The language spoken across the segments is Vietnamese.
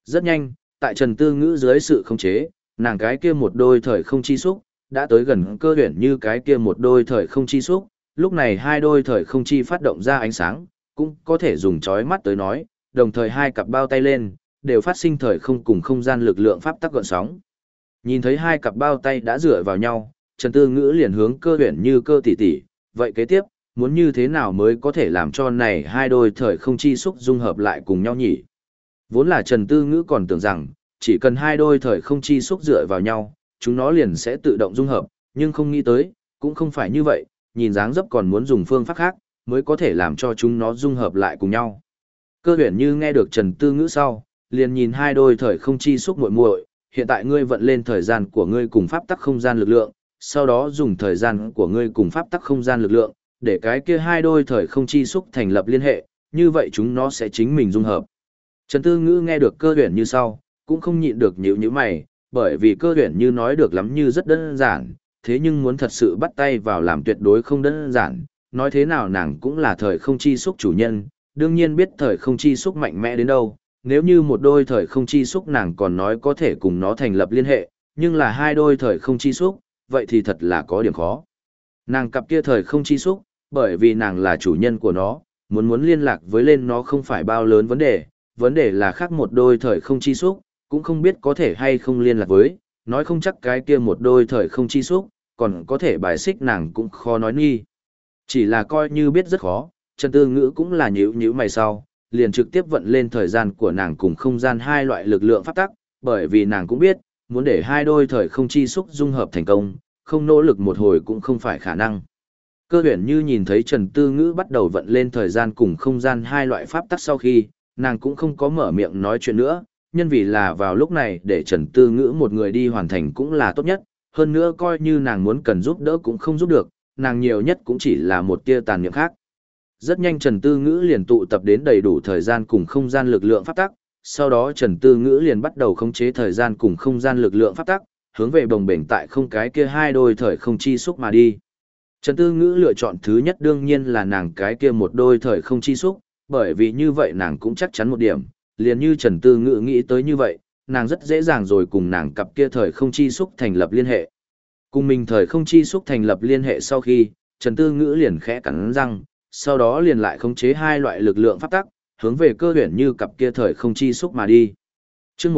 Rất nhanh, tại Trần Tư Ngữ dưới sự khống chế, nàng cái kia một đôi thời không chi xúc, đã tới gần Cơ Huyền Như cái kia một đôi thời không chi xúc, lúc này hai đôi thời không chi phát động ra ánh sáng, cũng có thể dùng chói mắt tới nói, đồng thời hai cặp bao tay lên, đều phát sinh thời không cùng không gian lực lượng pháp tắc gợn sóng. Nhìn thấy hai cặp bao tay đã dựa vào nhau, Trần Tư Ngữ liền hướng Cơ Huyền Như Cơ tỷ tỷ, vậy kế tiếp, muốn như thế nào mới có thể làm cho này hai đôi thời không chi xúc dung hợp lại cùng nhau nhỉ? Vốn là Trần Tư Ngữ còn tưởng rằng, chỉ cần hai đôi thời không chi xúc dựa vào nhau, chúng nó liền sẽ tự động dung hợp, nhưng không nghĩ tới, cũng không phải như vậy, nhìn dáng dấp còn muốn dùng phương pháp khác, mới có thể làm cho chúng nó dung hợp lại cùng nhau. Cơ Huyền Như nghe được Trần Tư Ngữ sau, liền nhìn hai đôi thời không chi xúc muội muội, hiện tại ngươi vận lên thời gian của ngươi cùng pháp tắc không gian lực lượng, sau đó dùng thời gian của ngươi cùng pháp tắc không gian lực lượng, để cái kia hai đôi thời không chi xúc thành lập liên hệ, như vậy chúng nó sẽ chính mình dung hợp. Trần Tư Ngữ nghe được Cơ Huyền Như sau, cũng không nhịn được nhíu mày, bởi vì Cơ Huyền Như nói được lắm như rất đơn giản, thế nhưng muốn thật sự bắt tay vào làm tuyệt đối không đơn giản, nói thế nào nàng cũng là thời không chi xúc chủ nhân, đương nhiên biết thời không chi xúc mạnh mẽ đến đâu, nếu như một đôi thời không chi xúc nàng còn nói có thể cùng nó thành lập liên hệ, nhưng là hai đôi thời không chi xúc, vậy thì thật là có điểm khó. Nàng cặp kia thời không chi xúc, bởi vì nàng là chủ nhân của nó, muốn liên lạc với lên nó không phải bao lớn vấn đề là khác một đôi thời không chi xúc, cũng không biết có thể hay không liên lạc với, nói không chắc cái kia một đôi thời không chi xúc, còn có thể bài xích nàng cũng khó nói nghi. Chỉ là coi như biết rất khó, Trần Tư Ngữ cũng là nhíu mày sau, liền trực tiếp vận lên thời gian của nàng cùng không gian hai loại lực lượng pháp tắc, bởi vì nàng cũng biết, muốn để hai đôi thời không chi xúc dung hợp thành công, không nỗ lực một hồi cũng không phải khả năng. Cơ Huyền Như nhìn thấy Trần Tư Ngữ bắt đầu vận lên thời gian cùng không gian hai loại pháp tắc sau khi, nàng cũng không có mở miệng nói chuyện nữa, nhân vì là vào lúc này để Trần Tư Ngữ một người đi hoàn thành cũng là tốt nhất, hơn nữa coi như nàng muốn cần giúp đỡ cũng không giúp được, nàng nhiều nhất cũng chỉ là một tia tàn niệm khác. Rất nhanh Trần Tư Ngữ liền tụ tập đến đầy đủ thời gian cùng không gian lực lượng pháp tắc, sau đó Trần Tư Ngữ liền bắt đầu khống chế thời gian cùng không gian lực lượng pháp tắc, hướng về bồng bềnh tại không cái kia hai đôi thời không chi xúc mà đi. Trần Tư Ngữ lựa chọn thứ nhất đương nhiên là nàng cái kia một đôi thời không chi xúc, bởi vì như vậy nàng cũng chắc chắn một điểm, liền như Trần Tư Ngữ nghĩ tới như vậy, nàng rất dễ dàng rồi cùng nàng cặp kia thời không chi xúc thành lập liên hệ. Cùng mình thời không chi xúc thành lập liên hệ sau khi, Trần Tư Ngữ liền khẽ cắn răng, sau đó liền lại khống chế hai loại lực lượng pháp tắc, hướng về Cơ Huyền Như cặp kia thời không chi xúc mà đi. Chương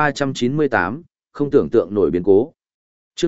1398, không tưởng tượng nổi biến cố. Chương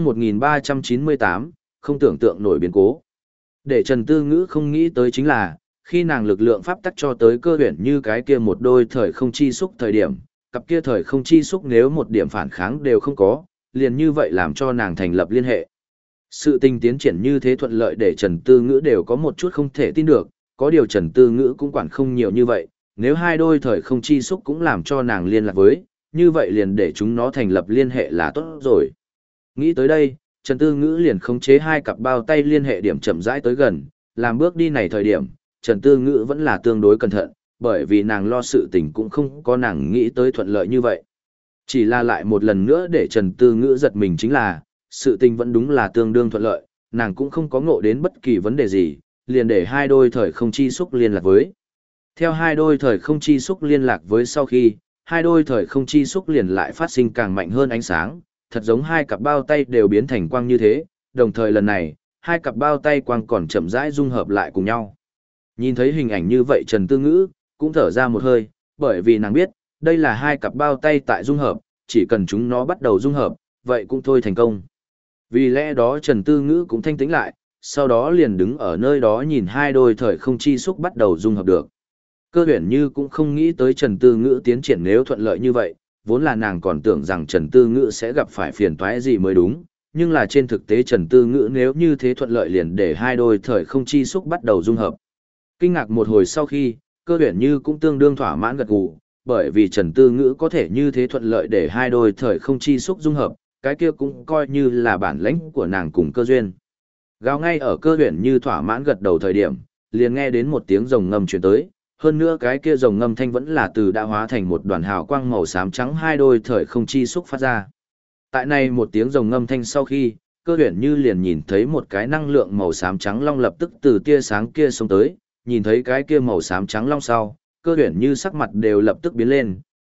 1398, không tưởng tượng nổi biến cố. Để Trần Tư Ngữ không nghĩ tới chính là, khi nàng lực lượng pháp tắc cho tới Cơ Huyền Như cái kia một đôi thời không chi xúc thời điểm, cặp kia thời không chi xúc nếu một điểm phản kháng đều không có, liền như vậy làm cho nàng thành lập liên hệ. Sự tình tiến triển như thế thuận lợi để Trần Tư Ngữ đều có một chút không thể tin được, có điều Trần Tư Ngữ cũng quản không nhiều như vậy, nếu hai đôi thời không chi xúc cũng làm cho nàng liên lạc với, như vậy liền để chúng nó thành lập liên hệ là tốt rồi. Nghĩ tới đây, Trần Tư Ngữ liền khống chế hai cặp bao tay liên hệ điểm chậm rãi tới gần, làm bước đi này thời điểm, Trần Tư Ngữ vẫn là tương đối cẩn thận, bởi vì nàng lo sự tình cũng không có nàng nghĩ tới thuận lợi như vậy. Chỉ là lại một lần nữa để Trần Tư Ngữ giật mình chính là, sự tình vẫn đúng là tương đương thuận lợi, nàng cũng không có ngộ đến bất kỳ vấn đề gì, liền để hai đôi thời không chi xúc liên lạc với. Theo hai đôi thời không chi xúc liên lạc với sau khi, hai đôi thời không chi xúc liền lại phát sinh càng mạnh hơn ánh sáng, thật giống hai cặp bao tay đều biến thành quang như thế, đồng thời lần này, hai cặp bao tay quang còn chậm rãi dung hợp lại cùng nhau. Nhìn thấy hình ảnh như vậy Trần Tư Ngữ cũng thở ra một hơi, bởi vì nàng biết, đây là hai cặp bao tay tại dung hợp, chỉ cần chúng nó bắt đầu dung hợp, vậy cũng thôi thành công. Vì lẽ đó Trần Tư Ngữ cũng thanh tĩnh lại, sau đó liền đứng ở nơi đó nhìn hai đôi thời không chi xúc bắt đầu dung hợp được. Cơ Huyền Như cũng không nghĩ tới Trần Tư Ngữ tiến triển nếu thuận lợi như vậy, vốn là nàng còn tưởng rằng Trần Tư Ngữ sẽ gặp phải phiền toái gì mới đúng, nhưng là trên thực tế Trần Tư Ngữ nếu như thế thuận lợi liền để hai đôi thời không chi xúc bắt đầu dung hợp. Kinh ngạc một hồi sau khi, Cơ Huyền Như cũng tương đương thỏa mãn gật gù, bởi vì Trần Tư Ngữ có thể như thế thuận lợi để hai đôi thời không chi xúc dung hợp, cái kia cũng coi như là bản lĩnh của nàng cùng cơ duyên. Gào ngay ở Cơ Huyền Như thỏa mãn gật đầu thời điểm, liền nghe đến một tiếng rồng ngâm truyền tới, hơn nữa cái kia rồng ngâm thanh vẫn là từ đã hóa thành một đoàn hào quang màu xám trắng hai đôi thời không chi xúc phát ra. Tại này một tiếng rồng ngâm thanh sau khi, Cơ Huyền Như liền nhìn thấy một cái năng lượng màu xám trắng long lập tức từ tia sáng kia xông tới, nhìn thấy cái kia màu xám trắng long sau, Cơ Huyền Như sắc mặt đều lập tức biến lên,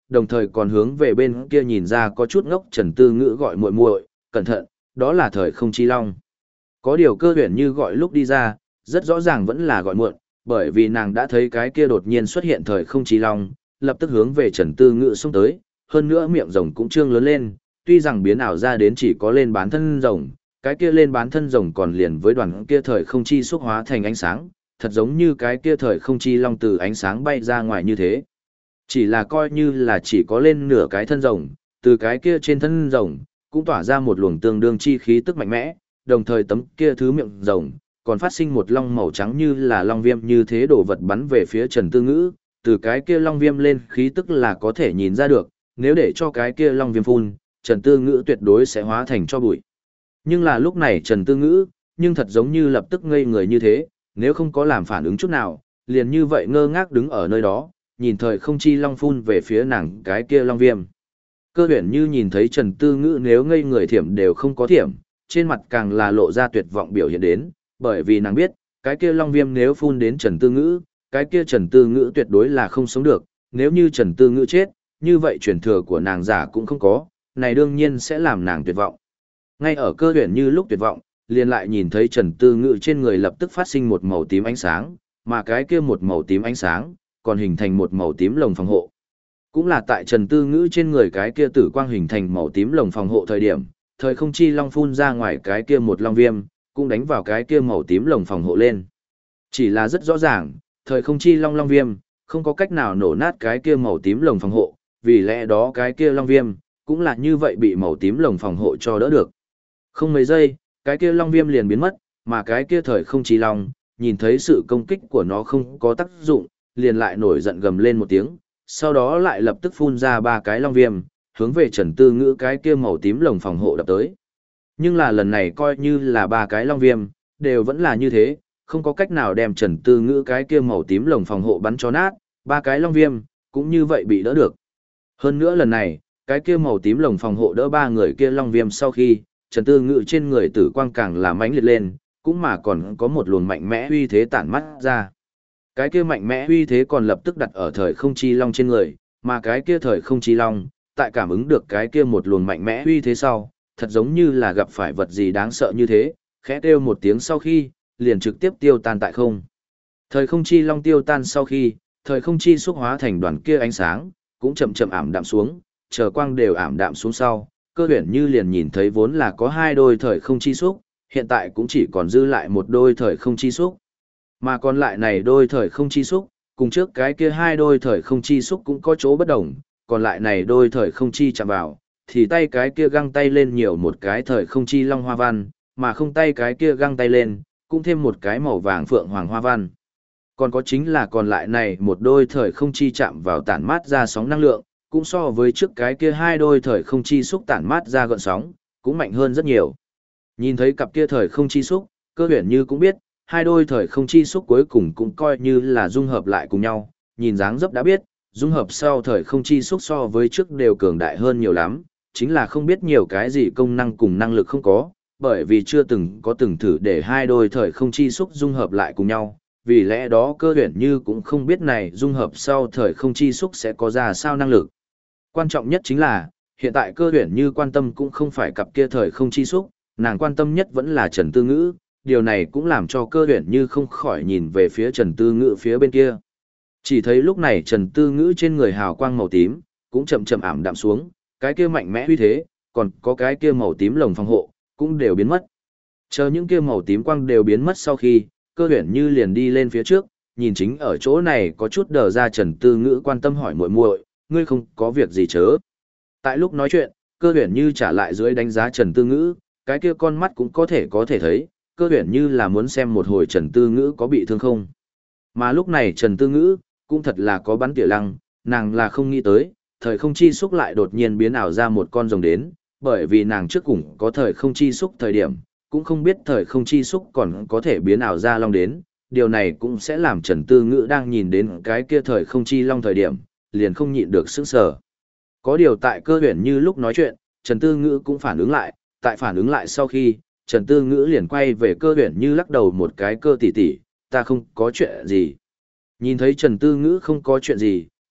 đồng thời còn hướng về bên kia nhìn ra có chút ngốc Trần Tư Ngữ gọi muội muội, cẩn thận, đó là thời không chi long. Có điều Cơ Huyền Như gọi lúc đi ra, rất rõ ràng vẫn là gọi muộn, bởi vì nàng đã thấy cái kia đột nhiên xuất hiện thời không chi long, lập tức hướng về Trần Tư Ngữ xông tới, hơn nữa miệng rồng cũng trương lớn lên, tuy rằng biến ảo ra đến chỉ có lên bán thân rồng, cái kia lên bán thân rồng còn liền với đoàn kia thời không chi xúc hóa thành ánh sáng, thật giống như cái kia thời không chi long từ ánh sáng bay ra ngoài như thế. Chỉ là coi như là chỉ có lên nửa cái thân rồng, từ cái kia trên thân rồng, cũng tỏa ra một luồng tương đương chi khí tức mạnh mẽ, đồng thời tấm kia thứ miệng rồng, còn phát sinh một long màu trắng như là long viêm như thế đổ vật bắn về phía Trần Tư Ngữ, từ cái kia long viêm lên khí tức là có thể nhìn ra được, nếu để cho cái kia long viêm phun, Trần Tư Ngữ tuyệt đối sẽ hóa thành cho bụi. Nhưng là lúc này Trần Tư Ngữ, nhưng thật giống như lập tức ngây người như thế, nếu không có làm phản ứng chút nào, liền như vậy ngơ ngác đứng ở nơi đó, nhìn thời không chi long phun về phía nàng cái kia long viêm. Cơ Huyền Như nhìn thấy Trần Tư Ngữ nếu ngây người thiểm đều không có thiểm, trên mặt càng là lộ ra tuyệt vọng biểu hiện đến, bởi vì nàng biết, cái kia long viêm nếu phun đến Trần Tư Ngữ, cái kia Trần Tư Ngữ tuyệt đối là không sống được, nếu như Trần Tư Ngữ chết, như vậy truyền thừa của nàng giả cũng không có, này đương nhiên sẽ làm nàng tuyệt vọng. Ngay ở Cơ Huyền Như lúc tuyệt vọng, liền lại nhìn thấy Trần Tư Ngữ trên người lập tức phát sinh một màu tím ánh sáng, mà cái kia một màu tím ánh sáng, còn hình thành một màu tím lồng phòng hộ. Cũng là tại Trần Tư Ngữ trên người cái kia tử quang hình thành màu tím lồng phòng hộ thời điểm, thời không chi long phun ra ngoài cái kia một long viêm, cũng đánh vào cái kia màu tím lồng phòng hộ lên. Chỉ là rất rõ ràng, thời không chi long long viêm, không có cách nào nổ nát cái kia màu tím lồng phòng hộ, vì lẽ đó cái kia long viêm, cũng là như vậy bị màu tím lồng phòng hộ cho đỡ được. Không mấy giây, cái kia long viêm liền biến mất, mà cái kia thời không chi long, nhìn thấy sự công kích của nó không có tác dụng, liền lại nổi giận gầm lên một tiếng, sau đó lại lập tức phun ra 3 cái long viêm, hướng về Trần Tư Ngữ cái kia màu tím lồng phòng hộ đập tới. Nhưng là lần này coi như là 3 cái long viêm, đều vẫn là như thế, không có cách nào đem Trần Tư Ngữ cái kia màu tím lồng phòng hộ bắn cho nát, 3 cái long viêm, cũng như vậy bị đỡ được. Hơn nữa lần này, cái kia màu tím lồng phòng hộ đỡ 3 người kia long viêm sau khi, Trần Tư Ngữ trên người tử quang càng là mãnh liệt lên, cũng mà còn có một luồng mạnh mẽ uy thế tản mắt ra. Cái kia mạnh mẽ uy thế còn lập tức đặt ở thời không chi long trên người, mà cái kia thời không chi long, tại cảm ứng được cái kia một luồng mạnh mẽ uy thế sau, thật giống như là gặp phải vật gì đáng sợ như thế, khẽ kêu một tiếng sau khi, liền trực tiếp tiêu tan tại không. Thời không chi long tiêu tan sau khi, thời không chi xúc hóa thành đoàn kia ánh sáng, cũng chậm chậm ảm đạm xuống, chờ quang đều ảm đạm xuống sau, Cơ Huyền Như liền nhìn thấy vốn là có 2 đôi thời không chi xúc, hiện tại cũng chỉ còn dư lại 1 đôi thời không chi xúc. Mà còn lại này đôi thời không chi xúc, cùng trước cái kia 2 đôi thời không chi xúc cũng có chỗ bất đồng, còn lại này đôi thời không chi chạm vào, thì tay cái kia găng tay lên nhiều một cái thời không chi long hoa văn, mà không tay cái kia găng tay lên, cũng thêm một cái màu vàng phượng hoàng hoa văn. Còn có chính là còn lại này một đôi thời không chi chạm vào tản mát ra sóng năng lượng, cũng so với trước cái kia 2 đôi thời không chi xúc tản mát ra gợn sóng, cũng mạnh hơn rất nhiều. Nhìn thấy cặp kia thời không chi xúc, Cơ Huyền Như cũng biết, 2 đôi thời không chi xúc cuối cùng cũng coi như là dung hợp lại cùng nhau, nhìn dáng dấp đã biết, dung hợp sau thời không chi xúc so với trước đều cường đại hơn nhiều lắm, chính là không biết nhiều cái gì công năng cùng năng lực không có, bởi vì chưa từng có từng thử để 2 đôi thời không chi xúc dung hợp lại cùng nhau, vì lẽ đó Cơ Huyền Như cũng không biết này dung hợp sau thời không chi xúc sẽ có ra sao năng lực. Quan trọng nhất chính là, hiện tại Cơ Huyền Như quan tâm cũng không phải cặp kia thời không chi xúc, nàng quan tâm nhất vẫn là Trần Tư Ngữ, điều này cũng làm cho Cơ Huyền Như không khỏi nhìn về phía Trần Tư Ngữ phía bên kia. Chỉ thấy lúc này Trần Tư Ngữ trên người hào quang màu tím, cũng chậm chậm ảm đạm xuống, cái kia mạnh mẽ uy thế, còn có cái kia màu tím lồng phòng hộ, cũng đều biến mất. Chờ những kia màu tím quang đều biến mất sau khi, Cơ Huyền Như liền đi lên phía trước, nhìn chính ở chỗ này có chút đờ ra Trần Tư Ngữ quan tâm hỏi muội muội, ngươi không có việc gì chớ. Tại lúc nói chuyện, Cơ Huyền Như trả lại dưới đánh giá Trần Tư Ngữ, cái kia con mắt cũng có thể thấy, Cơ Huyền Như là muốn xem một hồi Trần Tư Ngữ có bị thương không. Mà lúc này Trần Tư Ngữ, cũng thật là có bắn tỉa lăng, nàng là không nghĩ tới, thời không chi xúc lại đột nhiên biến ảo ra một con rồng đến, bởi vì nàng trước cũng có thời không chi xúc thời điểm, cũng không biết thời không chi xúc còn có thể biến ảo ra long đến, điều này cũng sẽ làm Trần Tư Ngữ đang nhìn đến cái kia thời không chi long thời điểm, liền không nhịn được sững sờ. Có điều tại Cơ Huyền Như lúc nói chuyện, Trần Tư Ngữ cũng phản ứng lại, tại phản ứng lại sau khi, Trần Tư Ngữ liền quay về Cơ Huyền Như lắc đầu một cái, Cơ tỷ tỷ, ta không có chuyện gì. Nhìn thấy Trần Tư Ngữ không có chuyện gì,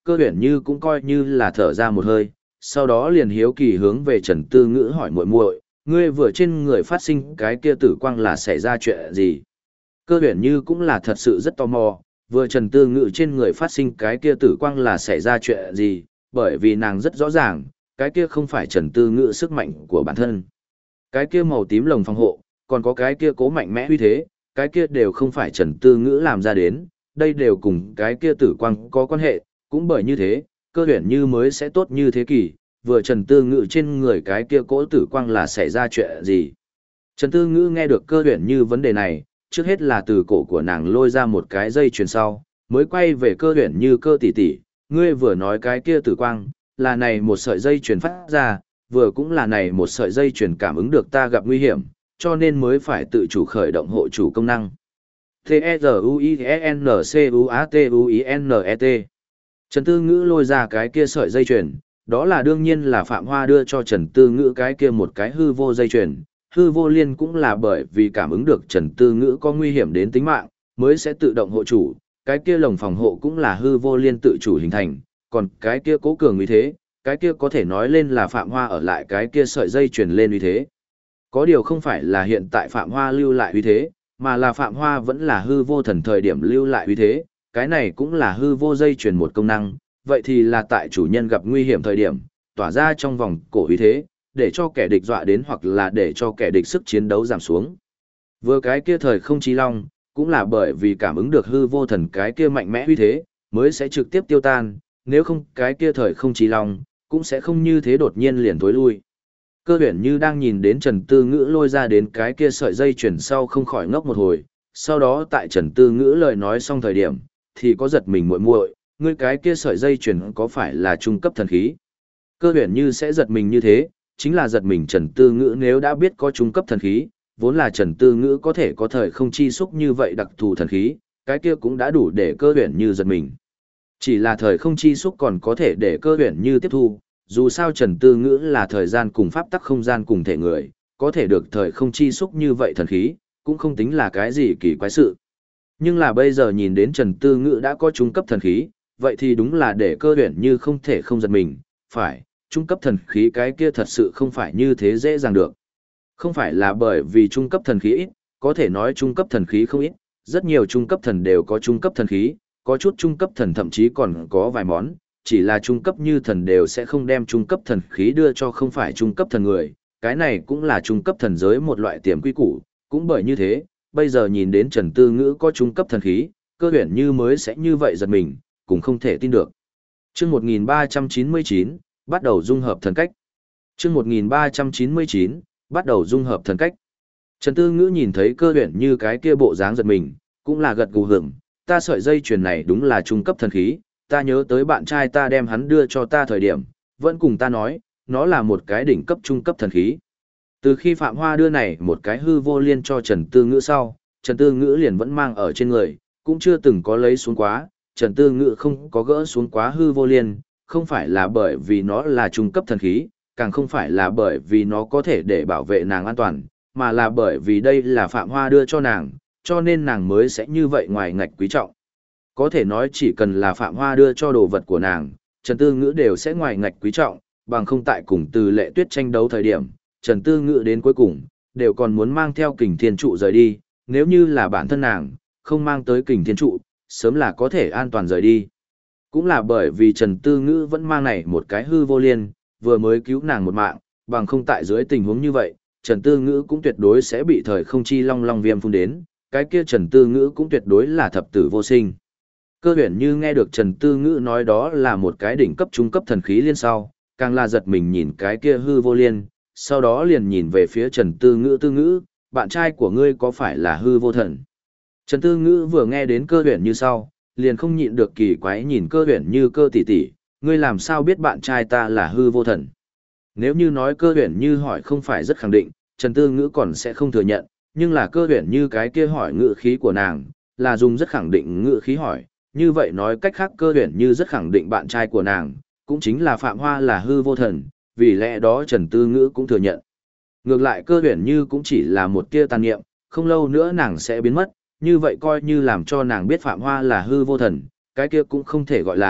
Cơ Huyền Như cũng coi như là thở ra một hơi, sau đó liền hiếu kỳ hướng về Trần Tư Ngữ hỏi muội muội, ngươi vừa trên người phát sinh cái kia tử quang là xảy ra chuyện gì? Cơ Huyền Như cũng là thật sự rất tò mò, vừa Trần Tư Ngữ trên người phát sinh cái kia tử quang là xảy ra chuyện gì, bởi vì nàng rất rõ ràng, cái kia không phải Trần Tư Ngữ sức mạnh của bản thân. Cái kia màu tím lồng phòng hộ, còn có cái kia cố mạnh mẽ uy thế, cái kia đều không phải Trần Tư Ngữ làm ra đến, đây đều cùng cái kia tử quang có quan hệ, cũng bởi như thế, Cơ Huyền Như mới sẽ tốt như thế kỷ, vừa Trần Tư Ngữ trên người cái kia cỗ tử quang là xảy ra chuyện gì. Trần Tư Ngữ nghe được Cơ Huyền Như vấn đề này, trước hết là từ cổ của nàng lôi ra một cái dây chuyền sau, mới quay về Cơ Huyền Như, Cơ tỷ tỷ, ngươi vừa nói cái kia tử quang, là này một sợi dây chuyền phát ra, vừa cũng là này một sợi dây chuyền cảm ứng được ta gặp nguy hiểm, cho nên mới phải tự chủ khởi động hộ chủ công năng. T-E-Z-U-I-N-C-U-A-T-U-I-N-E-T Trần Tư Ngữ lôi ra cái kia sợi dây chuyền, đó là đương nhiên là Phạm Hoa đưa cho Trần Tư Ngữ cái kia một cái hư vô dây chuyền. Hư vô liên cũng là bởi vì cảm ứng được Trần Tư Ngữ có nguy hiểm đến tính mạng, mới sẽ tự động hộ chủ, cái kia lồng phòng hộ cũng là hư vô liên tự chủ hình thành, còn cái kia cố cường uy thế, cái kia có thể nói lên là Phạm Hoa ở lại cái kia sợi dây chuyền lên uy thế. Có điều không phải là hiện tại Phạm Hoa lưu lại uy thế, mà là Phạm Hoa vẫn là hư vô thần thời điểm lưu lại uy thế, cái này cũng là hư vô dây chuyền một công năng, vậy thì là tại chủ nhân gặp nguy hiểm thời điểm, tỏa ra trong vòng cổ uy thế, để cho kẻ địch dọa đến hoặc là để cho kẻ địch sức chiến đấu giảm xuống. Vừa cái kia thời không chi long, cũng là bởi vì cảm ứng được hư vô thần cái kia mạnh mẽ uy thế, mới sẽ trực tiếp tiêu tan, nếu không cái kia thời không chi long, cũng sẽ không như thế đột nhiên liền tối lui. Cơ Huyền Như đang nhìn đến Trần Tư Ngữ lôi ra đến cái kia sợi dây chuyển sau không khỏi ngốc một hồi, sau đó tại Trần Tư Ngữ lời nói xong thời điểm, thì có giật mình muội muội, ngươi cái kia sợi dây chuyển có phải là trung cấp thần khí? Cơ Huyền Như sẽ giật mình như thế, chính là giật mình Trần Tư Ngữ nếu đã biết có trung cấp thần khí, vốn là Trần Tư Ngữ có thể có thời không chi xúc như vậy đặc thù thần khí, cái kia cũng đã đủ để Cơ Huyền Như giật mình. Chỉ là thời không chi xúc còn có thể để Cơ Huyền Như tiếp thu, dù sao Trần Tư Ngữ là thời gian cùng pháp tắc không gian cùng thể người, có thể được thời không chi xúc như vậy thần khí, cũng không tính là cái gì kỳ quái sự. Nhưng là bây giờ nhìn đến Trần Tư Ngữ đã có trung cấp thần khí, vậy thì đúng là để Cơ Huyền Như không thể không giật mình, phải, trung cấp thần khí cái kia thật sự không phải như thế dễ dàng được. Không phải là bởi vì trung cấp thần khí ít, có thể nói trung cấp thần khí không ít, rất nhiều trung cấp thần đều có trung cấp thần khí, có chút trung cấp thần thậm chí còn có vài món, chỉ là trung cấp như thần đều sẽ không đem trung cấp thần khí đưa cho không phải trung cấp thần người, cái này cũng là trung cấp thần giới một loại tiềm quy củ, cũng bởi như thế, bây giờ nhìn đến Trần Tư Ngữ có trung cấp thần khí, Cơ Huyền Như mới sẽ như vậy giật mình, cũng không thể tin được. Chương 1399, bắt đầu dung hợp thần cách. Chương 1399, bắt đầu dung hợp thần cách. Trần Tư Ngữ nhìn thấy Cơ Huyền Như cái kia bộ dáng giật mình, cũng là gật gù hưởng, ta sợi dây chuyền này đúng là trung cấp thần khí, ta nhớ tới bạn trai ta đem hắn đưa cho ta thời điểm, vẫn cùng ta nói, nó là một cái đỉnh cấp trung cấp thần khí. Từ khi Phạm Hoa đưa này một cái hư vô liên cho Trần Tư Ngữ sau, Trần Tư Ngữ liền vẫn mang ở trên người, cũng chưa từng có lấy xuống quá, Trần Tư Ngữ không có gỡ xuống quá hư vô liên, không phải là bởi vì nó là trung cấp thần khí, càng không phải là bởi vì nó có thể để bảo vệ nàng an toàn, mà là bởi vì đây là Phạm Hoa đưa cho nàng, cho nên nàng mới sẽ như vậy ngoài ngạch quý trọng. Có thể nói chỉ cần là Phạm Hoa đưa cho đồ vật của nàng, Trần Tư Ngữ đều sẽ ngoài ngạch quý trọng, bằng không tại cùng Từ Lệ Tuyết tranh đấu thời điểm, Trần Tư Ngữ đến cuối cùng, đều còn muốn mang theo Kình Thiên Trụ rời đi, nếu như là bản thân nàng, không mang tới Kình Thiên Trụ, sớm là có thể an toàn rời đi. Cũng là bởi vì Trần Tư Ngữ vẫn mang này một cái hư vô liên, vừa mới cứu nàng một mạng, bằng không tại dưới tình huống như vậy, Trần Tư Ngữ cũng tuyệt đối sẽ bị thời không chi long long viêm phun đến, cái kia Trần Tư Ngữ cũng tuyệt đối là thập tử vô sinh. Cơ Huyền Như nghe được Trần Tư Ngữ nói đó là một cái đỉnh cấp trung cấp thần khí liên sau, càng là giật mình nhìn cái kia hư vô liên, sau đó liền nhìn về phía Trần Tư Ngữ, Tư Ngữ, bạn trai của ngươi có phải là hư vô thần? Trần Tư Ngữ vừa nghe đến Cơ Huyền Như sau, liền không nhịn được kỳ quái nhìn Cơ Huyền Như, Cơ tỷ tỷ, ngươi làm sao biết bạn trai ta là hư vô thần? Nếu như nói Cơ Huyền Như hỏi không phải rất khẳng định, Trần Tư Ngữ còn sẽ không thừa nhận, nhưng là Cơ Huyền Như cái kia hỏi ngữ khí của nàng, là dùng rất khẳng định ngữ khí hỏi, như vậy nói cách khác Cơ Huyền Như rất khẳng định bạn trai của nàng, cũng chính là Phạm Hoa là hư vô thần, vì lẽ đó Trần Tư Ngữ cũng thừa nhận. Ngược lại Cơ Huyền Như cũng chỉ là một tia tàn niệm, không lâu nữa nàng sẽ biến mất, như vậy coi như làm cho nàng biết Phạm Hoa là hư vô thần, cái kia cũng không thể gọi là,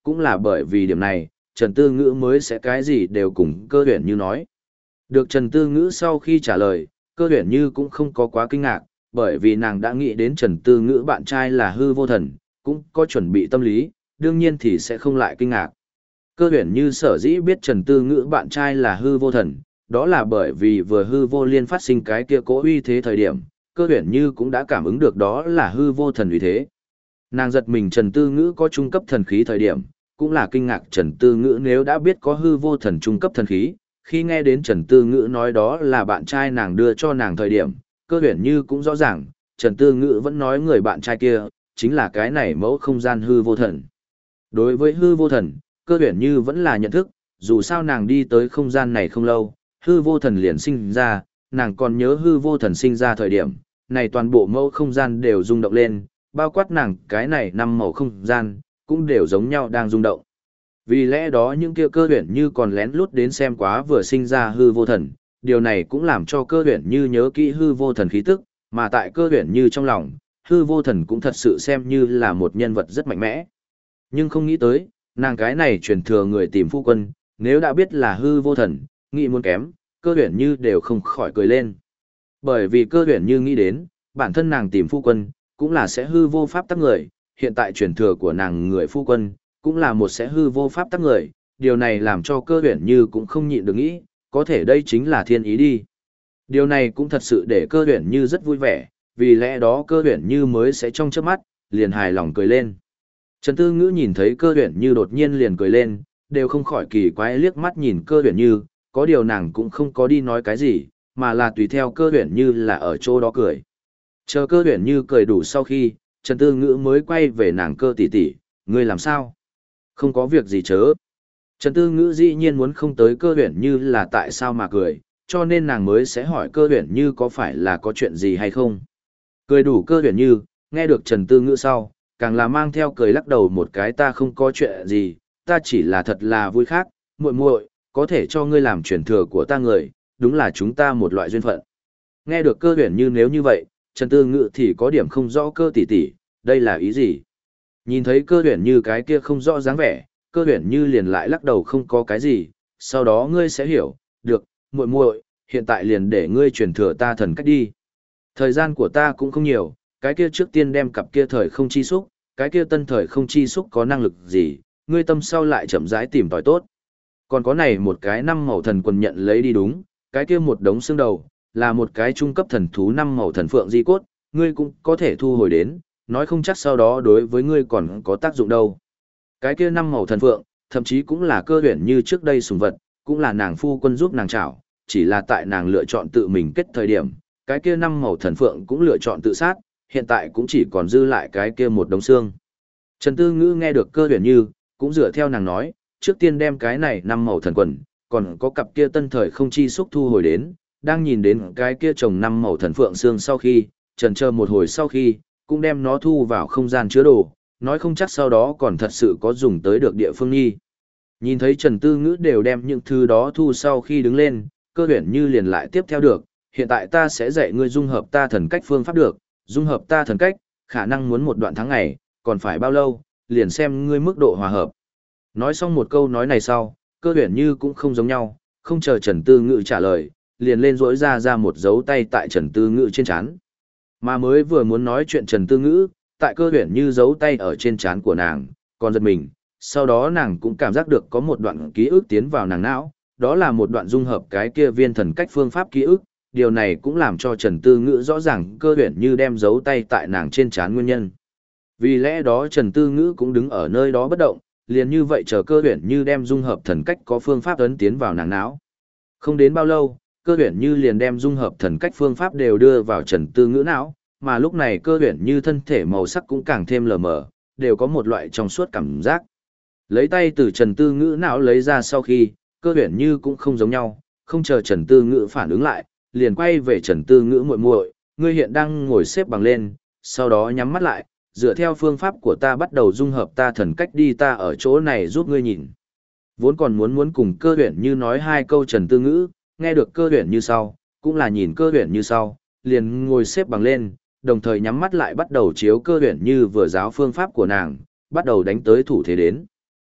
cũng là bởi vì điểm này, Trần Tư Ngữ mới sẽ cái gì đều cùng Cơ Huyền Như nói. Được Trần Tư Ngữ sau khi trả lời, Cơ Huyền Như cũng không có quá kinh ngạc, bởi vì nàng đã nghĩ đến Trần Tư Ngữ bạn trai là hư vô thần, cũng có chuẩn bị tâm lý, đương nhiên thì sẽ không lại kinh ngạc. Cơ Huyền Như sở dĩ biết Trần Tư Ngữ bạn trai là hư vô thần, đó là bởi vì vừa hư vô liên phát sinh cái kia cỗ uy thế thời điểm, Cơ Huyền Như cũng đã cảm ứng được đó là hư vô thần uy thế. Nàng giật mình Trần Tư Ngữ có trung cấp thần khí thời điểm, cũng là kinh ngạc Trần Tư Ngữ nếu đã biết có hư vô thần trung cấp thần khí, khi nghe đến Trần Tư Ngữ nói đó là bạn trai nàng đưa cho nàng thời điểm, Cơ Huyền Như cũng rõ ràng, Trần Tư Ngữ vẫn nói người bạn trai kia, chính là cái này mẫu không gian hư vô thần. Đối với hư vô thần, Cơ Huyền Như vẫn là nhận thức, dù sao nàng đi tới không gian này không lâu, hư vô thần liền sinh ra, nàng còn nhớ hư vô thần sinh ra thời điểm, này toàn bộ mẫu không gian đều rung động lên, bao quát nàng cái này 5 màu không gian, cũng đều giống nhau đang rung động. Vì lẽ đó những kia Cơ Huyền Như còn lén lút đến xem quá vừa sinh ra hư vô thần, điều này cũng làm cho Cơ Huyền Như nhớ kỹ hư vô thần khí tức, mà tại Cơ Huyền Như trong lòng, hư vô thần cũng thật sự xem như là một nhân vật rất mạnh mẽ. Nhưng không nghĩ tới, nàng cái này truyền thừa người tìm phu quân, nếu đã biết là hư vô thần, nghĩ muốn kém, Cơ Huyền Như đều không khỏi cười lên. Bởi vì Cơ Huyền Như nghĩ đến, bản thân nàng tìm phu quân, cũng là sẽ hư vô pháp tắc người, hiện tại truyền thừa của nàng người phu quân, cũng là một sẽ hư vô pháp tắc người, điều này làm cho Cơ Huyền Như cũng không nhịn được nghĩ, có thể đây chính là thiên ý đi. Điều này cũng thật sự để Cơ Huyền Như rất vui vẻ, vì lẽ đó Cơ Huyền Như mới sẽ trong chớp mắt, liền hài lòng cười lên. Trần Tư Ngữ nhìn thấy Cơ Huyền Như đột nhiên liền cười lên, đều không khỏi kỳ quái liếc mắt nhìn Cơ Huyền Như, có điều nàng cũng không có đi nói cái gì, mà là tùy theo Cơ Huyền Như là ở chỗ đó cười. Chờ Cơ Huyền Như cười đủ sau khi, Trần Tư Ngữ mới quay về nàng Cơ tỷ tỷ, ngươi làm sao? Không có việc gì chớ. Trần Tư Ngữ dĩ nhiên muốn không tới Cơ Huyền Như là tại sao mà cười, cho nên nàng mới sẽ hỏi Cơ Huyền Như có phải là có chuyện gì hay không. Cười đủ Cơ Huyền Như, nghe được Trần Tư Ngữ sau, càng là mang theo cười lắc đầu một cái ta không có chuyện gì, ta chỉ là thật là vui khác, muội muội, có thể cho ngươi làm truyền thừa của ta người, đúng là chúng ta một loại duyên phận. Nghe được Cơ Huyền Như nếu như vậy, Trần Tư Ngữ thì có điểm không rõ Cơ tỷ tỷ, đây là ý gì? Nhìn thấy Cơ Huyền Như cái kia không rõ dáng vẻ, Cơ Huyền Như liền lại lắc đầu không có cái gì, sau đó ngươi sẽ hiểu, được, muội muội, hiện tại liền để ngươi truyền thừa ta thần cách đi. Thời gian của ta cũng không nhiều, cái kia trước tiên đem cặp kia thời không chi xúc, cái kia tân thời không chi xúc có năng lực gì, ngươi tâm sau lại chậm rãi tìm tòi tốt. Còn có này một cái 5 màu thần quần nhận lấy đi đúng, cái kia một đống xương đầu, là một cái trung cấp thần thú 5 màu thần phượng di cốt, ngươi cũng có thể thu hồi đến, nói không chắc sau đó đối với ngươi còn có tác dụng đâu. Cái kia 5 màu thần phượng, thậm chí cũng là Cơ Huyền Như trước đây sùng vật, cũng là nàng phu quân giúp nàng trảo, chỉ là tại nàng lựa chọn tự mình kết thời điểm, cái kia 5 màu thần phượng cũng lựa chọn tự sát, hiện tại cũng chỉ còn dư lại cái kia một đống xương. Trần Tư Ngữ nghe được Cơ Huyền Như, cũng dựa theo nàng nói, trước tiên đem cái này 5 màu thần quần, còn có cặp kia tân thời không chi xúc thu hồi đến, đang nhìn đến cái kia chồng 5 màu thần phượng xương sau khi, trần chờ một hồi sau khi, cũng đem nó thu vào không gian chứa đồ, nói không chắc sau đó còn thật sự có dùng tới được địa phương nghi. Nhìn thấy Trần Tư Ngữ đều đem những thứ đó thu sau khi đứng lên, Cơ Huyền Như liền lại tiếp theo được, hiện tại ta sẽ dạy ngươi dung hợp ta thần cách phương pháp được, dung hợp ta thần cách, khả năng muốn một đoạn tháng ngày, còn phải bao lâu, liền xem ngươi mức độ hòa hợp. Nói xong một câu nói này sau, Cơ Huyền Như cũng không giống nhau, không chờ Trần Tư Ngữ trả lời, liền lên rỗi ra một dấu tay tại Trần Tư Ngữ trên trán. Mà mới vừa muốn nói chuyện Trần Tư Ngữ, tại Cơ Huyền Như giấu tay ở trên trán của nàng, còn giật mình, sau đó nàng cũng cảm giác được có một đoạn ký ức tiến vào nàng não, đó là một đoạn dung hợp cái kia viên thần cách phương pháp ký ức, điều này cũng làm cho Trần Tư Ngữ rõ ràng Cơ Huyền Như đem giấu tay tại nàng trên trán nguyên nhân. Vì lẽ đó Trần Tư Ngữ cũng đứng ở nơi đó bất động, liền như vậy chờ Cơ Huyền Như đem dung hợp thần cách có phương pháp ấn tiến vào nàng não. Không đến bao lâu, Cơ Huyền Như liền đem dung hợp thần cách phương pháp đều đưa vào Trần Tư Ngữ não, mà lúc này Cơ Huyền Như thân thể màu sắc cũng càng thêm lờ mờ, đều có một loại trong suốt cảm giác. Lấy tay từ Trần Tư Ngữ não lấy ra sau khi, Cơ Huyền Như cũng không giống nhau, không chờ Trần Tư Ngữ phản ứng lại, liền quay về Trần Tư Ngữ muội muội, ngươi hiện đang ngồi xếp bằng lên, sau đó nhắm mắt lại, dựa theo phương pháp của ta bắt đầu dung hợp ta thần cách đi ta ở chỗ này giúp ngươi nhìn. Vốn còn muốn cùng Cơ Huyền Như nói hai câu Trần Tư Ngữ, nghe được Cơ Huyền Như sau, cũng là nhìn Cơ Huyền Như sau, liền ngồi xếp bằng lên, đồng thời nhắm mắt lại bắt đầu chiếu Cơ Huyền Như vừa giáo phương pháp của nàng, bắt đầu đánh tới thủ thế đến.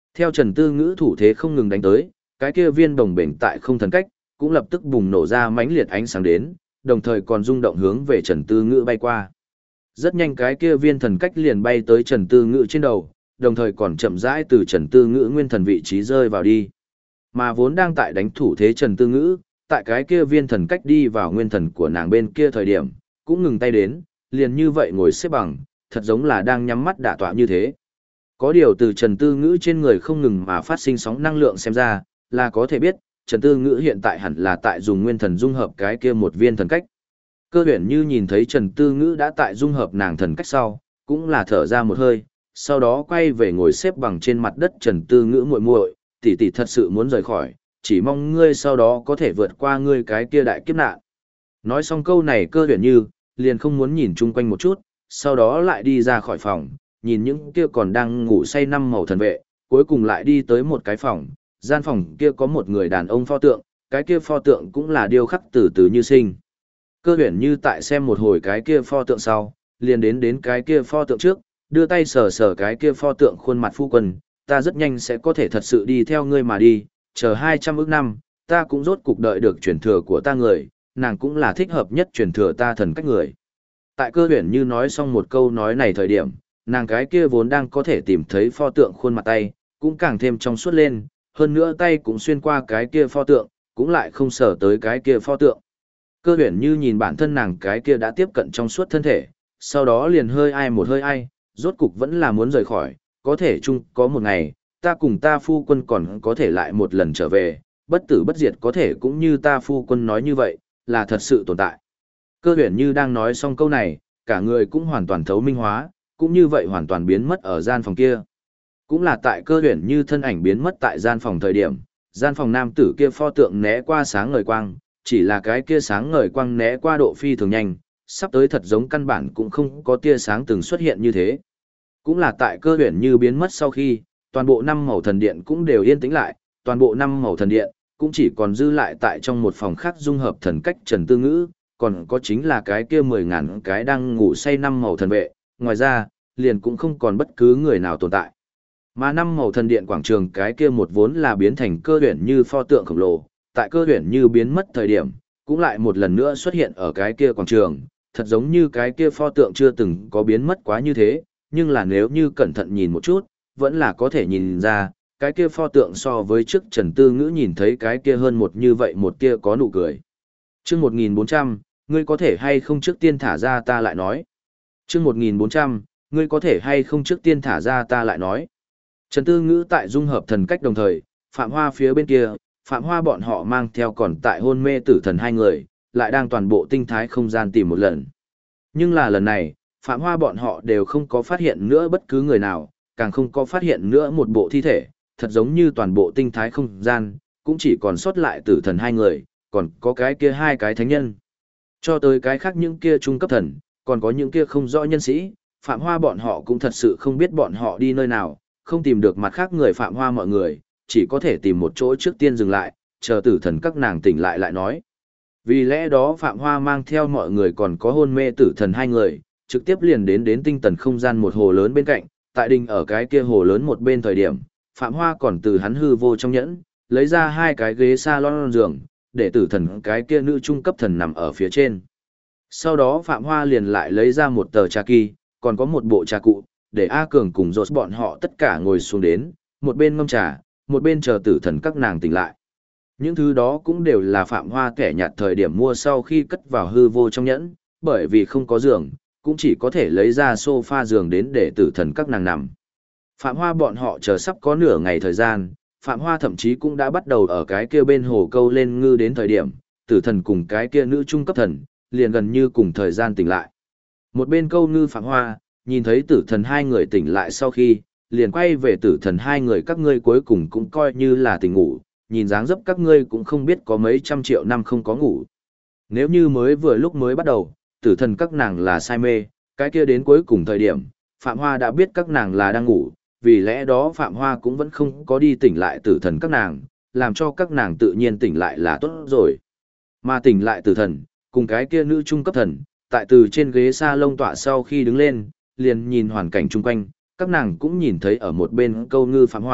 Theo Trần Tư Ngữ thủ thế không ngừng đánh tới, cái kia viên đồng bền tại không thần cách, cũng lập tức bùng nổ ra mãnh liệt ánh sáng đến, đồng thời còn rung động hướng về Trần Tư Ngữ bay qua. Rất nhanh cái kia viên thần cách liền bay tới Trần Tư Ngữ trên đầu, đồng thời còn chậm rãi từ Trần Tư Ngữ nguyên thần vị trí rơi vào đi. Mà vốn đang tại đánh thủ thế Trần Tư Ngữ, tại cái kia viên thần cách đi vào nguyên thần của nàng bên kia thời điểm, cũng ngừng tay đến, liền như vậy ngồi xếp bằng, thật giống là đang nhắm mắt đả tọa như thế. Có điều từ Trần Tư Ngữ trên người không ngừng mà phát sinh sóng năng lượng xem ra, là có thể biết, Trần Tư Ngữ hiện tại hẳn là tại dùng nguyên thần dung hợp cái kia một viên thần cách. Cơ Huyền Như nhìn thấy Trần Tư Ngữ đã tại dung hợp nàng thần cách sau, cũng là thở ra một hơi, sau đó quay về ngồi xếp bằng trên mặt đất. Trần Tư Ngữ muội muội, tỷ tỷ thật sự muốn rời khỏi, chỉ mong ngươi sau đó có thể vượt qua ngươi cái kia đại kiếp nạn. Nói xong câu này Cơ Huyền Như liền không muốn nhìn chung quanh một chút, sau đó lại đi ra khỏi phòng, nhìn những kia còn đang ngủ say năm màu thần vệ, cuối cùng lại đi tới một cái phòng, gian phòng kia có một người đàn ông pho tượng, cái kia pho tượng cũng là điêu khắc từ từ như sinh. Cơ Huyền Như tại xem một hồi cái kia pho tượng sau, liền đến cái kia pho tượng trước, đưa tay sờ sờ cái kia pho tượng khuôn mặt phu quân, ta rất nhanh sẽ có thể thật sự đi theo ngươi mà đi, chờ 200 ức năm, ta cũng rốt cục đợi được truyền thừa của ta người, nàng cũng là thích hợp nhất truyền thừa ta thần cách người. Tại Cơ Huyền Như nói xong một câu nói này thời điểm, nàng cái kia vốn đang có thể tìm thấy pho tượng khuôn mặt tay, cũng càng thêm trong suốt lên, hơn nữa tay cũng xuyên qua cái kia pho tượng, cũng lại không sờ tới cái kia pho tượng. Cơ Huyền Như nhìn bản thân nàng cái kia đã tiếp cận trong suốt thân thể, sau đó liền hơi ai một hơi ai, rốt cục vẫn là muốn rời khỏi, có thể chung có một ngày, ta cùng ta phu quân còn có thể lại một lần trở về, bất tử bất diệt có thể cũng như ta phu quân nói như vậy, là thật sự tồn tại. Cơ Huyền Như đang nói xong câu này, cả người cũng hoàn toàn thấu minh hóa, cũng như vậy hoàn toàn biến mất ở gian phòng kia. Cũng là tại Cơ Huyền Như thân ảnh biến mất tại gian phòng thời điểm, gian phòng nam tử kia pho tượng né qua sáng ngời quang, chỉ là cái kia sáng ngời quang né qua độ phi thường nhanh, sắp tới thật giống căn bản cũng không có tia sáng từng xuất hiện như thế. Cũng là tại Cơ Huyền Như biến mất sau khi, toàn bộ năm màu thần điện cũng đều yên tĩnh lại, toàn bộ năm màu thần điện cũng chỉ còn dư lại tại trong một phòng khác dung hợp thần cách Trần Tư Ngữ, còn có chính là cái kia 10.000 cái đang ngủ say năm màu thần vệ, ngoài ra, liền cũng không còn bất cứ người nào tồn tại. Mà năm màu thần điện quảng trường cái kia một vốn là biến thành Cơ Huyền Như pho tượng khổng lồ, tại Cơ Huyền Như biến mất thời điểm, cũng lại một lần nữa xuất hiện ở cái kia quảng trường, thật giống như cái kia pho tượng chưa từng có biến mất quá như thế, nhưng là nếu như cẩn thận nhìn một chút, vẫn là có thể nhìn ra, cái kia pho tượng so với trước Trần Tư Ngữ nhìn thấy cái kia hơn một như vậy một kia có nụ cười. Chương 1400, ngươi có thể hay không trước tiên thả ra ta lại nói. Chương 1400, ngươi có thể hay không trước tiên thả ra ta lại nói. Trần Tư Ngữ tại dung hợp thần cách đồng thời, Phạm Hoa phía bên kia, Phạm Hoa bọn họ mang theo còn tại hôn mê tử thần hai người, lại đang toàn bộ tinh thái không gian tìm một lần. Nhưng là lần này, Phạm Hoa bọn họ đều không có phát hiện nữa bất cứ người nào, càng không có phát hiện nữa một bộ thi thể, thật giống như toàn bộ tinh thái không gian, cũng chỉ còn sót lại tử thần hai người, còn có cái kia hai cái thánh nhân. Cho tới cái khác những kia trung cấp thần, còn có những kia không rõ nhân sĩ, Phạm Hoa bọn họ cũng thật sự không biết bọn họ đi nơi nào, không tìm được mặt khác người Phạm Hoa mọi người, chỉ có thể tìm một chỗ trước tiên dừng lại, chờ tử thần các nàng tỉnh lại lại nói. Vì lẽ đó Phạm Hoa mang theo mọi người còn có hôn mê tử thần hai người, trực tiếp liền đến tinh tần không gian một hồ lớn bên cạnh, tại đình ở cái kia hồ lớn một bên thời điểm, Phạm Hoa còn từ hắn hư vô trong nhẫn, lấy ra hai cái ghế salon giường, để tử thần cái kia nữ trung cấp thần nằm ở phía trên. Sau đó Phạm Hoa liền lại lấy ra một tờ trà kỳ, còn có một bộ trà cụ, để A Cường cùng Rốt bọn họ tất cả ngồi xuống đến, một bên ngâm trà, một bên chờ tử thần các nàng tỉnh lại. Những thứ đó cũng đều là Phạm Hoa kẻ nhạt thời điểm mua sau khi cất vào hư vô trong nhẫn, bởi vì không có giường, cũng chỉ có thể lấy ra sofa giường đến để tử thần các nàng nằm. Phạm Hoa bọn họ chờ sắp có nửa ngày thời gian, Phạm Hoa thậm chí cũng đã bắt đầu ở cái kia bên hồ câu lên ngư đến thời điểm, tử thần cùng cái kia nữ trung cấp thần, liền gần như cùng thời gian tỉnh lại. Một bên câu ngư Phạm Hoa, nhìn thấy tử thần hai người tỉnh lại sau khi, liền quay về tử thần hai người các ngươi cuối cùng cũng coi như là tỉnh ngủ, nhìn dáng dấp các ngươi cũng không biết có mấy trăm triệu năm không có ngủ. Nếu như mới vừa lúc mới bắt đầu, tử thần các nàng là say mê, cái kia đến cuối cùng thời điểm, Phạm Hoa đã biết các nàng là đang ngủ, vì lẽ đó Phạm Hoa cũng vẫn không có đi tỉnh lại tử thần các nàng, làm cho các nàng tự nhiên tỉnh lại là tốt rồi. Mà tỉnh lại tử thần, cùng cái kia nữ trung cấp thần, tại từ trên ghế salon tọa sau khi đứng lên, liền nhìn hoàn cảnh chung quanh, các nàng cũng nhìn thấy ở một bên câu ngư Phạm Hoa,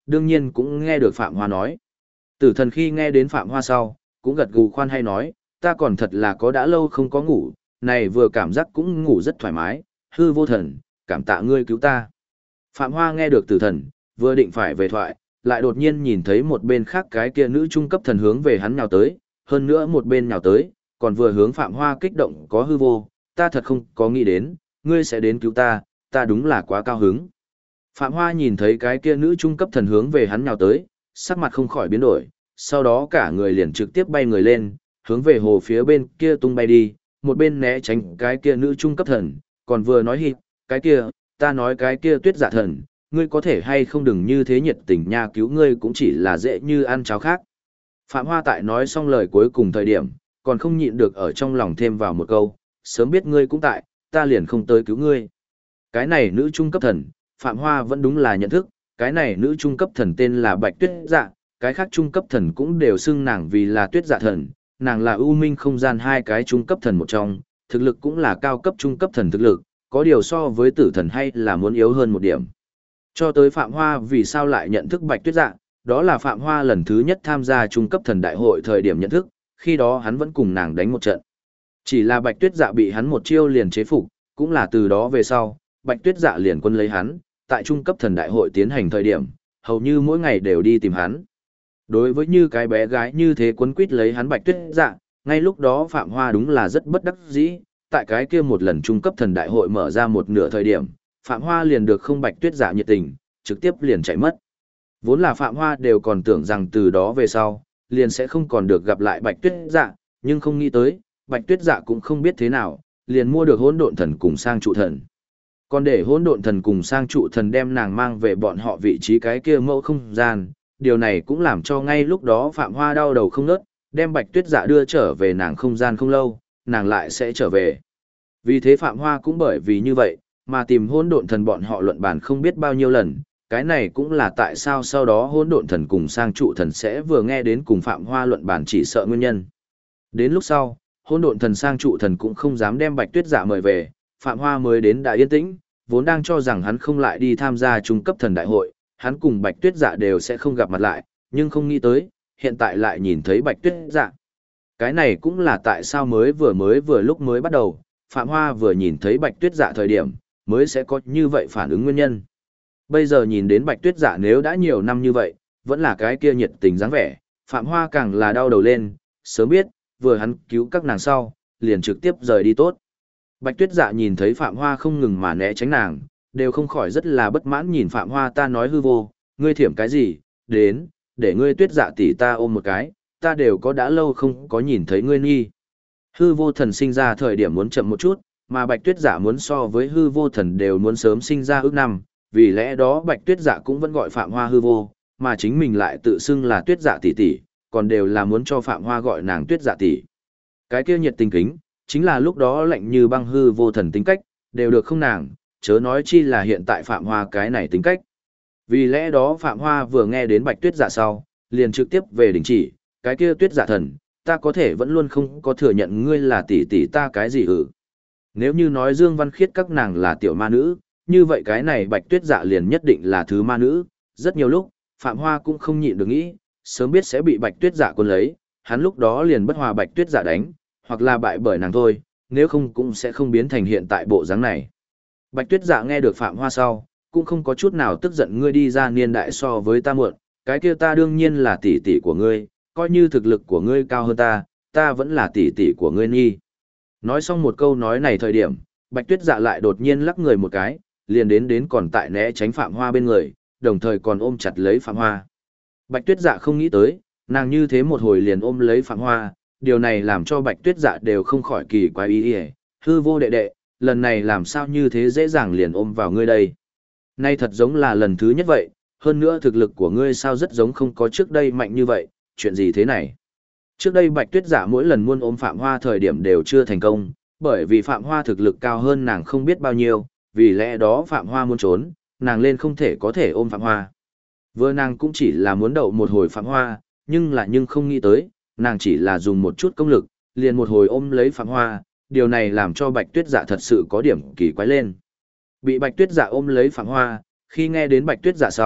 đương nhiên cũng nghe được Phạm Hoa nói. Tử thần khi nghe đến Phạm Hoa sau, cũng gật gù khoan hay nói, ta còn thật là có đã lâu không có ngủ, này vừa cảm giác cũng ngủ rất thoải mái, hư vô thần, cảm tạ ngươi cứu ta. Phạm Hoa nghe được tử thần, vừa định phải về thoại, lại đột nhiên nhìn thấy một bên khác cái kia nữ trung cấp thần hướng về hắn nhào tới, hơn nữa một bên nhào tới, còn vừa hướng Phạm Hoa kích động có hư vô, ta thật không có nghĩ đến, ngươi sẽ đến cứu ta, ta đúng là quá cao hứng. Phạm Hoa nhìn thấy cái kia nữ trung cấp thần hướng về hắn nhào tới, sắc mặt không khỏi biến đổi, sau đó cả người liền trực tiếp bay người lên, hướng về hồ phía bên kia tung bay đi, một bên né tránh cái kia nữ trung cấp thần, còn vừa nói hít, cái kia, ta nói cái kia Tuyết Dạ thần, ngươi có thể hay không đừng như thế nhiệt tình nha, cứu ngươi cũng chỉ là dễ như ăn cháo khác. Phạm Hoa tại nói xong lời cuối cùng thời điểm, còn không nhịn được ở trong lòng thêm vào một câu, sớm biết ngươi cũng tại, ta liền không tới cứu ngươi. Cái này nữ trung cấp thần, Phạm Hoa vẫn đúng là nhận thức, cái này nữ trung cấp thần tên là Bạch Tuyết Dạ, cái khác trung cấp thần cũng đều xưng nàng vì là Tuyết Dạ thần, nàng là ưu minh không gian hai cái trung cấp thần một trong, thực lực cũng là cao cấp trung cấp thần thực lực, có điều so với tử thần hay là muốn yếu hơn một điểm. Cho tới Phạm Hoa vì sao lại nhận thức Bạch Tuyết Dạ, đó là Phạm Hoa lần thứ nhất tham gia trung cấp thần đại hội thời điểm nhận thức, khi đó hắn vẫn cùng nàng đánh một trận. Chỉ là Bạch Tuyết Dạ bị hắn một chiêu liền chế phục, cũng là từ đó về sau, Bạch Tuyết Dạ liền quân lấy hắn, tại trung cấp thần đại hội tiến hành thời điểm, hầu như mỗi ngày đều đi tìm hắn. Đối với như cái bé gái như thế quấn quýt lấy hắn Bạch Tuyết Dạ, ngay lúc đó Phạm Hoa đúng là rất bất đắc dĩ, tại cái kia một lần trung cấp thần đại hội mở ra một nửa thời điểm, Phạm Hoa liền được không Bạch Tuyết Dạ nhiệt tình, trực tiếp liền chạy mất. Vốn là Phạm Hoa đều còn tưởng rằng từ đó về sau, liền sẽ không còn được gặp lại Bạch Tuyết Dạ, nhưng không nghĩ tới, Bạch Tuyết Dạ cũng không biết thế nào, liền mua được Hỗn Độn Thần cùng Sang Trụ Thần. Còn để Hỗn Độn Thần cùng Sang Trụ Thần đem nàng mang về bọn họ vị trí cái kia mẫu không gian, điều này cũng làm cho ngay lúc đó Phạm Hoa đau đầu không ngớt, đem Bạch Tuyết Dạ đưa trở về nàng không gian không lâu, nàng lại sẽ trở về. Vì thế Phạm Hoa cũng bởi vì như vậy, mà tìm Hỗn Độn Thần bọn họ luận bàn không biết bao nhiêu lần, cái này cũng là tại sao sau đó Hỗn Độn Thần cùng Sang Trụ Thần sẽ vừa nghe đến cùng Phạm Hoa luận bàn chỉ sợ nguyên nhân. Đến lúc sau, Hỗn Độn Thần Sang Trụ Thần cũng không dám đem Bạch Tuyết Dạ mời về, Phạm Hoa mới đến đã yên tĩnh, vốn đang cho rằng hắn không lại đi tham gia trung cấp thần đại hội, hắn cùng Bạch Tuyết Dạ đều sẽ không gặp mặt lại, nhưng không nghĩ tới, hiện tại lại nhìn thấy Bạch Tuyết Dạ. Cái này cũng là tại sao mới vừa lúc mới bắt đầu, Phạm Hoa vừa nhìn thấy Bạch Tuyết Dạ thời điểm, mới sẽ có như vậy phản ứng nguyên nhân. Bây giờ nhìn đến Bạch Tuyết Dạ nếu đã nhiều năm như vậy, vẫn là cái kia nhiệt tình dáng vẻ, Phạm Hoa càng là đau đầu lên, sớm biết, vừa hắn cứu các nàng sau, liền trực tiếp rời đi tốt. Bạch Tuyết Dạ nhìn thấy Phạm Hoa không ngừng mà né tránh nàng, đều không khỏi rất là bất mãn nhìn Phạm Hoa, ta nói hư vô, ngươi thiểm cái gì, đến, để ngươi Tuyết Dạ tỷ ta ôm một cái, ta đều có đã lâu không có nhìn thấy ngươi nghi. Hư vô thần sinh ra thời điểm muốn chậm một chút, mà Bạch Tuyết Dạ muốn so với hư vô thần đều muốn sớm sinh ra ước năm, vì lẽ đó Bạch Tuyết Dạ cũng vẫn gọi Phạm Hoa hư vô, mà chính mình lại tự xưng là Tuyết Dạ tỷ tỷ, còn đều là muốn cho Phạm Hoa gọi nàng Tuyết Dạ tỷ. Cái kia nhiệt tình kính, chính là lúc đó lạnh như băng hư vô thần tính cách, đều được không nàng, chớ nói chi là hiện tại Phạm Hoa cái này tính cách. Vì lẽ đó Phạm Hoa vừa nghe đến Bạch Tuyết Dạ sau, liền trực tiếp về đình chỉ, cái kia Tuyết Dạ thần, ta có thể vẫn luôn không có thừa nhận ngươi là tỷ tỷ ta cái gì ử. Nếu như nói Dương Văn Khiết các nàng là tiểu ma nữ, như vậy cái này Bạch Tuyết Dạ liền nhất định là thứ ma nữ, rất nhiều lúc, Phạm Hoa cũng không nhịn được nghĩ, sớm biết sẽ bị Bạch Tuyết Dạ quân lấy, hắn lúc đó liền bất hòa Bạch Tuyết Dạ đánh, hoặc là bại bởi nàng thôi, nếu không cũng sẽ không biến thành hiện tại bộ dáng này. Bạch Tuyết Dạ nghe được Phạm Hoa sau, cũng không có chút nào tức giận, ngươi đi ra niên đại so với ta muộn, cái kia ta đương nhiên là tỷ tỷ của ngươi, coi như thực lực của ngươi cao hơn ta vẫn là tỷ tỷ của ngươi nghi. Nói xong một câu nói này thời điểm, Bạch Tuyết Dạ lại đột nhiên lắc người một cái, liền đến còn tại né tránh Phạm Hoa bên người, đồng thời còn ôm chặt lấy Phạm Hoa. Bạch Tuyết Dạ không nghĩ tới, nàng như thế một hồi liền ôm lấy Phạm Hoa, điều này làm cho Bạch Tuyết Dạ đều không khỏi kỳ quái ý, hư vô đệ đệ, lần này làm sao như thế dễ dàng liền ôm vào ngươi đây. Nay thật giống là lần thứ nhất vậy, hơn nữa thực lực của ngươi sao rất giống không có trước đây mạnh như vậy, chuyện gì thế này. Trước đây Bạch Tuyết Dạ mỗi lần muốn ôm Phạm Hoa thời điểm đều chưa thành công, bởi vì Phạm Hoa thực lực cao hơn nàng không biết bao nhiêu, vì lẽ đó Phạm Hoa muốn trốn, nàng lên không thể có thể ôm Phạm Hoa. Vừa nàng cũng chỉ là muốn đậu một hồi Phạm Hoa, nhưng không nghĩ tới, nàng chỉ là dùng một chút công lực, liền một hồi ôm lấy Phạm Hoa, điều này làm cho Bạch Tuyết Dạ thật sự có điểm kỳ quái lên. Bị Bạch Tuyết Dạ ôm lấy Phạm Hoa, khi nghe đến Bạch Tuyết Dạ sau,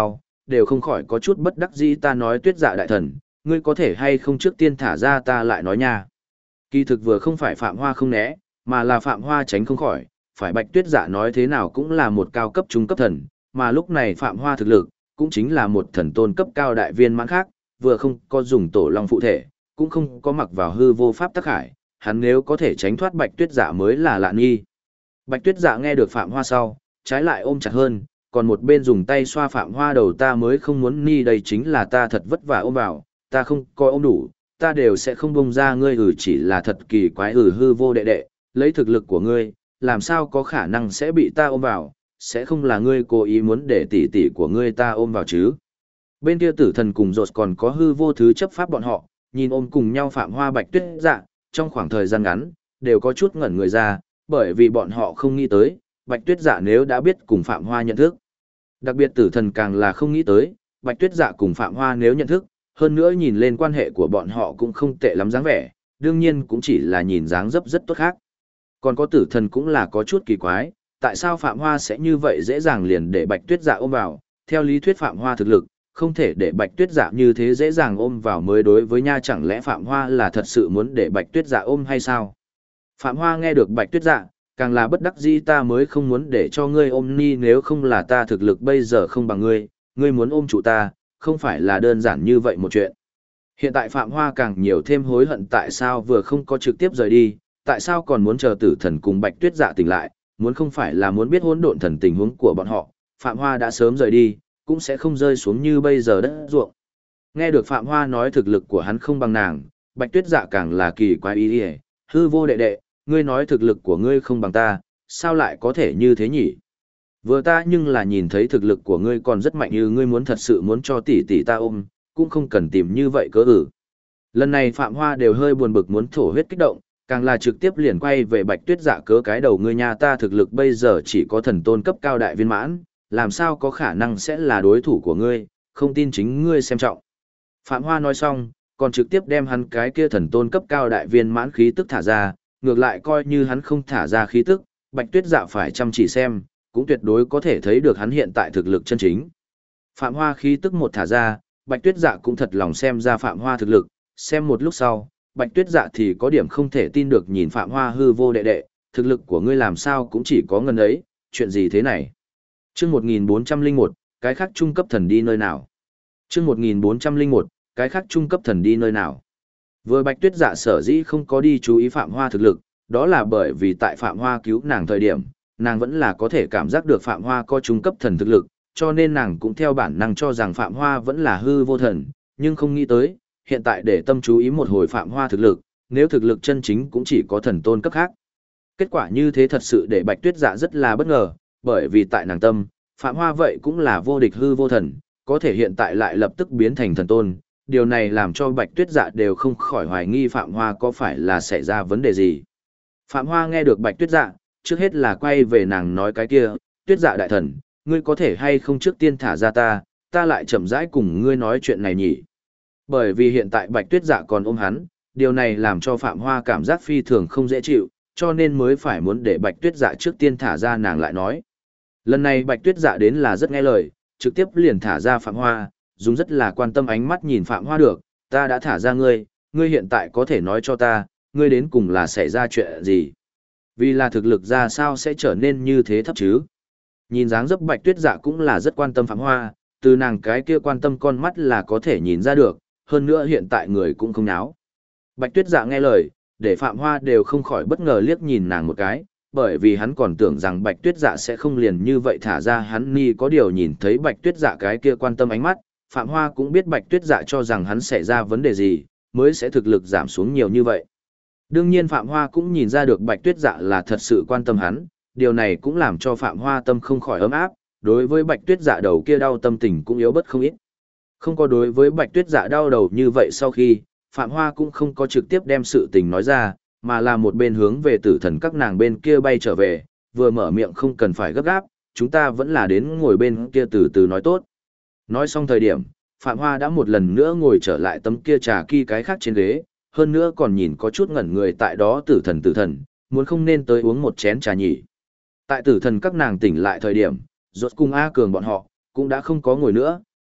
đều không khỏi có chút bất đắc dĩ. Ta nói Tuyết Dạ đại thần, ngươi có thể hay không trước tiên thả ra ta lại nói nha. Kỳ thực vừa không phải Phạm Hoa không né, mà là Phạm Hoa tránh không khỏi, phải Bạch Tuyết Dạ nói thế nào cũng là một cao cấp trung cấp thần, mà lúc này Phạm Hoa thực lực, cũng chính là một thần tôn cấp cao đại viên mãn khác, vừa không có dùng tổ long phụ thể, cũng không có mặc vào hư vô pháp tắc hải, hắn nếu có thể tránh thoát Bạch Tuyết Dạ mới là lạ nghi. Bạch Tuyết Dạ nghe được Phạm Hoa sau, trái lại ôm chặt hơn, còn một bên dùng tay xoa Phạm Hoa đầu. Ta mới không muốn ni, đây chính là ta thật vất vả ôm vào, ta không coi ôm đủ, ta đều sẽ không bông ra ngươi. Chỉ là thật kỳ quái. Hư vô đệ đệ, lấy thực lực của ngươi, làm sao có khả năng sẽ bị ta ôm vào, sẽ không là ngươi cố ý muốn để tỷ tỷ của ngươi ta ôm vào chứ. Bên kia Tử Thần cùng Rột còn có hư vô thứ chấp pháp bọn họ, nhìn ôm cùng nhau Phạm Hoa Bạch Tuyết Dạ, trong khoảng thời gian ngắn, đều có chút ngẩn người ra, bởi vì bọn họ không nghĩ tới, Bạch Tuyết Dạ nếu đã biết cùng Phạm Hoa nhận thức. Đặc biệt Tử Thần càng là không nghĩ tới, Bạch Tuyết Dạ cùng Phạm Hoa nếu nhận thức, hơn nữa nhìn lên quan hệ của bọn họ cũng không tệ lắm dáng vẻ, đương nhiên cũng chỉ là nhìn dáng dấp rất tốt khác. Còn có Tử Thần cũng là có chút kỳ quái, tại sao Phạm Hoa sẽ như vậy dễ dàng liền để Bạch Tuyết Dạ ôm vào, theo lý thuyết Phạm Hoa thực lực, không thể để Bạch Tuyết Dạ như thế dễ dàng ôm vào mới đối với nha, chẳng lẽ Phạm Hoa là thật sự muốn để Bạch Tuyết Dạ ôm hay sao? Phạm Hoa nghe được Bạch Tuyết Dạ, càng là bất đắc dĩ. Ta mới không muốn để cho ngươi ôm ni, nếu không là ta thực lực bây giờ không bằng ngươi, ngươi muốn ôm trụ ta, không phải là đơn giản như vậy một chuyện. Hiện tại Phạm Hoa càng nhiều thêm hối hận tại sao vừa không có trực tiếp rời đi, tại sao còn muốn chờ Tử Thần cùng Bạch Tuyết Dạ tỉnh lại, muốn không phải là muốn biết hỗn độn thần tình huống của bọn họ, Phạm Hoa đã sớm rời đi, cũng sẽ không rơi xuống như bây giờ đất ruộng. Nghe được Phạm Hoa nói thực lực của hắn không bằng nàng, Bạch Tuyết Dạ càng là kỳ quái ý. Hư vô đệ đệ, ngươi nói thực lực của ngươi không bằng ta, sao lại có thể như thế nhỉ? Vừa ta nhưng là nhìn thấy thực lực của ngươi còn rất mạnh, như ngươi muốn thật sự muốn cho tỷ tỷ ta ôm, cũng không cần tìm như vậy cớ. Lần này Phạm Hoa đều hơi buồn bực muốn thổ huyết kích động, càng là trực tiếp liền quay về Bạch Tuyết Dạ. Cớ cái đầu ngươi nha, ta thực lực bây giờ chỉ có thần tôn cấp cao đại viên mãn, làm sao có khả năng sẽ là đối thủ của ngươi, không tin chính ngươi xem trọng. Phạm Hoa nói xong, còn trực tiếp đem hắn cái kia thần tôn cấp cao đại viên mãn khí tức thả ra, ngược lại coi như hắn không thả ra khí tức, Bạch Tuyết Dạ phải chăm chỉ xem, cũng tuyệt đối có thể thấy được hắn hiện tại thực lực chân chính. Phạm Hoa khí tức một thả ra, Bạch Tuyết Dạ cũng thật lòng xem ra Phạm Hoa thực lực, xem một lúc sau, Bạch Tuyết Dạ thì có điểm không thể tin được nhìn Phạm Hoa. Hư vô đệ đệ, thực lực của ngươi làm sao cũng chỉ có ngần ấy, chuyện gì thế này? Chương 1401, cái khác trung cấp thần đi nơi nào? Chương 1401, cái khác trung cấp thần đi nơi nào? Vừa Bạch Tuyết Dạ sở dĩ không có đi chú ý Phạm Hoa thực lực, đó là bởi vì tại Phạm Hoa cứu nàng thời điểm, nàng vẫn là có thể cảm giác được Phạm Hoa có trung cấp thần thực lực, cho nên nàng cũng theo bản năng cho rằng Phạm Hoa vẫn là hư vô thần, nhưng không nghĩ tới, hiện tại để tâm chú ý một hồi Phạm Hoa thực lực, nếu thực lực chân chính cũng chỉ có thần tôn cấp khác. Kết quả như thế thật sự để Bạch Tuyết Dạ rất là bất ngờ, bởi vì tại nàng tâm, Phạm Hoa vậy cũng là vô địch hư vô thần, có thể hiện tại lại lập tức biến thành thần tôn. Điều này làm cho Bạch Tuyết Dạ đều không khỏi hoài nghi Phạm Hoa có phải là xảy ra vấn đề gì. Phạm Hoa nghe được Bạch Tuyết Dạ, trước hết là quay về nàng nói cái kia, Tuyết Dạ đại thần, ngươi có thể hay không trước tiên thả ra ta lại chậm rãi cùng ngươi nói chuyện này nhỉ. Bởi vì hiện tại Bạch Tuyết Dạ còn ôm hắn, điều này làm cho Phạm Hoa cảm giác phi thường không dễ chịu, cho nên mới phải muốn để Bạch Tuyết Dạ trước tiên thả ra nàng lại nói. Lần này Bạch Tuyết Dạ đến là rất nghe lời, trực tiếp liền thả ra Phạm Hoa, dùng rất là quan tâm ánh mắt nhìn Phạm Hoa. Được, ta đã thả ra ngươi, ngươi hiện tại có thể nói cho ta, ngươi đến cùng là xảy ra chuyện gì? Vì là thực lực ra sao sẽ trở nên như thế thấp chứ? Nhìn dáng dấp Bạch Tuyết Dạ cũng là rất quan tâm Phạm Hoa, từ nàng cái kia quan tâm con mắt là có thể nhìn ra được, hơn nữa hiện tại người cũng không náo. Bạch Tuyết Dạ nghe lời, để Phạm Hoa đều không khỏi bất ngờ liếc nhìn nàng một cái, bởi vì hắn còn tưởng rằng Bạch Tuyết Dạ sẽ không liền như vậy thả ra hắn ni. Có điều nhìn thấy Bạch Tuyết Dạ cái kia quan tâm ánh mắt, Phạm Hoa cũng biết Bạch Tuyết Dạ cho rằng hắn xảy ra vấn đề gì, mới sẽ thực lực giảm xuống nhiều như vậy. Đương nhiên Phạm Hoa cũng nhìn ra được Bạch Tuyết Dạ là thật sự quan tâm hắn, điều này cũng làm cho Phạm Hoa tâm không khỏi ấm áp, đối với Bạch Tuyết Dạ đầu kia đau tâm tình cũng yếu bớt không ít. Không có đối với Bạch Tuyết Dạ đau đầu như vậy, sau khi, Phạm Hoa cũng không có trực tiếp đem sự tình nói ra, mà là một bên hướng về Tử Thần các nàng bên kia bay trở về, vừa mở miệng không cần phải gấp gáp, chúng ta vẫn là đến ngồi bên kia từ từ nói tốt. Nói xong thời điểm, Phạm Hoa đã một lần nữa ngồi trở lại tấm kia trà ki cái khác trên ghế, hơn nữa còn nhìn có chút ngẩn người tại đó. Tử thần, muốn không nên tới uống một chén trà nhỉ? Tại Tử Thần các nàng tỉnh lại thời điểm, rốt cùng A Cường bọn họ cũng đã không có ngồi nữa,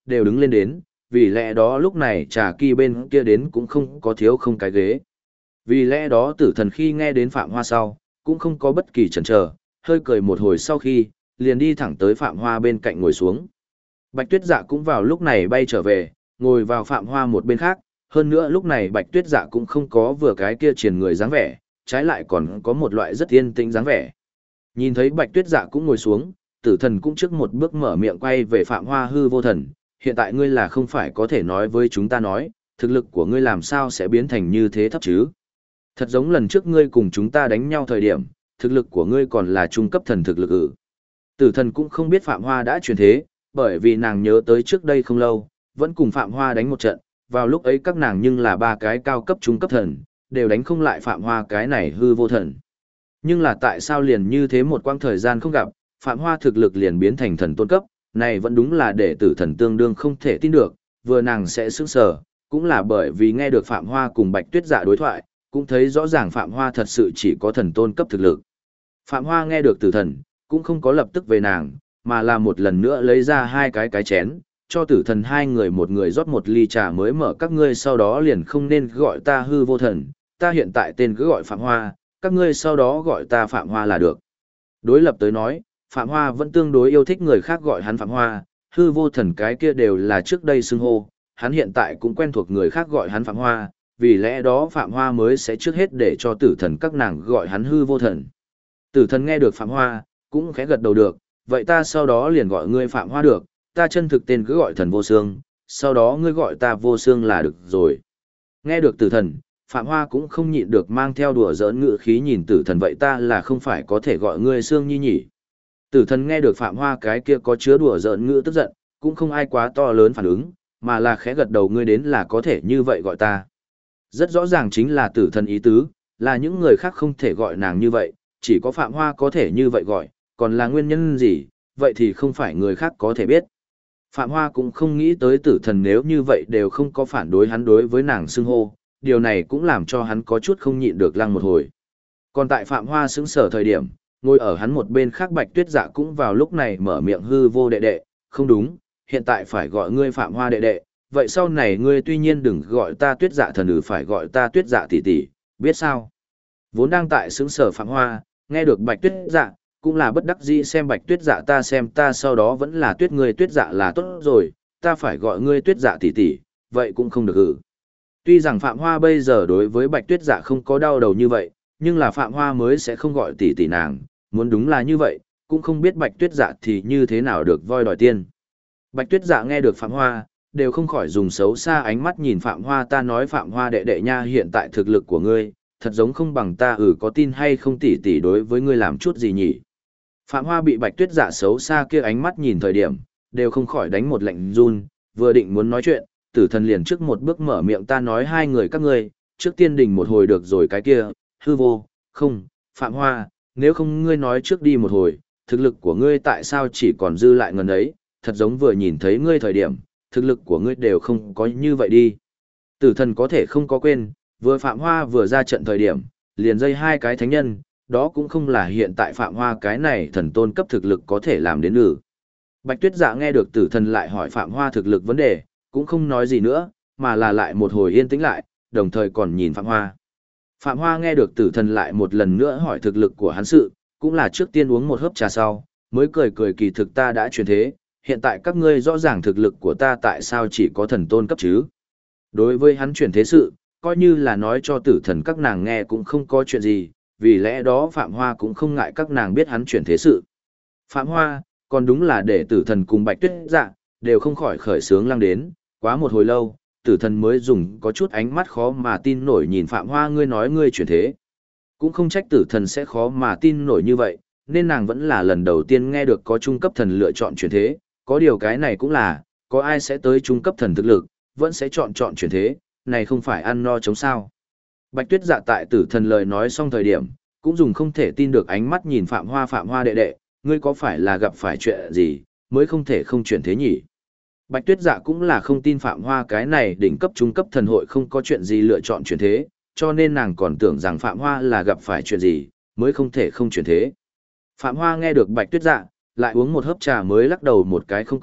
đều đứng lên đến, vì lẽ đó lúc này trà kỳ bên kia đến cũng không có thiếu không cái ghế. Vì lẽ đó tử thần khi nghe đến Phạm Hoa sau, cũng không có bất kỳ chần chờ, hơi cười một hồi sau khi, liền đi thẳng tới Phạm Hoa bên cạnh ngồi xuống. Bạch Tuyết Dạ cũng vào lúc này bay trở về, ngồi vào Phạm Hoa một bên khác, hơn nữa lúc này Bạch Tuyết Dạ cũng không có vừa cái kia triền người dáng vẻ, trái lại còn có một loại rất yên tĩnh dáng vẻ. Nhìn thấy Bạch Tuyết Dạ cũng ngồi xuống, tử thần cũng trước một bước mở miệng quay về Phạm Hoa hư vô thần, hiện tại ngươi là không phải có thể nói với chúng ta nói, thực lực của ngươi làm sao sẽ biến thành như thế thấp chứ? Thật giống lần trước ngươi cùng chúng ta đánh nhau thời điểm, thực lực của ngươi còn là trung cấp thần thực lực ư. Tử thần cũng không biết Phạm Hoa đã chuyển thế, bởi vì nàng nhớ tới trước đây không lâu, vẫn cùng Phạm Hoa đánh một trận, vào lúc ấy các nàng nhưng là ba cái cao cấp trung cấp thần, đều đánh không lại Phạm Hoa cái này hư vô thần. Nhưng là tại sao liền như thế một quãng thời gian không gặp, Phạm Hoa thực lực liền biến thành thần tôn cấp, này vẫn đúng là để tử thần tương đương không thể tin được, vừa nàng sẽ sững sờ, cũng là bởi vì nghe được Phạm Hoa cùng Bạch Tuyết Dạ đối thoại, cũng thấy rõ ràng Phạm Hoa thật sự chỉ có thần tôn cấp thực lực. Phạm Hoa nghe được tử thần, cũng không có lập tức về nàng, mà là một lần nữa lấy ra hai cái chén, cho tử thần hai người một người rót một ly trà mới mở, các ngươi sau đó liền không nên gọi ta hư vô thần, ta hiện tại tên cứ gọi Phạm Hoa, các ngươi sau đó gọi ta Phạm Hoa là được. Đối lập tới nói, Phạm Hoa vẫn tương đối yêu thích người khác gọi hắn Phạm Hoa, hư vô thần cái kia đều là trước đây xưng hô, hắn hiện tại cũng quen thuộc người khác gọi hắn Phạm Hoa, vì lẽ đó Phạm Hoa mới sẽ trước hết để cho tử thần các nàng gọi hắn hư vô thần. Tử thần nghe được Phạm Hoa, cũng khẽ gật đầu được, vậy ta sau đó liền gọi ngươi Phạm Hoa được, ta chân thực tên cứ gọi thần vô xương, sau đó ngươi gọi ta vô xương là được rồi. Nghe được tử thần, Phạm Hoa cũng không nhịn được mang theo đùa giỡn ngữ khí nhìn tử thần, vậy ta là không phải có thể gọi ngươi xương nhi nhỉ. Tử thần nghe được Phạm Hoa cái kia có chứa đùa giỡn ngữ tức giận, cũng không ai quá to lớn phản ứng, mà là khẽ gật đầu, ngươi đến là có thể như vậy gọi ta. Rất rõ ràng chính là tử thần ý tứ, là những người khác không thể gọi nàng như vậy, chỉ có Phạm Hoa có thể như vậy gọi, còn là nguyên nhân gì, vậy thì không phải người khác có thể biết. Phạm Hoa cũng không nghĩ tới tử thần nếu như vậy đều không có phản đối hắn đối với nàng xưng hô, điều này cũng làm cho hắn có chút không nhịn được lăng một hồi. Còn tại Phạm Hoa sững sở thời điểm, ngồi ở hắn một bên khác Bạch Tuyết Dạ cũng vào lúc này mở miệng, hư vô đệ đệ, không đúng, hiện tại phải gọi ngươi Phạm Hoa đệ đệ, vậy sau này ngươi tuy nhiên đừng gọi ta Tuyết Dạ thần, phải gọi ta Tuyết Dạ tỷ tỷ, biết sao? Vốn đang tại sững sở Phạm Hoa, nghe được Bạch Tuyết Dạ, cũng là bất đắc dĩ, xem Bạch Tuyết Dạ ta xem ta sau đó vẫn là Tuyết ngươi Tuyết Dạ là tốt rồi, ta phải gọi ngươi Tuyết Dạ tỷ tỷ, vậy cũng không được. Tuy rằng Phạm Hoa bây giờ đối với Bạch Tuyết Dạ không có đau đầu như vậy, nhưng là Phạm Hoa mới sẽ không gọi tỷ tỷ nàng, muốn đúng là như vậy, cũng không biết Bạch Tuyết Dạ thì như thế nào được voi đòi tiên. Bạch Tuyết Dạ nghe được Phạm Hoa, đều không khỏi dùng xấu xa ánh mắt nhìn Phạm Hoa, ta nói Phạm Hoa đệ đệ nha, hiện tại thực lực của ngươi, thật giống không bằng ta, có tin hay không tỷ tỷ đối với ngươi làm chút gì nhỉ? Phạm Hoa bị Bạch Tuyết Dạ xấu xa kia ánh mắt nhìn thời điểm, đều không khỏi đánh một lạnh run, vừa định muốn nói chuyện, tử thần liền trước một bước mở miệng, ta nói hai người các ngươi, trước tiên đình một hồi được rồi cái kia, hư vô, không, Phạm Hoa, nếu không ngươi nói trước đi một hồi, thực lực của ngươi tại sao chỉ còn dư lại ngần ấy, thật giống vừa nhìn thấy ngươi thời điểm, thực lực của ngươi đều không có như vậy đi. Tử thần có thể không có quên, vừa Phạm Hoa vừa ra trận thời điểm, liền dây hai cái thánh nhân, đó cũng không là hiện tại Phạm Hoa cái này thần tôn cấp thực lực có thể làm đến được. Bạch Tuyết Dạ nghe được tử thần lại hỏi Phạm Hoa thực lực vấn đề, cũng không nói gì nữa, mà là lại một hồi yên tĩnh lại, đồng thời còn nhìn Phạm Hoa. Phạm Hoa nghe được tử thần lại một lần nữa hỏi thực lực của hắn sự, cũng là trước tiên uống một hớp trà sau, mới cười cười, kỳ thực ta đã chuyển thế, hiện tại các ngươi rõ ràng thực lực của ta tại sao chỉ có thần tôn cấp chứ. Đối với hắn chuyển thế sự, coi như là nói cho tử thần các nàng nghe cũng không có chuyện gì, vì lẽ đó Phạm Hoa cũng không ngại các nàng biết hắn chuyển thế sự. Phạm Hoa, còn đúng là để tử thần cùng Bạch Tuyết Dạ, đều không khỏi khởi sướng lăng đến, quá một hồi lâu, tử thần mới dùng có chút ánh mắt khó mà tin nổi nhìn Phạm Hoa, ngươi nói ngươi chuyển thế. Cũng không trách tử thần sẽ khó mà tin nổi như vậy, nên nàng vẫn là lần đầu tiên nghe được có trung cấp thần lựa chọn chuyển thế, có điều cái này cũng là, có ai sẽ tới trung cấp thần thực lực, vẫn sẽ chọn chuyển thế, này không phải ăn no chống sao. Bạch Tuyết Dạ tại tử thần lời nói xong thời điểm, cũng dùng không thể tin được ánh mắt nhìn Phạm Hoa đệ đệ, ngươi có phải là gặp phải chuyện gì, mới không thể không chuyển thế nhỉ? Bạch Tuyết Dạ cũng là không tin Phạm Hoa cái này đỉnh cấp trung cấp thần hội không có chuyện gì lựa chọn chuyển thế, cho nên nàng còn tưởng rằng Phạm Hoa là gặp phải chuyện gì, mới không thể không chuyển thế. Phạm Hoa nghe được Bạch Tuyết Dạ, lại uống một hớp trà mới lắc đầu một cái, không có,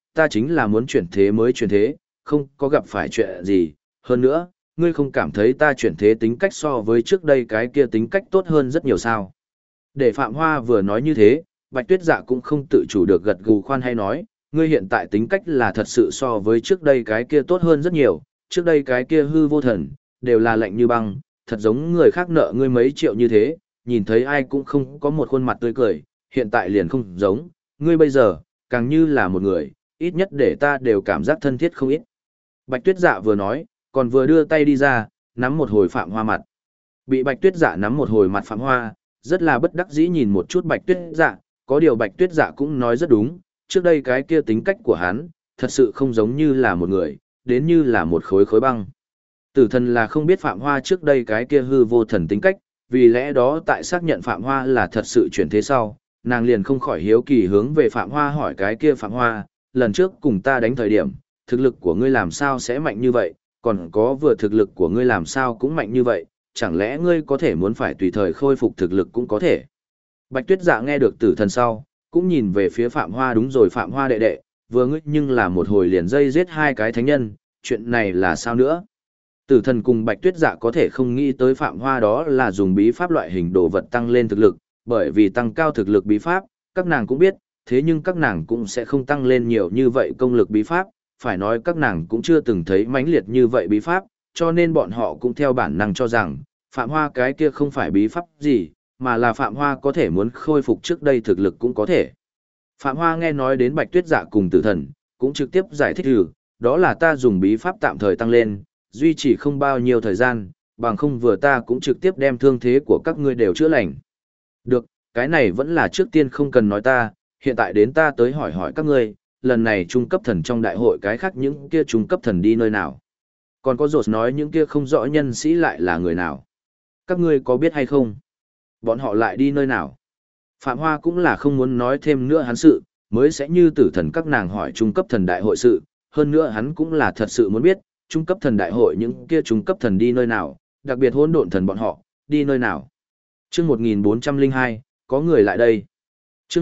ta chính là muốn chuyển thế mới chuyển thế, không có gặp phải chuyện gì, hơn nữa, ngươi không cảm thấy ta chuyển thế tính cách so với trước đây cái kia tính cách tốt hơn rất nhiều sao. Để Phạm Hoa vừa nói như thế, Bạch Tuyết Dạ cũng không tự chủ được gật gù khoan hay nói, ngươi hiện tại tính cách là thật sự so với trước đây cái kia tốt hơn rất nhiều, trước đây cái kia hư vô thần, đều là lạnh như băng, thật giống người khác nợ ngươi mấy triệu như thế, nhìn thấy ai cũng không có một khuôn mặt tươi cười, hiện tại liền không giống, ngươi bây giờ, càng như là một người, ít nhất để ta đều cảm giác thân thiết không ít. Bạch Tuyết Dạ vừa nói, còn vừa đưa tay đi ra, nắm một hồi Phạm Hoa mặt. Bị Bạch Tuyết Dạ nắm một hồi mặt Phạm Hoa, rất là bất đắc dĩ nhìn một chút Bạch Tuyết Dạ, có điều Bạch Tuyết Dạ cũng nói rất đúng, trước đây cái kia tính cách của hắn, thật sự không giống như là một người, đến như là một khối khối băng. Tử thần là không biết Phạm Hoa trước đây cái kia hư vô thần tính cách, vì lẽ đó tại xác nhận Phạm Hoa là thật sự chuyển thế sau, nàng liền không khỏi hiếu kỳ hướng về Phạm Hoa hỏi cái kia Phạm Hoa, lần trước cùng ta đánh thời điểm, thực lực của ngươi làm sao sẽ mạnh như vậy, còn có vừa thực lực của ngươi làm sao cũng mạnh như vậy, chẳng lẽ ngươi có thể muốn phải tùy thời khôi phục thực lực cũng có thể. Bạch Tuyết Dạ nghe được tử thần sau, cũng nhìn về phía Phạm Hoa đúng rồi Phạm Hoa đệ đệ, vừa ngươi nhưng là một hồi liền dây giết hai cái thánh nhân, chuyện này là sao nữa? Tử thần cùng Bạch Tuyết Dạ có thể không nghĩ tới Phạm Hoa đó là dùng bí pháp loại hình đồ vật tăng lên thực lực, bởi vì tăng cao thực lực bí pháp, các nàng cũng biết, thế nhưng các nàng cũng sẽ không tăng lên nhiều như vậy công lực bí pháp, phải nói các nàng cũng chưa từng thấy mãnh liệt như vậy bí pháp, cho nên bọn họ cũng theo bản năng cho rằng, Phạm Hoa cái kia không phải bí pháp gì, mà là Phạm Hoa có thể muốn khôi phục trước đây thực lực cũng có thể. Phạm Hoa nghe nói đến Bạch Tuyết Dạ cùng tử thần, cũng trực tiếp giải thích đó là ta dùng bí pháp tạm thời tăng lên, duy trì không bao nhiêu thời gian, bằng không vừa ta cũng trực tiếp đem thương thế của các ngươi đều chữa lành. Được, cái này vẫn là trước tiên không cần nói ta, hiện tại đến ta tới hỏi hỏi các ngươi, lần này trung cấp thần trong đại hội cái khác những kia trung cấp thần đi nơi nào. Còn có rột nói những kia không rõ nhân sĩ lại là người nào. Các ngươi có biết hay không? Bọn họ lại đi nơi nào? Phạm Hoa cũng là không muốn nói thêm nữa hắn sự, mới sẽ như tử thần các nàng hỏi trung cấp thần đại hội sự, hơn nữa hắn cũng là thật sự muốn biết, trung cấp thần đại hội những kia trung cấp thần đi nơi nào, đặc biệt hỗn độn thần bọn họ, đi nơi nào. Chương 1402, có người lại đây. Chương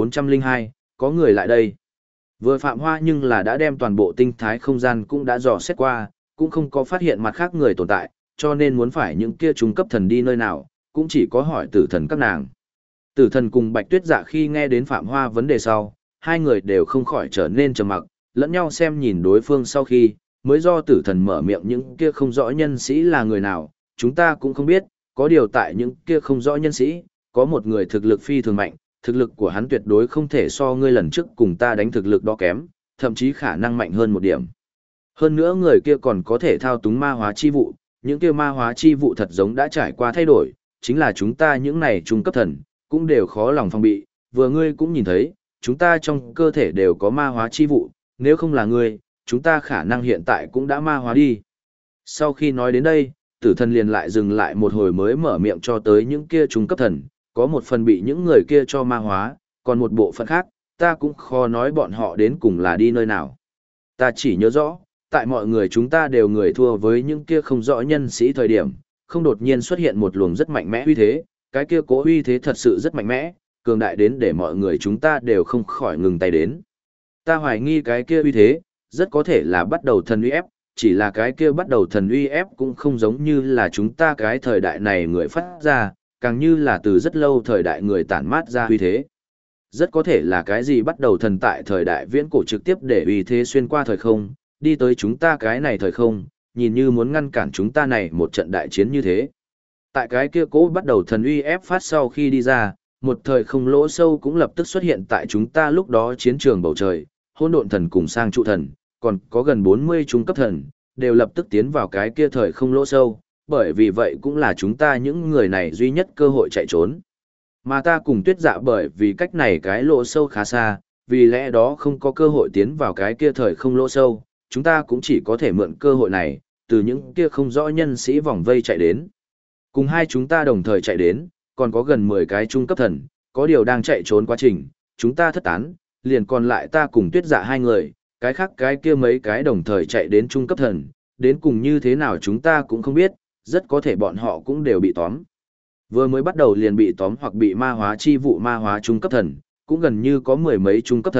1402, có người lại đây. Vừa Phạm Hoa nhưng là đã đem toàn bộ tinh thái không gian cũng đã dò xét qua, cũng không có phát hiện mặt khác người tồn tại, cho nên muốn phải những kia trung cấp thần đi nơi nào, cũng chỉ có hỏi tử thần các nàng. Tử thần cùng Bạch Tuyết Dạ khi nghe đến Phạm Hoa vấn đề sau, hai người đều không khỏi trở nên trầm mặc, lẫn nhau xem nhìn đối phương sau khi, mới do tử thần mở miệng những kia không rõ nhân sĩ là người nào, chúng ta cũng không biết, có điều tại những kia không rõ nhân sĩ, có một người thực lực phi thường mạnh, thực lực của hắn tuyệt đối không thể so ngươi lần trước cùng ta đánh thực lực đó kém, thậm chí khả năng mạnh hơn một điểm. Hơn nữa người kia còn có thể thao túng ma hóa chi vụ, những kia ma hóa chi vụ thật giống đã trải qua thay đổi, chính là chúng ta những này trung cấp thần, cũng đều khó lòng phòng bị, vừa ngươi cũng nhìn thấy, chúng ta trong cơ thể đều có ma hóa chi vụ, nếu không là ngươi, chúng ta khả năng hiện tại cũng đã ma hóa đi. Sau khi nói đến đây, tử thần liền lại dừng lại một hồi mới mở miệng cho tới những kia trung cấp thần, có một phần bị những người kia cho ma hóa, còn một bộ phận khác, ta cũng khó nói bọn họ đến cùng là đi nơi nào. Ta chỉ nhớ rõ, tại mọi người chúng ta đều người thua với những kia không rõ nhân sĩ thời điểm, không đột nhiên xuất hiện một luồng rất mạnh mẽ uy thế, cái kia cố uy thế thật sự rất mạnh mẽ, cường đại đến để mọi người chúng ta đều không khỏi ngừng tay đến. Ta hoài nghi cái kia uy thế, rất có thể là bắt đầu thần uy ép, chỉ là cái kia bắt đầu thần uy ép cũng không giống như là chúng ta cái thời đại này người phát ra, càng như là từ rất lâu thời đại người tản mát ra uy thế. Rất có thể là cái gì bắt đầu thần tại thời đại viễn cổ trực tiếp để uy thế xuyên qua thời không, đi tới chúng ta cái này thời không, nhìn như muốn ngăn cản chúng ta này một trận đại chiến như thế. Tại cái kia cố bắt đầu thần uy ép phát sau khi đi ra, một thời không lỗ sâu cũng lập tức xuất hiện tại chúng ta lúc đó chiến trường bầu trời, hỗn độn thần cùng sang trụ thần, còn có gần 40 trung cấp thần, đều lập tức tiến vào cái kia thời không lỗ sâu, bởi vì vậy cũng là chúng ta những người này duy nhất cơ hội chạy trốn. Mà ta cùng Tuyết Dạ bởi vì cách này cái lỗ sâu khá xa, vì lẽ đó không có cơ hội tiến vào cái kia thời không lỗ sâu, chúng ta cũng chỉ có thể mượn cơ hội này, từ những kia không rõ nhân sĩ vòng vây chạy đến. Cùng hai chúng ta đồng thời chạy đến, còn có gần 10 cái trung cấp thần, có điều đang chạy trốn quá trình, chúng ta thất tán, liền còn lại ta cùng Tuyết Dạ hai người, cái khác cái kia mấy cái đồng thời chạy đến trung cấp thần, đến cùng như thế nào chúng ta cũng không biết, rất có thể bọn họ cũng đều bị tóm. Vừa mới bắt đầu liền bị tóm hoặc bị ma hóa chi vụ ma hóa trung cấp thần, cũng gần như có 10 mấy trung cấp thần,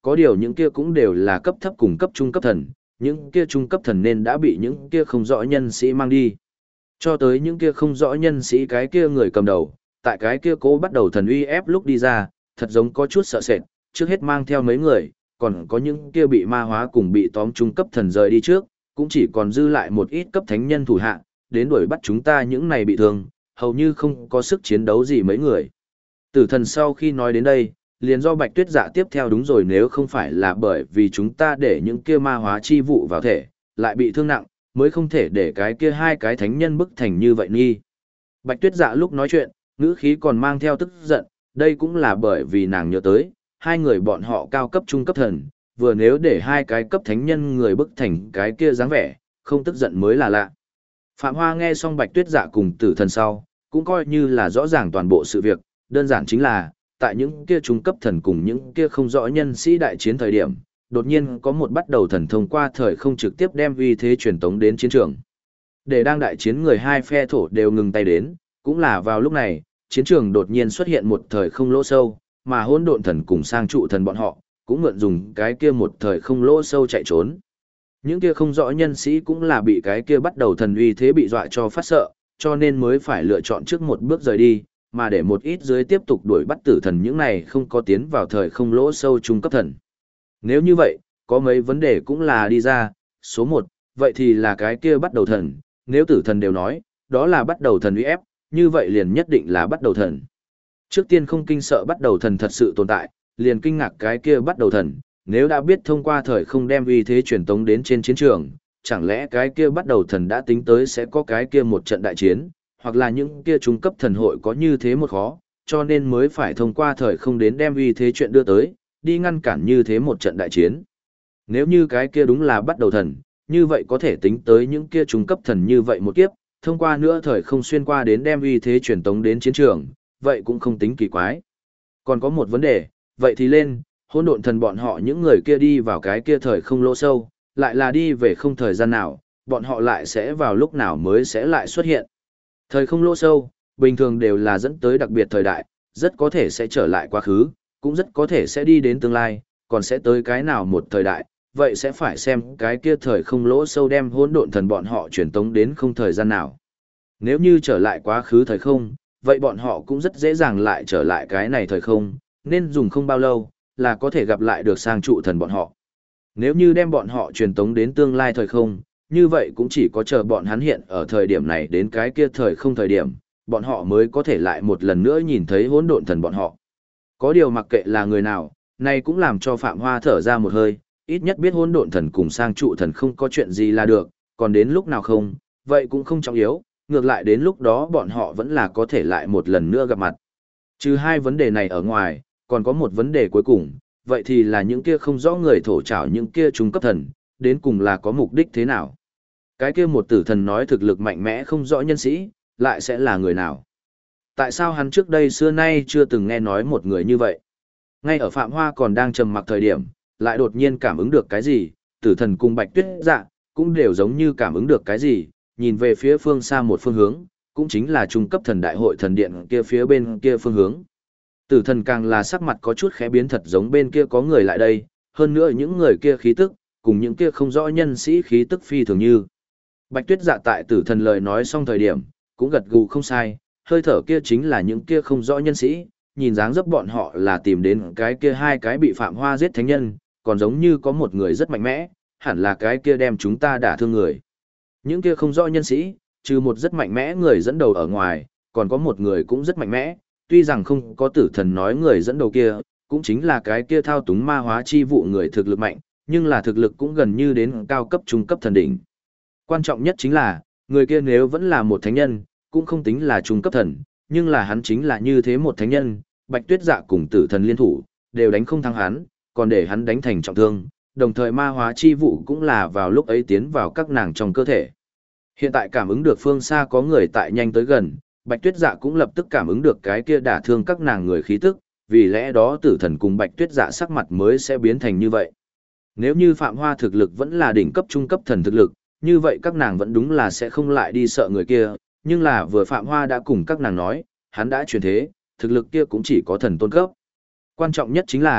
Có điều những kia cũng đều là cấp thấp cùng cấp trung cấp thần, những kia trung cấp thần nên đã bị những kia không rõ nhân sĩ mang đi. Cho tới những kia không rõ nhân sĩ cái kia người cầm đầu, tại cái kia cố bắt đầu thần uy ép lúc đi ra, thật giống có chút sợ sệt, trước hết mang theo mấy người, còn có những kia bị ma hóa cùng bị tóm trung cấp thần rời đi trước, cũng chỉ còn dư lại một ít cấp thánh nhân thủ hạ, đến đuổi bắt chúng ta những này bị thương, hầu như không có sức chiến đấu gì mấy người. Tử thần sau khi nói đến đây, liền do Bạch Tuyết Dạ tiếp theo đúng rồi, nếu không phải là bởi vì chúng ta để những kia ma hóa chi vụ vào thể, lại bị thương nặng, mới không thể để cái kia hai cái thánh nhân bức thành như vậy nghi. Bạch Tuyết Dạ lúc nói chuyện, ngữ khí còn mang theo tức giận, đây cũng là bởi vì nàng nhớ tới, hai người bọn họ cao cấp trung cấp thần, vừa nếu để hai cái cấp thánh nhân người bức thành cái kia dáng vẻ, không tức giận mới là lạ. Phạm Hoa nghe xong Bạch Tuyết Dạ cùng Tử thần sau, cũng coi như là rõ ràng toàn bộ sự việc, đơn giản chính là, tại những kia trung cấp thần cùng những kia không rõ nhân sĩ đại chiến thời điểm, đột nhiên có một bắt đầu thần thông qua thời không trực tiếp đem uy thế truyền tống đến chiến trường. Để đang đại chiến người hai phe thổ đều ngừng tay đến, cũng là vào lúc này, chiến trường đột nhiên xuất hiện một thời không lỗ sâu, mà hỗn độn thần cùng sang trụ thần bọn họ, cũng mượn dùng cái kia một thời không lỗ sâu chạy trốn. Những kia không rõ nhân sĩ cũng là bị cái kia bắt đầu thần uy thế bị dọa cho phát sợ, cho nên mới phải lựa chọn trước một bước rời đi, mà để một ít dưới tiếp tục đuổi bắt tử thần những này không có tiến vào thời không lỗ sâu trung cấp thần. Nếu như vậy, có mấy vấn đề cũng là đi ra, số 1, vậy thì là cái kia bắt đầu thần, nếu tử thần đều nói, đó là bắt đầu thần uy ép, như vậy liền nhất định là bắt đầu thần. Trước tiên không kinh sợ bắt đầu thần thật sự tồn tại, liền kinh ngạc cái kia bắt đầu thần, nếu đã biết thông qua thời không đem uy thế truyền tống đến trên chiến trường, chẳng lẽ cái kia bắt đầu thần đã tính tới sẽ có cái kia một trận đại chiến, hoặc là những kia trung cấp thần hội có như thế một khó, cho nên mới phải thông qua thời không đến đem uy thế chuyện đưa tới, đi ngăn cản như thế một trận đại chiến. Nếu như cái kia đúng là bắt đầu thần, như vậy có thể tính tới những kia trung cấp thần như vậy một kiếp, thông qua nữa thời không xuyên qua đến đem uy thế truyền tống đến chiến trường, vậy cũng không tính kỳ quái. Còn có một vấn đề, vậy thì lên, hỗn độn thần bọn họ những người kia đi vào cái kia thời không lỗ sâu, lại là đi về không thời gian nào, bọn họ lại sẽ vào lúc nào mới sẽ lại xuất hiện. Thời không lỗ sâu, bình thường đều là dẫn tới đặc biệt thời đại, rất có thể sẽ trở lại quá khứ, cũng rất có thể sẽ đi đến tương lai, còn sẽ tới cái nào một thời đại, vậy sẽ phải xem cái kia thời không lỗ sâu đem hỗn độn thần bọn họ truyền tống đến không thời gian nào. Nếu như trở lại quá khứ thời không, vậy bọn họ cũng rất dễ dàng lại trở lại cái này thời không, nên dùng không bao lâu, là có thể gặp lại được sang trụ thần bọn họ. Nếu như đem bọn họ truyền tống đến tương lai thời không, như vậy cũng chỉ có chờ bọn hắn hiện ở thời điểm này đến cái kia thời không thời điểm, bọn họ mới có thể lại một lần nữa nhìn thấy hỗn độn thần bọn họ. Có điều mặc kệ là người nào, này cũng làm cho Phạm Hoa thở ra một hơi, ít nhất biết hỗn độn thần cùng sang trụ thần không có chuyện gì là được, còn đến lúc nào không, vậy cũng không trọng yếu, ngược lại đến lúc đó bọn họ vẫn là có thể lại một lần nữa gặp mặt. Trừ hai vấn đề này ở ngoài, còn có một vấn đề cuối cùng, vậy thì là những kia không rõ người thổ trảo những kia trung cấp thần, đến cùng là có mục đích thế nào? Cái kia một tử thần nói thực lực mạnh mẽ không rõ nhân sĩ, lại sẽ là người nào? Tại sao hắn trước đây xưa nay chưa từng nghe nói một người như vậy? Ngay ở Phạm Hoa còn đang trầm mặc thời điểm, lại đột nhiên cảm ứng được cái gì, tử thần cùng Bạch Tuyết Dạ, cũng đều giống như cảm ứng được cái gì, nhìn về phía phương xa một phương hướng, cũng chính là trung cấp thần đại hội thần điện kia phía bên kia phương hướng. Tử thần càng là sắc mặt có chút khẽ biến, thật giống bên kia có người lại đây, hơn nữa những người kia khí tức, cùng những kia không rõ nhân sĩ khí tức phi thường như. Bạch Tuyết Dạ tại tử thần lời nói xong thời điểm, cũng gật gù không sai, hơi thở kia chính là những kia không rõ nhân sĩ, nhìn dáng dấp bọn họ là tìm đến cái kia hai cái bị Phạm Hoa giết thánh nhân, còn giống như có một người rất mạnh mẽ, hẳn là cái kia đem chúng ta đả thương người. Những kia không rõ nhân sĩ, trừ một rất mạnh mẽ người dẫn đầu ở ngoài, còn có một người cũng rất mạnh mẽ, tuy rằng không có tử thần nói người dẫn đầu kia, cũng chính là cái kia thao túng ma hóa chi vụ người thực lực mạnh, nhưng là thực lực cũng gần như đến cao cấp trung cấp thần đỉnh. Quan trọng nhất chính là, người kia nếu vẫn là một thánh nhân, cũng không tính là trung cấp thần, nhưng là hắn chính là như thế một thánh nhân, Bạch Tuyết Dạ cùng tử thần liên thủ, đều đánh không thắng hắn, còn để hắn đánh thành trọng thương, đồng thời ma hóa chi vụ cũng là vào lúc ấy tiến vào các nàng trong cơ thể. Hiện tại cảm ứng được phương xa có người tại nhanh tới gần, Bạch Tuyết Dạ cũng lập tức cảm ứng được cái kia đả thương các nàng người khí tức, vì lẽ đó tử thần cùng Bạch Tuyết Dạ sắc mặt mới sẽ biến thành như vậy. Nếu như Phạm Hoa thực lực vẫn là đỉnh cấp trung cấp thần thực lực, như vậy các nàng vẫn đúng là sẽ không lại đi sợ người kia, nhưng là vừa Phạm Hoa đã cùng các nàng nói, hắn đã chuyển thế, thực lực kia cũng chỉ có thần tôn cấp. Quan trọng nhất chính là,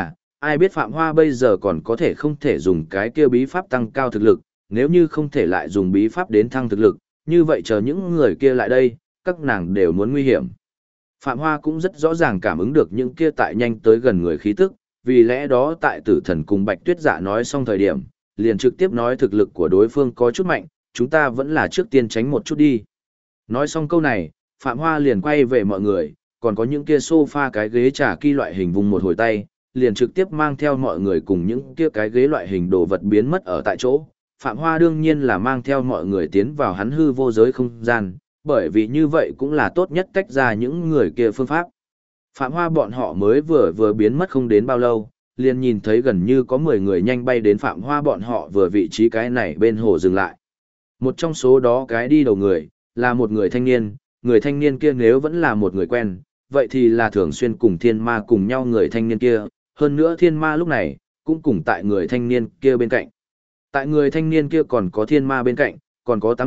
Ai biết Phạm Hoa bây giờ còn có thể không thể dùng cái kia bí pháp tăng cao thực lực, nếu như không thể lại dùng bí pháp đến thăng thực lực, như vậy chờ những người kia lại đây, các nàng đều muốn nguy hiểm. Phạm Hoa cũng rất rõ ràng cảm ứng được những kia tại nhanh tới gần người khí tức, vì lẽ đó tại Tử Thần cùng Bạch Tuyết Dạ nói xong thời điểm, liền trực tiếp nói thực lực của đối phương có chút mạnh, chúng ta vẫn là trước tiên tránh một chút đi. Nói xong câu này, Phạm Hoa liền quay về mọi người, còn có những kia sofa cái ghế trà kỳ loại hình vùng một hồi tay, liền trực tiếp mang theo mọi người cùng những kia cái ghế loại hình đồ vật biến mất ở tại chỗ. Phạm Hoa đương nhiên là mang theo mọi người tiến vào hắn hư vô giới không gian, bởi vì như vậy cũng là tốt nhất tách ra những người kia phương pháp. Phạm Hoa bọn họ mới vừa biến mất không đến bao lâu, liền nhìn thấy gần như có 10 người nhanh bay đến Phạm Hoa bọn họ vừa vị trí cái này bên hồ dừng lại. Một trong số đó cái đi đầu người, là một người thanh niên kia nếu vẫn là một người quen, vậy thì là thường xuyên cùng thiên ma cùng nhau người thanh niên kia, hơn nữa thiên ma lúc này, cũng cùng tại người thanh niên kia bên cạnh. Tại người thanh niên kia còn có thiên ma bên cạnh, còn có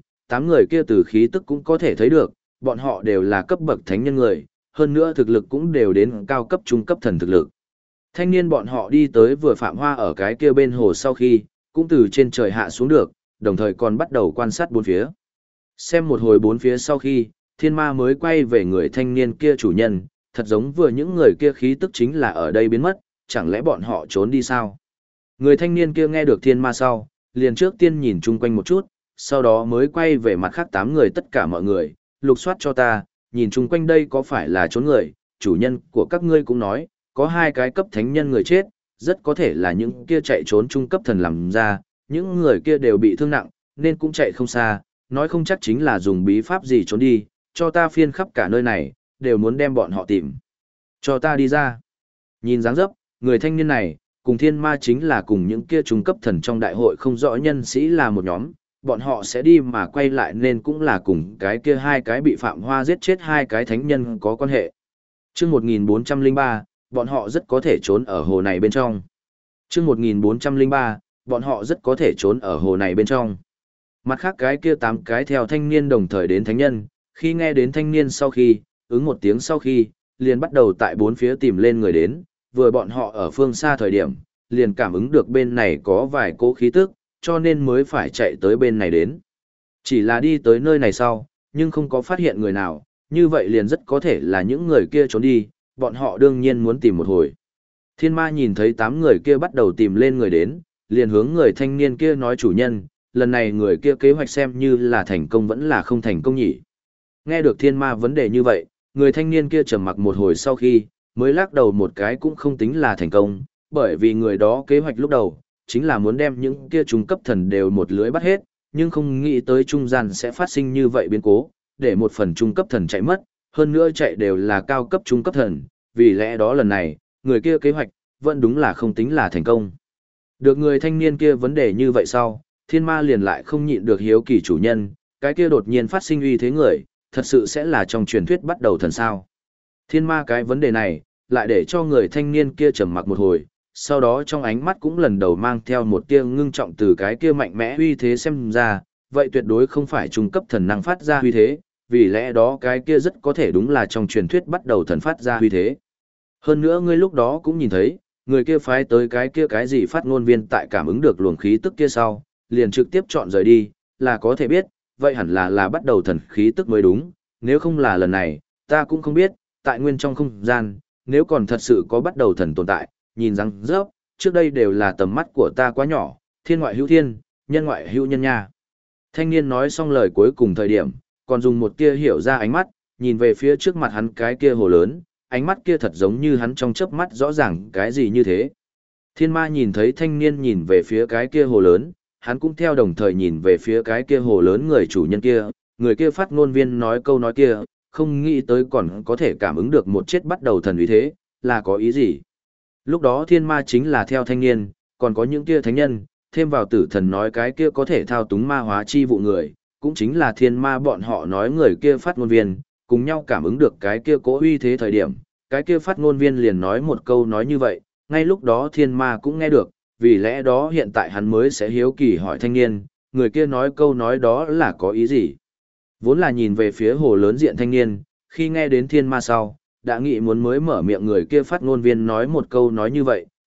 8 người kia từ khí tức cũng có thể thấy được, bọn họ đều là cấp bậc thánh nhân người, hơn nữa thực lực cũng đều đến cao cấp trung cấp thần thực lực. Thanh niên bọn họ đi tới vừa Phạm Hoa ở cái kia bên hồ sau khi, cũng từ trên trời hạ xuống được, đồng thời còn bắt đầu quan sát bốn phía. Xem một hồi bốn phía sau khi, thiên ma mới quay về người thanh niên kia chủ nhân, thật giống vừa những người kia khí tức chính là ở đây biến mất, chẳng lẽ bọn họ trốn đi sao? Người thanh niên kia nghe được thiên ma sau, liền trước tiên nhìn chung quanh một chút, sau đó mới quay về mặt khác 8 người tất cả mọi người, lục soát cho ta, nhìn chung quanh đây có phải là trốn người, chủ nhân của các ngươi cũng nói, có 2 cái cấp thánh nhân người chết, rất có thể là những kia chạy trốn trung cấp thần làm ra, những người kia đều bị thương nặng, nên cũng chạy không xa, nói không chắc chính là dùng bí pháp gì trốn đi, cho ta phiên khắp cả nơi này, đều muốn đem bọn họ tìm. Cho ta đi ra. Nhìn dáng dấp, người thanh niên này, cùng thiên ma chính là cùng những kia trung cấp thần trong đại hội không rõ nhân sĩ là một nhóm, bọn họ sẽ đi mà quay lại nên cũng là cùng cái kia 2 cái bị Phạm Hoa giết chết 2 cái thánh nhân có quan hệ. Chương 1403, bọn họ rất có thể trốn ở hồ này bên trong. Chương 1403, bọn họ rất có thể trốn ở hồ này bên trong. Mặt khác cái kia 8 cái theo thanh niên đồng thời đến thánh nhân, khi nghe đến thanh niên sau khi, ứng một tiếng sau khi, liền bắt đầu tại bốn phía tìm lên người đến, vừa bọn họ ở phương xa thời điểm, liền cảm ứng được bên này có vài cỗ khí tức, cho nên mới phải chạy tới bên này đến. Chỉ là đi tới nơi này sau, nhưng không có phát hiện người nào, như vậy liền rất có thể là những người kia trốn đi, bọn họ đương nhiên muốn tìm một hồi. Thiên ma nhìn thấy 8 người kia bắt đầu tìm lên người đến, liền hướng người thanh niên kia nói chủ nhân, lần này người kia kế hoạch xem như là thành công vẫn là không thành công nhỉ. Nghe được thiên ma vấn đề như vậy, người thanh niên kia trầm mặc một hồi sau khi, mới lắc đầu một cái cũng không tính là thành công, bởi vì người đó kế hoạch lúc đầu, chính là muốn đem những kia trung cấp thần đều một lưới bắt hết, nhưng không nghĩ tới trung gian sẽ phát sinh như vậy biến cố, để một phần trung cấp thần chạy mất, hơn nữa chạy đều là cao cấp trung cấp thần, vì lẽ đó lần này, người kia kế hoạch, vẫn đúng là không tính là thành công. Được người thanh niên kia vấn đề như vậy sau, thiên ma liền lại không nhịn được hiếu kỳ chủ nhân, cái kia đột nhiên phát sinh uy thế người, thật sự sẽ là trong truyền thuyết bắt đầu thần sao. Thiên ma cái vấn đề này, lại để cho người thanh niên kia trầm mặc một hồi, sau đó trong ánh mắt cũng lần đầu mang theo một tia ngưng trọng từ cái kia mạnh mẽ uy thế xem ra, vậy tuyệt đối không phải trung cấp thần năng phát ra uy thế, vì lẽ đó cái kia rất có thể đúng là trong truyền thuyết bắt đầu thần phát ra uy thế. Hơn nữa ngươi lúc đó cũng nhìn thấy, người kia phái tới cái kia cái gì phát ngôn viên tại cảm ứng được luồng khí tức kia sau, liền trực tiếp chọn rời đi, là có thể biết, vậy hẳn là bắt đầu thần khí tức mới đúng, nếu không là lần này, ta cũng không biết, tại nguyên trong không gian, nếu còn thật sự có bắt đầu thần tồn tại, nhìn răng rớp, trước đây đều là tầm mắt của ta quá nhỏ, thiên ngoại hữu thiên, nhân ngoại hữu nhân nha. Thanh niên nói xong lời cuối cùng thời điểm, còn dùng một tia hiểu ra ánh mắt, nhìn về phía trước mặt hắn cái kia hồ lớn, ánh mắt kia thật giống như hắn trong chớp mắt rõ ràng cái gì như thế. Thiên ma nhìn thấy thanh niên nhìn về phía cái kia hồ lớn, hắn cũng theo đồng thời nhìn về phía cái kia hồ lớn người chủ nhân kia, người kia phát ngôn viên nói câu nói kia, không nghĩ tới còn có thể cảm ứng được một chết bắt đầu thần uy thế, là có ý gì. Lúc đó thiên ma chính là theo thanh niên, còn có những kia thánh nhân, thêm vào tử thần nói cái kia có thể thao túng ma hóa chi vụ người, cũng chính là thiên ma bọn họ nói người kia phát ngôn viên, cùng nhau cảm ứng được cái kia cố uy thế thời điểm, cái kia phát ngôn viên liền nói một câu nói như vậy, ngay lúc đó thiên ma cũng nghe được, vì lẽ đó hiện tại hắn mới sẽ hiếu kỳ hỏi thanh niên, người kia nói câu nói đó là có ý gì. Vốn là nhìn về phía hồ lớn diện thanh niên, khi nghe đến thiên ma sau, đã nghĩ muốn mới mở miệng người kia phát ngôn viên nói một câu nói như vậy,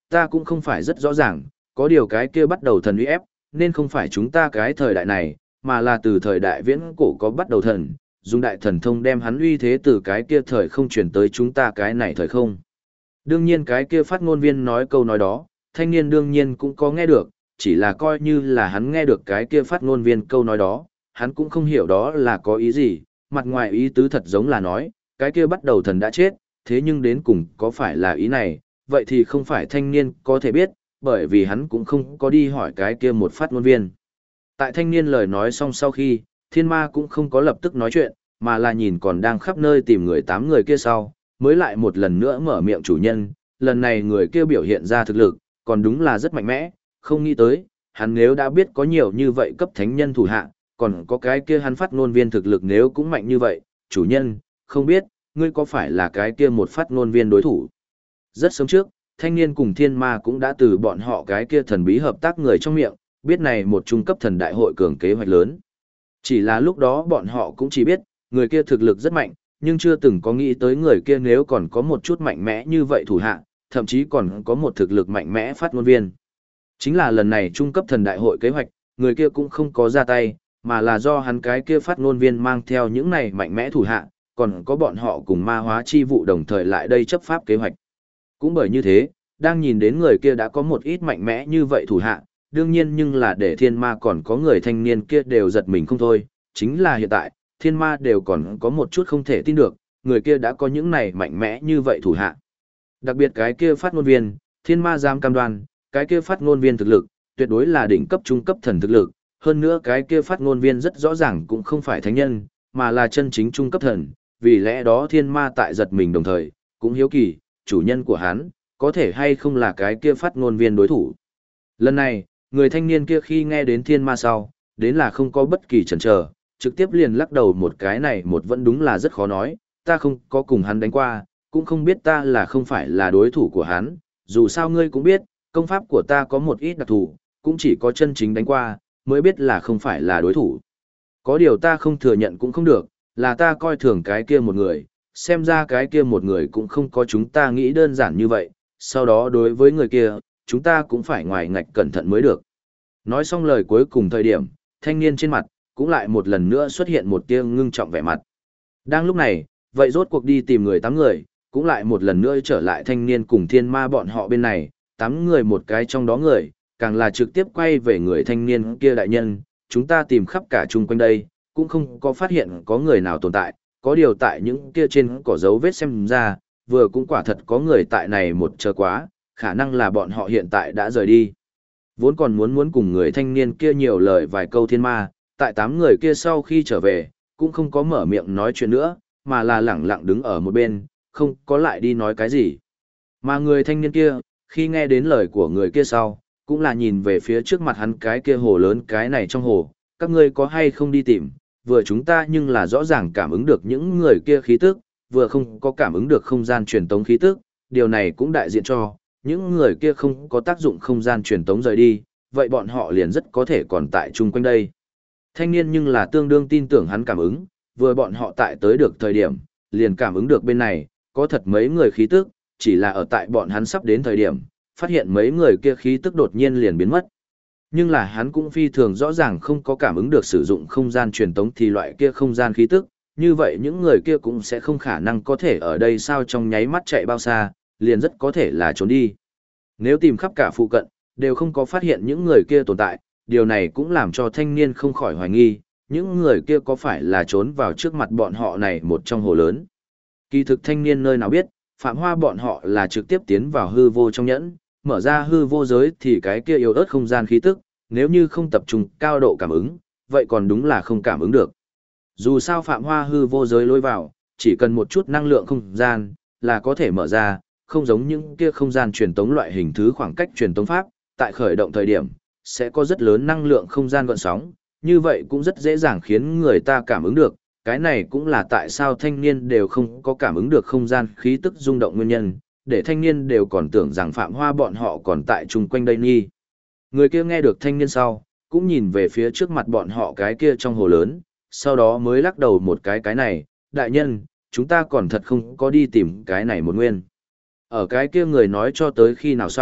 ta cũng không phải rất rõ ràng, có điều cái kia bắt đầu thần uy ép, nên không phải chúng ta cái thời đại này, mà là từ thời đại viễn cổ có bắt đầu thần, dùng đại thần thông đem hắn uy thế từ cái kia thời không chuyển tới chúng ta cái này thời không. Đương nhiên cái kia phát ngôn viên nói câu nói đó, thanh niên đương nhiên cũng có nghe được, chỉ là coi như là hắn nghe được cái kia phát ngôn viên câu nói đó, hắn cũng không hiểu đó là có ý gì, mặt ngoài ý tứ thật giống là nói, cái kia bắt đầu thần đã chết, thế nhưng đến cùng có phải là ý này, vậy thì không phải thanh niên có thể biết, bởi vì hắn cũng không có đi hỏi cái kia một phát ngôn viên. Tại thanh niên lời nói xong sau khi, thiên ma cũng không có lập tức nói chuyện, mà là nhìn còn đang khắp nơi tìm người 8 người kia sau, mới lại một lần nữa mở miệng chủ nhân, lần này người kia biểu hiện ra thực lực, còn đúng là rất mạnh mẽ, không nghĩ tới, hắn nếu đã biết có nhiều như vậy cấp thánh nhân thủ hạ, còn có cái kia hắn phát ngôn viên thực lực nếu cũng mạnh như vậy, chủ nhân, không biết, ngươi có phải là cái kia một phát ngôn viên đối thủ. Rất sớm trước, thanh niên cùng thiên ma cũng đã từ bọn họ cái kia thần bí hợp tác người trong miệng, biết này một trung cấp thần đại hội cường kế hoạch lớn. Chỉ là lúc đó bọn họ cũng chỉ biết, người kia thực lực rất mạnh, nhưng chưa từng có nghĩ tới người kia nếu còn có một chút mạnh mẽ như vậy thủ hạ, thậm chí còn có một thực lực mạnh mẽ phát ngôn viên. Chính là lần này trung cấp thần đại hội kế hoạch, người kia cũng không có ra tay, mà là do hắn cái kia phát ngôn viên mang theo những này mạnh mẽ thủ hạ, còn có bọn họ cùng ma hóa chi vụ đồng thời lại đây chấp pháp kế hoạch. Cũng bởi như thế, đang nhìn đến người kia đã có một ít mạnh mẽ như vậy thủ hạ, đương nhiên nhưng là để thiên ma còn có người thanh niên kia đều giật mình không thôi, chính là hiện tại, thiên ma đều còn có một chút không thể tin được, người kia đã có những này mạnh mẽ như vậy thủ hạ. Đặc biệt cái kia phát ngôn viên, thiên ma dám cam đoan, cái kia phát ngôn viên thực lực, tuyệt đối là đỉnh cấp trung cấp thần thực lực, hơn nữa cái kia phát ngôn viên rất rõ ràng cũng không phải thánh nhân, mà là chân chính trung cấp thần, vì lẽ đó thiên ma tại giật mình đồng thời, cũng hiếu kỳ, chủ nhân của hắn, có thể hay không là cái kia phát ngôn viên đối thủ. Lần này, người thanh niên kia khi nghe đến thiên ma sau, đến là không có bất kỳ chần chờ, trực tiếp liền lắc đầu một cái này một vẫn đúng là rất khó nói, ta không có cùng hắn đánh qua, cũng không biết ta là không phải là đối thủ của hắn, dù sao ngươi cũng biết, công pháp của ta có một ít đặc thù, cũng chỉ có chân chính đánh qua, mới biết là không phải là đối thủ. Có điều ta không thừa nhận cũng không được, là ta coi thường cái kia một người, xem ra cái kia một người cũng không có chúng ta nghĩ đơn giản như vậy, sau đó đối với người kia, chúng ta cũng phải ngoài ngạch cẩn thận mới được. Nói xong lời cuối cùng thời điểm, thanh niên trên mặt, cũng lại một lần nữa xuất hiện một tia ngưng trọng vẻ mặt. Đang lúc này, vậy rốt cuộc đi tìm người 8 người, cũng lại một lần nữa trở lại thanh niên cùng thiên ma bọn họ bên này, 8 người một cái trong đó người, càng là trực tiếp quay về người thanh niên kia đại nhân, chúng ta tìm khắp cả chung quanh đây, cũng không có phát hiện có người nào tồn tại, có điều tại những kia trên cỏ dấu vết xem ra, vừa cũng quả thật có người tại này một chờ quá, khả năng là bọn họ hiện tại đã rời đi. Vốn còn muốn cùng người thanh niên kia nhiều lời vài câu thiên ma, tại 8 người kia sau khi trở về, cũng không có mở miệng nói chuyện nữa, mà là lẳng lặng đứng ở một bên, không có lại đi nói cái gì. Mà người thanh niên kia, khi nghe đến lời của người kia sau, cũng là nhìn về phía trước mặt hắn cái kia hồ lớn cái này trong hồ, các ngươi có hay không đi tìm, vừa chúng ta nhưng là rõ ràng cảm ứng được những người kia khí tức, vừa không có cảm ứng được không gian truyền tống khí tức, điều này cũng đại diện cho, những người kia không có tác dụng không gian truyền tống rời đi, vậy bọn họ liền rất có thể còn tại chung quanh đây. Thanh niên nhưng là tương đương tin tưởng hắn cảm ứng, vừa bọn họ tại tới được thời điểm, liền cảm ứng được bên này, có thật mấy người khí tức, chỉ là ở tại bọn hắn sắp đến thời điểm, phát hiện mấy người kia khí tức đột nhiên liền biến mất. Nhưng là hắn cũng phi thường rõ ràng không có cảm ứng được sử dụng không gian truyền tống thì loại kia không gian khí tức, như vậy những người kia cũng sẽ không khả năng có thể ở đây sao trong nháy mắt chạy bao xa, liền rất có thể là trốn đi. Nếu tìm khắp cả phụ cận, đều không có phát hiện những người kia tồn tại, điều này cũng làm cho thanh niên không khỏi hoài nghi, những người kia có phải là trốn vào trước mặt bọn họ này một trong hồ lớn. Kỳ thực thanh niên nơi nào biết, Phạm Hoa bọn họ là trực tiếp tiến vào hư vô trong nhẫn, mở ra hư vô giới thì cái kia yếu ớt không gian khí tức, nếu như không tập trung cao độ cảm ứng, vậy còn đúng là không cảm ứng được. Dù sao Phạm Hoa hư vô giới lối vào, chỉ cần một chút năng lượng không gian, là có thể mở ra, không giống những kia không gian truyền tống loại hình thứ khoảng cách truyền tống pháp, tại khởi động thời điểm, sẽ có rất lớn năng lượng không gian gợn sóng, như vậy cũng rất dễ dàng khiến người ta cảm ứng được, cái này cũng là tại sao thanh niên đều không có cảm ứng được không gian khí tức rung động nguyên nhân, để thanh niên đều còn tưởng rằng Phạm Hoa bọn họ còn tại chung quanh đây nghi. Người kia nghe được thanh niên sau, cũng nhìn về phía trước mặt bọn họ cái kia trong hồ lớn, sau đó mới lắc đầu một cái này, đại nhân, chúng ta còn thật không có đi tìm cái này một nguyên. Ở cái kia người nói cho tới khi nào xong,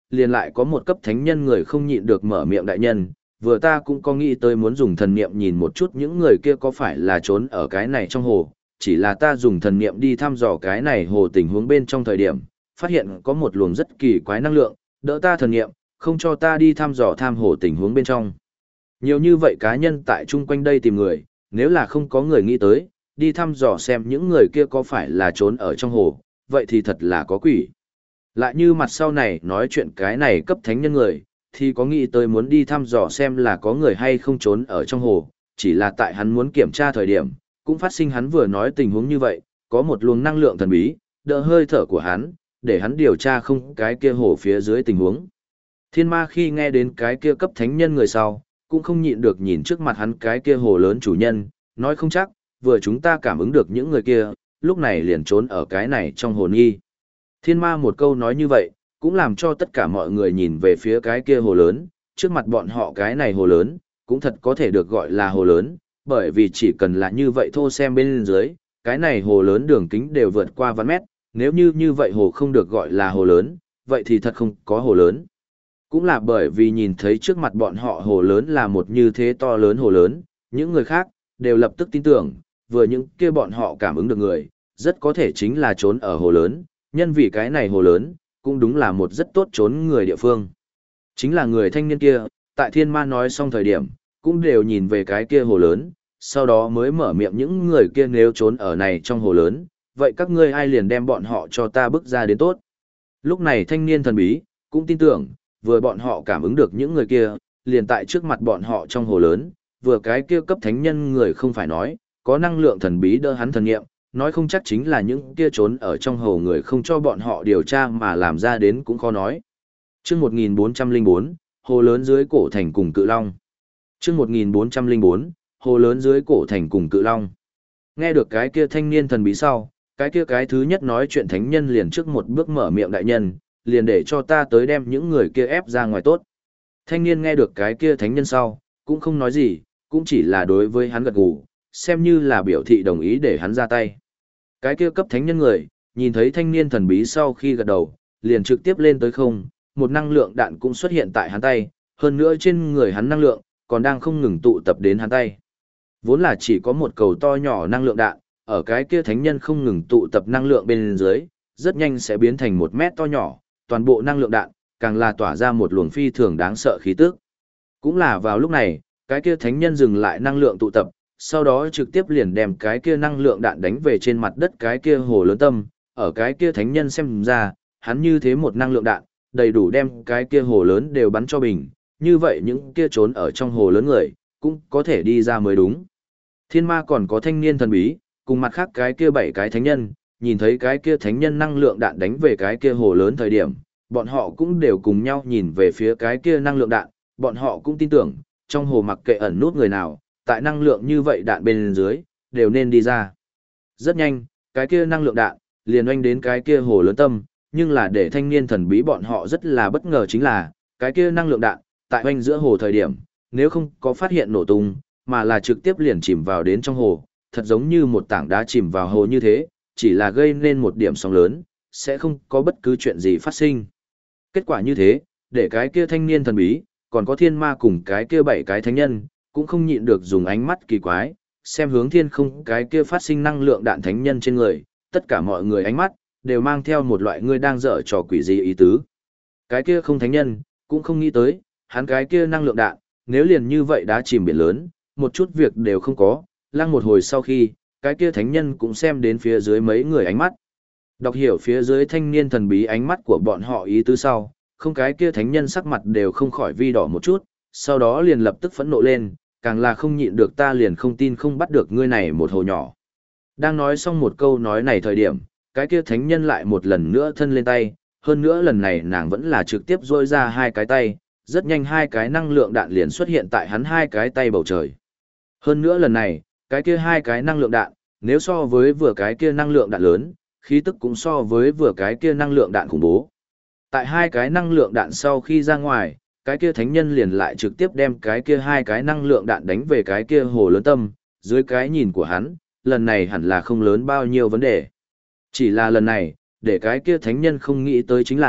liền lại có một cấp thánh nhân người không nhịn được mở miệng đại nhân, vừa ta cũng có nghĩ tới muốn dùng thần niệm nhìn một chút những người kia có phải là trốn ở cái này trong hồ, chỉ là ta dùng thần niệm đi thăm dò cái này hồ tình huống bên trong thời điểm, phát hiện có một luồng rất kỳ quái năng lượng, đỡ ta thần niệm, không cho ta đi thăm dò tham hồ tình huống bên trong. Nhiều như vậy cá nhân tại chung quanh đây tìm người, nếu là không có người nghĩ tới, đi thăm dò xem những người kia có phải là trốn ở trong hồ, vậy thì thật là có quỷ. Lại như mặt sau này nói chuyện cái này cấp thánh nhân người, thì có nghĩ tới muốn đi thăm dò xem là có người hay không trốn ở trong hồ, chỉ là tại hắn muốn kiểm tra thời điểm, cũng phát sinh hắn vừa nói tình huống như vậy, có một luồng năng lượng thần bí, đỡ hơi thở của hắn, để hắn điều tra không cái kia hồ phía dưới tình huống. Thiên ma khi nghe đến cái kia cấp thánh nhân người sau, cũng không nhịn được nhìn trước mặt hắn cái kia hồ lớn chủ nhân, nói không chắc, vừa chúng ta cảm ứng được những người kia, lúc này liền trốn ở cái này trong hồ nghi. Thiên ma một câu nói như vậy, cũng làm cho tất cả mọi người nhìn về phía cái kia hồ lớn, trước mặt bọn họ cái này hồ lớn, cũng thật có thể được gọi là hồ lớn, bởi vì chỉ cần là như vậy thôi xem bên dưới, cái này hồ lớn đường kính đều vượt qua vạn mét, nếu như vậy hồ không được gọi là hồ lớn, vậy thì thật không có hồ lớn. Cũng là bởi vì nhìn thấy trước mặt bọn họ hồ lớn là một như thế to lớn hồ lớn, những người khác, đều lập tức tin tưởng, vừa những kia bọn họ cảm ứng được người, rất có thể chính là trốn ở hồ lớn, nhân vì cái này hồ lớn, cũng đúng là một rất tốt trốn người địa phương. Chính là người thanh niên kia, tại thiên ma nói xong thời điểm, cũng đều nhìn về cái kia hồ lớn, sau đó mới mở miệng những người kia nếu trốn ở này trong hồ lớn, vậy các ngươi ai liền đem bọn họ cho ta bước ra đến tốt. Lúc này thanh niên thần bí, cũng tin tưởng, vừa bọn họ cảm ứng được những người kia, liền tại trước mặt bọn họ trong hồ lớn, vừa cái kia cấp thánh nhân người không phải nói, có năng lượng thần bí đỡ hắn thần nghiệm, nói không chắc chính là những kia trốn ở trong hồ người không cho bọn họ điều tra mà làm ra đến cũng khó nói. Chương 1404, hồ lớn dưới cổ thành cùng cự long. Chương 1404, hồ lớn dưới cổ thành cùng cự long. Nghe được cái kia thanh niên thần bí sau, cái kia cái thứ nhất nói chuyện thánh nhân liền trước một bước mở miệng đại nhân, liền để cho ta tới đem những người kia ép ra ngoài tốt. Thanh niên nghe được cái kia thánh nhân sau, cũng không nói gì, cũng chỉ là đối với hắn gật gù, xem như là biểu thị đồng ý để hắn ra tay. Cái kia cấp thánh nhân người, nhìn thấy thanh niên thần bí sau khi gật đầu, liền trực tiếp lên tới không, một năng lượng đạn cũng xuất hiện tại hắn tay, hơn nữa trên người hắn năng lượng, còn đang không ngừng tụ tập đến hắn tay. Vốn là chỉ có một cầu to nhỏ năng lượng đạn, ở cái kia thánh nhân không ngừng tụ tập năng lượng bên dưới, rất nhanh sẽ biến thành 1 mét to nhỏ, toàn bộ năng lượng đạn, càng là tỏa ra một luồng phi thường đáng sợ khí tức. Cũng là vào lúc này, cái kia thánh nhân dừng lại năng lượng tụ tập, sau đó trực tiếp liền đem cái kia năng lượng đạn đánh về trên mặt đất cái kia hồ lớn tâm, ở cái kia thánh nhân xem ra, hắn như thế một năng lượng đạn, đầy đủ đem cái kia hồ lớn đều bắn cho bình, như vậy những kia trốn ở trong hồ lớn người, cũng có thể đi ra mới đúng. Thiên ma còn có thanh niên thần bí, cùng mặt khác cái kia 7 cái thánh nhân, nhìn thấy cái kia thánh nhân năng lượng đạn đánh về cái kia hồ lớn thời điểm, bọn họ cũng đều cùng nhau nhìn về phía cái kia năng lượng đạn, bọn họ cũng tin tưởng, trong hồ mặc kệ ẩn nút người nào, tại năng lượng như vậy đạn bên dưới, đều nên đi ra. Rất nhanh, cái kia năng lượng đạn, liền oanh đến cái kia hồ lớn tâm, nhưng là để thanh niên thần bí bọn họ rất là bất ngờ chính là, cái kia năng lượng đạn, tại oanh giữa hồ thời điểm, nếu không có phát hiện nổ tung, mà là trực tiếp liền chìm vào đến trong hồ, thật giống như một tảng đá chìm vào hồ như thế, chỉ là gây nên một điểm sóng lớn, sẽ không có bất cứ chuyện gì phát sinh. Kết quả như thế, để cái kia thanh niên thần bí, còn có thiên ma cùng cái kia 7 cái thánh nhân, cũng không nhịn được dùng ánh mắt kỳ quái, xem hướng thiên không cái kia phát sinh năng lượng đạn thánh nhân trên người, tất cả mọi người ánh mắt, đều mang theo một loại người đang dở trò quỷ gì ý tứ. Cái kia không thánh nhân, cũng không nghĩ tới, hắn cái kia năng lượng đạn, nếu liền như vậy đã chìm biển lớn, một chút việc đều không có, lăng một hồi sau khi, cái kia thánh nhân cũng xem đến phía dưới mấy người ánh mắt. Đọc hiểu phía dưới thanh niên thần bí ánh mắt của bọn họ ý tứ sau, không cái kia thánh nhân sắc mặt đều không khỏi vi đỏ một chút, sau đó liền lập tức phẫn nộ lên, càng là không nhịn được ta liền không tin không bắt được ngươi này một hồ nhỏ. Đang nói xong một câu nói này thời điểm, cái kia thánh nhân lại một lần nữa thân lên tay, hơn nữa lần này nàng vẫn là trực tiếp rôi ra 2 cái tay, rất nhanh 2 cái năng lượng đạn liền xuất hiện tại hắn 2 cái tay bầu trời. Hơn nữa lần này, cái kia 2 cái năng lượng đạn, nếu so với vừa cái kia năng lượng đạn lớn, khí tức cũng so với vừa cái kia năng lượng đạn khủng bố. Tại 2 cái năng lượng đạn sau khi ra ngoài, cái kia thánh nhân liền lại trực tiếp đem cái kia 2 cái năng lượng đạn đánh về cái kia hồ lớn tâm, dưới cái nhìn của hắn, lần này hẳn là không lớn bao nhiêu vấn đề. Chỉ là lần này, để cái kia thánh nhân không nghĩ tới chính là,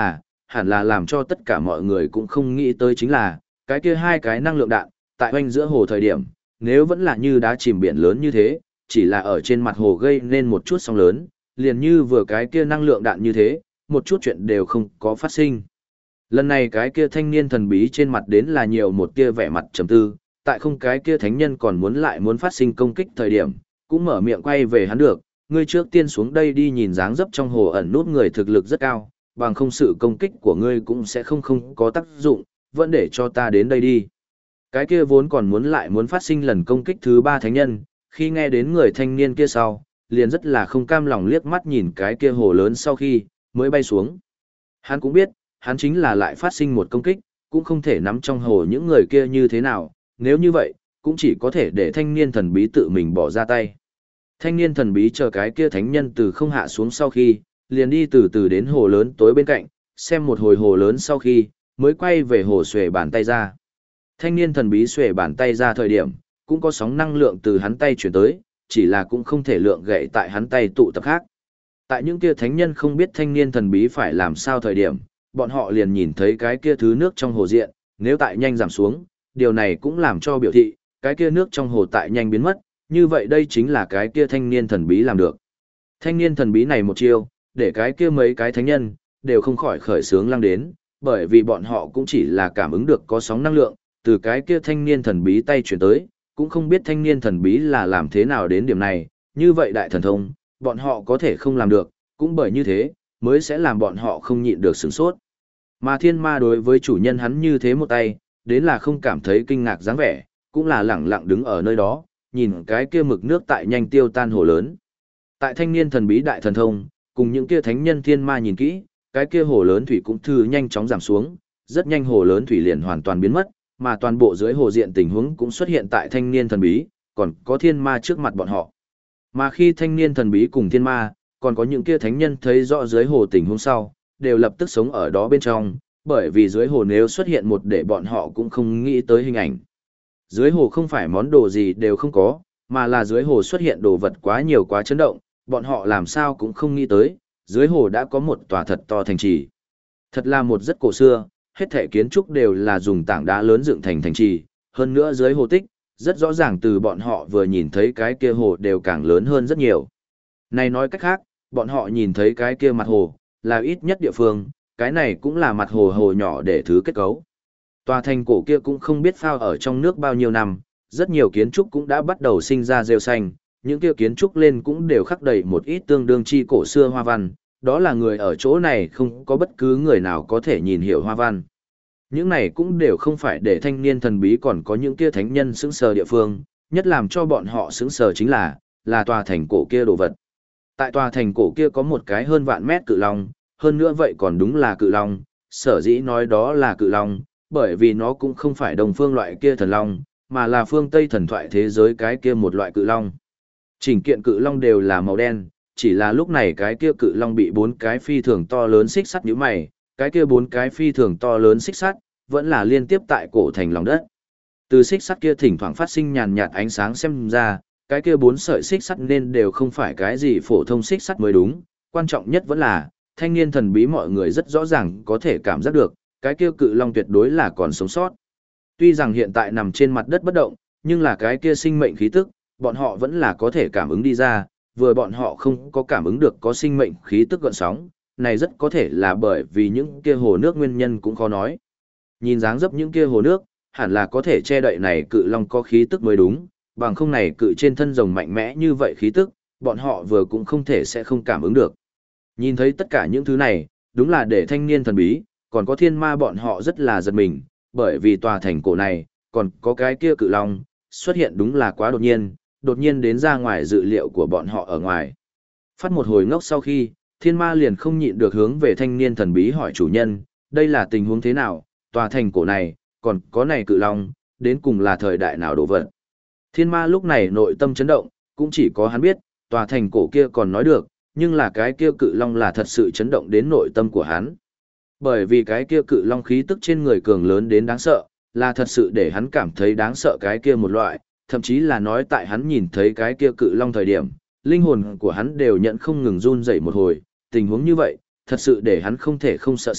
hẳn là làm cho tất cả mọi người cũng không nghĩ tới chính là, cái kia hai cái năng lượng đạn, tại oanh giữa hồ thời điểm, nếu vẫn là như đá chìm biển lớn như thế, chỉ là ở trên mặt hồ gây nên một chút sóng lớn, liền như vừa cái kia năng lượng đạn như thế, một chút chuyện đều không có phát sinh. Lần này cái kia thanh niên thần bí trên mặt đến là nhiều một tia vẻ mặt trầm tư, tại không cái kia thánh nhân còn muốn phát sinh công kích thời điểm, cũng mở miệng quay về hắn được, ngươi trước tiên xuống đây đi nhìn dáng dấp trong hồ ẩn nút người thực lực rất cao, bằng không sự công kích của ngươi cũng sẽ không có tác dụng, vẫn để cho ta đến đây đi. Cái kia vốn còn muốn phát sinh lần công kích thứ 3 thánh nhân, khi nghe đến người thanh niên kia sau, liền rất là không cam lòng liếc mắt nhìn cái kia hồ lớn sau khi, mới bay xuống. Hắn cũng biết, hắn chính là lại phát sinh một công kích, cũng không thể nắm trong hồ những người kia như thế nào, nếu như vậy, cũng chỉ có thể để thanh niên thần bí tự mình bỏ ra tay. Thanh niên thần bí chờ cái kia thánh nhân từ không hạ xuống sau khi, liền đi từ từ đến hồ lớn tối bên cạnh, xem một hồi hồ lớn sau khi, mới quay về hồ xuề bàn tay ra. Thanh niên thần bí xuề bàn tay ra thời điểm, cũng có sóng năng lượng từ hắn tay chuyển tới, chỉ là cũng không thể lượng gậy tại hắn tay tụ tập khác. Tại những kia thánh nhân không biết thanh niên thần bí phải làm sao thời điểm, bọn họ liền nhìn thấy cái kia thứ nước trong hồ diện, nếu tại nhanh giảm xuống, điều này cũng làm cho biểu thị, cái kia nước trong hồ tại nhanh biến mất, như vậy đây chính là cái kia thanh niên thần bí làm được. Thanh niên thần bí này một chiêu, để cái kia mấy cái thánh nhân, đều không khỏi khởi sướng lăng đến, bởi vì bọn họ cũng chỉ là cảm ứng được có sóng năng lượng, từ cái kia thanh niên thần bí tay chuyển tới, cũng không biết thanh niên thần bí là làm thế nào đến điểm này, như vậy đại thần thông, bọn họ có thể không làm được, cũng bởi như thế, mới sẽ làm bọn họ không nhịn được sửng sốt. Mà thiên ma đối với chủ nhân hắn như thế một tay, đến là không cảm thấy kinh ngạc dáng vẻ, cũng là lẳng lặng đứng ở nơi đó, nhìn cái kia mực nước tại nhanh tiêu tan hồ lớn. Tại thanh niên thần bí đại thần thông, cùng những kia thánh nhân thiên ma nhìn kỹ, cái kia hồ lớn thủy cũng thư nhanh chóng giảm xuống, rất nhanh hồ lớn thủy liền hoàn toàn biến mất, mà toàn bộ dưới hồ diện tình huống cũng xuất hiện tại thanh niên thần bí, còn có thiên ma trước mặt bọn họ. Mà khi thanh niên thần bí cùng thiên ma, còn có những kia thánh nhân thấy rõ dưới hồ tình huống sau, đều lập tức sống ở đó bên trong, bởi vì dưới hồ nếu xuất hiện một để bọn họ cũng không nghĩ tới hình ảnh. Dưới hồ không phải món đồ gì đều không có, mà là dưới hồ xuất hiện đồ vật quá nhiều quá chấn động, bọn họ làm sao cũng không nghĩ tới, dưới hồ đã có một tòa thật to thành trì. Thật là một rất cổ xưa, hết thể kiến trúc đều là dùng tảng đá lớn dựng thành thành trì, hơn nữa dưới hồ tích, rất rõ ràng từ bọn họ vừa nhìn thấy cái kia hồ đều càng lớn hơn rất nhiều. Này nói cách khác, bọn họ nhìn thấy cái kia mặt hồ, là ít nhất địa phương, cái này cũng là mặt hồ hồ nhỏ để thứ kết cấu. Tòa thành cổ kia cũng không biết phao ở trong nước bao nhiêu năm, rất nhiều kiến trúc cũng đã bắt đầu sinh ra rêu xanh, những kia kiến trúc lên cũng đều khắc đầy một ít tương đương chi cổ xưa hoa văn, đó là người ở chỗ này không có bất cứ người nào có thể nhìn hiểu hoa văn. Những này cũng đều không phải để thanh niên thần bí còn có những kia thánh nhân sững sờ địa phương, nhất làm cho bọn họ sững sờ chính là tòa thành cổ kia đồ vật. Tại tòa thành cổ kia có một cái hơn vạn mét cự long, hơn nữa vậy còn đúng là cự long, sở dĩ nói đó là cự long, bởi vì nó cũng không phải đồng phương loại kia thần long, mà là phương Tây thần thoại thế giới cái kia một loại cự long. Chỉnh kiện cự long đều là màu đen, chỉ là lúc này cái kia cự long bị 4 cái phi thường to lớn xích sắt nhíu mày, cái kia 4 cái phi thường to lớn xích sắt vẫn là liên tiếp tại cổ thành lòng đất. Từ xích sắt kia thỉnh thoảng phát sinh nhàn nhạt ánh sáng xem ra, cái kia 4 sợi xích sắt nên đều không phải cái gì phổ thông xích sắt mới đúng, quan trọng nhất vẫn là thanh niên thần bí mọi người rất rõ ràng có thể cảm giác được, cái kia cự long tuyệt đối là còn sống sót. Tuy rằng hiện tại nằm trên mặt đất bất động, nhưng là cái kia sinh mệnh khí tức, bọn họ vẫn là có thể cảm ứng đi ra, vừa bọn họ không có cảm ứng được có sinh mệnh khí tức gợn sóng, này rất có thể là bởi vì những kia hồ nước nguyên nhân cũng khó nói. Nhìn dáng dấp những kia hồ nước, hẳn là có thể che đậy này cự long có khí tức mới đúng, bằng không này cự trên thân rồng mạnh mẽ như vậy khí tức, bọn họ vừa cũng không thể sẽ không cảm ứng được. Nhìn thấy tất cả những thứ này, đúng là để thanh niên thần bí, còn có thiên ma bọn họ rất là giật mình, bởi vì tòa thành cổ này, còn có cái kia cự long, xuất hiện đúng là quá đột nhiên đến ra ngoài dự liệu của bọn họ ở ngoài. Phát một hồi ngốc sau khi, thiên ma liền không nhịn được hướng về thanh niên thần bí hỏi chủ nhân, đây là tình huống thế nào, tòa thành cổ này, còn có này cự long, đến cùng là thời đại nào đổ vật. Thiên ma lúc này nội tâm chấn động, cũng chỉ có hắn biết, tòa thành cổ kia còn nói được, nhưng là cái kia cự long là thật sự chấn động đến nội tâm của hắn. Bởi vì cái kia cự long khí tức trên người cường lớn đến đáng sợ, là thật sự để hắn cảm thấy đáng sợ cái kia một loại, thậm chí là nói tại hắn nhìn thấy cái kia cự long thời điểm, linh hồn của hắn đều nhận không ngừng run dậy một hồi, tình huống như vậy, thật sự để hắn không thể không sợ sệt,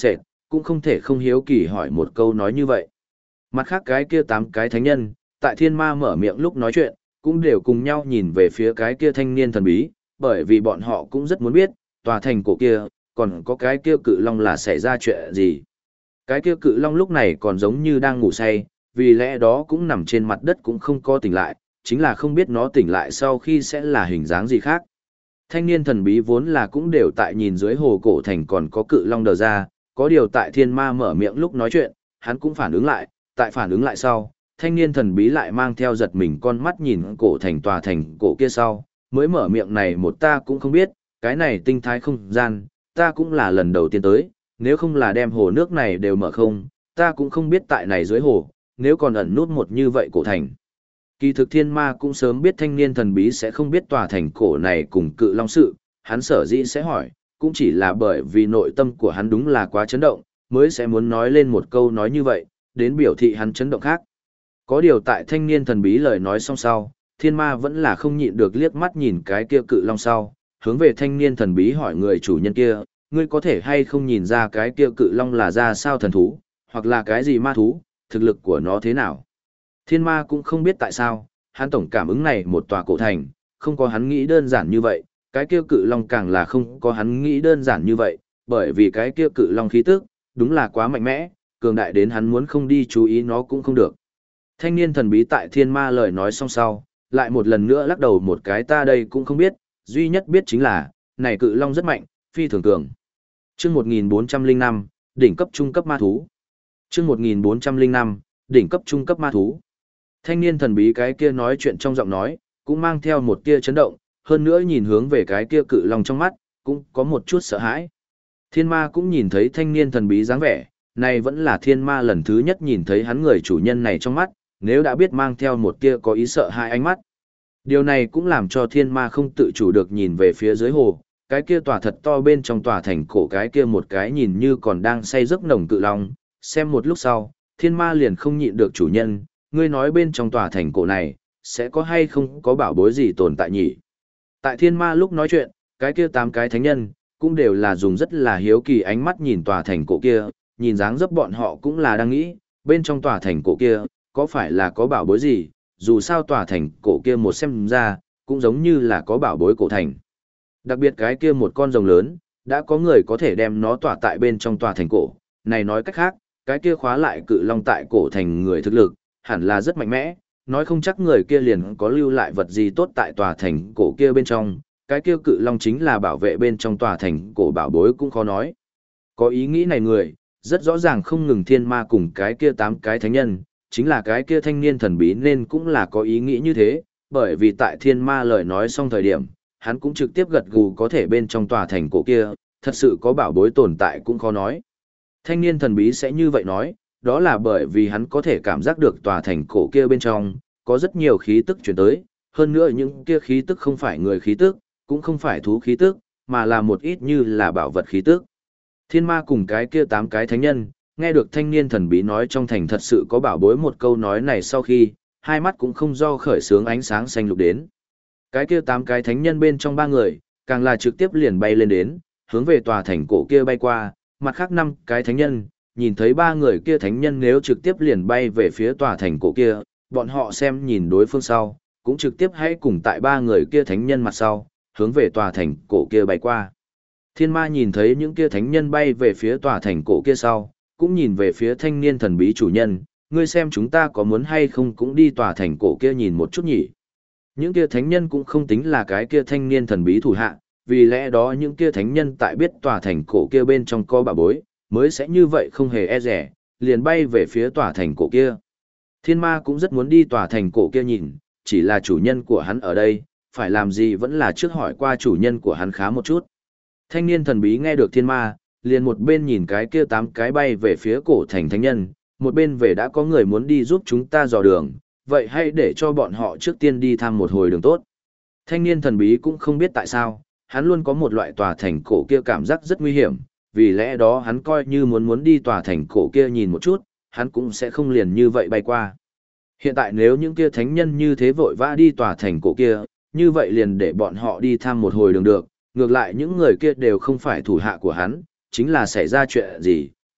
cũng không thể không hiếu kỳ hỏi một câu nói như vậy. Mặt khác cái kia 8 cái thánh nhân, tại thiên ma mở miệng lúc nói chuyện, cũng đều cùng nhau nhìn về phía cái kia thanh niên thần bí, bởi vì bọn họ cũng rất muốn biết, tòa thành cổ kia, còn có cái kia cự long là xảy ra chuyện gì. Cái kia cự long lúc này còn giống như đang ngủ say, vì lẽ đó cũng nằm trên mặt đất cũng không có tỉnh lại, chính là không biết nó tỉnh lại sau khi sẽ là hình dáng gì khác. Thanh niên thần bí vốn là cũng đều tại nhìn dưới hồ cổ thành còn có cự long đờ ra, có điều tại thiên ma mở miệng lúc nói chuyện, hắn cũng phản ứng lại, tại phản ứng lại sau, thanh niên thần bí lại mang theo giật mình con mắt nhìn cổ thành tòa thành cổ kia sau, mới mở miệng này một ta cũng không biết, cái này tinh thái không gian, ta cũng là lần đầu tiên tới, nếu không là đem hồ nước này đều mở không, ta cũng không biết tại này dưới hồ, nếu còn ẩn nút một như vậy cổ thành. Kỳ thực thiên ma cũng sớm biết thanh niên thần bí sẽ không biết tòa thành cổ này cùng cự long sự, hắn sở dĩ sẽ hỏi, cũng chỉ là bởi vì nội tâm của hắn đúng là quá chấn động, mới sẽ muốn nói lên một câu nói như vậy, đến biểu thị hắn chấn động khác. Có điều tại thanh niên thần bí lời nói xong sau, thiên ma vẫn là không nhịn được liếc mắt nhìn cái kia cự long sau, hướng về thanh niên thần bí hỏi người chủ nhân kia, ngươi có thể hay không nhìn ra cái kia cự long là ra sao thần thú, hoặc là cái gì ma thú, thực lực của nó thế nào. Thiên ma cũng không biết tại sao, hắn tổng cảm ứng này một tòa cổ thành, không có hắn nghĩ đơn giản như vậy, cái kia cự long càng là không có hắn nghĩ đơn giản như vậy, bởi vì cái kia cự long khí tức, đúng là quá mạnh mẽ, cường đại đến hắn muốn không đi chú ý nó cũng không được. Thanh niên thần bí tại thiên ma lời nói xong sau, lại một lần nữa lắc đầu một cái ta đây cũng không biết, duy nhất biết chính là, này cự long rất mạnh, phi thường cường. Chương 1405, đỉnh cấp trung cấp ma thú. Chương 1405, đỉnh cấp trung cấp ma thú. Thanh niên thần bí cái kia nói chuyện trong giọng nói, cũng mang theo một tia chấn động, hơn nữa nhìn hướng về cái kia cự long trong mắt, cũng có một chút sợ hãi. Thiên ma cũng nhìn thấy thanh niên thần bí dáng vẻ, này vẫn là thiên ma lần thứ nhất nhìn thấy hắn người chủ nhân này trong mắt, nếu đã biết mang theo một tia có ý sợ hãi ánh mắt. Điều này cũng làm cho thiên ma không tự chủ được nhìn về phía dưới hồ, cái kia tòa thật to bên trong tòa thành cổ cái kia một cái nhìn như còn đang say giấc nồng cự long, xem một lúc sau, thiên ma liền không nhịn được chủ nhân, ngươi nói bên trong tòa thành cổ này, sẽ có hay không có bảo bối gì tồn tại nhỉ? Tại thiên ma lúc nói chuyện, cái kia 8 cái thánh nhân, cũng đều là dùng rất là hiếu kỳ ánh mắt nhìn tòa thành cổ kia, nhìn dáng dấp bọn họ cũng là đang nghĩ, bên trong tòa thành cổ kia, có phải là có bảo bối gì, dù sao tòa thành cổ kia một xem ra, cũng giống như là có bảo bối cổ thành. Đặc biệt cái kia một con rồng lớn, đã có người có thể đem nó tỏa tại bên trong tòa thành cổ, này nói cách khác, cái kia khóa lại cự long tại cổ thành người thực lực, hẳn là rất mạnh mẽ, nói không chắc người kia liền có lưu lại vật gì tốt tại tòa thành cổ kia bên trong, cái kia cự long chính là bảo vệ bên trong tòa thành cổ bảo bối cũng khó nói. Có ý nghĩ này người, rất rõ ràng không ngừng thiên ma cùng cái kia 8 cái thánh nhân, chính là cái kia thanh niên thần bí nên cũng là có ý nghĩ như thế, bởi vì tại thiên ma lời nói xong thời điểm, hắn cũng trực tiếp gật gù có thể bên trong tòa thành cổ kia, thật sự có bảo bối tồn tại cũng khó nói. Thanh niên thần bí sẽ như vậy nói, đó là bởi vì hắn có thể cảm giác được tòa thành cổ kia bên trong, có rất nhiều khí tức chuyển tới, hơn nữa những kia khí tức không phải người khí tức, cũng không phải thú khí tức, mà là một ít như là bảo vật khí tức. Thiên ma cùng cái kia 8 cái thánh nhân, nghe được thanh niên thần bí nói trong thành thật sự có bảo bối một câu nói này sau khi, hai mắt cũng không do khởi sướng ánh sáng xanh lục đến. Cái kia 8 cái thánh nhân bên trong 3 người, càng là trực tiếp liền bay lên đến, hướng về tòa thành cổ kia bay qua, mặt khác 5 cái thánh nhân, nhìn thấy 3 người kia thánh nhân nếu trực tiếp liền bay về phía tòa thành cổ kia, bọn họ xem nhìn đối phương sau, cũng trực tiếp hãy cùng tại 3 người kia thánh nhân mặt sau, hướng về tòa thành cổ kia bay qua. Thiên ma nhìn thấy những kia thánh nhân bay về phía tòa thành cổ kia sau, cũng nhìn về phía thanh niên thần bí chủ nhân, ngươi xem chúng ta có muốn hay không cũng đi tòa thành cổ kia nhìn một chút nhỉ. Những kia thánh nhân cũng không tính là cái kia thanh niên thần bí thủ hạ, vì lẽ đó những kia thánh nhân tại biết tòa thành cổ kia bên trong có bảo bối, mới sẽ như vậy không hề e rẻ, liền bay về phía tòa thành cổ kia. Thiên ma cũng rất muốn đi tòa thành cổ kia nhìn, chỉ là chủ nhân của hắn ở đây, phải làm gì vẫn là trước hỏi qua chủ nhân của hắn khá một chút. Thanh niên thần bí nghe được thiên ma, liền một bên nhìn cái kia 8 cái bay về phía cổ thành thánh nhân, một bên về đã có người muốn đi giúp chúng ta dò đường, vậy hãy để cho bọn họ trước tiên đi thăm một hồi đường tốt. Thanh niên thần bí cũng không biết tại sao, hắn luôn có một loại tòa thành cổ kia cảm giác rất nguy hiểm, vì lẽ đó hắn coi như muốn đi tòa thành cổ kia nhìn một chút, hắn cũng sẽ không liền như vậy bay qua. Hiện tại nếu những kia thánh nhân như thế vội vã đi tòa thành cổ kia, như vậy liền để bọn họ đi thăm một hồi đường được, ngược lại những người kia đều không phải thủ hạ của hắn, chính là xảy ra chuyện gì,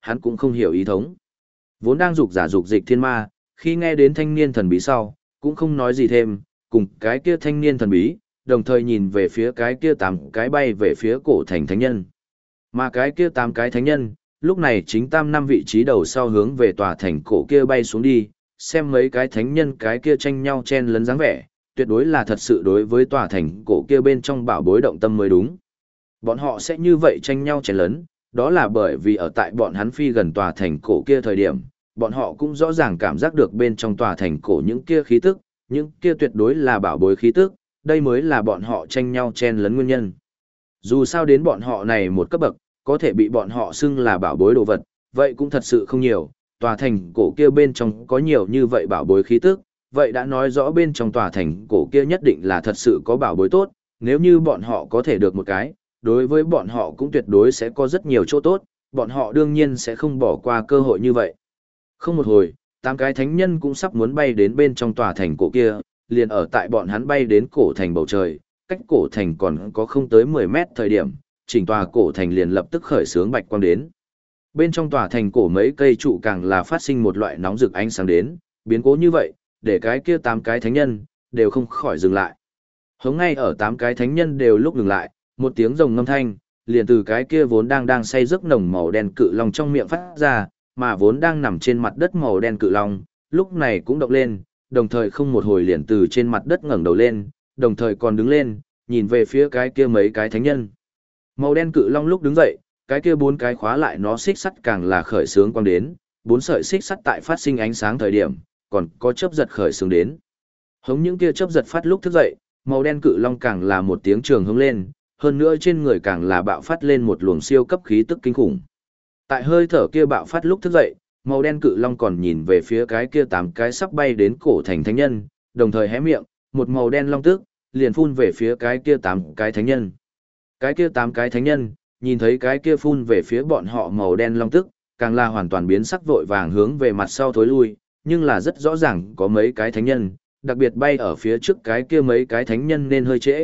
hắn cũng không hiểu ý thống. Vốn đang dục giả dục dịch thiên ma, khi nghe đến thanh niên thần bí sau, cũng không nói gì thêm, cùng cái kia thanh niên thần bí, đồng thời nhìn về phía cái kia 8 cái bay về phía cổ thành thánh nhân. Mà cái kia 8 cái thánh nhân, lúc này chính tam năm vị trí đầu sau hướng về tòa thành cổ kia bay xuống đi, xem mấy cái thánh nhân cái kia tranh nhau chen lấn dáng vẻ, tuyệt đối là thật sự đối với tòa thành cổ kia bên trong bảo bối động tâm mới đúng. Bọn họ sẽ như vậy tranh nhau chen lấn, đó là bởi vì ở tại bọn hắn phi gần tòa thành cổ kia thời điểm, bọn họ cũng rõ ràng cảm giác được bên trong tòa thành cổ những kia khí tức, những kia tuyệt đối là bảo bối khí tức, đây mới là bọn họ tranh nhau chen lấn nguyên nhân. Dù sao đến bọn họ này một cấp bậc, có thể bị bọn họ xưng là bảo bối đồ vật, vậy cũng thật sự không nhiều, tòa thành cổ kia bên trong có nhiều như vậy bảo bối khí tức, vậy đã nói rõ bên trong tòa thành cổ kia nhất định là thật sự có bảo bối tốt, nếu như bọn họ có thể được một cái, đối với bọn họ cũng tuyệt đối sẽ có rất nhiều chỗ tốt, bọn họ đương nhiên sẽ không bỏ qua cơ hội như vậy. Không một hồi, 8 cái thánh nhân cũng sắp muốn bay đến bên trong tòa thành cổ kia, liền ở tại bọn hắn bay đến cổ thành bầu trời, cách cổ thành còn có không tới 10 mét thời điểm, chỉnh tòa cổ thành liền lập tức khởi xướng bạch quang đến. Bên trong tòa thành cổ mấy cây trụ càng là phát sinh một loại nóng rực ánh sáng đến, biến cố như vậy, để cái kia 8 cái thánh nhân đều không khỏi dừng lại. Hống ngay ở 8 cái thánh nhân đều lúc dừng lại, một tiếng rồng ngâm thanh, liền từ cái kia vốn đang say giấc nồng màu đen cự long trong miệng phát ra, mà vốn đang nằm trên mặt đất màu đen cự long, lúc này cũng động lên, đồng thời không một hồi liền từ trên mặt đất ngẩng đầu lên, đồng thời còn đứng lên, nhìn về phía cái kia mấy cái thánh nhân. Màu đen cự long lúc đứng dậy, cái kia 4 cái khóa lại nó xích sắt càng là khởi sướng quang đến, 4 sợi xích sắt tại phát sinh ánh sáng thời điểm, còn có chớp giật khởi sướng đến. Hống những kia chớp giật phát lúc thức dậy, màu đen cự long càng là một tiếng trường hống lên, hơn nữa trên người càng là bạo phát lên một luồng siêu cấp khí tức kinh khủng. Tại hơi thở kia bạo phát lúc thức dậy, màu đen cự long còn nhìn về phía cái kia 8 cái sắp bay đến cổ thành thánh nhân, đồng thời hé miệng, một màu đen long tức liền phun về phía cái kia 8 cái thánh nhân. Cái kia 8 cái thánh nhân, nhìn thấy cái kia phun về phía bọn họ màu đen long tức, càng là hoàn toàn biến sắc vội vàng hướng về mặt sau thối lui, nhưng là rất rõ ràng có mấy cái thánh nhân, đặc biệt bay ở phía trước cái kia mấy cái thánh nhân nên hơi trễ.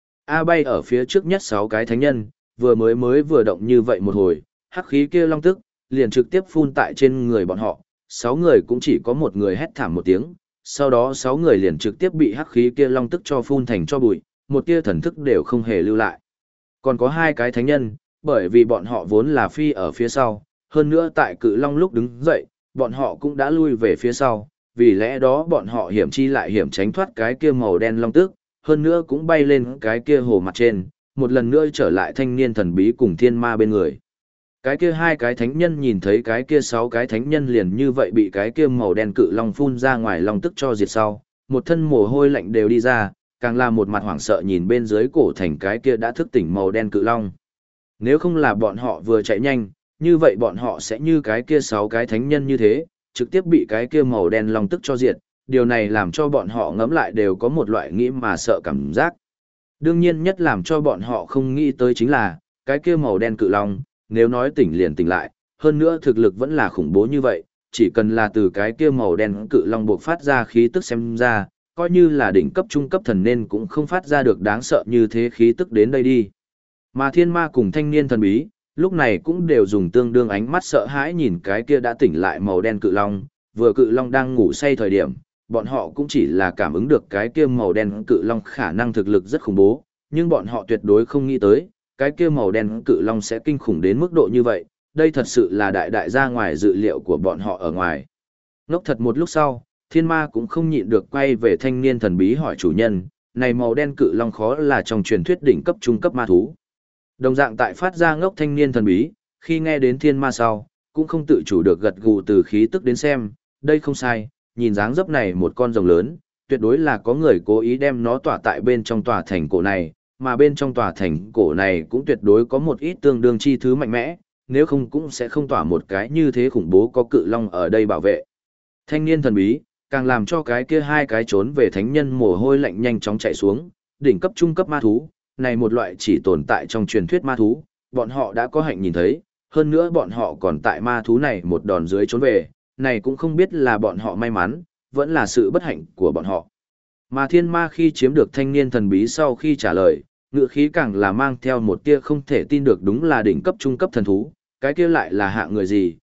Bay ở phía trước nhất 6 cái thánh nhân, vừa vừa động như vậy một hồi, hắc khí kia long tức, liền trực tiếp phun tại trên người bọn họ, 6 người cũng chỉ có một người hét thảm một tiếng, sau đó 6 người liền trực tiếp bị hắc khí kia long tức cho phun thành cho bụi, một tia thần thức đều không hề lưu lại. Còn có 2 cái thánh nhân, bởi vì bọn họ vốn là phi ở phía sau, hơn nữa tại cự long lúc đứng dậy, bọn họ cũng đã lui về phía sau, vì lẽ đó bọn họ hiểm chi lại hiểm tránh thoát cái kia màu đen long tức, hơn nữa cũng bay lên cái kia hồ mặt trên, một lần nữa trở lại thanh niên thần bí cùng thiên ma bên người. Cái kia 2 cái thánh nhân nhìn thấy cái kia 6 cái thánh nhân liền như vậy bị cái kia màu đen cự long phun ra ngoài long tức cho diệt sau, một thân mồ hôi lạnh đều đi ra, càng là một mặt hoảng sợ nhìn bên dưới cổ thành cái kia đã thức tỉnh màu đen cự long. Nếu không là bọn họ vừa chạy nhanh, như vậy bọn họ sẽ như cái kia 6 cái thánh nhân như thế, trực tiếp bị cái kia màu đen long tức cho diệt, điều này làm cho bọn họ ngẫm lại đều có một loại nghĩ mà sợ cảm giác. Đương nhiên nhất làm cho bọn họ không nghĩ tới chính là, cái kia màu đen cự long, nếu nói tỉnh liền tỉnh lại, hơn nữa thực lực vẫn là khủng bố như vậy, chỉ cần là từ cái kia màu đen cự long buộc phát ra khí tức xem ra, coi như là đỉnh cấp trung cấp thần nên cũng không phát ra được đáng sợ như thế khí tức đến đây đi. Mà thiên ma cùng thanh niên thần bí, lúc này cũng đều dùng tương đương ánh mắt sợ hãi nhìn cái kia đã tỉnh lại màu đen cự long, vừa cự long đang ngủ say thời điểm, bọn họ cũng chỉ là cảm ứng được cái kia màu đen cự long khả năng thực lực rất khủng bố, nhưng bọn họ tuyệt đối không nghĩ tới, cái kia màu đen cự long sẽ kinh khủng đến mức độ như vậy, đây thật sự là đại ra ngoài dự liệu của bọn họ ở ngoài. Ngốc thật một lúc sau, thiên ma cũng không nhịn được quay về thanh niên thần bí hỏi chủ nhân, này màu đen cự long khó là trong truyền thuyết đỉnh cấp trung cấp ma thú. Đồng dạng tại phát ra ngốc thanh niên thần bí, khi nghe đến thiên ma sau, cũng không tự chủ được gật gù từ khí tức đến xem, đây không sai, nhìn dáng dấp này một con rồng lớn, tuyệt đối là có người cố ý đem nó tỏa tại bên trong tòa thành cổ này, mà bên trong tòa thành cổ này cũng tuyệt đối có một ít tương đương chi thứ mạnh mẽ, nếu không cũng sẽ không tỏa một cái như thế khủng bố có cự long ở đây bảo vệ. Thanh niên thần bí, càng làm cho cái kia 2 cái trốn về thánh nhân mồ hôi lạnh nhanh chóng chạy xuống, đỉnh cấp trung cấp ma thú, này một loại chỉ tồn tại trong truyền thuyết ma thú, bọn họ đã có hạnh nhìn thấy, hơn nữa bọn họ còn tại ma thú này một đòn dưới trốn về, này cũng không biết là bọn họ may mắn, vẫn là sự bất hạnh của bọn họ. Mà thiên ma khi chiếm được thanh niên thần bí sau khi trả lời, ngữ khí càng là mang theo một tia không thể tin được đúng là đỉnh cấp trung cấp thần thú, cái kia lại là hạng người gì,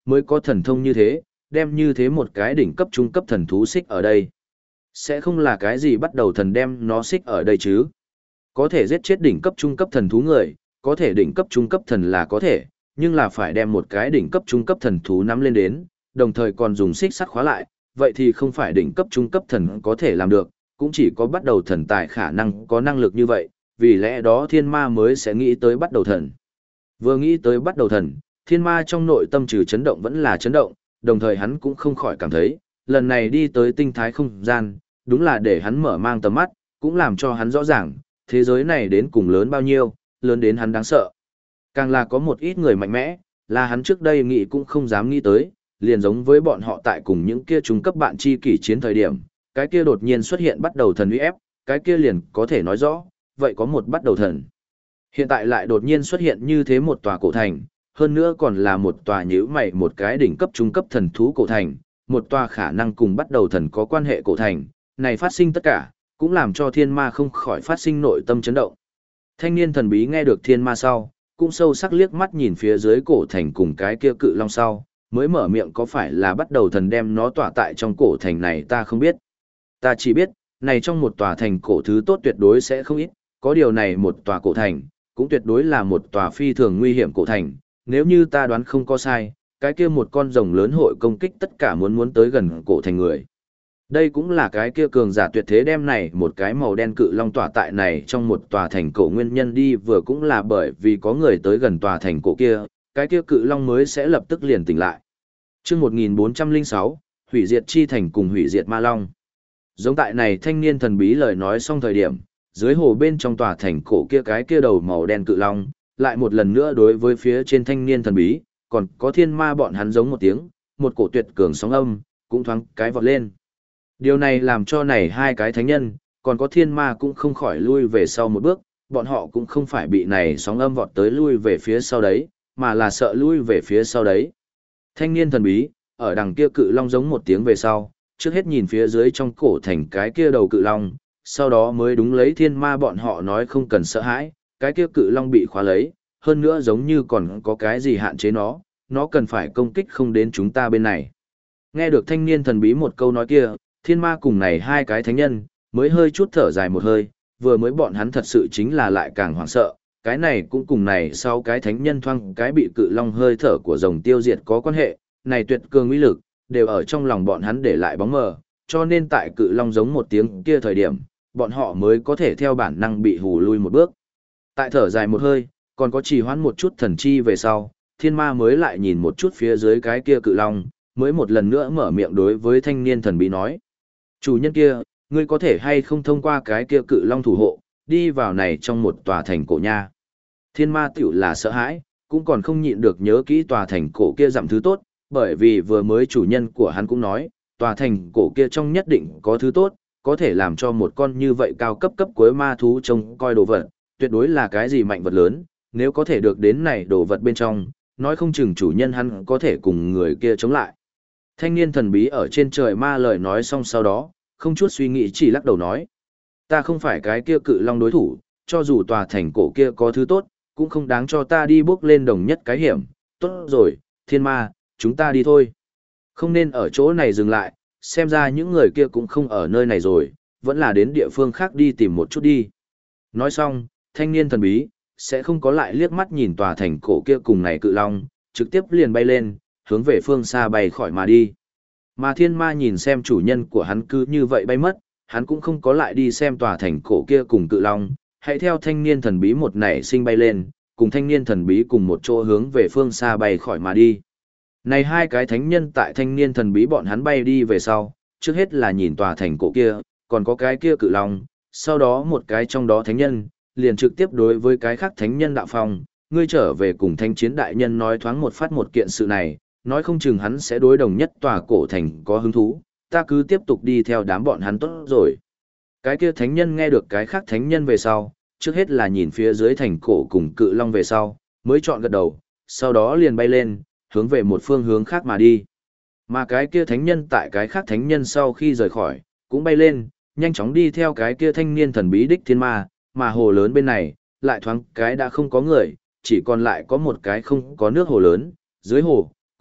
mới có thần thông như thế, đem như thế một cái đỉnh cấp trung cấp thần thú xích ở đây. Sẽ không là cái gì bắt đầu thần đem nó xích ở đây chứ. Có thể giết chết đỉnh cấp trung cấp thần thú người, có thể đỉnh cấp trung cấp thần là có thể, nhưng là phải đem một cái đỉnh cấp trung cấp thần thú nắm lên đến, đồng thời còn dùng xích sắt khóa lại, vậy thì không phải đỉnh cấp trung cấp thần có thể làm được, cũng chỉ có bắt đầu thần tài khả năng có năng lực như vậy, vì lẽ đó thiên ma mới sẽ nghĩ tới bắt đầu thần. Vừa nghĩ tới bắt đầu thần, thiên ma trong nội tâm trừ chấn động vẫn là chấn động, đồng thời hắn cũng không khỏi cảm thấy, lần này đi tới tinh thái không gian, đúng là để hắn mở mang tầm mắt, cũng làm cho hắn rõ ràng, thế giới này đến cùng lớn bao nhiêu, lớn đến hắn đáng sợ. Càng là có một ít người mạnh mẽ, là hắn trước đây nghĩ cũng không dám nghĩ tới, liền giống với bọn họ tại cùng những kia trung cấp bạn chi kỷ chiến thời điểm, cái kia đột nhiên xuất hiện bắt đầu thần uy ép, cái kia liền có thể nói rõ, vậy có một bắt đầu thần. Hiện tại lại đột nhiên xuất hiện như thế một tòa cổ thành, hơn nữa còn là một tòa nhữ mày một cái đỉnh cấp trung cấp thần thú cổ thành, một tòa khả năng cùng bắt đầu thần có quan hệ cổ thành, này phát sinh tất cả, cũng làm cho thiên ma không khỏi phát sinh nội tâm chấn động. Thanh niên thần bí nghe được thiên ma sau, cũng sâu sắc liếc mắt nhìn phía dưới cổ thành cùng cái kia cự long sau, mới mở miệng có phải là bắt đầu thần đem nó tỏa tại trong cổ thành này ta không biết. Ta chỉ biết, này trong một tòa thành cổ thứ tốt tuyệt đối sẽ không ít, có điều này một tòa cổ thành, cũng tuyệt đối là một tòa phi thường nguy hiểm cổ thành, nếu như ta đoán không có sai, cái kia một con rồng lớn hội công kích tất cả muốn tới gần cổ thành người. Đây cũng là cái kia cường giả tuyệt thế đem này một cái màu đen cự long tỏa tại này trong một tòa thành cổ nguyên nhân đi vừa cũng là bởi vì có người tới gần tòa thành cổ kia, cái kia cự long mới sẽ lập tức liền tỉnh lại. Chương 1406, hủy diệt chi thành cùng hủy diệt ma long. Giống tại này thanh niên thần bí lời nói xong thời điểm, dưới hồ bên trong tòa thành cổ kia cái kia đầu màu đen cự long, lại một lần nữa đối với phía trên thanh niên thần bí, còn có thiên ma bọn hắn giống một tiếng, một cổ tuyệt cường sóng âm, cũng thoáng cái vọt lên. Điều này làm cho này hai cái thánh nhân, còn có thiên ma cũng không khỏi lui về sau một bước, bọn họ cũng không phải bị này sóng âm vọt tới lui về phía sau đấy, mà là sợ lui về phía sau đấy. Thanh niên thần bí, ở đằng kia cự long giống một tiếng về sau, trước hết nhìn phía dưới trong cổ thành cái kia đầu cự long, sau đó mới đúng lấy thiên ma bọn họ nói không cần sợ hãi, cái kia cự long bị khóa lấy, hơn nữa giống như còn có cái gì hạn chế nó cần phải công kích không đến chúng ta bên này. Nghe được thanh niên thần bí một câu nói kia, thiên ma cùng này hai cái thánh nhân, mới hơi chút thở dài một hơi, vừa mới bọn hắn thật sự chính là lại càng hoảng sợ, cái này cũng cùng này sau cái thánh nhân thoang cái bị cự long hơi thở của rồng tiêu diệt có quan hệ, này tuyệt cường uy lực, đều ở trong lòng bọn hắn để lại bóng mờ, cho nên tại cự long giống một tiếng kia thời điểm, bọn họ mới có thể theo bản năng bị hù lui một bước. Tại thở dài một hơi, còn có trì hoãn một chút thần chi về sau, thiên ma mới lại nhìn một chút phía dưới cái kia cự long, mới một lần nữa mở miệng đối với thanh niên thần bí nói. Chủ nhân kia, ngươi có thể hay không thông qua cái kia cự long thủ hộ, đi vào này trong một tòa thành cổ nha. Thiên ma tiểu là sợ hãi, cũng còn không nhịn được nhớ kỹ tòa thành cổ kia giảm thứ tốt, bởi vì vừa mới chủ nhân của hắn cũng nói, tòa thành cổ kia trong nhất định có thứ tốt, có thể làm cho một con như vậy cao cấp cấp cuối ma thú trông coi đồ vật, tuyệt đối là cái gì mạnh vật lớn, nếu có thể được đến này đồ vật bên trong, nói không chừng chủ nhân hắn có thể cùng người kia chống lại. Thanh niên thần bí ở trên trời ma lời nói xong sau đó, không chút suy nghĩ chỉ lắc đầu nói. Ta không phải cái kia cự long đối thủ, cho dù tòa thành cổ kia có thứ tốt, cũng không đáng cho ta đi bước lên đồng nhất cái hiểm. Tốt rồi, thiên ma, chúng ta đi thôi. Không nên ở chỗ này dừng lại, xem ra những người kia cũng không ở nơi này rồi, vẫn là đến địa phương khác đi tìm một chút đi. Nói xong, thanh niên thần bí, sẽ không có lại liếc mắt nhìn tòa thành cổ kia cùng này cự long, trực tiếp liền bay lên, hướng về phương xa bay khỏi mà đi. Mà thiên ma nhìn xem chủ nhân của hắn cứ như vậy bay mất, hắn cũng không có lại đi xem tòa thành cổ kia cùng cự long, hãy theo thanh niên thần bí một nảy sinh bay lên, cùng thanh niên thần bí cùng một chỗ hướng về phương xa bay khỏi mà đi. Này hai cái thánh nhân tại thanh niên thần bí bọn hắn bay đi về sau, trước hết là nhìn tòa thành cổ kia, còn có cái kia cự long, sau đó một cái trong đó thánh nhân, liền trực tiếp đối với cái khác thánh nhân đạo phong, ngươi trở về cùng thanh chiến đại nhân nói thoáng một phát một kiện sự này, nói không chừng hắn sẽ đối đồng nhất tòa cổ thành có hứng thú, ta cứ tiếp tục đi theo đám bọn hắn tốt rồi. Cái kia thánh nhân nghe được cái khác thánh nhân về sau, trước hết là nhìn phía dưới thành cổ cùng cự long về sau, mới chọn gật đầu, sau đó liền bay lên, hướng về một phương hướng khác mà đi. Mà cái kia thánh nhân tại cái khác thánh nhân sau khi rời khỏi, cũng bay lên, nhanh chóng đi theo cái kia thanh niên thần bí đích thiên ma, mà hồ lớn bên này, lại thoáng cái đã không có người, chỉ còn lại có một cái không có nước hồ lớn, dưới hồ,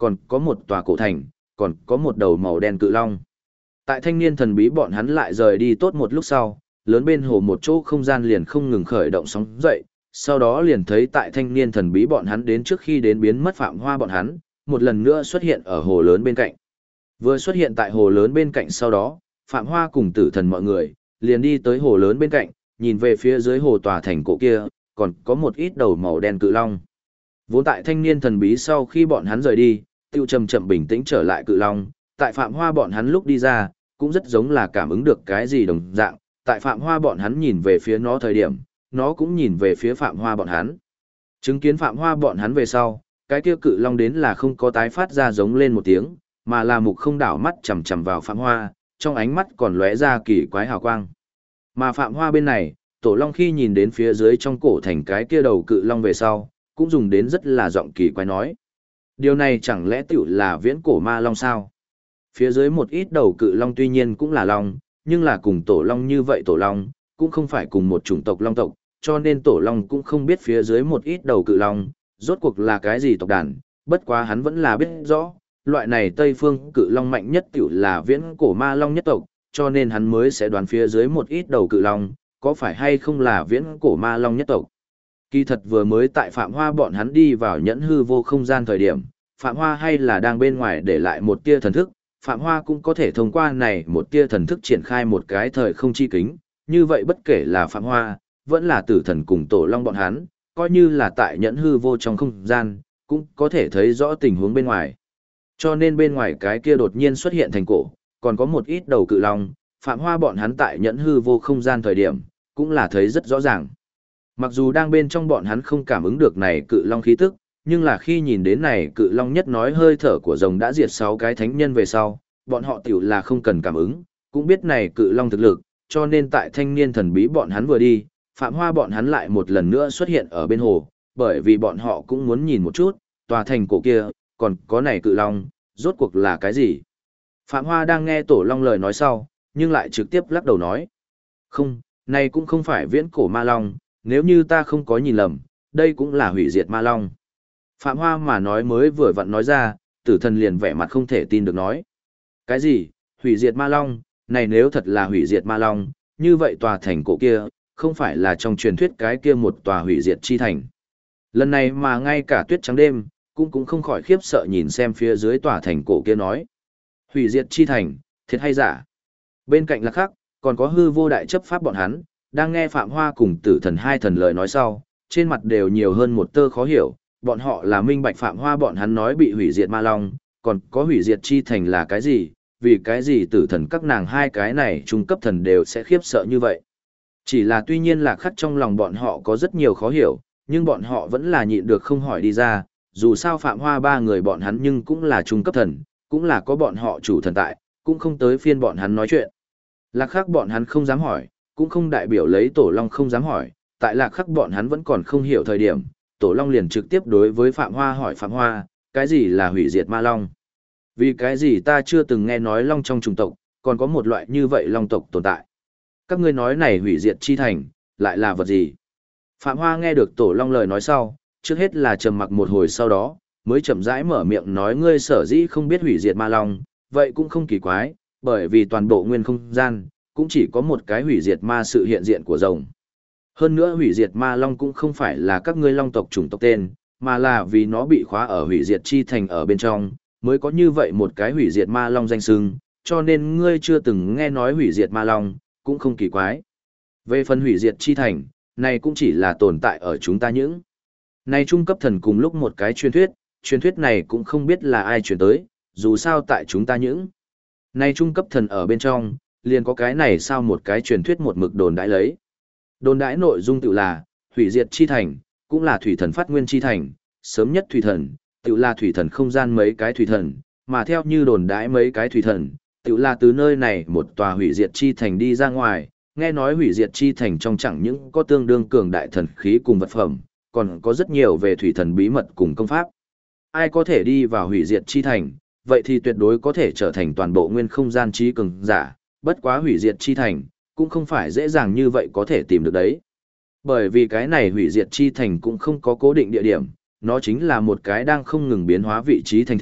còn có một tòa cổ thành, còn có một đầu màu đen cự long. Tại thanh niên thần bí bọn hắn lại rời đi tốt một lúc sau, lớn bên hồ một chỗ không gian liền không ngừng khởi động sóng dậy, sau đó liền thấy tại thanh niên thần bí bọn hắn đến trước khi đến biến mất Phạm Hoa bọn hắn, một lần nữa xuất hiện ở hồ lớn bên cạnh. Vừa xuất hiện tại hồ lớn bên cạnh sau đó, Phạm Hoa cùng Tử Thần mọi người liền đi tới hồ lớn bên cạnh, nhìn về phía dưới hồ tòa thành cổ kia, còn có một ít đầu màu đen cự long. Vốn tại thanh niên thần bí sau khi bọn hắn rời đi, tiêu chậm chậm bình tĩnh trở lại cự long, tại Phạm Hoa bọn hắn lúc đi ra, cũng rất giống là cảm ứng được cái gì đồng dạng, tại Phạm Hoa bọn hắn nhìn về phía nó thời điểm, nó cũng nhìn về phía Phạm Hoa bọn hắn. Chứng kiến Phạm Hoa bọn hắn về sau, cái kia cự long đến là không có tái phát ra giống lên một tiếng, mà là mục không đảo mắt chằm chằm vào Phạm Hoa, trong ánh mắt còn lóe ra kỳ quái hào quang. Mà Phạm Hoa bên này, Tổ Long khi nhìn đến phía dưới trong cổ thành cái kia đầu cự long về sau, cũng dùng đến rất là giọng kỳ quái nói. Điều này chẳng lẽ tiểu là viễn cổ ma long sao? Phía dưới một ít đầu cự long tuy nhiên cũng là long, nhưng là cùng Tổ Long như vậy Tổ Long, cũng không phải cùng một chủng tộc long tộc, cho nên Tổ Long cũng không biết phía dưới một ít đầu cự long, rốt cuộc là cái gì tộc đàn, bất quá hắn vẫn là biết rõ, loại này Tây phương cự long mạnh nhất tiểu là viễn cổ ma long nhất tộc, cho nên hắn mới sẽ đoán phía dưới một ít đầu cự long, có phải hay không là viễn cổ ma long nhất tộc. Kỳ thật vừa mới tại Phạm Hoa bọn hắn đi vào nhẫn hư vô không gian thời điểm, Phạm Hoa hay là đang bên ngoài để lại một tia thần thức, Phạm Hoa cũng có thể thông qua này một tia thần thức triển khai một cái thời không chi kính, như vậy bất kể là Phạm Hoa, vẫn là Tử Thần cùng Tổ Long bọn hắn, coi như là tại nhẫn hư vô trong không gian, cũng có thể thấy rõ tình huống bên ngoài. Cho nên bên ngoài cái kia đột nhiên xuất hiện thành cổ, còn có một ít đầu cự long, Phạm Hoa bọn hắn tại nhẫn hư vô không gian thời điểm, cũng là thấy rất rõ ràng. Mặc dù đang bên trong bọn hắn không cảm ứng được này cự long khí tức, nhưng là khi nhìn đến này cự long nhất nói hơi thở của rồng đã diệt 6 cái thánh nhân về sau, bọn họ tiểu là không cần cảm ứng, cũng biết này cự long thực lực, cho nên tại thanh niên thần bí bọn hắn vừa đi, Phạm Hoa bọn hắn lại một lần nữa xuất hiện ở bên hồ, bởi vì bọn họ cũng muốn nhìn một chút, tòa thành cổ kia, còn có này cự long, rốt cuộc là cái gì? Phạm Hoa đang nghe Tổ Long lời nói sau, nhưng lại trực tiếp lắc đầu nói. Không, này cũng không phải viễn cổ ma long, nếu như ta không có nhìn lầm, đây cũng là hủy diệt ma long. Phạm Hoa mà nói mới vừa vặn nói ra, Tử Thần liền vẻ mặt không thể tin được nói. Cái gì, hủy diệt ma long, này nếu thật là hủy diệt ma long, như vậy tòa thành cổ kia, không phải là trong truyền thuyết cái kia một tòa hủy diệt chi thành. Lần này mà ngay cả Tuyết Trắng Đêm, cũng không khỏi khiếp sợ nhìn xem phía dưới tòa thành cổ kia nói. Hủy diệt chi thành, thiệt hay giả? Bên cạnh là khác, còn có hư vô đại chấp pháp bọn hắn, đang nghe Phạm Hoa cùng Tử Thần hai thần lời nói sau, trên mặt đều nhiều hơn một tơ khó hiểu, bọn họ là minh bạch Phạm Hoa bọn hắn nói bị hủy diệt ma long, còn có hủy diệt chi thành là cái gì, vì cái gì Tử Thần các nàng hai cái này trung cấp thần đều sẽ khiếp sợ như vậy. Chỉ là tuy nhiên là khắc trong lòng bọn họ có rất nhiều khó hiểu, nhưng bọn họ vẫn là nhịn được không hỏi đi ra, dù sao Phạm Hoa ba người bọn hắn nhưng cũng là trung cấp thần, cũng là có bọn họ chủ thần tại, cũng không tới phiên bọn hắn nói chuyện. Lạc khắc bọn hắn không dám hỏi, cũng không đại biểu lấy Tổ Long không dám hỏi, tại lạc khắc bọn hắn vẫn còn không hiểu thời điểm, Tổ Long liền trực tiếp đối với Phạm Hoa hỏi Phạm Hoa, cái gì là hủy diệt ma long? Vì cái gì ta chưa từng nghe nói long trong chủng tộc, còn có một loại như vậy long tộc tồn tại? Các ngươi nói này hủy diệt chi thành, lại là vật gì? Phạm Hoa nghe được Tổ Long lời nói sau, trước hết là trầm mặc một hồi sau đó, mới chậm rãi mở miệng nói ngươi sở dĩ không biết hủy diệt ma long, vậy cũng không kỳ quái, bởi vì toàn bộ nguyên không gian, cũng chỉ có một cái hủy diệt ma sự hiện diện của rồng. Hơn nữa hủy diệt ma long cũng không phải là các ngươi long tộc chủng tộc tên, mà là vì nó bị khóa ở hủy diệt chi thành ở bên trong, mới có như vậy một cái hủy diệt ma long danh xưng, cho nên ngươi chưa từng nghe nói hủy diệt ma long, cũng không kỳ quái. Về phần hủy diệt chi thành, này cũng chỉ là tồn tại ở chúng ta những. Này trung cấp thần cùng lúc một cái truyền thuyết này cũng không biết là ai truyền tới, dù sao tại chúng ta những. Này trung cấp thần ở bên trong, liền có cái này sao một cái truyền thuyết một mực đồn đãi lấy. Đồn đãi nội dung tự là, hủy diệt chi thành, cũng là thủy thần phát nguyên chi thành, sớm nhất thủy thần, tự là thủy thần không gian mấy cái thủy thần, mà theo như đồn đãi mấy cái thủy thần, tự là từ nơi này một tòa hủy diệt chi thành đi ra ngoài, nghe nói hủy diệt chi thành trong chẳng những có tương đương cường đại thần khí cùng vật phẩm, còn có rất nhiều về thủy thần bí mật cùng công pháp. Ai có thể đi vào hủy diệt chi thành, vậy thì tuyệt đối có thể trở thành toàn bộ nguyên không gian trí cường giả, bất quá hủy diệt chi thành, cũng không phải dễ dàng như vậy có thể tìm được đấy. Bởi vì cái này hủy diệt chi thành cũng không có cố định địa điểm, nó chính là một cái đang không ngừng biến hóa vị trí thành thị,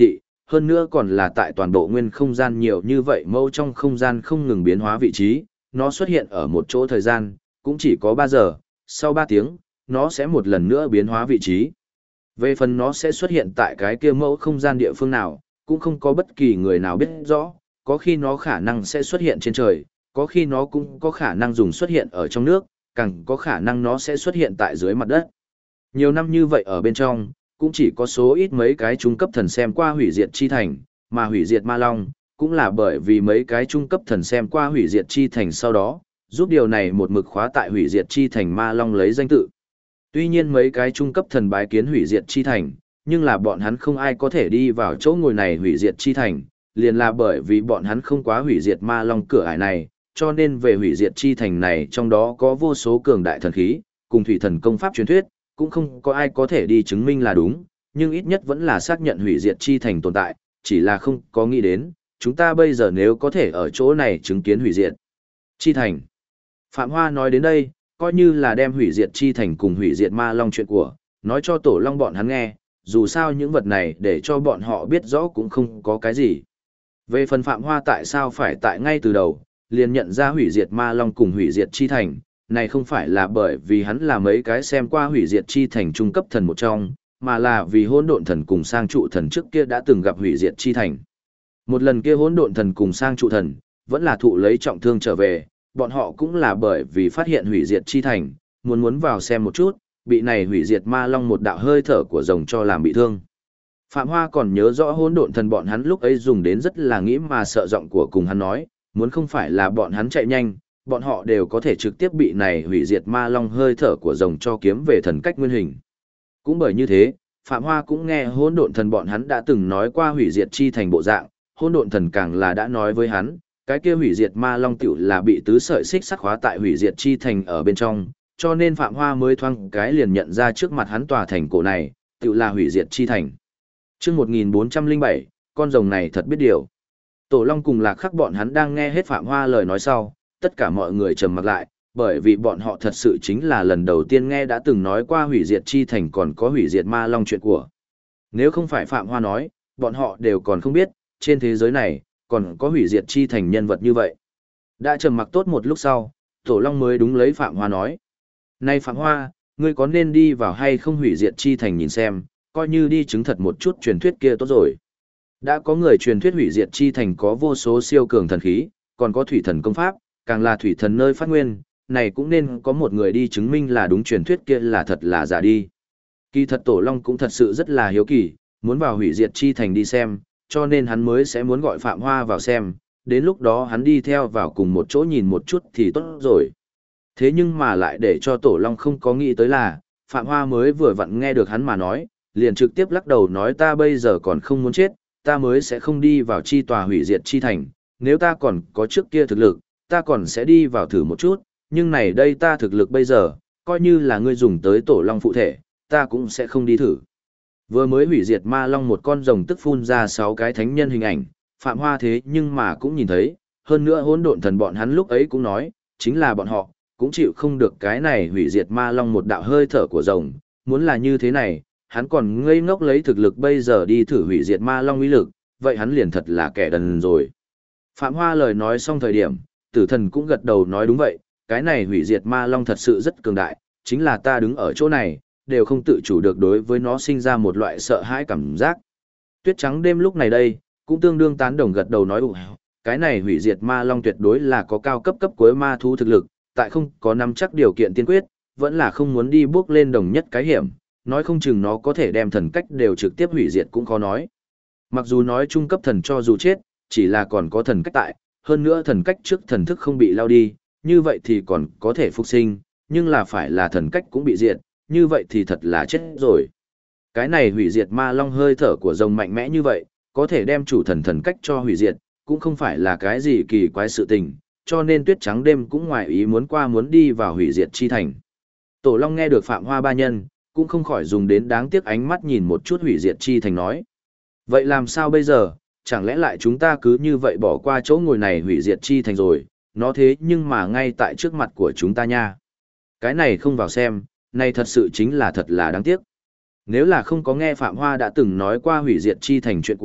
hơn nữa còn là tại toàn bộ nguyên không gian nhiều như vậy mâu trong không gian không ngừng biến hóa vị trí, nó xuất hiện ở một chỗ thời gian, cũng chỉ có 3 giờ, sau 3 tiếng, nó sẽ một lần nữa biến hóa vị trí. Về phần nó sẽ xuất hiện tại cái kia mẫu không gian địa phương nào, cũng không có bất kỳ người nào biết rõ, có khi nó khả năng sẽ xuất hiện trên trời, có khi nó cũng có khả năng dùng xuất hiện ở trong nước, càng có khả năng nó sẽ xuất hiện tại dưới mặt đất. Nhiều năm như vậy ở bên trong, cũng chỉ có số ít mấy cái trung cấp thần xem qua hủy diệt chi thành, mà hủy diệt ma long, cũng là bởi vì mấy cái trung cấp thần xem qua hủy diệt chi thành sau đó, giúp điều này một mực khóa tại hủy diệt chi thành ma long lấy danh tự. Tuy nhiên mấy cái trung cấp thần bái kiến hủy diệt chi thành, nhưng là bọn hắn không ai có thể đi vào chỗ ngồi này hủy diệt chi thành, liền là bởi vì bọn hắn không quá hủy diệt ma long cửa ải này, cho nên về hủy diệt chi thành này trong đó có vô số cường đại thần khí, cùng thủy thần công pháp truyền thuyết, cũng không có ai có thể đi chứng minh là đúng, nhưng ít nhất vẫn là xác nhận hủy diệt chi thành tồn tại, chỉ là không có nghĩ đến, chúng ta bây giờ nếu có thể ở chỗ này chứng kiến hủy diệt chi thành. Phạm Hoa nói đến đây, coi như là đem hủy diệt chi thành cùng hủy diệt ma long chuyện của, nói cho tổ long bọn hắn nghe, dù sao những vật này để cho bọn họ biết rõ cũng không có cái gì. Về phần Phạm Hoa tại sao phải tại ngay từ đầu, liền nhận ra hủy diệt ma long cùng hủy diệt chi thành, này không phải là bởi vì hắn là mấy cái xem qua hủy diệt chi thành trung cấp thần một trong, mà là vì hỗn độn thần cùng sang trụ thần trước kia đã từng gặp hủy diệt chi thành. Một lần kia hỗn độn thần cùng sang trụ thần, vẫn là thụ lấy trọng thương trở về, bọn họ cũng là bởi vì phát hiện hủy diệt chi thành, muốn vào xem một chút, bị này hủy diệt ma long một đạo hơi thở của rồng cho làm bị thương. Phạm Hoa còn nhớ rõ hỗn độn thần bọn hắn lúc ấy dùng đến rất là nghĩ mà sợ giọng của cùng hắn nói, muốn không phải là bọn hắn chạy nhanh, bọn họ đều có thể trực tiếp bị này hủy diệt ma long hơi thở của rồng cho kiếm về thần cách nguyên hình. Cũng bởi như thế, Phạm Hoa cũng nghe hỗn độn thần bọn hắn đã từng nói qua hủy diệt chi thành bộ dạng, hỗn độn thần càng là đã nói với hắn, cái kia hủy diệt ma long tiểu là bị tứ sợi xích sắt khóa tại hủy diệt chi thành ở bên trong, cho nên Phạm Hoa mới thoáng cái liền nhận ra trước mặt hắn tòa thành cổ này, tiểu là hủy diệt chi thành. Chương 1407, con rồng này thật biết điều. Tổ Long cùng Lạc Khắc bọn hắn đang nghe hết Phạm Hoa lời nói sau, tất cả mọi người trầm mặc lại, bởi vì bọn họ thật sự chính là lần đầu tiên nghe đã từng nói qua hủy diệt chi thành còn có hủy diệt ma long chuyện của. Nếu không phải Phạm Hoa nói, bọn họ đều còn không biết, trên thế giới này, còn có hủy diệt chi thành nhân vật như vậy. Đã trầm mặc tốt một lúc sau, Tổ Long mới đúng lấy Phạm Hoa nói. Này Phạm Hoa, ngươi có nên đi vào hay không hủy diệt chi thành nhìn xem, coi như đi chứng thật một chút truyền thuyết kia tốt rồi. Đã có người truyền thuyết hủy diệt chi thành có vô số siêu cường thần khí, còn có thủy thần công pháp, càng là thủy thần nơi phát nguyên, này cũng nên có một người đi chứng minh là đúng truyền thuyết kia là thật là giả đi. Kỳ thật Tổ Long cũng thật sự rất là hiếu kỳ, muốn vào hủy diệt chi thành đi xem, cho nên hắn mới sẽ muốn gọi Phạm Hoa vào xem, đến lúc đó hắn đi theo vào cùng một chỗ nhìn một chút thì tốt rồi. Thế nhưng mà lại để cho Tổ Long không có nghĩ tới là, Phạm Hoa mới vừa vặn nghe được hắn mà nói, liền trực tiếp lắc đầu nói ta bây giờ còn không muốn chết, ta mới sẽ không đi vào chi tòa hủy diệt chi thành, nếu ta còn có trước kia thực lực, ta còn sẽ đi vào thử một chút, nhưng này đây ta thực lực bây giờ, coi như là ngươi dùng tới Tổ Long phụ thể, ta cũng sẽ không đi thử. Vừa mới hủy diệt ma long một con rồng tức phun ra 6 cái thánh nhân hình ảnh, Phạm Hoa thế nhưng mà cũng nhìn thấy, hơn nữa hỗn độn thần bọn hắn lúc ấy cũng nói, chính là bọn họ, cũng chịu không được cái này hủy diệt ma long một đạo hơi thở của rồng, muốn là như thế này, hắn còn ngây ngốc lấy thực lực bây giờ đi thử hủy diệt ma long uy lực, vậy hắn liền thật là kẻ đần rồi. Phạm Hoa lời nói xong thời điểm, tử thần cũng gật đầu nói đúng vậy, cái này hủy diệt ma long thật sự rất cường đại, chính là ta đứng ở chỗ này, đều không tự chủ được đối với nó sinh ra một loại sợ hãi cảm giác. Tuyết trắng đêm lúc này đây, cũng tương đương tán đồng gật đầu nói cái này hủy diệt ma long tuyệt đối là có cao cấp cuối ma thú thực lực, tại không có nắm chắc điều kiện tiên quyết, vẫn là không muốn đi bước lên đồng nhất cái hiểm, nói không chừng nó có thể đem thần cách đều trực tiếp hủy diệt cũng khó nói. Mặc dù nói trung cấp thần cho dù chết, chỉ là còn có thần cách tại, hơn nữa thần cách trước thần thức không bị lao đi, như vậy thì còn có thể phục sinh, nhưng là phải là thần cách cũng bị diệt, như vậy thì thật là chết rồi. Cái này hủy diệt ma long hơi thở của rồng mạnh mẽ như vậy, có thể đem chủ thần cách cho hủy diệt, cũng không phải là cái gì kỳ quái sự tình, cho nên Tuyết trắng đêm cũng ngoài ý muốn đi vào hủy diệt chi thành. Tổ Long nghe được Phạm Hoa ba nhân, cũng không khỏi dùng đến đáng tiếc ánh mắt nhìn một chút hủy diệt chi thành nói. Vậy làm sao bây giờ, chẳng lẽ lại chúng ta cứ như vậy bỏ qua chỗ ngồi này hủy diệt chi thành rồi, nó thế nhưng mà ngay tại trước mặt của chúng ta nha. Cái này không vào xem, này thật sự chính là thật là đáng tiếc. Nếu là không có nghe Phạm Hoa đã từng nói qua hủy diệt chi thành chuyện của,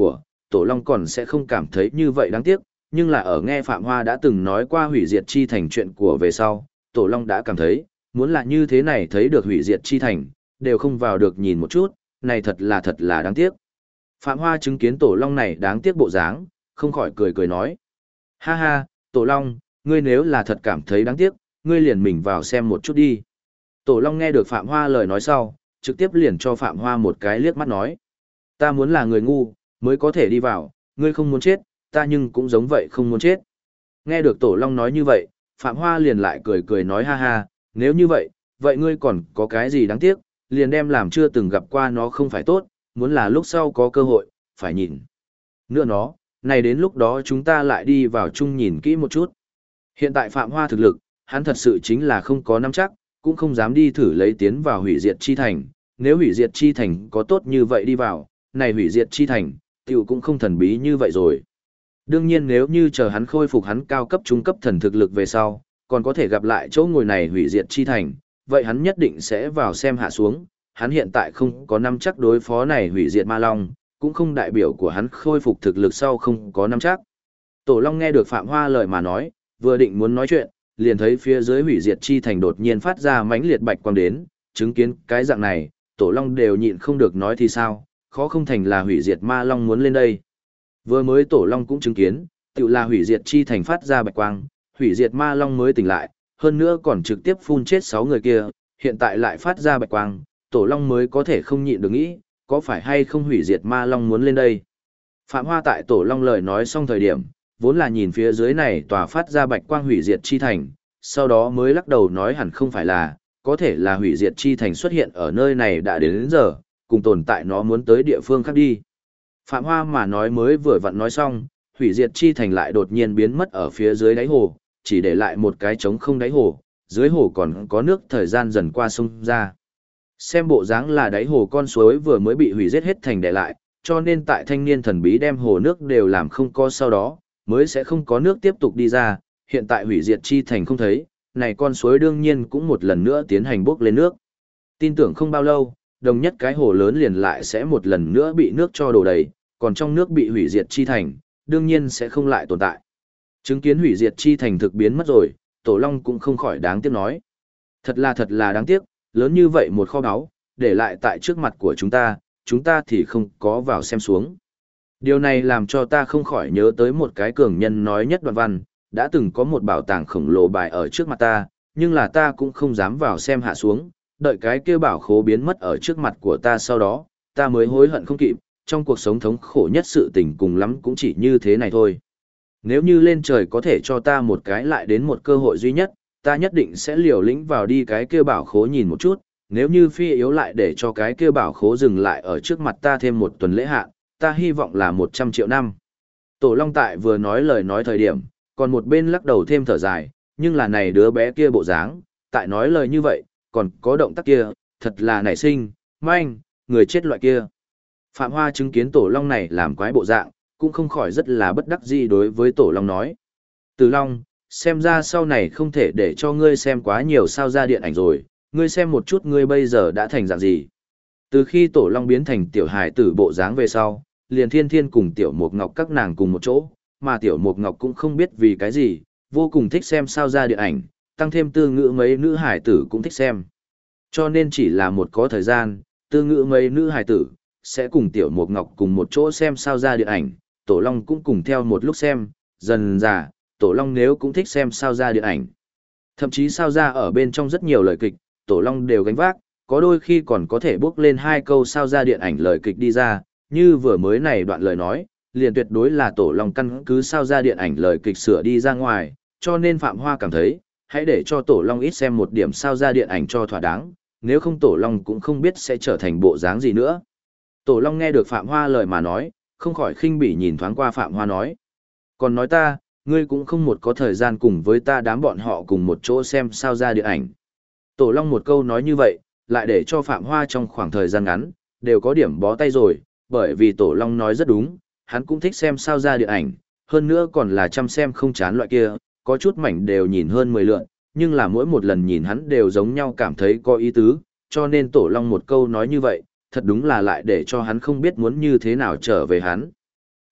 Tổ Long còn sẽ không cảm thấy như vậy đáng tiếc, nhưng là ở nghe Phạm Hoa đã từng nói qua hủy diệt chi thành chuyện của về sau, Tổ Long đã cảm thấy, muốn là như thế này thấy được hủy diệt chi thành, đều không vào được nhìn một chút, này thật là đáng tiếc. Phạm Hoa chứng kiến Tổ Long này đáng tiếc bộ dáng, không khỏi cười cười nói. Ha ha, Tổ Long, ngươi nếu là thật cảm thấy đáng tiếc, ngươi liền mình vào xem một chút đi. Tổ Long nghe được Phạm Hoa lời nói sau, trực tiếp liền cho Phạm Hoa một cái liếc mắt nói. Ta muốn là người ngu, mới có thể đi vào, ngươi không muốn chết, ta nhưng cũng giống vậy không muốn chết. Nghe được Tổ Long nói như vậy, Phạm Hoa liền lại cười cười nói ha ha, nếu như vậy, vậy ngươi còn có cái gì đáng tiếc, liền đem làm chưa từng gặp qua nó không phải tốt, muốn là lúc sau có cơ hội, phải nhìn. Nữa nó, này đến lúc đó chúng ta lại đi vào chung nhìn kỹ một chút. Hiện tại Phạm Hoa thực lực, hắn thật sự chính là không có nắm chắc, cũng không dám đi thử lấy tiến vào hủy diệt chi thành, nếu hủy diệt chi thành có tốt như vậy đi vào, này hủy diệt chi thành, tiểu cũng không thần bí như vậy rồi. Đương nhiên nếu như chờ hắn khôi phục hắn cao cấp trung cấp thần thực lực về sau, còn có thể gặp lại chỗ ngồi này hủy diệt chi thành, vậy hắn nhất định sẽ vào xem hạ xuống, hắn hiện tại không có nắm chắc đối phó này hủy diệt ma long, cũng không đại biểu của hắn khôi phục thực lực sau không có nắm chắc. Tổ Long nghe được Phạm Hoa lời mà nói, vừa định muốn nói chuyện, liền thấy phía dưới hủy diệt chi thành đột nhiên phát ra mãnh liệt bạch quang đến, chứng kiến cái dạng này, Tổ Long đều nhịn không được nói thì sao, khó không thành là hủy diệt ma long muốn lên đây. Vừa mới Tổ Long cũng chứng kiến, tự là hủy diệt chi thành phát ra bạch quang, hủy diệt ma long mới tỉnh lại, hơn nữa còn trực tiếp phun chết 6 người kia, hiện tại lại phát ra bạch quang, Tổ Long mới có thể không nhịn được nghĩ, có phải hay không hủy diệt ma long muốn lên đây. Phạm Hoa tại Tổ Long lời nói xong thời điểm, vốn là nhìn phía dưới này tòa phát ra bạch quang hủy diệt chi thành, sau đó mới lắc đầu nói hẳn không phải là, có thể là hủy diệt chi thành xuất hiện ở nơi này đã đến giờ, cùng tồn tại nó muốn tới địa phương khác đi. Phạm Hoa mà nói mới vừa vặn nói xong, hủy diệt chi thành lại đột nhiên biến mất ở phía dưới đáy hồ, chỉ để lại một cái trống không đáy hồ, dưới hồ còn có nước thời gian dần qua sông ra. Xem bộ dáng là đáy hồ con suối vừa mới bị hủy diệt hết thành để lại, cho nên tại thanh niên thần bí đem hồ nước đều làm không có sau đó, mới sẽ không có nước tiếp tục đi ra, hiện tại hủy diệt chi thành không thấy, này con suối đương nhiên cũng một lần nữa tiến hành bốc lên nước. Tin tưởng không bao lâu, đồng nhất cái hồ lớn liền lại sẽ một lần nữa bị nước cho đổ đầy, còn trong nước bị hủy diệt chi thành, đương nhiên sẽ không lại tồn tại. Chứng kiến hủy diệt chi thành thực biến mất rồi, Tổ Long cũng không khỏi đáng tiếc nói. Thật là đáng tiếc, lớn như vậy một kho báu, để lại tại trước mặt của chúng ta thì không có vào xem xuống. Điều này làm cho ta không khỏi nhớ tới một cái cường nhân nói nhất đoạn văn, đã từng có một bảo tàng khổng lồ bài ở trước mặt ta, nhưng là ta cũng không dám vào xem hạ xuống, đợi cái kia bảo khố biến mất ở trước mặt của ta sau đó, ta mới hối hận không kịp, trong cuộc sống thống khổ nhất sự tình cùng lắm cũng chỉ như thế này thôi. Nếu như lên trời có thể cho ta một cái lại đến một cơ hội duy nhất, ta nhất định sẽ liều lĩnh vào đi cái kia bảo khố nhìn một chút, nếu như phi yếu lại để cho cái kia bảo khố dừng lại ở trước mặt ta thêm một tuần lễ hạn, ta hy vọng là 100 triệu năm. Tổ Long tại vừa nói lời nói thời điểm, còn một bên lắc đầu thêm thở dài, nhưng là này đứa bé kia bộ dáng, tại nói lời như vậy, còn có động tác kia, thật là nảy sinh, manh, người chết loại kia. Phạm Hoa chứng kiến Tổ Long này làm quái bộ dạng, cũng không khỏi rất là bất đắc dĩ đối với Tổ Long nói. Từ Long, xem ra sau này không thể để cho ngươi xem quá nhiều sao ra điện ảnh rồi, ngươi xem một chút ngươi bây giờ đã thành dạng gì. Từ khi Tổ Long biến thành tiểu hài tử bộ dáng về sau, liền Thiên Thiên cùng tiểu Mộc Ngọc các nàng cùng một chỗ, mà tiểu Mộc Ngọc cũng không biết vì cái gì, vô cùng thích xem sao ra điện ảnh, tăng thêm Tư Ngữ mấy nữ hài tử cũng thích xem. Cho nên chỉ là một có thời gian, Tư Ngữ mấy nữ hài tử sẽ cùng tiểu Mộc Ngọc cùng một chỗ xem sao ra điện ảnh, Tổ Long cũng cùng theo một lúc xem, dần dà, Tổ Long nếu cũng thích xem sao ra điện ảnh. Thậm chí sao ra ở bên trong rất nhiều lời kịch, Tổ Long đều gánh vác, có đôi khi còn có thể bước lên 2 câu sao ra điện ảnh lời kịch đi ra, như vừa mới này đoạn lời nói, liền tuyệt đối là Tổ Long căn cứ sao ra điện ảnh lời kịch sửa đi ra ngoài, cho nên Phạm Hoa cảm thấy, hãy để cho Tổ Long ít xem một điểm sao ra điện ảnh cho thỏa đáng, nếu không Tổ Long cũng không biết sẽ trở thành bộ dáng gì nữa. Tổ Long nghe được Phạm Hoa lời mà nói, không khỏi khinh bỉ nhìn thoáng qua Phạm Hoa nói. Còn nói ta, ngươi cũng không một có thời gian cùng với ta đám bọn họ cùng một chỗ xem sao ra điện ảnh. Tổ Long một câu nói như vậy, lại để cho Phạm Hoa trong khoảng thời gian ngắn, đều có điểm bó tay rồi, bởi vì Tổ Long nói rất đúng, hắn cũng thích xem sao ra điện ảnh, hơn nữa còn là chăm xem không chán loại kia, có chút mảnh đều nhìn hơn 10 lượt, nhưng là mỗi một lần nhìn hắn đều giống nhau cảm thấy có ý tứ, cho nên Tổ Long một câu nói như vậy, thật đúng là lại để cho hắn không biết muốn như thế nào trở về hắn.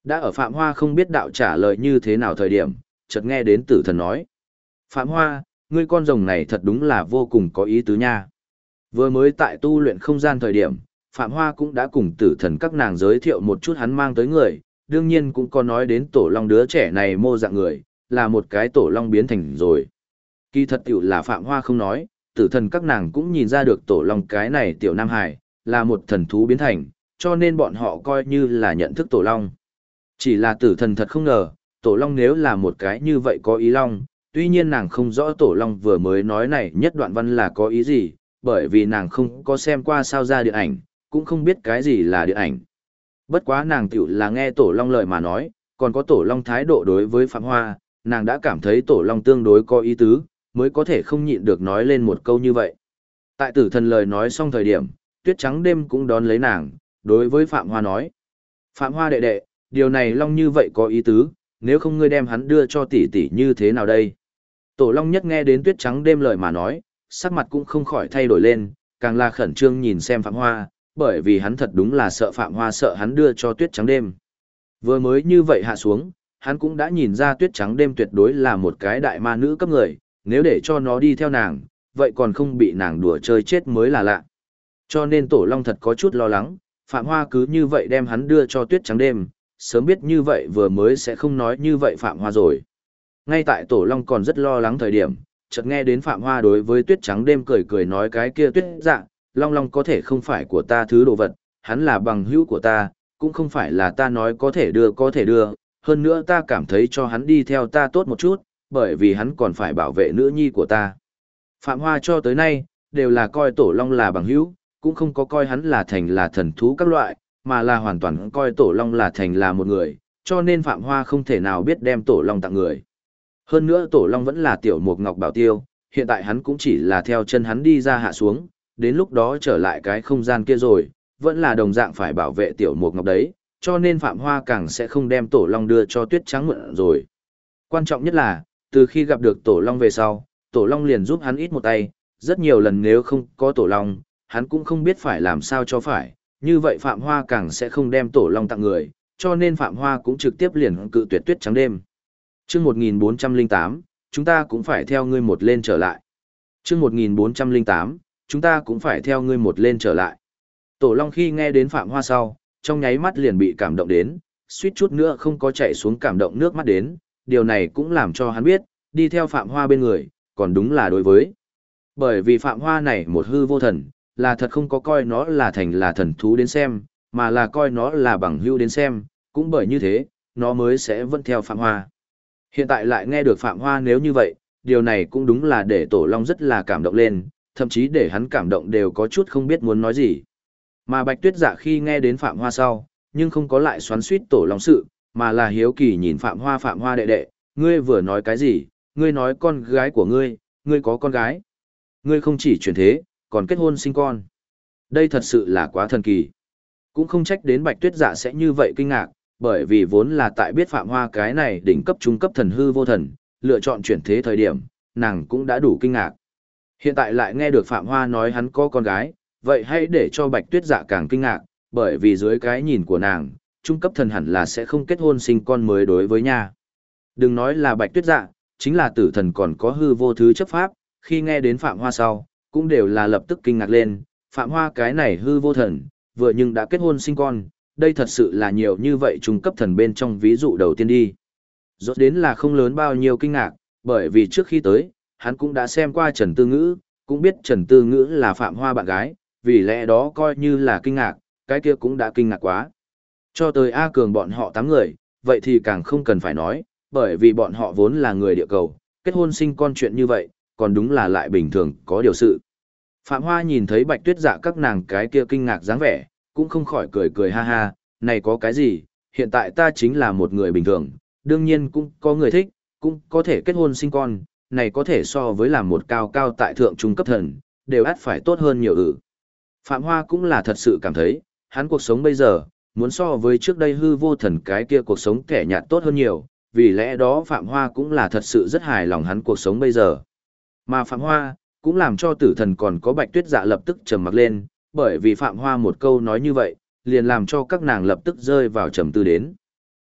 Đã ở Phạm Hoa không biết đạo trả lời như thế nào thời điểm, chợt nghe đến tử thần nói. Phạm Hoa, ngươi con rồng này thật đúng là vô cùng có ý tứ nha. Vừa mới tại tu luyện không gian thời điểm, Phạm Hoa cũng đã cùng tử thần các nàng giới thiệu một chút hắn mang tới người, đương nhiên cũng có nói đến tổ long đứa trẻ này mô dạng người, là một cái tổ long biến thành rồi. Kỳ thật tiểu là Phạm Hoa không nói, tử thần các nàng cũng nhìn ra được tổ long cái này tiểu Nam Hải, là một thần thú biến thành, cho nên bọn họ coi như là nhận thức tổ long. Chỉ là tử thần thật không ngờ, tổ long nếu là một cái như vậy có ý long, tuy nhiên nàng không rõ tổ long vừa mới nói này nhất đoạn văn là có ý gì, bởi vì nàng không có xem qua sao ra điện ảnh, cũng không biết cái gì là điện ảnh. Bất quá nàng tiểu là nghe tổ long lời mà nói, còn có tổ long thái độ đối với Phạm Hoa, nàng đã cảm thấy tổ long tương đối có ý tứ, mới có thể không nhịn được nói lên một câu như vậy. Tại tử thần lời nói xong thời điểm, tuyết trắng đêm cũng đón lấy nàng, đối với Phạm Hoa nói. Phạm Hoa đệ đệ, điều này long như vậy có ý tứ, nếu không ngươi đem hắn đưa cho tỷ tỷ như thế nào đây? Tổ long nhất nghe đến tuyết trắng đêm lời mà nói, sắc mặt cũng không khỏi thay đổi lên, càng là khẩn trương nhìn xem Phạm Hoa, bởi vì hắn thật đúng là sợ Phạm Hoa sợ hắn đưa cho tuyết trắng đêm. Vừa mới như vậy hạ xuống, hắn cũng đã nhìn ra tuyết trắng đêm tuyệt đối là một cái đại ma nữ cấp người, nếu để cho nó đi theo nàng, vậy còn không bị nàng đùa chơi chết mới là lạ. Cho nên tổ long thật có chút lo lắng, Phạm Hoa cứ như vậy đem hắn đưa cho tuyết trắng đêm, sớm biết như vậy vừa mới sẽ không nói như vậy Phạm Hoa rồi. Ngay tại tổ long còn rất lo lắng thời điểm, chợt nghe đến Phạm Hoa đối với tuyết trắng đêm cười cười nói cái kia tuyết dạ, long long có thể không phải của ta thứ đồ vật, hắn là bằng hữu của ta, cũng không phải là ta nói có thể đưa, hơn nữa ta cảm thấy cho hắn đi theo ta tốt một chút, bởi vì hắn còn phải bảo vệ nữ nhi của ta. Phạm Hoa cho tới nay, đều là coi tổ long là bằng hữu, cũng không có coi hắn là thành là thần thú các loại, mà là hoàn toàn coi tổ long là thành là một người, cho nên Phạm Hoa không thể nào biết đem tổ long tặng người. Hơn nữa tổ long vẫn là tiểu mục ngọc bảo tiêu, hiện tại hắn cũng chỉ là theo chân hắn đi ra hạ xuống, đến lúc đó trở lại cái không gian kia rồi, vẫn là đồng dạng phải bảo vệ tiểu mục ngọc đấy, cho nên Phạm Hoa càng sẽ không đem tổ long đưa cho tuyết trắng mượn rồi. Quan trọng nhất là, từ khi gặp được tổ long về sau, tổ long liền giúp hắn ít một tay, rất nhiều lần nếu không có tổ long, hắn cũng không biết phải làm sao cho phải, như vậy Phạm Hoa càng sẽ không đem tổ long tặng người, cho nên Phạm Hoa cũng trực tiếp liền cự tuyệt tuyết trắng đêm. Chương 1408, chúng ta cũng phải theo ngươi một lên trở lại. Chương 1408, chúng ta cũng phải theo ngươi một lên trở lại. Tổ long khi nghe đến Phạm Hoa sau, trong nháy mắt liền bị cảm động đến, suýt chút nữa không có chạy xuống cảm động nước mắt đến, điều này cũng làm cho hắn biết, đi theo Phạm Hoa bên người, còn đúng là đối với. Bởi vì Phạm Hoa này một hư vô thần, là thật không có coi nó là thành là thần thú đến xem, mà là coi nó là bằng hữu đến xem, cũng bởi như thế, nó mới sẽ vẫn theo Phạm Hoa. Hiện tại lại nghe được Phạm Hoa nếu như vậy, điều này cũng đúng là để Tổ Long rất là cảm động lên, thậm chí để hắn cảm động đều có chút không biết muốn nói gì. Mà Bạch Tuyết Dạ khi nghe đến Phạm Hoa sau, nhưng không có lại xoắn xuýt Tổ Long sự, mà là hiếu kỳ nhìn Phạm Hoa đệ đệ, ngươi vừa nói cái gì, ngươi nói con gái của ngươi có con gái. Ngươi không chỉ chuyển thế, còn kết hôn sinh con. Đây thật sự là quá thần kỳ. Cũng không trách đến Bạch Tuyết Dạ sẽ như vậy kinh ngạc, bởi vì vốn là tại biết Phạm Hoa cái này đỉnh cấp trung cấp thần hư vô thần, lựa chọn chuyển thế thời điểm, nàng cũng đã đủ kinh ngạc. Hiện tại lại nghe được Phạm Hoa nói hắn có con gái, vậy hãy để cho Bạch Tuyết Dạ càng kinh ngạc, bởi vì dưới cái nhìn của nàng, trung cấp thần hẳn là sẽ không kết hôn sinh con mới đối với nha. Đừng nói là Bạch Tuyết Dạ, chính là tử thần còn có hư vô thứ chấp pháp, khi nghe đến Phạm Hoa sau, cũng đều là lập tức kinh ngạc lên, Phạm Hoa cái này hư vô thần, vừa nhưng đã kết hôn sinh con, đây thật sự là nhiều như vậy trung cấp thần bên trong ví dụ đầu tiên đi. Rốt đến là không lớn bao nhiêu kinh ngạc, bởi vì trước khi tới, hắn cũng đã xem qua Trần Tư Ngữ, cũng biết Trần Tư Ngữ là Phạm Hoa bạn gái, vì lẽ đó coi như là kinh ngạc, cái kia cũng đã kinh ngạc quá. Cho tới A Cường bọn họ 8 người, vậy thì càng không cần phải nói, bởi vì bọn họ vốn là người địa cầu, kết hôn sinh con chuyện như vậy, còn đúng là lại bình thường có điều sự. Phạm Hoa nhìn thấy Bạch Tuyết Dạ các nàng cái kia kinh ngạc dáng vẻ, cũng không khỏi cười cười ha ha, này có cái gì, hiện tại ta chính là một người bình thường, đương nhiên cũng có người thích, cũng có thể kết hôn sinh con, này có thể so với làm một cao cao tại thượng trung cấp thần, đều ắt phải tốt hơn nhiều Phạm Hoa cũng là thật sự cảm thấy, hắn cuộc sống bây giờ, muốn so với trước đây hư vô thần cái kia cuộc sống kẻ nhạt tốt hơn nhiều, vì lẽ đó Phạm Hoa cũng là thật sự rất hài lòng hắn cuộc sống bây giờ. Mà Phạm Hoa, cũng làm cho tử thần còn có Bạch Tuyết Dạ lập tức trầm mặc lên, bởi vì Phạm Hoa một câu nói như vậy, liền làm cho các nàng lập tức rơi vào trầm tư đến.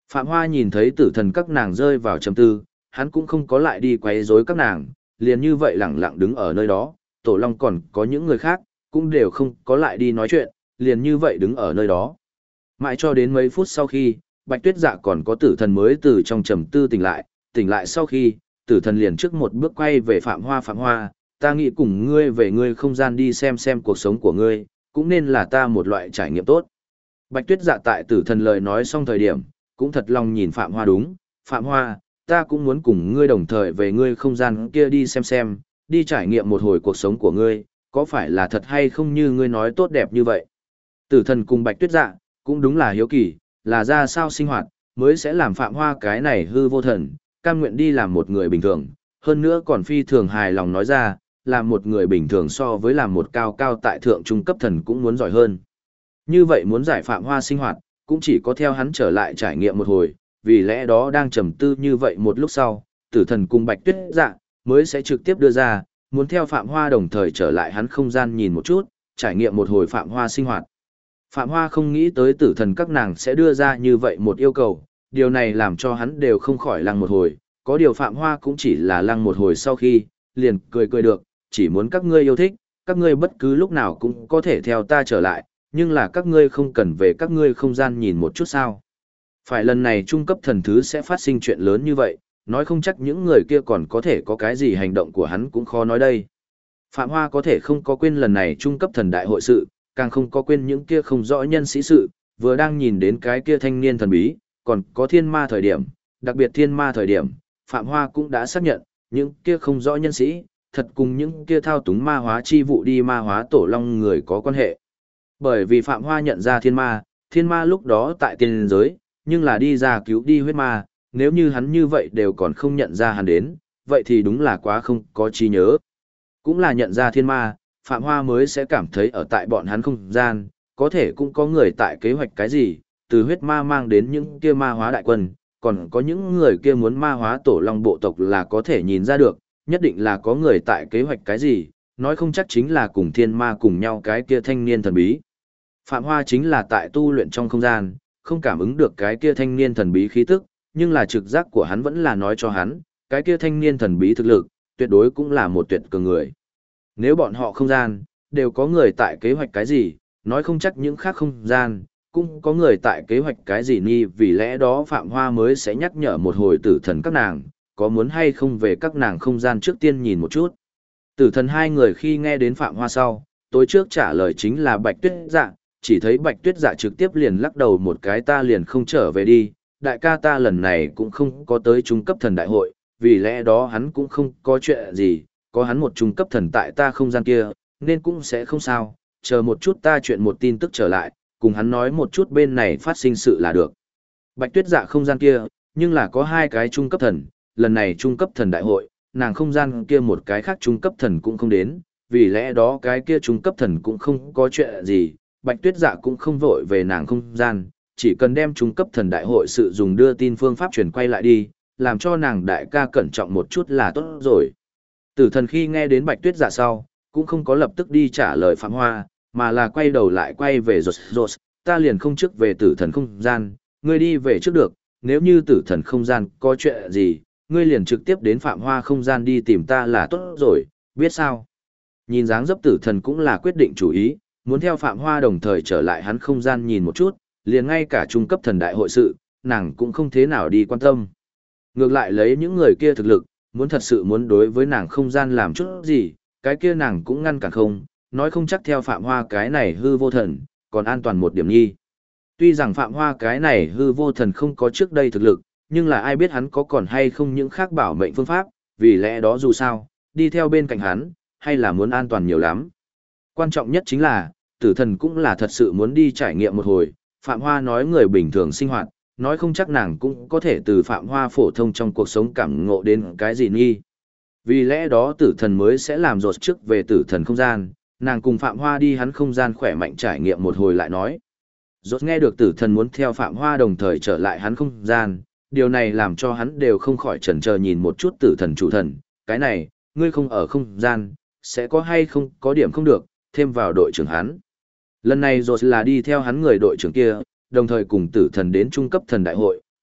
Phạm Hoa nhìn thấy tử thần các nàng rơi vào trầm tư, hắn cũng không có lại đi quấy rối các nàng, liền như vậy lẳng lặng đứng ở nơi đó, Tổ Long còn có những người khác, cũng đều không có lại đi nói chuyện, liền như vậy đứng ở nơi đó. Mãi cho đến mấy phút sau khi, Bạch Tuyết Dạ còn có tử thần mới từ trong trầm tư tỉnh lại sau khi, tử thần liền trước một bước quay về Phạm Hoa, ta nghĩ cùng ngươi về ngươi không gian đi xem cuộc sống của ngươi, cũng nên là ta một loại trải nghiệm tốt. Bạch Tuyết Dạ tại tử thần lời nói xong thời điểm, cũng thật lòng nhìn Phạm Hoa đúng, Phạm Hoa, ta cũng muốn cùng ngươi đồng thời về ngươi không gian kia đi xem, đi trải nghiệm một hồi cuộc sống của ngươi, có phải là thật hay không như ngươi nói tốt đẹp như vậy. Tử thần cùng Bạch Tuyết Dạ, cũng đúng là hiếu kỳ, là ra sao sinh hoạt, mới sẽ làm Phạm Hoa cái này hư vô thần, cam nguyện đi làm một người bình thường, hơn nữa còn phi thường hài lòng nói ra, làm một người bình thường so với làm một cao cao tại thượng trung cấp thần cũng muốn giỏi hơn. Như vậy muốn giải Phạm Hoa sinh hoạt, cũng chỉ có theo hắn trở lại trải nghiệm một hồi, vì lẽ đó đang trầm tư như vậy một lúc sau, tử thần cùng Bạch Tuyết Dạ, mới sẽ trực tiếp đưa ra, muốn theo Phạm Hoa đồng thời trở lại hắn không gian nhìn một chút, trải nghiệm một hồi Phạm Hoa sinh hoạt. Phạm Hoa không nghĩ tới tử thần các nàng sẽ đưa ra như vậy một yêu cầu, điều này làm cho hắn đều không khỏi lăng một hồi, có điều Phạm Hoa cũng chỉ là lăng một hồi sau khi, liền cười được, chỉ muốn các ngươi yêu thích, các ngươi bất cứ lúc nào cũng có thể theo ta trở lại, nhưng là các ngươi không cần về các ngươi không gian nhìn một chút sao. Phải lần này trung cấp thần thứ sẽ phát sinh chuyện lớn như vậy, nói không chắc những người kia còn có thể có cái gì hành động của hắn cũng khó nói đây. Phạm Hoa có thể không có quên lần này trung cấp thần đại hội sự, càng không có quên những kia không rõ nhân sĩ sự, vừa đang nhìn đến cái kia thanh niên thần bí, còn có thiên ma thời điểm, đặc biệt thiên ma thời điểm, Phạm Hoa cũng đã xác nhận, những kia không rõ nhân sĩ, thật cùng những kia thao túng ma hóa chi vụ đi ma hóa Tổ Long người có quan hệ. Bởi vì Phạm Hoa nhận ra thiên ma lúc đó tại tiên giới, nhưng là đi ra cứu đi huyết ma, nếu như hắn như vậy đều còn không nhận ra hắn đến, vậy thì đúng là quá không có trí nhớ. Cũng là nhận ra thiên ma, Phạm Hoa mới sẽ cảm thấy ở tại bọn hắn không gian, có thể cũng có người tại kế hoạch cái gì, từ huyết ma mang đến những kia ma hóa đại quân, còn có những người kia muốn ma hóa Tổ Long bộ tộc là có thể nhìn ra được, nhất định là có người tại kế hoạch cái gì, nói không chắc chính là cùng thiên ma cùng nhau cái kia thanh niên thần bí. Phạm Hoa chính là tại tu luyện trong không gian, không cảm ứng được cái kia thanh niên thần bí khí tức, nhưng là trực giác của hắn vẫn là nói cho hắn, cái kia thanh niên thần bí thực lực, tuyệt đối cũng là một tuyệt cường người. Nếu bọn họ không gian, đều có người tại kế hoạch cái gì, nói không chắc những khác không gian, cũng có người tại kế hoạch cái gì nghi, vì lẽ đó Phạm Hoa mới sẽ nhắc nhở một hồi tử thần các nàng, có muốn hay không về các nàng không gian trước tiên nhìn một chút. Tử thần hai người khi nghe đến Phạm Hoa sau, tối trước trả lời chính là Bạch Tuyết Dạ, chỉ thấy Bạch Tuyết Dạ trực tiếp liền lắc đầu một cái, ta liền không trở về đi, đại ca ta lần này cũng không có tới trung cấp thần đại hội, vì lẽ đó hắn cũng không có chuyện gì, có hắn một trung cấp thần tại ta không gian kia, nên cũng sẽ không sao, chờ một chút ta chuyện một tin tức trở lại, cùng hắn nói một chút bên này phát sinh sự là được. Bạch Tuyết Dạ không gian kia, nhưng là có hai cái trung cấp thần, lần này trung cấp thần đại hội, nàng không gian kia một cái khác trung cấp thần cũng không đến, vì lẽ đó cái kia trung cấp thần cũng không có chuyện gì, Bạch Tuyết Dạ cũng không vội về nàng không gian, chỉ cần đem trung cấp thần đại hội sự dùng đưa tin phương pháp truyền quay lại đi, làm cho nàng đại ca cẩn trọng một chút là tốt rồi. Tử thần khi nghe đến Bạch Tuyết Dạ sau, cũng không có lập tức đi trả lời Phạm Hoa, mà là quay đầu lại quay về Rốt, ta liền không trước về tử thần không gian, ngươi đi về trước được, nếu như tử thần không gian có chuyện gì, ngươi liền trực tiếp đến Phạm Hoa không gian đi tìm ta là tốt rồi, biết sao? Nhìn dáng dấp tử thần cũng là quyết định chủ ý, muốn theo Phạm Hoa đồng thời trở lại hắn không gian nhìn một chút, liền ngay cả trung cấp thần đại hội sự, nàng cũng không thế nào đi quan tâm. Ngược lại lấy những người kia thực lực, muốn thật sự muốn đối với nàng không gian làm chút gì, cái kia nàng cũng ngăn cản không, nói không chắc theo Phạm Hoa cái này hư vô thần, còn an toàn một điểm nhi. Tuy rằng Phạm Hoa cái này hư vô thần không có trước đây thực lực, nhưng là ai biết hắn có còn hay không những khác bảo mệnh phương pháp, vì lẽ đó dù sao, đi theo bên cạnh hắn, hay là muốn an toàn nhiều lắm. Quan trọng nhất chính là, tử thần cũng là thật sự muốn đi trải nghiệm một hồi, Phạm Hoa nói người bình thường sinh hoạt, nói không chắc nàng cũng có thể từ Phạm Hoa phổ thông trong cuộc sống cảm ngộ đến cái gì nghi. Vì lẽ đó tử thần mới sẽ làm rột trước về tử thần không gian, nàng cùng Phạm Hoa đi hắn không gian khỏe mạnh trải nghiệm một hồi lại nói. Rốt nghe được tử thần muốn theo Phạm Hoa đồng thời trở lại hắn không gian, điều này làm cho hắn đều không khỏi chần chờ nhìn một chút tử thần chủ thần, cái này, ngươi không ở không gian, sẽ có hay không có điểm không được, thêm vào đội trưởng hắn. Lần này rốt là đi theo hắn người đội trưởng kia, đồng thời cùng tử thần đến trung cấp thần đại hội,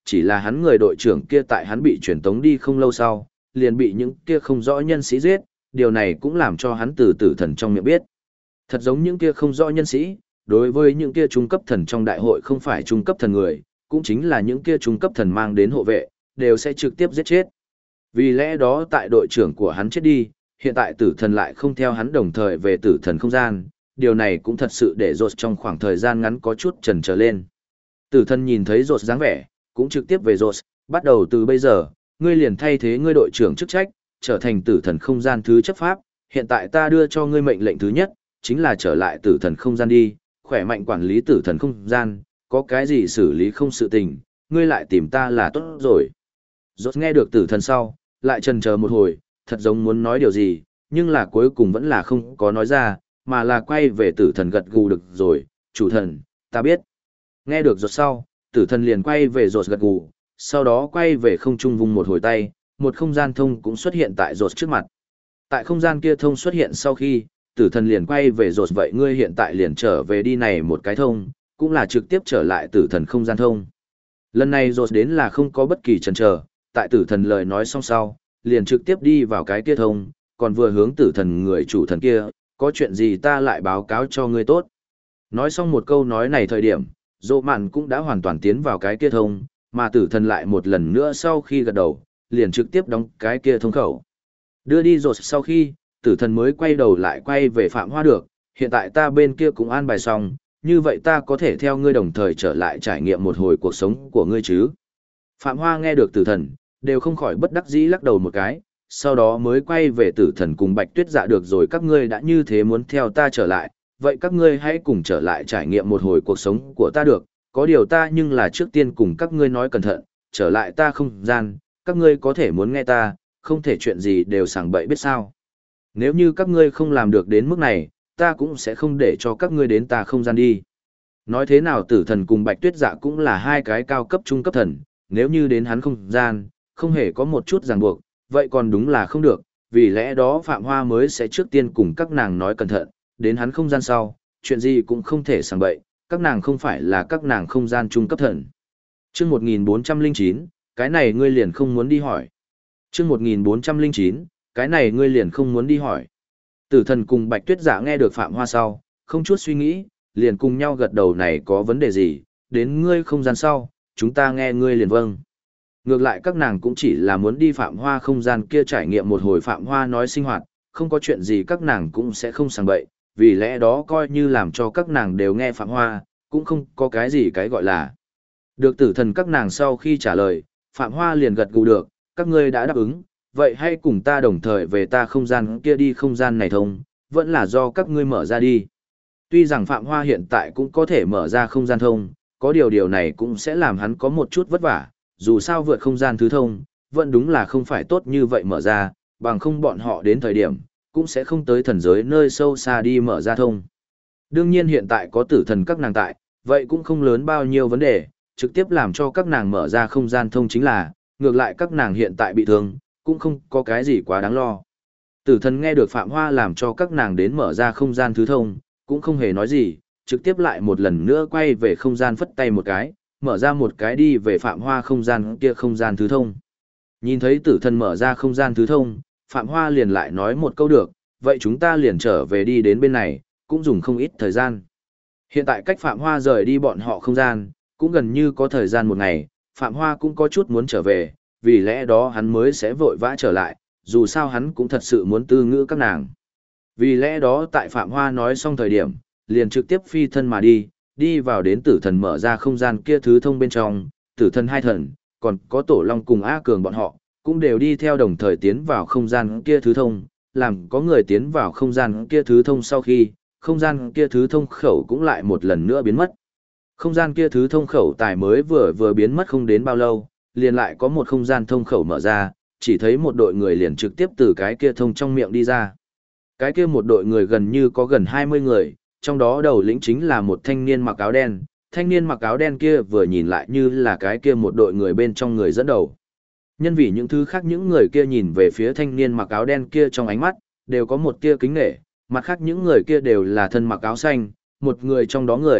chỉ là hắn người đội trưởng kia tại hắn bị truyền tống đi không lâu sau, liền bị những kia không rõ nhân sĩ giết, điều này cũng làm cho hắn từ tử thần trong miệng biết. Thật giống những kia không rõ nhân sĩ, đối với những kia trung cấp thần trong đại hội không phải trung cấp thần người, cũng chính là những kia trung cấp thần mang đến hộ vệ, đều sẽ trực tiếp giết chết. Vì lẽ đó tại đội trưởng của hắn chết đi, hiện tại tử thần lại không theo hắn đồng thời về tử thần không gian, điều này cũng thật sự để Rốt trong khoảng thời gian ngắn có chút chần chờ lên. Tử thần nhìn thấy Rốt dáng vẻ, cũng trực tiếp về Rốt, bắt đầu từ bây giờ, ngươi liền thay thế ngươi đội trưởng chức trách, trở thành tử thần không gian thứ chấp pháp, hiện tại ta đưa cho ngươi mệnh lệnh thứ nhất, chính là trở lại tử thần không gian đi, khỏe mạnh quản lý tử thần không gian, có cái gì xử lý không sự tình, ngươi lại tìm ta là tốt rồi. Rốt nghe được tử thần sau, lại chần chờ một hồi, thật giống muốn nói điều gì, nhưng là cuối cùng vẫn là không có nói ra, mà là quay về tử thần gật gù được rồi, chủ thần, ta biết. Nghe được Rốt sau, tử thần liền quay về Rốt gật gù, sau đó quay về không trung vung một hồi tay, một không gian thông cũng xuất hiện tại Rốt trước mặt. Tại không gian kia thông xuất hiện sau khi, tử thần liền quay về Rốt, vậy ngươi hiện tại liền trở về đi này một cái thông, cũng là trực tiếp trở lại tử thần không gian thông. Lần này Rốt đến là không có bất kỳ chần chờ, tại tử thần lời nói xong sau, liền trực tiếp đi vào cái kia thông, còn vừa hướng tử thần người chủ thần kia, có chuyện gì ta lại báo cáo cho ngươi tốt. Nói xong một câu nói này thời điểm, Dỗ Mạn cũng đã hoàn toàn tiến vào cái kia thông, mà tử thần lại một lần nữa sau khi gật đầu, liền trực tiếp đóng cái kia thông khẩu. Đưa đi rồi sau khi, tử thần mới quay đầu lại quay về Phạm Hoa được, hiện tại ta bên kia cũng an bài xong, như vậy ta có thể theo ngươi đồng thời trở lại trải nghiệm một hồi cuộc sống của ngươi chứ. Phạm Hoa nghe được tử thần, đều không khỏi bất đắc dĩ lắc đầu một cái, sau đó mới quay về tử thần cùng Bạch Tuyết Dạ được rồi, các ngươi đã như thế muốn theo ta trở lại, vậy các ngươi hãy cùng trở lại trải nghiệm một hồi cuộc sống của ta được, có điều ta nhưng là trước tiên cùng các ngươi nói cẩn thận, trở lại ta không gian, các ngươi có thể muốn nghe ta, không thể chuyện gì đều sảng bậy biết sao. Nếu như các ngươi không làm được đến mức này, ta cũng sẽ không để cho các ngươi đến ta không gian đi. Nói thế nào tử thần cùng Bạch Tuyết Dạ cũng là hai cái cao cấp trung cấp thần, nếu như đến hắn không gian, không hề có một chút ràng buộc, vậy còn đúng là không được, vì lẽ đó Phạm Hoa mới sẽ trước tiên cùng các nàng nói cẩn thận, đến hắn không gian sau, chuyện gì cũng không thể sảng bậy, các nàng không phải là các nàng không gian trung cấp thần. Chương 1409, cái này ngươi liền không muốn đi hỏi. Chương 1409, cái này ngươi liền không muốn đi hỏi. Tử thần cùng Bạch Tuyết Dạ nghe được Phạm Hoa sau, không chút suy nghĩ, liền cùng nhau gật đầu, này có vấn đề gì, đến ngươi không gian sau, chúng ta nghe ngươi liền vâng. Ngược lại các nàng cũng chỉ là muốn đi Phạm Hoa không gian kia trải nghiệm một hồi Phạm Hoa nói sinh hoạt, không có chuyện gì các nàng cũng sẽ không sảng bậy, vì lẽ đó coi như làm cho các nàng đều nghe Phạm Hoa, cũng không có cái gì cái gọi là. Được tử thần các nàng sau khi trả lời, Phạm Hoa liền gật gù được, các ngươi đã đáp ứng, vậy hãy cùng ta đồng thời về ta không gian kia đi, không gian này thông, vẫn là do các ngươi mở ra đi. Tuy rằng Phạm Hoa hiện tại cũng có thể mở ra không gian thông, có điều này cũng sẽ làm hắn có một chút vất vả, dù sao vượt không gian thứ thông, vẫn đúng là không phải tốt như vậy mở ra, bằng không bọn họ đến thời điểm, cũng sẽ không tới thần giới nơi sâu xa đi mở ra thông. Đương nhiên hiện tại có tử thần các nàng tại, vậy cũng không lớn bao nhiêu vấn đề, trực tiếp làm cho các nàng mở ra không gian thông chính là, ngược lại các nàng hiện tại bị thương, cũng không có cái gì quá đáng lo. Tử thần nghe được Phạm Hoa làm cho các nàng đến mở ra không gian thứ thông, cũng không hề nói gì, trực tiếp lại một lần nữa quay về không gian phất tay một cái, mở ra một cái đi về Phạm Hoa không gian kia không gian thứ thông. Nhìn thấy tử thần mở ra không gian thứ thông, Phạm Hoa liền lại nói một câu được, vậy chúng ta liền trở về đi đến bên này, cũng dùng không ít thời gian. Hiện tại cách Phạm Hoa rời đi bọn họ không gian, cũng gần như có thời gian một ngày, Phạm Hoa cũng có chút muốn trở về, vì lẽ đó hắn mới sẽ vội vã trở lại, dù sao hắn cũng thật sự muốn tư ngữ các nàng. Vì lẽ đó tại Phạm Hoa nói xong thời điểm, liền trực tiếp phi thân mà đi vào đến tử thần mở ra không gian kia thứ thông bên trong, tử thần hai thần, còn có Tổ Long cùng A Cường bọn họ, cũng đều đi theo đồng thời tiến vào không gian kia thứ thông, làm có người tiến vào không gian kia thứ thông sau khi, không gian kia thứ thông khẩu cũng lại một lần nữa biến mất. Không gian kia thứ thông khẩu tài mới vừa biến mất không đến bao lâu, liền lại có một không gian thông khẩu mở ra, chỉ thấy một đội người liền trực tiếp từ cái kia thông trong miệng đi ra. Cái kia một đội người gần như có gần 20 người, trong đó đầu lĩnh chính là một thanh niên mặc áo đen. Thanh niên mặc áo đen kia vừa nhìn lại như là cái kia một đội người bên trong người dẫn đầu. Nhân vì những thứ khác những người kia nhìn về phía thanh niên mặc áo đen kia trong ánh mắt, đều có một tia kính nể, mặt khác những người kia đều là thân mặc áo xanh, một người trong đó người,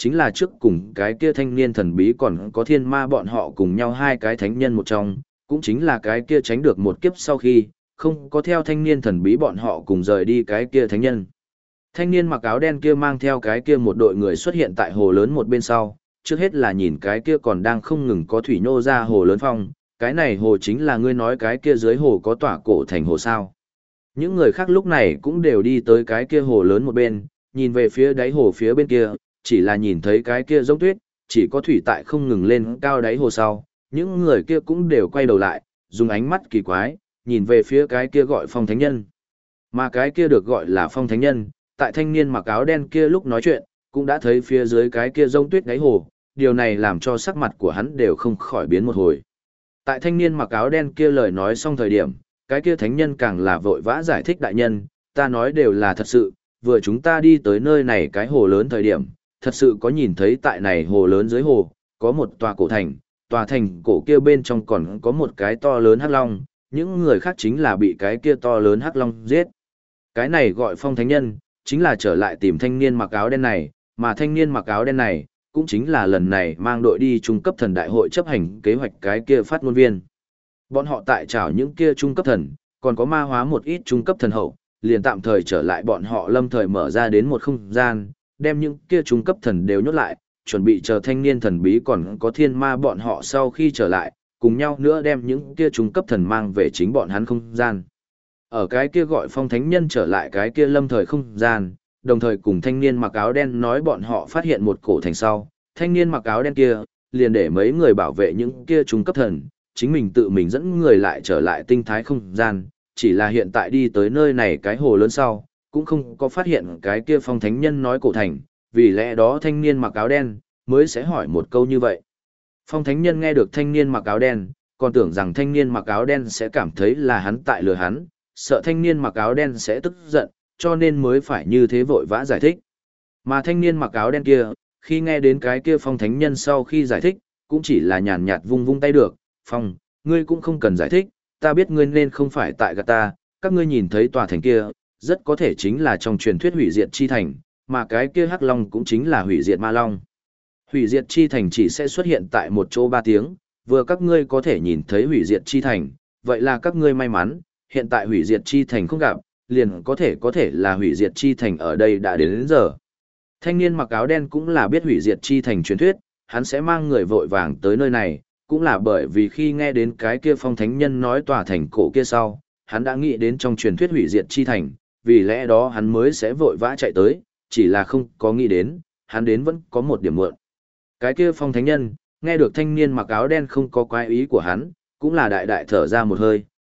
chính là trước cùng cái kia thanh niên thần bí còn có thiên ma bọn họ cùng nhau hai cái thánh nhân một trong, cũng chính là cái kia tránh được một kiếp sau khi, không có theo thanh niên thần bí bọn họ cùng rời đi cái kia thánh nhân. Thanh niên mặc áo đen kia mang theo cái kia một đội người xuất hiện tại hồ lớn một bên sau, trước hết là nhìn cái kia còn đang không ngừng có thủy nhô ra hồ lớn phong, cái này hồ chính là ngươi nói cái kia dưới hồ có tỏa cổ thành hồ sao. Những người khác lúc này cũng đều đi tới cái kia hồ lớn một bên, nhìn về phía đáy hồ phía bên kia, chỉ là nhìn thấy cái kia giống tuyết, chỉ có thủy tại không ngừng lên cao đáy hồ sau, những người kia cũng đều quay đầu lại, dùng ánh mắt kỳ quái, nhìn về phía cái kia gọi phong thánh nhân. Mà cái kia được gọi là phong thánh nhân, tại thanh niên mặc áo đen kia lúc nói chuyện, cũng đã thấy phía dưới cái kia rông tuyết đáy hồ, điều này làm cho sắc mặt của hắn đều không khỏi biến một hồi. Tại thanh niên mặc áo đen kia lời nói xong thời điểm, cái kia thánh nhân càng là vội vã giải thích đại nhân, ta nói đều là thật sự, vừa chúng ta đi tới nơi này cái hồ lớn thời điểm, thật sự có nhìn thấy tại này hồ lớn dưới hồ, có một tòa thành cổ kia bên trong còn có một cái to lớn hắc long, những người khác chính là bị cái kia to lớn hắc long giết. Cái này gọi phong thánh nhân, chính là trở lại tìm thanh niên mặc áo đen này, mà thanh niên mặc áo đen này, cũng chính là lần này mang đội đi trung cấp thần đại hội chấp hành kế hoạch cái kia phát ngôn viên. Bọn họ tại trảo những kia trung cấp thần, còn có ma hóa một ít trung cấp thần hậu, liền tạm thời trở lại bọn họ lâm thời mở ra đến một không gian, đem những kia trung cấp thần đều nhốt lại, chuẩn bị chờ thanh niên thần bí còn có thiên ma bọn họ sau khi trở lại, cùng nhau nữa đem những kia trung cấp thần mang về chính bọn hắn không gian. Ở cái kia gọi phong thánh nhân trở lại cái kia lâm thời không gian, đồng thời cùng thanh niên mặc áo đen nói bọn họ phát hiện một cổ thành sau, thanh niên mặc áo đen kia, liền để mấy người bảo vệ những kia trung cấp thần, chính mình tự mình dẫn người lại trở lại tinh thái không gian, chỉ là hiện tại đi tới nơi này cái hồ lớn sau, cũng không có phát hiện cái kia phong thánh nhân nói cổ thành, vì lẽ đó thanh niên mặc áo đen, mới sẽ hỏi một câu như vậy. Phong thánh nhân nghe được thanh niên mặc áo đen, còn tưởng rằng thanh niên mặc áo đen sẽ cảm thấy là hắn tại lừa hắn, sợ thanh niên mặc áo đen sẽ tức giận, cho nên mới phải như thế vội vã giải thích. Mà thanh niên mặc áo đen kia, khi nghe đến cái kia phong thánh nhân sau khi giải thích, cũng chỉ là nhàn nhạt vung vung tay được, phong, ngươi cũng không cần giải thích, ta biết ngươi nên không phải tại gạt ta, các ngươi nhìn thấy tòa thành kia, rất có thể chính là trong truyền thuyết hủy diệt chi thành, mà cái kia hắc long cũng chính là hủy diệt ma long. Hủy diệt chi thành chỉ sẽ xuất hiện tại một chỗ 3 tiếng, vừa các ngươi có thể nhìn thấy hủy diệt chi thành, vậy là các ngươi may mắn, hiện tại hủy diệt chi thành không gặp, liền có thể là hủy diệt chi thành ở đây đã đến giờ. Thanh niên mặc áo đen cũng là biết hủy diệt chi thành truyền thuyết, hắn sẽ mang người vội vàng tới nơi này, cũng là bởi vì khi nghe đến cái kia phong thánh nhân nói tòa thành cổ kia sau, hắn đã nghĩ đến trong truyền thuyết hủy diệt chi thành, vì lẽ đó hắn mới sẽ vội vã chạy tới, chỉ là không có nghĩ đến, hắn đến vẫn có một điểm muộn. Cái kia phong thánh nhân, nghe được thanh niên mặc áo đen không có quái ý của hắn, cũng là đại đại thở ra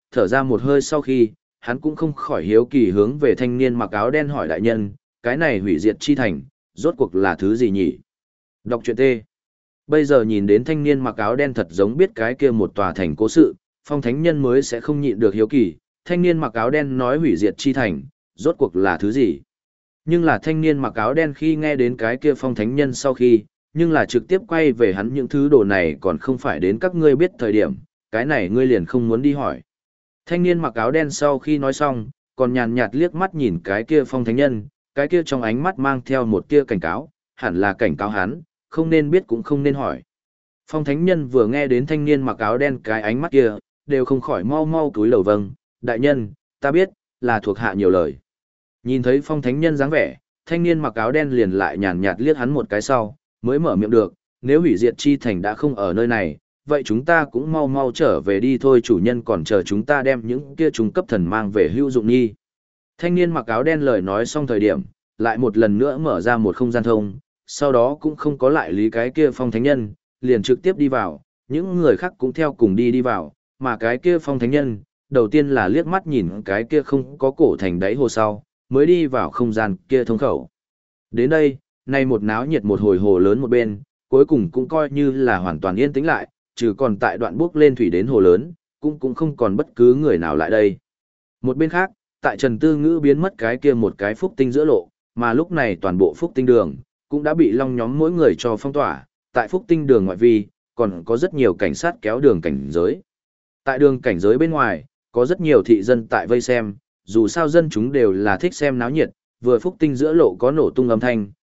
một hơi sau khi, hắn cũng không khỏi hiếu kỳ hướng về thanh niên mặc áo đen hỏi đại nhân, cái này hủy diệt chi thành, rốt cuộc là thứ gì nhỉ? Đọc truyện T. Bây giờ nhìn đến thanh niên mặc áo đen thật giống biết cái kia một tòa thành cố sự, phong thánh nhân mới sẽ không nhịn được hiếu kỳ, thanh niên mặc áo đen nói hủy diệt chi thành, rốt cuộc là thứ gì? Nhưng là thanh niên mặc áo đen khi nghe đến cái kia phong thánh nhân sau khi, nhưng là trực tiếp quay về hắn những thứ đồ này còn không phải đến các ngươi biết thời điểm, cái này ngươi liền không muốn đi hỏi. Thanh niên mặc áo đen sau khi nói xong, còn nhàn nhạt liếc mắt nhìn cái kia phong thánh nhân, cái kia trong ánh mắt mang theo một tia cảnh cáo, hẳn là cảnh cáo hắn, không nên biết cũng không nên hỏi. Phong thánh nhân vừa nghe đến thanh niên mặc áo đen cái ánh mắt kia, đều không khỏi mau mau cúi đầu vâng, đại nhân, ta biết, là thuộc hạ nhiều lời. Nhìn thấy phong thánh nhân dáng vẻ, thanh niên mặc áo đen liền lại nhàn nhạt liếc hắn một cái sau, mới mở miệng được, nếu hủy diệt chi thành đã không ở nơi này, vậy chúng ta cũng mau mau trở về đi thôi, chủ nhân còn chờ chúng ta đem những kia trung cấp thần mang về hữu dụng nghi. Thanh niên mặc áo đen lời nói xong thời điểm, lại một lần nữa mở ra một không gian thông, sau đó cũng không có lại lý cái kia phong thánh nhân, liền trực tiếp đi vào, những người khác cũng theo cùng đi vào, mà cái kia phong thánh nhân, đầu tiên là liếc mắt nhìn cái kia không có cổ thành đáy hồ sau, mới đi vào không gian kia thông khẩu. Đến đây, nay một náo nhiệt một hồi hồ lớn một bên, cuối cùng cũng coi như là hoàn toàn yên tĩnh lại, trừ còn tại đoạn bước lên thủy đến hồ lớn, cũng không còn bất cứ người nào lại đây. Một bên khác, tại Trần Tư Ngữ biến mất cái kia một cái phúc tinh giữa lộ, mà lúc này toàn bộ phúc tinh đường, cũng đã bị long nhóm mỗi người cho phong tỏa, tại phúc tinh đường ngoại vi, còn có rất nhiều cảnh sát kéo đường cảnh giới. Tại đường cảnh giới bên ngoài, có rất nhiều thị dân tại vây xem, dù sao dân chúng đều là thích xem náo nhiệt, vừa phúc tinh giữa lộ có nổ tung âm thanh,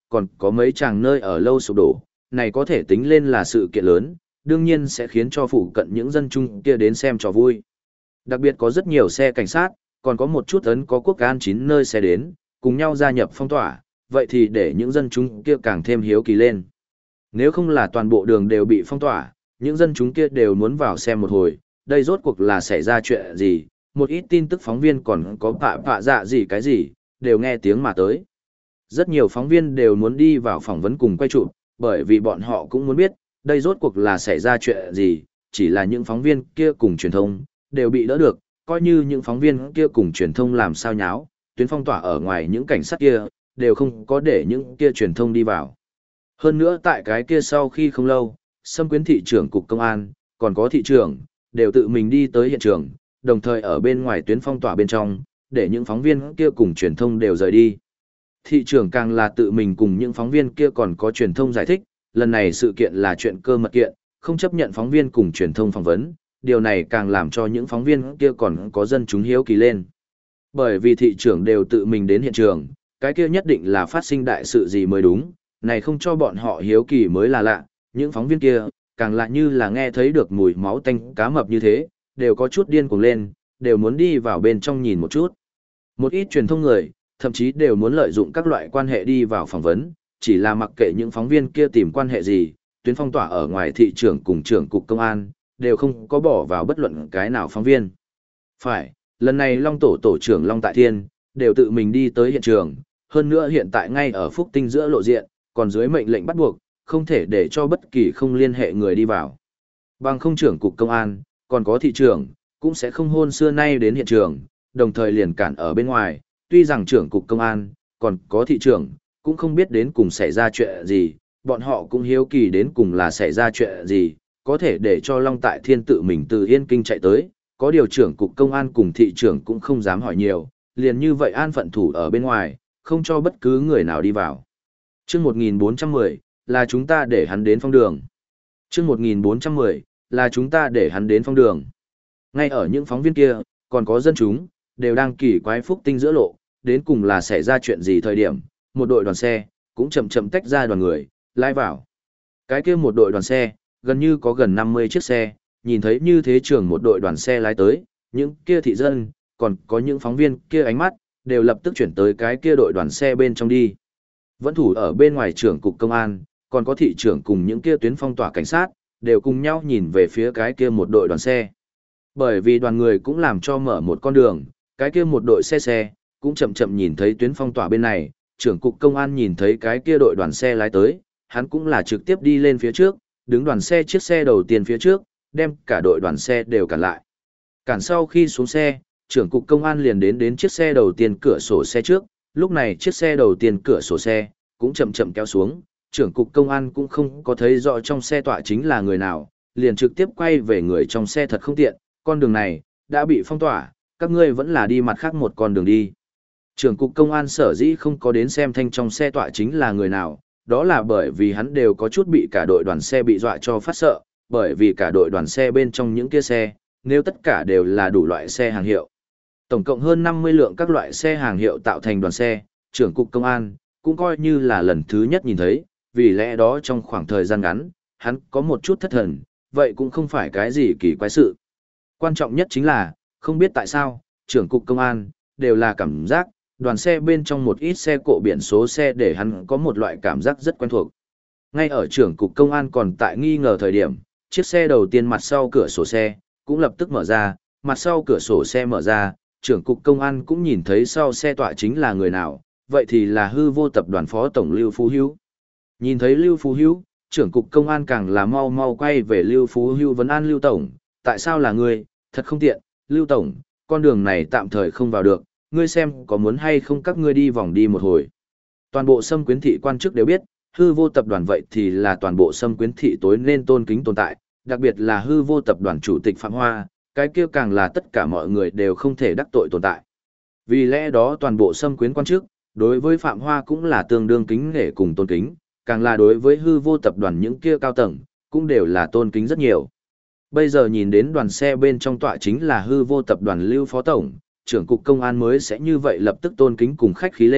còn có mấy chàng nơi ở lâu sụp đổ, này có thể tính lên là sự kiện lớn, đương nhiên sẽ khiến cho phụ cận những dân chung kia đến xem trò vui. Đặc biệt có rất nhiều xe cảnh sát, còn có một chút ấn có quốc an 9 nơi xe đến, cùng nhau gia nhập phong tỏa, vậy thì để những dân chúng kia càng thêm hiếu kỳ lên. Nếu không là toàn bộ đường đều bị phong tỏa, những dân chúng kia đều muốn vào xem một hồi, đây rốt cuộc là xảy ra chuyện gì, một ít tin tức phóng viên còn có bạ dạ gì cái gì, đều nghe tiếng mà tới. Rất nhiều phóng viên đều muốn đi vào phỏng vấn cùng quay chụp, bởi vì bọn họ cũng muốn biết, đây rốt cuộc là xảy ra chuyện gì, chỉ là những phóng viên kia cùng truyền thông, đều bị đỡ được, coi như những phóng viên kia cùng truyền thông làm sao nháo, tuyến phong tỏa ở ngoài những cảnh sát kia, đều không có để những kia truyền thông đi vào. Hơn nữa tại cái kia sau khi không lâu, Sâm Quyến thị trưởng cục công an, còn có thị trưởng, đều tự mình đi tới hiện trường, đồng thời ở bên ngoài tuyến phong tỏa bên trong, để những phóng viên kia cùng truyền thông đều rời đi. Thị trưởng càng là tự mình cùng những phóng viên kia còn có truyền thông giải thích, lần này sự kiện là chuyện cơ mật kiện, không chấp nhận phóng viên cùng truyền thông phỏng vấn, điều này càng làm cho những phóng viên kia còn có dân chúng hiếu kỳ lên. Bởi vì thị trưởng đều tự mình đến hiện trường, cái kia nhất định là phát sinh đại sự gì mới đúng, này không cho bọn họ hiếu kỳ mới là lạ, những phóng viên kia, càng lạ như là nghe thấy được mùi máu tanh cá mập như thế, đều có chút điên cuồng lên, đều muốn đi vào bên trong nhìn một chút. Một ít truyền thông người, thậm chí đều muốn lợi dụng các loại quan hệ đi vào phỏng vấn, chỉ là mặc kệ những phóng viên kia tìm quan hệ gì, tuyến phong tỏa ở ngoài thị trưởng cùng trưởng cục công an, đều không có bỏ vào bất luận cái nào phóng viên. Phải, lần này Long tổ trưởng Long Tại Thiên, đều tự mình đi tới hiện trường, hơn nữa hiện tại ngay ở Phúc Tinh giữa lộ diện, còn dưới mệnh lệnh bắt buộc, không thể để cho bất kỳ không liên hệ người đi vào. Bằng không trưởng cục công an, còn có thị trưởng, cũng sẽ không hôn xưa nay đến hiện trường, đồng thời liền cản ở bên ngoài, tuy rằng trưởng cục công an, còn có thị trưởng, cũng không biết đến cùng xảy ra chuyện gì, bọn họ cũng hiếu kỳ đến cùng là xảy ra chuyện gì, có thể để cho Long Tại Thiên tự mình từ Yên Kinh chạy tới, có điều trưởng cục công an cùng thị trưởng cũng không dám hỏi nhiều, liền như vậy an phận thủ ở bên ngoài, không cho bất cứ người nào đi vào. Chương 1410, là chúng ta để hắn đến phong đường. Chương 1410, là chúng ta để hắn đến phong đường. Ngay ở những phóng viên kia, còn có dân chúng, đều đang kỳ quái Phúc Tinh giữa lộ, đến cùng là xảy ra chuyện gì thời điểm, một đội đoàn xe, cũng chậm chậm tách ra đoàn người, lai vào. Cái kia một đội đoàn xe, gần như có gần 50 chiếc xe, nhìn thấy như thế trưởng một đội đoàn xe lái tới, những kia thị dân, còn có những phóng viên kia ánh mắt, đều lập tức chuyển tới cái kia đội đoàn xe bên trong đi. Vẫn thủ ở bên ngoài trưởng cục công an, còn có thị trưởng cùng những kia tuyến phong tỏa cảnh sát, đều cùng nhau nhìn về phía cái kia một đội đoàn xe. Bởi vì đoàn người cũng làm cho mở một con đường, cái kia một đội xe, cũng chậm chậm nhìn thấy tuyến phong tỏa bên này, trưởng cục công an nhìn thấy cái kia đội đoàn xe lái tới, hắn cũng là trực tiếp đi lên phía trước, đứng đoàn xe chiếc xe đầu tiên phía trước, đem cả đội đoàn xe đều cản lại. Cản sau khi xuống xe, trưởng cục công an liền đến chiếc xe đầu tiên cửa sổ xe trước, lúc này chiếc xe đầu tiên cửa sổ xe, cũng chậm chậm kéo xuống, trưởng cục công an cũng không có thấy rõ trong xe tọa chính là người nào, liền trực tiếp quay về người trong xe thật không tiện, con đường này, đã bị phong tỏa, các ngươi vẫn là đi mặt khác một con đường đi. Trưởng cục công an sở dĩ không có đến xem thanh trong xe tọa chính là người nào, đó là bởi vì hắn đều có chút bị cả đội đoàn xe bị dọa cho phát sợ, bởi vì cả đội đoàn xe bên trong những kia xe, nếu tất cả đều là đủ loại xe hàng hiệu. Tổng cộng hơn 50 lượng các loại xe hàng hiệu tạo thành đoàn xe, trưởng cục công an, cũng coi như là lần thứ nhất nhìn thấy, vì lẽ đó trong khoảng thời gian ngắn, hắn có một chút thất thần, vậy cũng không phải cái gì kỳ quái sự. Quan trọng nhất chính là, không biết tại sao, trưởng cục công an, đều là cảm giác, đoàn xe bên trong một ít xe cộ biển số xe để hắn có một loại cảm giác rất quen thuộc. Ngay ở trưởng cục công an còn tại nghi ngờ thời điểm, chiếc xe đầu tiên mặt sau cửa sổ xe, cũng lập tức mở ra, mặt sau cửa sổ xe mở ra, trưởng cục công an cũng nhìn thấy sau xe tọa chính là người nào, vậy thì là hư vô tập đoàn phó tổng Lưu Phú Hữu. Nhìn thấy Lưu Phú Hữu, trưởng cục công an càng là mau mau quay về Lưu Phú Hữu vấn an Lưu Tổng, tại sao là ngươi, thật không tiện, Lưu Tổng, con đường này tạm thời không vào được, ngươi xem có muốn hay không các ngươi đi vòng đi một hồi. Toàn bộ Sâm Quyến thị quan chức đều biết, hư vô tập đoàn vậy thì là toàn bộ Sâm Quyến thị tối nên tôn kính tồn tại, đặc biệt là hư vô tập đoàn chủ tịch Phạm Hoa, cái kia càng là tất cả mọi người đều không thể đắc tội tồn tại. Vì lẽ đó toàn bộ Sâm Quyến quan chức, đối với Phạm Hoa cũng là tương đương kính nể cùng tôn kính, càng là đối với hư vô tập đoàn những kia cao tầng, cũng đều là tôn kính rất nhiều. Bây giờ nhìn đến đoàn xe bên trong tọa chính là hư vô tập đoàn Lưu Phó Tổng, trưởng cục công an mới sẽ như vậy lập tức tôn kính cùng khách khí lên,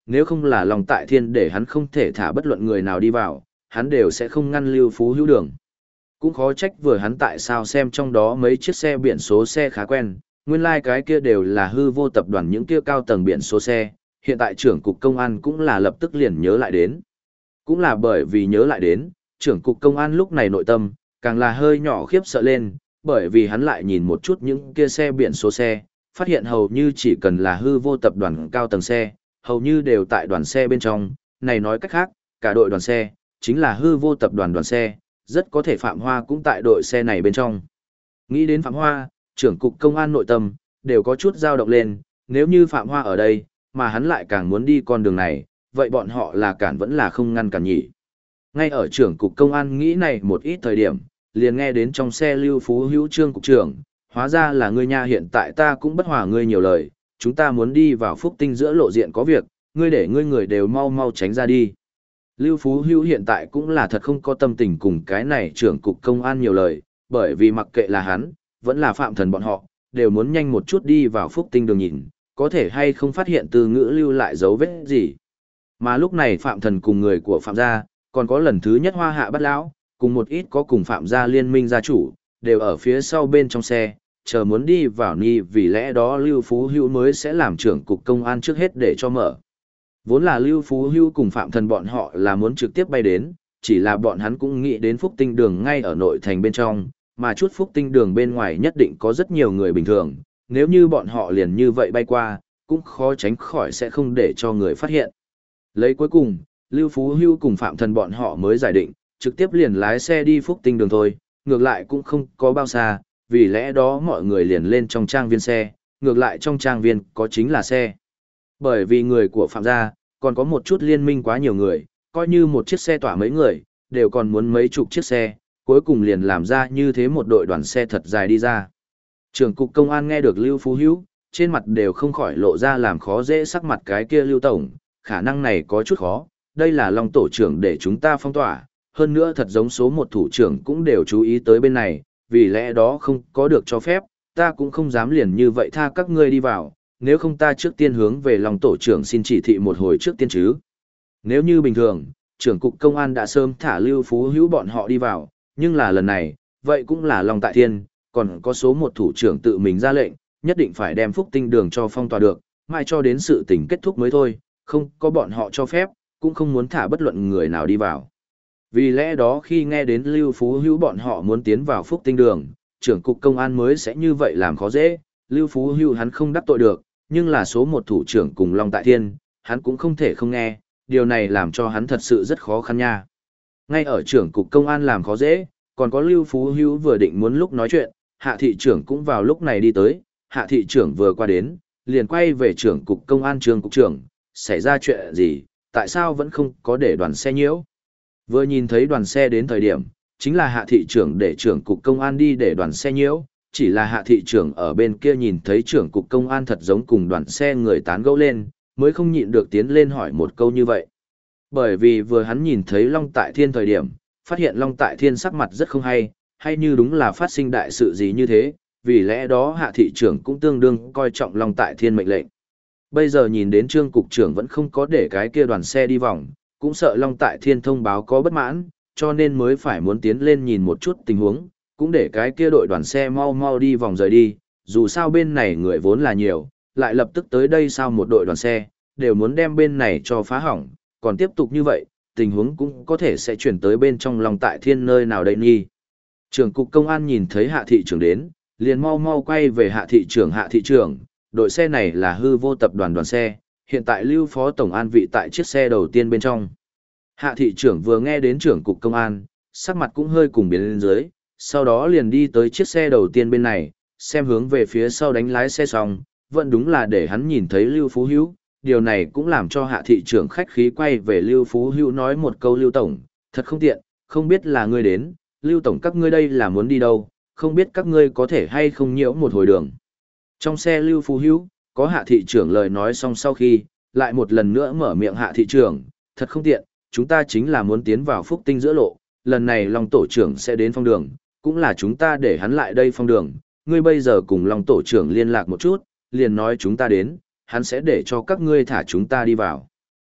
Nếu không là lòng tại thiên để hắn không thể thả bất luận người nào đi vào, hắn đều sẽ không ngăn Lưu Phú Hữu đường. Cũng khó trách vừa hắn tại sao xem trong đó mấy chiếc xe biển số xe khá quen, nguyên lai cái kia đều là hư vô tập đoàn những kia cao tầng biển số xe, hiện tại trưởng cục công an cũng là lập tức liền nhớ lại đến. Cũng là bởi vì nhớ lại đến, trưởng cục công an lúc này nội tâm, càng là hơi nhỏ khiếp sợ lên, bởi vì hắn lại nhìn một chút những kia xe biển số xe, phát hiện hầu như chỉ cần là hư vô tập đoàn cao tầng xe, hầu như đều tại đoàn xe bên trong, này nói cách khác, cả đội đoàn xe, chính là hư vô tập đoàn đoàn xe, rất có thể Phạm Hoa cũng tại đội xe này bên trong. Nghĩ đến Phạm Hoa, trưởng cục công an nội tâm, đều có chút dao động lên, nếu như Phạm Hoa ở đây, mà hắn lại càng muốn đi con đường này, vậy bọn họ là cản vẫn là không ngăn cản nhỉ. Ngay ở trưởng cục công an nghĩ này một ít thời điểm, liền nghe đến trong xe Lưu Phú Hữu Trương cục trưởng, hóa ra là ngươi nha, hiện tại ta cũng bất hòa ngươi nhiều lời, chúng ta muốn đi vào Phúc Tinh giữa lộ diện có việc, ngươi để ngươi người đều mau mau tránh ra đi. Lưu Phú Hữu hiện tại cũng là thật không có tâm tình cùng cái này trưởng cục công an nhiều lời, bởi vì mặc kệ là hắn, vẫn là Phạm Thần bọn họ, đều muốn nhanh một chút đi vào Phúc Tinh đường nhìn, có thể hay không phát hiện Từ Ngữ lưu lại dấu vết gì. Mà lúc này Phạm Thần cùng người của Phạm gia, còn có lần thứ nhất Hoa Hạ Bát Lão, cùng một ít có cùng Phạm gia liên minh gia chủ, đều ở phía sau bên trong xe, chờ muốn đi vào ni, vì lẽ đó Lưu Phú Hữu mới sẽ làm trưởng cục công an trước hết để cho mở. Vốn là Lưu Phú Hữu cùng Phạm Thần bọn họ là muốn trực tiếp bay đến, chỉ là bọn hắn cũng nghĩ đến Phúc Tinh đường ngay ở nội thành bên trong, mà chút Phúc Tinh đường bên ngoài nhất định có rất nhiều người bình thường, nếu như bọn họ liền như vậy bay qua, cũng khó tránh khỏi sẽ không để cho người phát hiện. Lấy cuối cùng, Lưu Phú Hữu cùng Phạm Thần bọn họ mới giải định, trực tiếp liền lái xe đi Phúc Tinh đường thôi, ngược lại cũng không có bao xa, vì lẽ đó mọi người liền lên trong trang viên xe, ngược lại trong trang viên có chính là xe. Bởi vì người của Phạm gia, còn có một chút liên minh quá nhiều người, coi như một chiếc xe tỏa mấy người, đều còn muốn mấy chục chiếc xe, cuối cùng liền làm ra như thế một đội đoàn xe thật dài đi ra. Trưởng cục công an nghe được Lưu Phú Hữu, trên mặt đều không khỏi lộ ra làm khó dễ sắc mặt cái kia Lưu Tổng, khả năng này có chút khó, đây là Long tổ trưởng để chúng ta phong tỏa, hơn nữa thật giống số một thủ trưởng cũng đều chú ý tới bên này, vì lẽ đó không có được cho phép, ta cũng không dám liền như vậy tha các ngươi đi vào, nếu không ta trước tiên hướng về Long tổ trưởng xin chỉ thị một hồi trước tiên chứ. Nếu như bình thường, trưởng cục công an đã sớm thả Lưu Phú Hữu bọn họ đi vào, nhưng là lần này, vậy cũng là Long tại thiên, còn có số một thủ trưởng tự mình ra lệnh, nhất định phải đem Phúc Tinh đường cho phong tỏa được, mai cho đến sự tình kết thúc mới thôi, không có bọn họ cho phép, cũng không muốn thả bất luận người nào đi vào. Vì lẽ đó khi nghe đến Lưu Phú Hữu bọn họ muốn tiến vào Phúc Tinh đường, trưởng cục công an mới sẽ như vậy làm khó dễ, Lưu Phú Hữu hắn không đắc tội được, nhưng là số một thủ trưởng cùng Long tại thiên, hắn cũng không thể không nghe, điều này làm cho hắn thật sự rất khó khăn nha. Ngay ở trưởng cục công an làm khó dễ, còn có Lưu Phú Hữu vừa định muốn lúc nói chuyện, Hạ thị trưởng cũng vào lúc này đi tới, Hạ thị trưởng vừa qua đến, liền quay về trưởng cục công an Trương cục trưởng, xảy ra chuyện gì, tại sao vẫn không có để đoàn xe nhiễu. Vừa nhìn thấy đoàn xe đến thời điểm, chính là Hạ thị trưởng để trưởng cục công an đi để đoàn xe nhiễu, chỉ là Hạ thị trưởng ở bên kia nhìn thấy trưởng cục công an thật giống cùng đoàn xe người tán gẫu lên, mới không nhịn được tiến lên hỏi một câu như vậy. Bởi vì vừa hắn nhìn thấy Long Tại Thiên thời điểm, phát hiện Long Tại Thiên sắc mặt rất không hay như đúng là phát sinh đại sự gì như thế, vì lẽ đó Hạ thị trưởng cũng tương đương coi trọng Long Tại Thiên mệnh lệnh. Bây giờ nhìn đến Trương cục trưởng vẫn không có để cái kia đoàn xe đi vòng, cũng sợ Long Tại Thiên thông báo có bất mãn, cho nên mới phải muốn tiến lên nhìn một chút tình huống, cũng để cái kia đội đoàn xe mau mau đi vòng rời đi, dù sao bên này người vốn là nhiều, lại lập tức tới đây sao một đội đoàn xe, đều muốn đem bên này cho phá hỏng, còn tiếp tục như vậy, tình huống cũng có thể sẽ chuyển tới bên trong Long Tại Thiên nơi nào đây nghi. Trưởng cục công an nhìn thấy Hạ thị trưởng đến, liền mau mau quay về Hạ thị trưởng, đội xe này là hư vô tập đoàn đoàn xe, hiện tại Lưu phó tổng an vị tại chiếc xe đầu tiên bên trong. Hạ thị trưởng vừa nghe đến trưởng cục công an, sắc mặt cũng hơi cùng biến lên dưới, sau đó liền đi tới chiếc xe đầu tiên bên này, xem hướng về phía sau đánh lái xe xong, vẫn đúng là để hắn nhìn thấy Lưu Phú Hữu, điều này cũng làm cho Hạ thị trưởng khách khí quay về Lưu Phú Hữu nói một câu: Lưu tổng, thật không tiện, không biết là ngươi đến, Lưu tổng các ngươi đây là muốn đi đâu, không biết các ngươi có thể hay không nhiễu một hồi đường. Trong xe Lưu Phú Hữu, có Hạ thị trưởng lời nói xong sau khi, lại một lần nữa mở miệng: Hạ thị trưởng, thật không tiện, chúng ta chính là muốn tiến vào Phúc Tinh giữa lộ, lần này Long tổ trưởng sẽ đến phong đường, cũng là chúng ta để hắn lại đây phong đường, ngươi bây giờ cùng Long tổ trưởng liên lạc một chút, liền nói chúng ta đến, hắn sẽ để cho các ngươi thả chúng ta đi vào.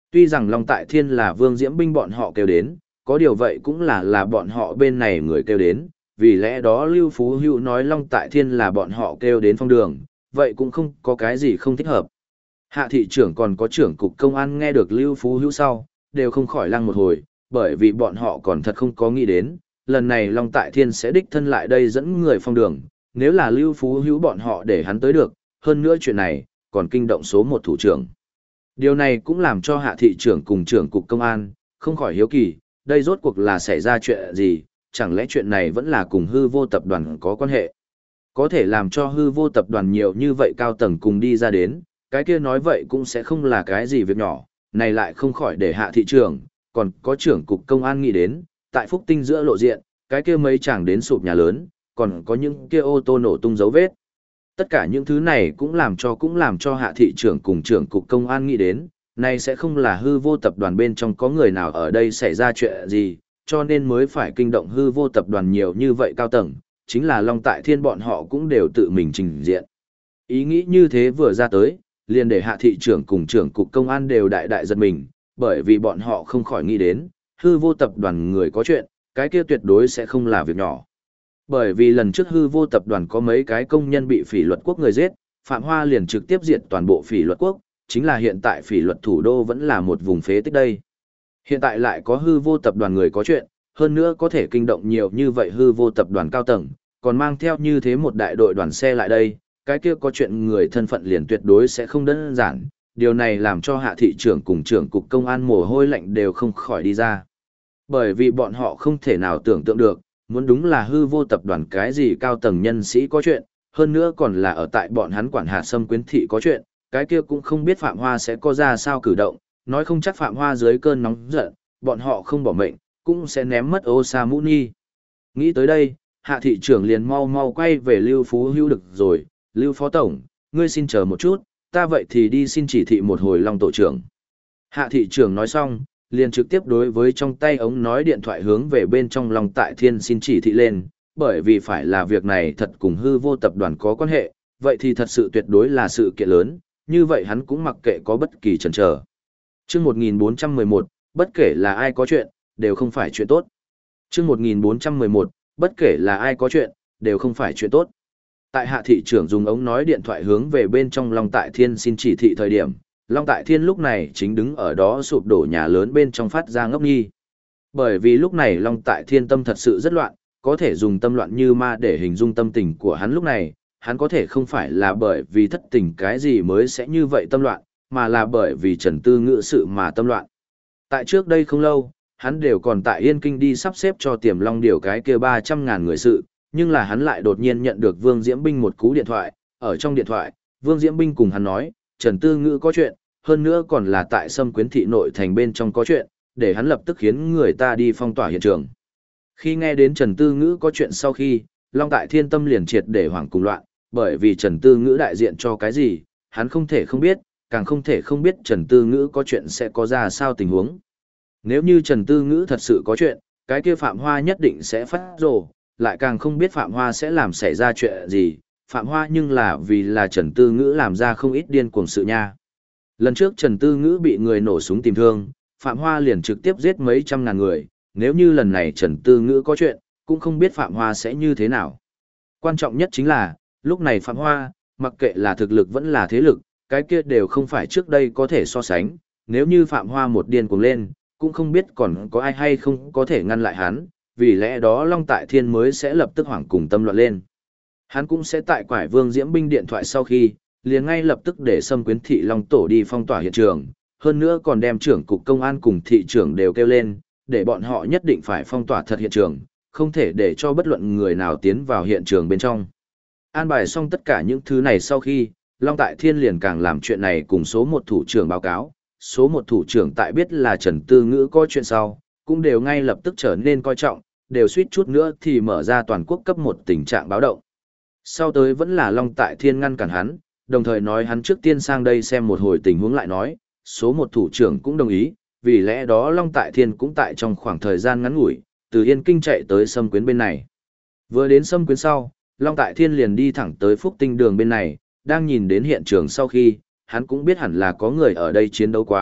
Tuy rằng Long Tại Thiên là Vương Diễm Binh bọn họ kêu đến, có điều vậy cũng là bọn họ bên này người kêu đến, vì lẽ đó Lưu Phú Hữu nói Long Tại Thiên là bọn họ kêu đến phong đường, vậy cũng không có cái gì không thích hợp. Hạ thị trưởng còn có trưởng cục công an nghe được Lưu Phú Hữu sau, đều không khỏi lăng một hồi, bởi vì bọn họ còn thật không có nghĩ đến, lần này Long Tại Thiên sẽ đích thân lại đây dẫn người phong đường, nếu là Lưu Phú Hữu bọn họ để hắn tới được, hơn nữa chuyện này, còn kinh động số một thủ trưởng. Điều này cũng làm cho hạ thị trưởng cùng trưởng cục công an, không khỏi hiếu kỳ, đây rốt cuộc là xảy ra chuyện gì, chẳng lẽ chuyện này vẫn là cùng hư vô tập đoàn có quan hệ. Có thể làm cho hư vô tập đoàn nhiều như vậy cao tầng cùng đi ra đến, cái kia nói vậy cũng sẽ không là cái gì việc nhỏ, này lại không khỏi để hạ thị trưởng, còn có trưởng cục công an nghĩ đến, tại Phúc Tinh giữa lộ diện, cái kia mấy chàng đến sụp nhà lớn, còn có những kia ô tô nổ tung dấu vết. Tất cả những thứ này cũng làm cho hạ thị trưởng cùng trưởng cục công an nghĩ đến, này sẽ không là hư vô tập đoàn bên trong có người nào ở đây xảy ra chuyện gì, cho nên mới phải kinh động hư vô tập đoàn nhiều như vậy cao tầng, chính là Long Tại Thiên bọn họ cũng đều tự mình trình diện. Ý nghĩ như thế vừa ra tới, liền để hạ thị trưởng cùng trưởng cục công an đều đại giật mình, bởi vì bọn họ không khỏi nghĩ đến, hư vô tập đoàn người có chuyện, cái kia tuyệt đối sẽ không là việc nhỏ. Bởi vì lần trước hư vô tập đoàn có mấy cái công nhân bị phỉ luật quốc người giết, Phạm Hoa liền trực tiếp diệt toàn bộ phỉ luật quốc, chính là hiện tại phỉ luật thủ đô vẫn là một vùng phế tích đây. Hiện tại lại có hư vô tập đoàn người có chuyện, hơn nữa có thể kinh động nhiều như vậy hư vô tập đoàn cao tầng, còn mang theo như thế một đại đội đoàn xe lại đây, cái kia có chuyện người thân phận liền tuyệt đối sẽ không đơn giản, điều này làm cho hạ thị trưởng cùng trưởng cục công an mồ hôi lạnh đều không khỏi đi ra. Bởi vì bọn họ không thể nào tưởng tượng được, muốn đúng là hư vô tập đoàn cái gì cao tầng nhân sĩ có chuyện, hơn nữa còn là ở tại bọn hắn quản hạt Sâm Quyến Thị có chuyện, cái kia cũng không biết Phạm Hoa sẽ có ra sao cử động, nói không chắc Phạm Hoa dưới cơn nóng giận, bọn họ không bỏ mệnh, cũng sẽ ném mất ô sa mũ ni. Nghĩ tới đây, hạ thị trưởng liền mau quay về Lưu Phú Hữu được rồi, Lưu Phó Tổng, ngươi xin chờ một chút, ta vậy thì đi xin chỉ thị một hồi Long Tổ trưởng. Hạ thị trưởng nói xong, liền trực tiếp đối với trong tay ống nói điện thoại hướng về bên trong Long Tại Thiên xin chỉ thị lên, bởi vì phải là việc này thật cùng hư vô tập đoàn có quan hệ, vậy thì thật sự tuyệt đối là sự kiện lớn, như vậy hắn cũng mặc kệ có bất kỳ chần chờ. Chương 1411, bất kể là ai có chuyện, đều không phải chuyện tốt. Chương 1411, bất kể là ai có chuyện, đều không phải chuyện tốt. Tại hạ thị trưởng dùng ống nói điện thoại hướng về bên trong Long Tại Thiên xin chỉ thị thời điểm, Long Tại Thiên lúc này chính đứng ở đó sụp đổ nhà lớn bên trong phát ra ngốc nghi. Bởi vì lúc này Long Tại Thiên tâm thật sự rất loạn, có thể dùng tâm loạn như ma để hình dung tâm tình của hắn lúc này, hắn có thể không phải là bởi vì thất tình cái gì mới sẽ như vậy tâm loạn, mà là bởi vì Trần Tư Ngữ sự mà tâm loạn. Tại trước đây không lâu, hắn đều còn tại Yên Kinh đi sắp xếp cho Tiềm Long điều cái kia 300.000 người sự, nhưng là hắn lại đột nhiên nhận được Vương Diễm Binh một cú điện thoại, ở trong điện thoại, Vương Diễm Binh cùng hắn nói, Trần Tư Ngữ có chuyện, hơn nữa còn là tại Sâm Quyến Thị nội thành bên trong có chuyện, để hắn lập tức khiến người ta đi phong tỏa hiện trường. Khi nghe đến Trần Tư Ngữ có chuyện sau khi, Long Tại Thiên tâm liền triệt để hoảng cùng loạn, bởi vì Trần Tư Ngữ đại diện cho cái gì, hắn không thể không biết, càng không thể không biết Trần Tư Ngữ có chuyện sẽ có ra sao tình huống. Nếu như Trần Tư Ngữ thật sự có chuyện, cái kia Phạm Hoa nhất định sẽ phát rồ, lại càng không biết Phạm Hoa sẽ làm xảy ra chuyện gì, Phạm Hoa nhưng là vì là Trần Tư Ngữ làm ra không ít điên cuồng sự nha. Lần trước Trần Tư Ngữ bị người nổ súng tìm thương, Phạm Hoa liền trực tiếp giết mấy trăm ngàn người, nếu như lần này Trần Tư Ngữ có chuyện, cũng không biết Phạm Hoa sẽ như thế nào. Quan trọng nhất chính là, lúc này Phạm Hoa, mặc kệ là thực lực vẫn là thế lực, cái kia đều không phải trước đây có thể so sánh, nếu như Phạm Hoa một điên cuồng lên, cũng không biết còn có ai hay không có thể ngăn lại hắn, vì lẽ đó Long Tại Thiên mới sẽ lập tức hoảng cùng tâm loạn lên. Hắn cũng sẽ tại quải Vương Diễm Binh điện thoại sau khi, liền ngay lập tức để Sâm Quyến Thị Long Tổ đi phong tỏa hiện trường, hơn nữa còn đem trưởng cục công an cùng thị trưởng đều kêu lên, để bọn họ nhất định phải phong tỏa thật hiện trường, không thể để cho bất luận người nào tiến vào hiện trường bên trong. An bài xong tất cả những thứ này sau khi, Long Tại Thiên liền càng làm chuyện này cùng số một thủ trưởng báo cáo, số một thủ trưởng tại biết là Trần Tư Ngữ có chuyện sau, cũng đều ngay lập tức trở nên coi trọng, đều suýt chút nữa thì mở ra toàn quốc cấp một tình trạng báo động. Sau tới vẫn là Long Tại Thiên ngăn cản hắn, đồng thời nói hắn trước tiên sang đây xem một hồi tình huống lại nói, số một thủ trưởng cũng đồng ý, vì lẽ đó Long Tại Thiên cũng tại trong khoảng thời gian ngắn ngủi, từ Yên Kinh chạy tới Sâm Quyến bên này. Vừa đến Sâm Quyến sau, Long Tại Thiên liền đi thẳng tới Phúc Tinh đường bên này, đang nhìn đến hiện trường sau khi, hắn cũng biết hẳn là có người ở đây chiến đấu quá,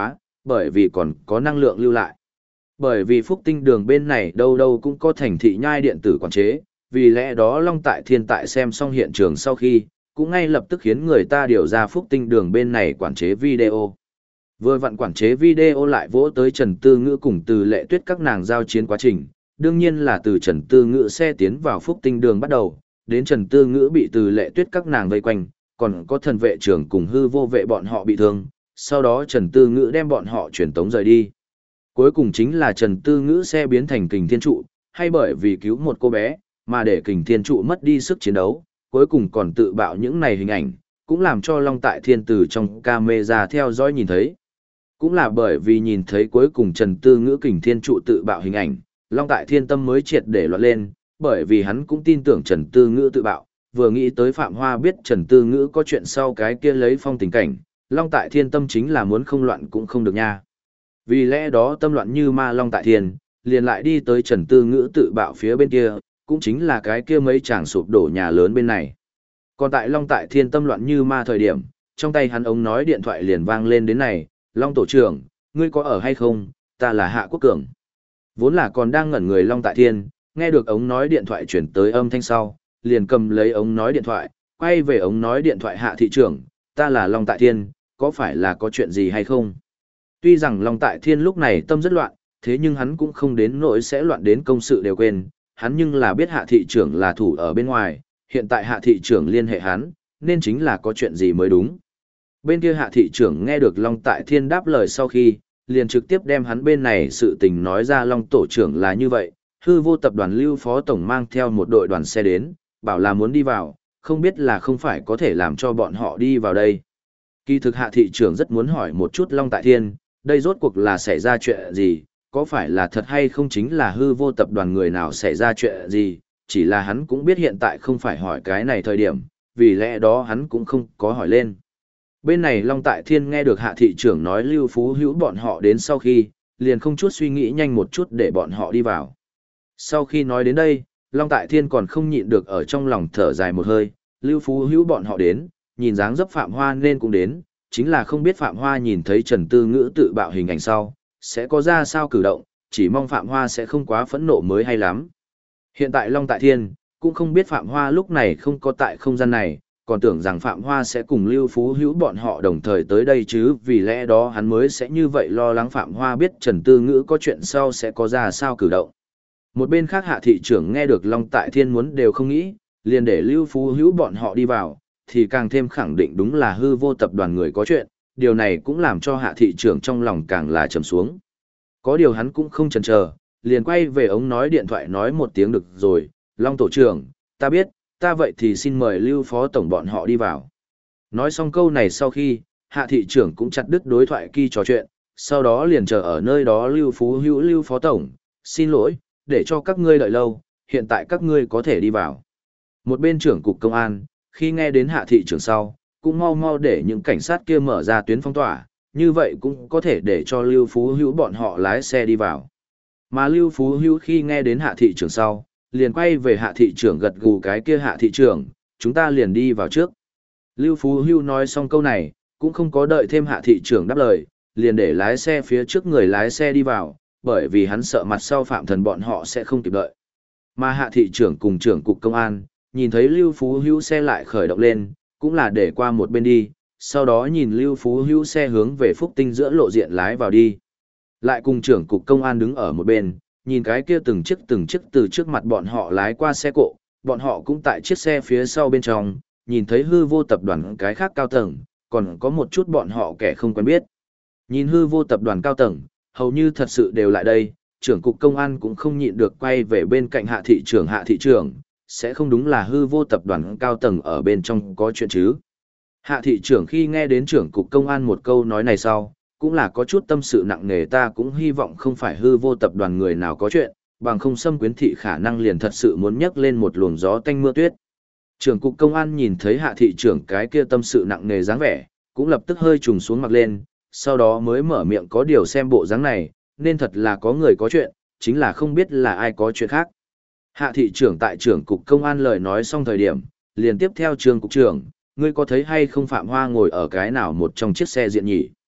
bởi vì còn có năng lượng lưu lại. Bởi vì Phúc Tinh đường bên này đâu đâu cũng có thành thị nhai điện tử quản chế, vì lẽ đó Long Tại Thiên tại xem xong hiện trường sau khi, cũng ngay lập tức khiến người ta điều ra Phúc Tinh đường bên này quản chế video. Vừa vặn quản chế video lại vỗ tới Trần Tư Ngữ cùng Từ Lệ Tuyết các nàng giao chiến quá trình, đương nhiên là từ Trần Tư Ngữ xe tiến vào Phúc Tinh đường bắt đầu, đến Trần Tư Ngữ bị Từ Lệ Tuyết các nàng vây quanh, còn có thần vệ trưởng cùng hư vô vệ bọn họ bị thương, sau đó Trần Tư Ngữ đem bọn họ truyền tống rời đi. Cuối cùng chính là Trần Tư Ngữ xe biến thành Kình Thiên Trụ, hay bởi vì cứu một cô bé, mà để Kình Thiên Trụ mất đi sức chiến đấu, cuối cùng còn tự bạo những này hình ảnh, cũng làm cho Long Tại Thiên từ trong camera theo dõi nhìn thấy. Cũng là bởi vì nhìn thấy cuối cùng Trần Tư Ngữ Kình Thiên Trụ tự bạo hình ảnh, Long Tại Thiên tâm mới triệt để loạn lên, bởi vì hắn cũng tin tưởng Trần Tư Ngữ tự bạo, vừa nghĩ tới Phạm Hoa biết Trần Tư Ngữ có chuyện sau cái kia lấy phong tình cảnh, Long Tại Thiên tâm chính là muốn không loạn cũng không được nha. Vì lẽ đó tâm loạn như ma Long Tại Thiên, liền lại đi tới Trần Tư Ngữ tự bạo phía bên kia, cũng chính là cái kia mấy chàng sụp đổ nhà lớn bên này. Còn tại Long Tại Thiên tâm loạn như ma thời điểm, trong tay hắn ống nói điện thoại liền vang lên đến này, Long tổ trưởng, ngươi có ở hay không, ta là Hạ Quốc Cường. Vốn là còn đang ngẩn người Long Tại Thiên, nghe được ống nói điện thoại chuyển tới âm thanh sau, liền cầm lấy ống nói điện thoại, quay về ống nói điện thoại Hạ thị trưởng, ta là Long Tại Thiên, có phải là có chuyện gì hay không? Tuy rằng Long Tại Thiên lúc này tâm rất loạn, thế nhưng hắn cũng không đến nỗi sẽ loạn đến công sự đều quên, hắn nhưng là biết Hạ thị trưởng là thủ ở bên ngoài, hiện tại Hạ thị trưởng liên hệ hắn, nên chính là có chuyện gì mới đúng. Bên kia Hạ thị trưởng nghe được Long Tại Thiên đáp lời sau khi, liền trực tiếp đem hắn bên này sự tình nói ra Long tổ trưởng là như vậy, hư vô tập đoàn Lưu Phó Tổng mang theo một đội đoàn xe đến, bảo là muốn đi vào, không biết là không phải có thể làm cho bọn họ đi vào đây. Kỳ thực Hạ thị trưởng rất muốn hỏi một chút Long Tại Thiên, đây rốt cuộc là xảy ra chuyện gì, có phải là thật hay không chính là hư vô tập đoàn người nào xảy ra chuyện gì, chỉ là hắn cũng biết hiện tại không phải hỏi cái này thời điểm, vì lẽ đó hắn cũng không có hỏi lên. Bên này Long Tại Thiên nghe được Hạ thị trưởng nói Lưu Phú Hữu bọn họ đến sau khi, liền không chút suy nghĩ nhanh một chút để bọn họ đi vào. Sau khi nói đến đây, Long Tại Thiên còn không nhịn được ở trong lòng thở dài một hơi, Lưu Phú Hữu bọn họ đến, nhìn dáng dấp Phạm Hoa nên cũng đến, chính là không biết Phạm Hoa nhìn thấy Trần Tư Ngữ tự bạo hình ảnh sau, sẽ có ra sao cử động, chỉ mong Phạm Hoa sẽ không quá phẫn nộ mới hay lắm. Hiện tại Long Tại Thiên, cũng không biết Phạm Hoa lúc này không có tại không gian này, còn tưởng rằng Phạm Hoa sẽ cùng Lưu Phú Hữu bọn họ đồng thời tới đây chứ, vì lẽ đó hắn mới sẽ như vậy lo lắng Phạm Hoa biết Trần Tư Ngữ có chuyện sau sẽ có ra sao cử động. Một bên khác Hạ thị trưởng nghe được Long Tại Thiên muốn đều không nghĩ, liền để Lưu Phú Hữu bọn họ đi vào, thì càng thêm khẳng định đúng là hư vô tập đoàn người có chuyện, điều này cũng làm cho Hạ thị trưởng trong lòng càng là trầm xuống. Có điều hắn cũng không chần chờ, liền quay về ống nói điện thoại nói một tiếng được rồi, Long tổ trưởng, ta biết, ta vậy thì xin mời Lưu Phó Tổng bọn họ đi vào. Nói xong câu này sau khi, Hạ thị trưởng cũng chặt đứt đối thoại khi trò chuyện, sau đó liền chờ ở nơi đó Lưu Phú Hữu Lưu Phó Tổng, xin lỗi, để cho các ngươi đợi lâu, hiện tại các ngươi có thể đi vào. Một bên trưởng cục công an, khi nghe đến Hạ thị trưởng sau, cũng mau mau để những cảnh sát kia mở ra tuyến phong tỏa, như vậy cũng có thể để cho Lưu Phú Hữu bọn họ lái xe đi vào. Mà Lưu Phú Hữu khi nghe đến Hạ thị trưởng sau, liền quay về Hạ thị trưởng gật gù cái kia Hạ thị trưởng, chúng ta liền đi vào trước. Lưu Phú Hữu nói xong câu này, cũng không có đợi thêm Hạ thị trưởng đáp lời, liền để lái xe phía trước người lái xe đi vào, bởi vì hắn sợ mặt sau Phạm Thần bọn họ sẽ không kịp đợi. Mà Hạ thị trưởng cùng trưởng cục công an, nhìn thấy Lưu Phú Hữu xe lại khởi động lên, cũng là để qua một bên đi, sau đó nhìn Lưu Phú Hữu xe hướng về Phúc Tinh giữa lộ diện lái vào đi. Lại cùng trưởng cục công an đứng ở một bên, nhìn cái kia từng chiếc từ trước mặt bọn họ lái qua xe cộ, bọn họ cũng tại chiếc xe phía sau bên trong, nhìn thấy hư vô tập đoàn cái khác cao tầng, còn có một chút bọn họ kẻ không quen biết. Nhìn hư vô tập đoàn cao tầng, hầu như thật sự đều lại đây, trưởng cục công an cũng không nhịn được quay về bên cạnh Hạ thị trưởng, sẽ không đúng là hư vô tập đoàn cao tầng ở bên trong có chuyện chứ. Hạ thị trưởng khi nghe đến trưởng cục công an một câu nói này sau, cũng là có chút tâm sự nặng nề, ta cũng hy vọng không phải hư vô tập đoàn người nào có chuyện, bằng không Xâm Quyến thị khả năng liền thật sự muốn nhấc lên một luồng gió tanh mưa tuyết. Trưởng cục công an nhìn thấy Hạ thị trưởng cái kia tâm sự nặng nề dáng vẻ, cũng lập tức hơi trùng xuống mặt lên, sau đó mới mở miệng có điều xem bộ dáng này, nên thật là có người có chuyện, chính là không biết là ai có chuyện khác. Hạ thị trưởng tại trưởng cục công an lời nói xong thời điểm, liền tiếp theo Trương cục trưởng, ngươi có thấy hay không Phạm Hoa ngồi ở cái nào một trong chiếc xe diện nhỉ?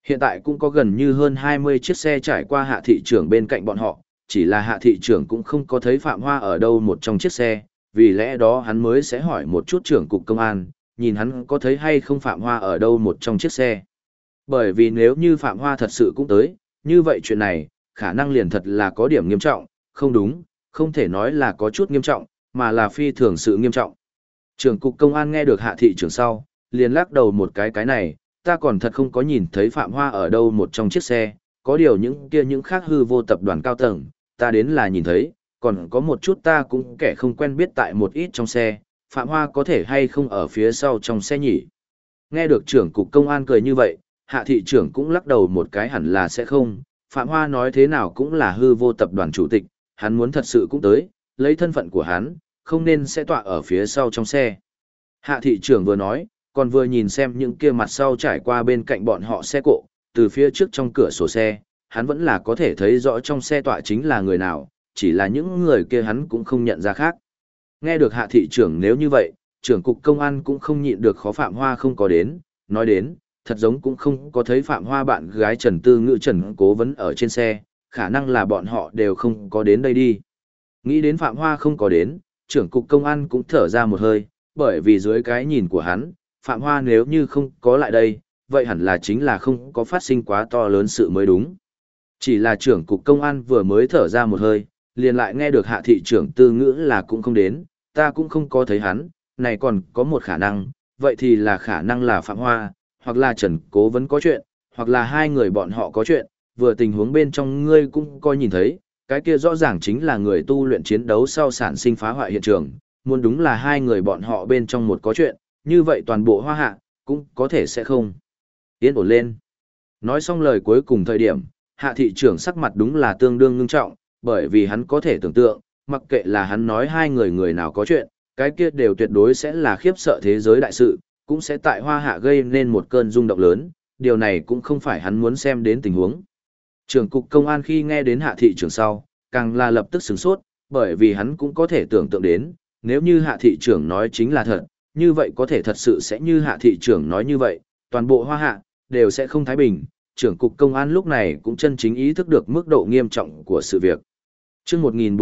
Hiện tại cũng có gần như hơn 20 chiếc xe trải qua hạ thị trưởng bên cạnh bọn họ, chỉ là hạ thị trưởng cũng không có thấy Phạm Hoa ở đâu một trong chiếc xe, vì lẽ đó hắn mới sẽ hỏi một chút trưởng cục công an, nhìn hắn có thấy hay không Phạm Hoa ở đâu một trong chiếc xe. Bởi vì nếu như Phạm Hoa thật sự cũng tới, như vậy chuyện này, khả năng liền thật là có điểm nghiêm trọng, không đúng, không thể nói là có chút nghiêm trọng, mà là phi thường sự nghiêm trọng. Trưởng cục công an nghe được hạ thị trưởng sau, liền lắc đầu một cái này, ta còn thật không có nhìn thấy Phạm Hoa ở đâu một trong chiếc xe, có điều những kia những khác hư vô tập đoàn cao tầng, ta đến là nhìn thấy, còn có một chút ta cũng kẻ không quen biết tại một ít trong xe, Phạm Hoa có thể hay không ở phía sau trong xe nhỉ. Nghe được trưởng cục công an cười như vậy, hạ thị trưởng cũng lắc đầu một cái hẳn là sẽ không, Phạm Hoa nói thế nào cũng là hư vô tập đoàn chủ tịch, hắn muốn thật sự cũng tới, lấy thân phận của hắn, không nên sẽ tọa ở phía sau trong xe. Hạ thị trưởng vừa nói, còn vừa nhìn xem những kia mặt sau trải qua bên cạnh bọn họ xe cộ, từ phía trước trong cửa sổ xe, hắn vẫn là có thể thấy rõ trong xe tọa chính là người nào, chỉ là những người kia hắn cũng không nhận ra khác. Nghe được hạ thị trưởng nếu như vậy, trưởng cục công an cũng không nhịn được khó Phạm Hoa không có đến, nói đến, thật giống cũng không có thấy Phạm Hoa bạn gái Trần Tư Ngữ Trần Cố Vấn ở trên xe, khả năng là bọn họ đều không có đến đây đi. Nghĩ đến Phạm Hoa không có đến, trưởng cục công an cũng thở ra một hơi, bởi vì dưới cái nhìn của hắn, Phạm Hoa nếu như không có lại đây, vậy hẳn là chính là không có phát sinh quá to lớn sự mới đúng. Chỉ là trưởng cục công an vừa mới thở ra một hơi, liền lại nghe được hạ thị trưởng Tư Ngữ là cũng không đến, ta cũng không có thấy hắn, này còn có một khả năng, vậy thì là khả năng là Phạm Hoa, hoặc là Trần Cố Vấn có chuyện, hoặc là hai người bọn họ có chuyện, vừa tình huống bên trong ngươi cũng coi nhìn thấy, cái kia rõ ràng chính là người tu luyện chiến đấu sau sản sinh phá hoại hiện trường, muốn đúng là hai người bọn họ bên trong một có chuyện, như vậy toàn bộ Hoa Hạ, cũng có thể sẽ không yên ổn lên. Nói xong lời cuối cùng thời điểm, hạ thị trưởng sắc mặt đúng là tương đương ngưng trọng, bởi vì hắn có thể tưởng tượng, mặc kệ là hắn nói hai người người nào có chuyện, cái kia đều tuyệt đối sẽ là khiếp sợ thế giới đại sự, cũng sẽ tại Hoa Hạ gây nên một cơn rung động lớn, điều này cũng không phải hắn muốn xem đến tình huống. Trưởng cục công an khi nghe đến hạ thị trưởng sau, càng là lập tức sửng sốt, bởi vì hắn cũng có thể tưởng tượng đến, nếu như hạ thị trưởng nói chính là thật, như vậy có thể thật sự sẽ như hạ thị trưởng nói như vậy, toàn bộ Hoa Hạ đều sẽ không thái bình. Trưởng cục công an lúc này cũng chân chính ý thức được mức độ nghiêm trọng của sự việc. Chương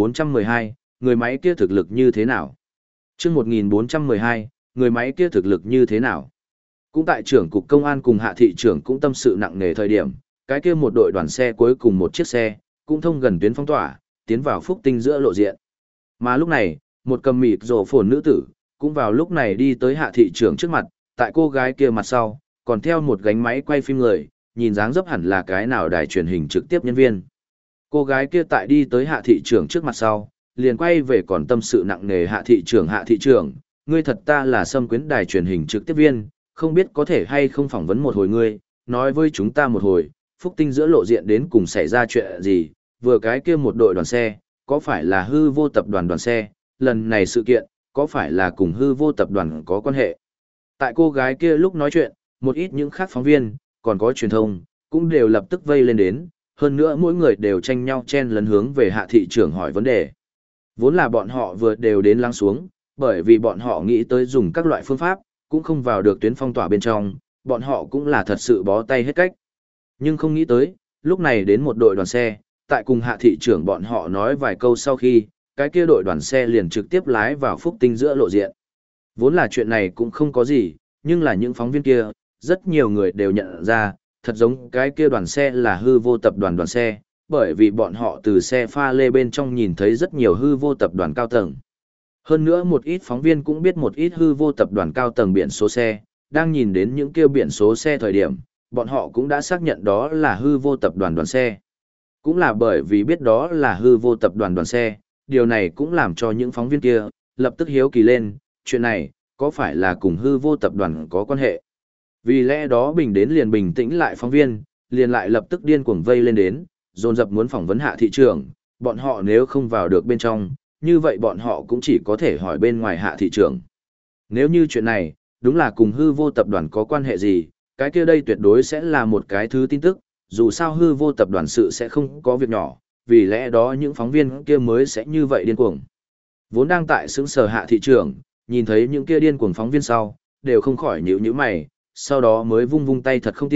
1412, người máy kia thực lực như thế nào? Chương 1412, người máy kia thực lực như thế nào? Cũng tại trưởng cục công an cùng hạ thị trưởng cũng tâm sự nặng nề thời điểm, cái kia một đội đoàn xe cuối cùng một chiếc xe, cũng thông gần tuyến phong tỏa, tiến vào Phúc Tinh giữa lộ diện. Mà lúc này, một cầm mịt rổ phồn nữ tử, cũng vào lúc này đi tới hạ thị trưởng trước mặt, tại cô gái kia mặt sau, còn theo một gánh máy quay phim người, nhìn dáng dấp hẳn là cái nào đài truyền hình trực tiếp nhân viên. Cô gái kia tại đi tới hạ thị trưởng trước mặt sau, liền quay về còn tâm sự nặng nề hạ thị trưởng, ngươi thật ta là Sâm Quyến đài truyền hình trực tiếp viên, không biết có thể hay không phỏng vấn một hồi ngươi, nói với chúng ta một hồi, Phúc Tinh giữa lộ diện đến cùng xảy ra chuyện gì, vừa cái kia một đội đoàn xe, có phải là hư vô tập đoàn đoàn xe, lần này sự kiện, có phải là cùng hư vô tập đoàn có quan hệ. Tại cô gái kia lúc nói chuyện, một ít những khác phóng viên, còn có truyền thông, cũng đều lập tức vây lên đến, hơn nữa mỗi người đều tranh nhau chen lấn hướng về hạ thị trưởng hỏi vấn đề. Vốn là bọn họ vừa đều đến lắng xuống, bởi vì bọn họ nghĩ tới dùng các loại phương pháp, cũng không vào được tuyến phong tỏa bên trong, bọn họ cũng là thật sự bó tay hết cách. Nhưng không nghĩ tới, lúc này đến một đội đoàn xe, tại cùng hạ thị trưởng bọn họ nói vài câu sau khi, cái kia đội đoàn xe liền trực tiếp lái vào Phúc Tinh giữa lộ diện. Vốn là chuyện này cũng không có gì, nhưng là những phóng viên kia, rất nhiều người đều nhận ra, thật giống cái kia đoàn xe là hư vô tập đoàn đoàn xe, bởi vì bọn họ từ xe pha lê bên trong nhìn thấy rất nhiều hư vô tập đoàn cao tầng. Hơn nữa một ít phóng viên cũng biết một ít hư vô tập đoàn cao tầng biển số xe, đang nhìn đến những kia biển số xe thời điểm, bọn họ cũng đã xác nhận đó là hư vô tập đoàn đoàn xe. Cũng là bởi vì biết đó là hư vô tập đoàn đoàn xe, điều này cũng làm cho những phóng viên kia lập tức hiếu kỳ lên, chuyện này có phải là cùng hư vô tập đoàn có quan hệ. Vì lẽ đó bình đến liền bình tĩnh lại phóng viên, liền lại lập tức điên cuồng vây lên đến, dồn dập muốn phỏng vấn hạ thị trưởng, bọn họ nếu không vào được bên trong, như vậy bọn họ cũng chỉ có thể hỏi bên ngoài hạ thị trưởng. Nếu như chuyện này, đúng là cùng hư vô tập đoàn có quan hệ gì, cái kia đây tuyệt đối sẽ là một cái thứ tin tức, dù sao hư vô tập đoàn sự sẽ không có việc nhỏ, vì lẽ đó những phóng viên kia mới sẽ như vậy điên cuồng. Vốn đang tại xứng sở hạ thị trưởng, nhìn thấy những kia điên cuồng phóng viên sau, đều không khỏi nhíu nhíu mày, sau đó mới vung vung tay thật không tiện,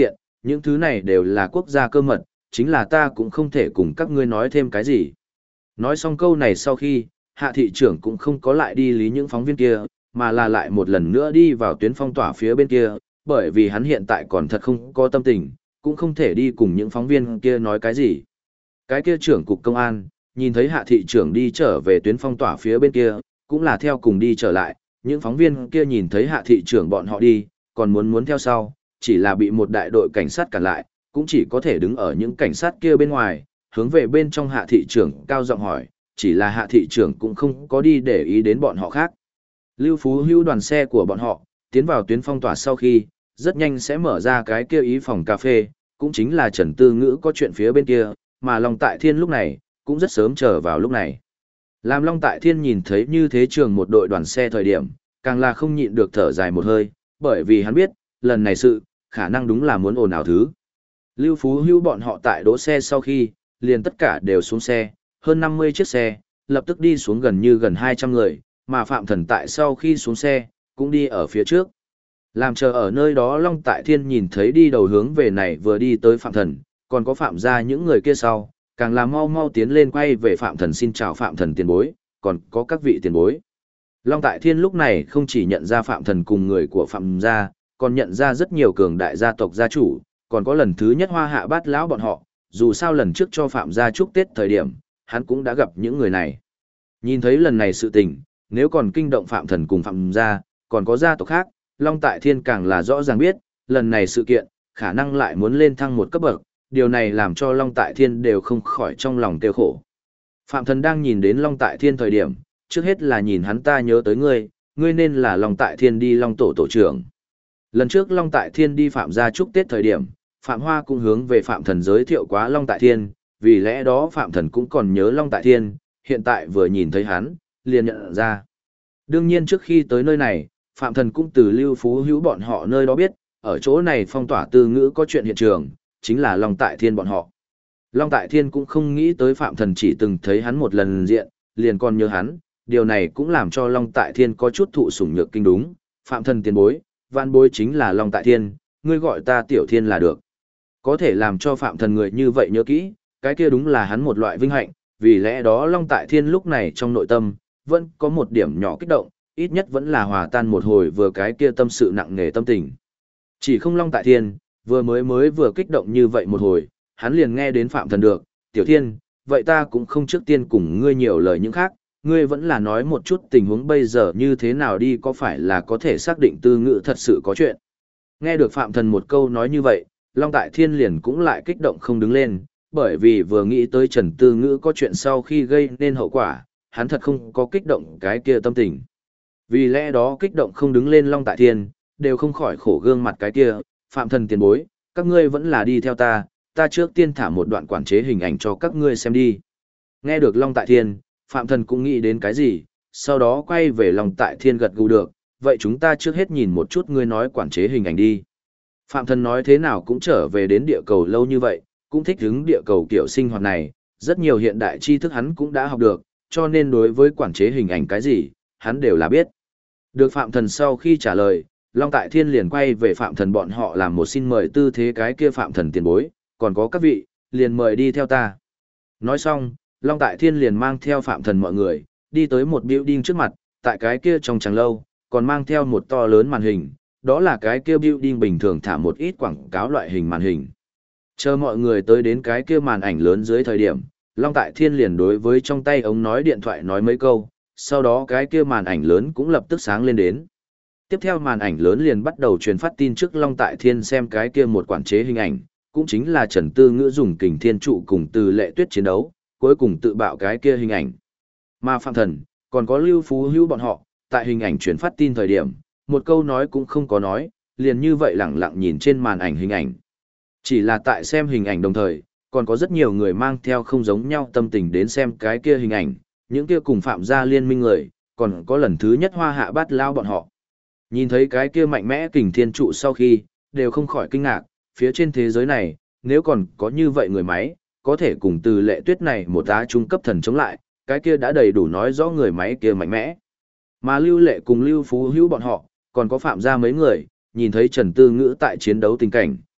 những thứ này đều là quốc gia cơ mật, chính là ta cũng không thể cùng các ngươi nói thêm cái gì. Nói xong câu này sau khi, hạ thị trưởng cũng không có lại đi lý những phóng viên kia, mà là lại một lần nữa đi vào tuyến phong tỏa phía bên kia, bởi vì hắn hiện tại còn thật không có tâm tình, cũng không thể đi cùng những phóng viên kia nói cái gì. Cái kia trưởng cục công an, nhìn thấy hạ thị trưởng đi trở về tuyến phong tỏa phía bên kia, cũng là theo cùng đi trở lại, những phóng viên kia nhìn thấy hạ thị trưởng bọn họ đi, còn muốn theo sau, chỉ là bị một đại đội cảnh sát cản lại, cũng chỉ có thể đứng ở những cảnh sát kia bên ngoài, hướng về bên trong hạ thị trưởng cao giọng hỏi, chỉ là hạ thị trưởng cũng không có đi để ý đến bọn họ khác. Lưu Phú Hữu đoàn xe của bọn họ, tiến vào tuyến phong tỏa sau khi, rất nhanh sẽ mở ra cái kia ý phòng cà phê, cũng chính là Trần Tư Ngữ có chuyện phía bên kia, mà Long Tại Thiên lúc này, cũng rất sớm chờ vào lúc này. Làm Long Tại Thiên nhìn thấy như thế trường một đội đoàn xe thời điểm, càng là không nhịn được thở dài một hơi, bởi vì hắn biết, lần này sự, khả năng đúng là muốn ồn ào thứ. Lưu Phú Hữu bọn họ tại đỗ xe sau khi, liền tất cả đều xuống xe, hơn 50 chiếc xe, lập tức đi xuống gần 200 người, mà Phạm Thần tại sau khi xuống xe, cũng đi ở phía trước. Làm chờ ở nơi đó Long Tại Thiên nhìn thấy đi đầu hướng về này vừa đi tới Phạm Thần, còn có Phạm gia những người kia sau, càng là mau tiến lên quay về Phạm Thần xin chào Phạm Thần tiền bối, còn có các vị tiền bối. Long Tại Thiên lúc này không chỉ nhận ra Phạm Thần cùng người của Phạm gia, còn nhận ra rất nhiều cường đại gia tộc gia chủ, còn có lần thứ nhất Hoa Hạ Bát lão bọn họ, dù sao lần trước cho Phạm gia chúc Tết thời điểm, hắn cũng đã gặp những người này. Nhìn thấy lần này sự tình, nếu còn kinh động Phạm Thần cùng Phạm gia, còn có gia tộc khác, Long Tại Thiên càng là rõ ràng biết, lần này sự kiện, khả năng lại muốn lên thăng một cấp bậc, điều này làm cho Long Tại Thiên đều không khỏi trong lòng tiêu khổ. Phạm Thần đang nhìn đến Long Tại Thiên thời điểm, trước hết là nhìn hắn ta nhớ tới ngươi nên là Long Tại Thiên đi Long tổ trưởng. Lần trước Long Tại Thiên đi Phạm gia chúc Tết thời điểm, Phạm Hoa cũng hướng về Phạm Thần giới thiệu quá Long Tại Thiên, vì lẽ đó Phạm Thần cũng còn nhớ Long Tại Thiên, hiện tại vừa nhìn thấy hắn, liền nhận ra. Đương nhiên trước khi tới nơi này, Phạm Thần cũng từ Lưu Phú Hữu bọn họ nơi đó biết, ở chỗ này phong tỏa Tư Ngữ có chuyện hiện trường, chính là Long Tại Thiên bọn họ. Long Tại Thiên cũng không nghĩ tới Phạm Thần chỉ từng thấy hắn một lần diện, liền còn nhớ hắn, điều này cũng làm cho Long Tại Thiên có chút thụ sủng nhược kinh đúng. Phạm Thần tiền bối, vạn bối chính là Long Tại Thiên, ngươi gọi ta Tiểu Thiên là được. Có thể làm cho Phạm Thần người như vậy nhớ kỹ, cái kia đúng là hắn một loại vinh hạnh, vì lẽ đó Long Tại Thiên lúc này trong nội tâm, vẫn có một điểm nhỏ kích động, ít nhất vẫn là hòa tan một hồi vừa cái kia tâm sự nặng nề tâm tình. Chỉ không Long Tại Thiên, vừa vừa kích động như vậy một hồi, hắn liền nghe đến Phạm Thần được, Tiểu Thiên, vậy ta cũng không trước tiên cùng ngươi nhiều lời những khác, ngươi vẫn là nói một chút tình huống bây giờ như thế nào đi, có phải là có thể xác định Tư Ngữ thật sự có chuyện. Nghe được Phạm Thần một câu nói như vậy, Long Tại Thiên liền cũng lại kích động không đứng lên, bởi vì vừa nghĩ tới Trần Tư Ngữ có chuyện sau khi gây nên hậu quả, hắn thật không có kích động cái kia tâm tình. Vì lẽ đó kích động không đứng lên Long Tại Thiên, đều không khỏi khổ gương mặt cái kia, Phạm Thần tiền bối, các ngươi vẫn là đi theo ta trước tiên thả một đoạn quản chế hình ảnh cho các ngươi xem đi. Nghe được Long Tại Thiên, Phạm Thần cũng nghĩ đến cái gì, sau đó quay về Long Tại Thiên gật gù được, vậy chúng ta trước hết nhìn một chút ngươi nói quản chế hình ảnh đi. Phạm Thần nói thế nào cũng trở về đến địa cầu lâu như vậy, cũng thích hứng địa cầu kiểu sinh hoạt này, rất nhiều hiện đại tri thức hắn cũng đã học được, cho nên đối với quản chế hình ảnh cái gì, hắn đều là biết. Được Phạm Thần sau khi trả lời, Long Tại Thiên liền quay về Phạm Thần bọn họ làm một xin mời tư thế cái kia Phạm Thần tiền bối, còn có các vị, liền mời đi theo ta. Nói xong, Long Tại Thiên liền mang theo Phạm Thần mọi người, đi tới một building trước mặt, tại cái kia trong tràng lâu, còn mang theo một to lớn màn hình, đó là cái kia building bình thường thả một ít quảng cáo loại hình màn hình. Chờ mọi người tới đến cái kia màn ảnh lớn dưới thời điểm, Long Tại Thiên liền đối với trong tay ống nói điện thoại nói mấy câu, sau đó cái kia màn ảnh lớn cũng lập tức sáng lên đến. Tiếp theo màn ảnh lớn liền bắt đầu truyền phát tin trước Long Tại Thiên xem cái kia một quản chế hình ảnh, cũng chính là Trần Tư Ngữ dùng Kình Thiên trụ cùng Từ Lệ Tuyết chiến đấu, cuối cùng tự bạo cái kia hình ảnh. Mà Phạm Thần, còn có Lưu Phú Hữu bọn họ, tại hình ảnh truyền phát tin thời điểm, một câu nói cũng không có nói, liền như vậy lẳng lặng nhìn trên màn ảnh hình ảnh. Chỉ là tại xem hình ảnh đồng thời, còn có rất nhiều người mang theo không giống nhau tâm tình đến xem cái kia hình ảnh, những kia cùng Phạm gia liên minh người, còn có lần thứ nhất Hoa Hạ Bát lao bọn họ. Nhìn thấy cái kia mạnh mẽ Kình Thiên trụ sau khi, đều không khỏi kinh ngạc, phía trên thế giới này, nếu còn có như vậy người máy, có thể cùng Từ Lệ Tuyết này một tá trung cấp thần chống lại, cái kia đã đầy đủ nói rõ người máy kia mạnh mẽ. Mà Lưu Lệ cùng Lưu Phú Hữu bọn họ, còn có Phạm gia mấy người, nhìn thấy Trần Tư Ngữ tại chiến đấu tình cảnh,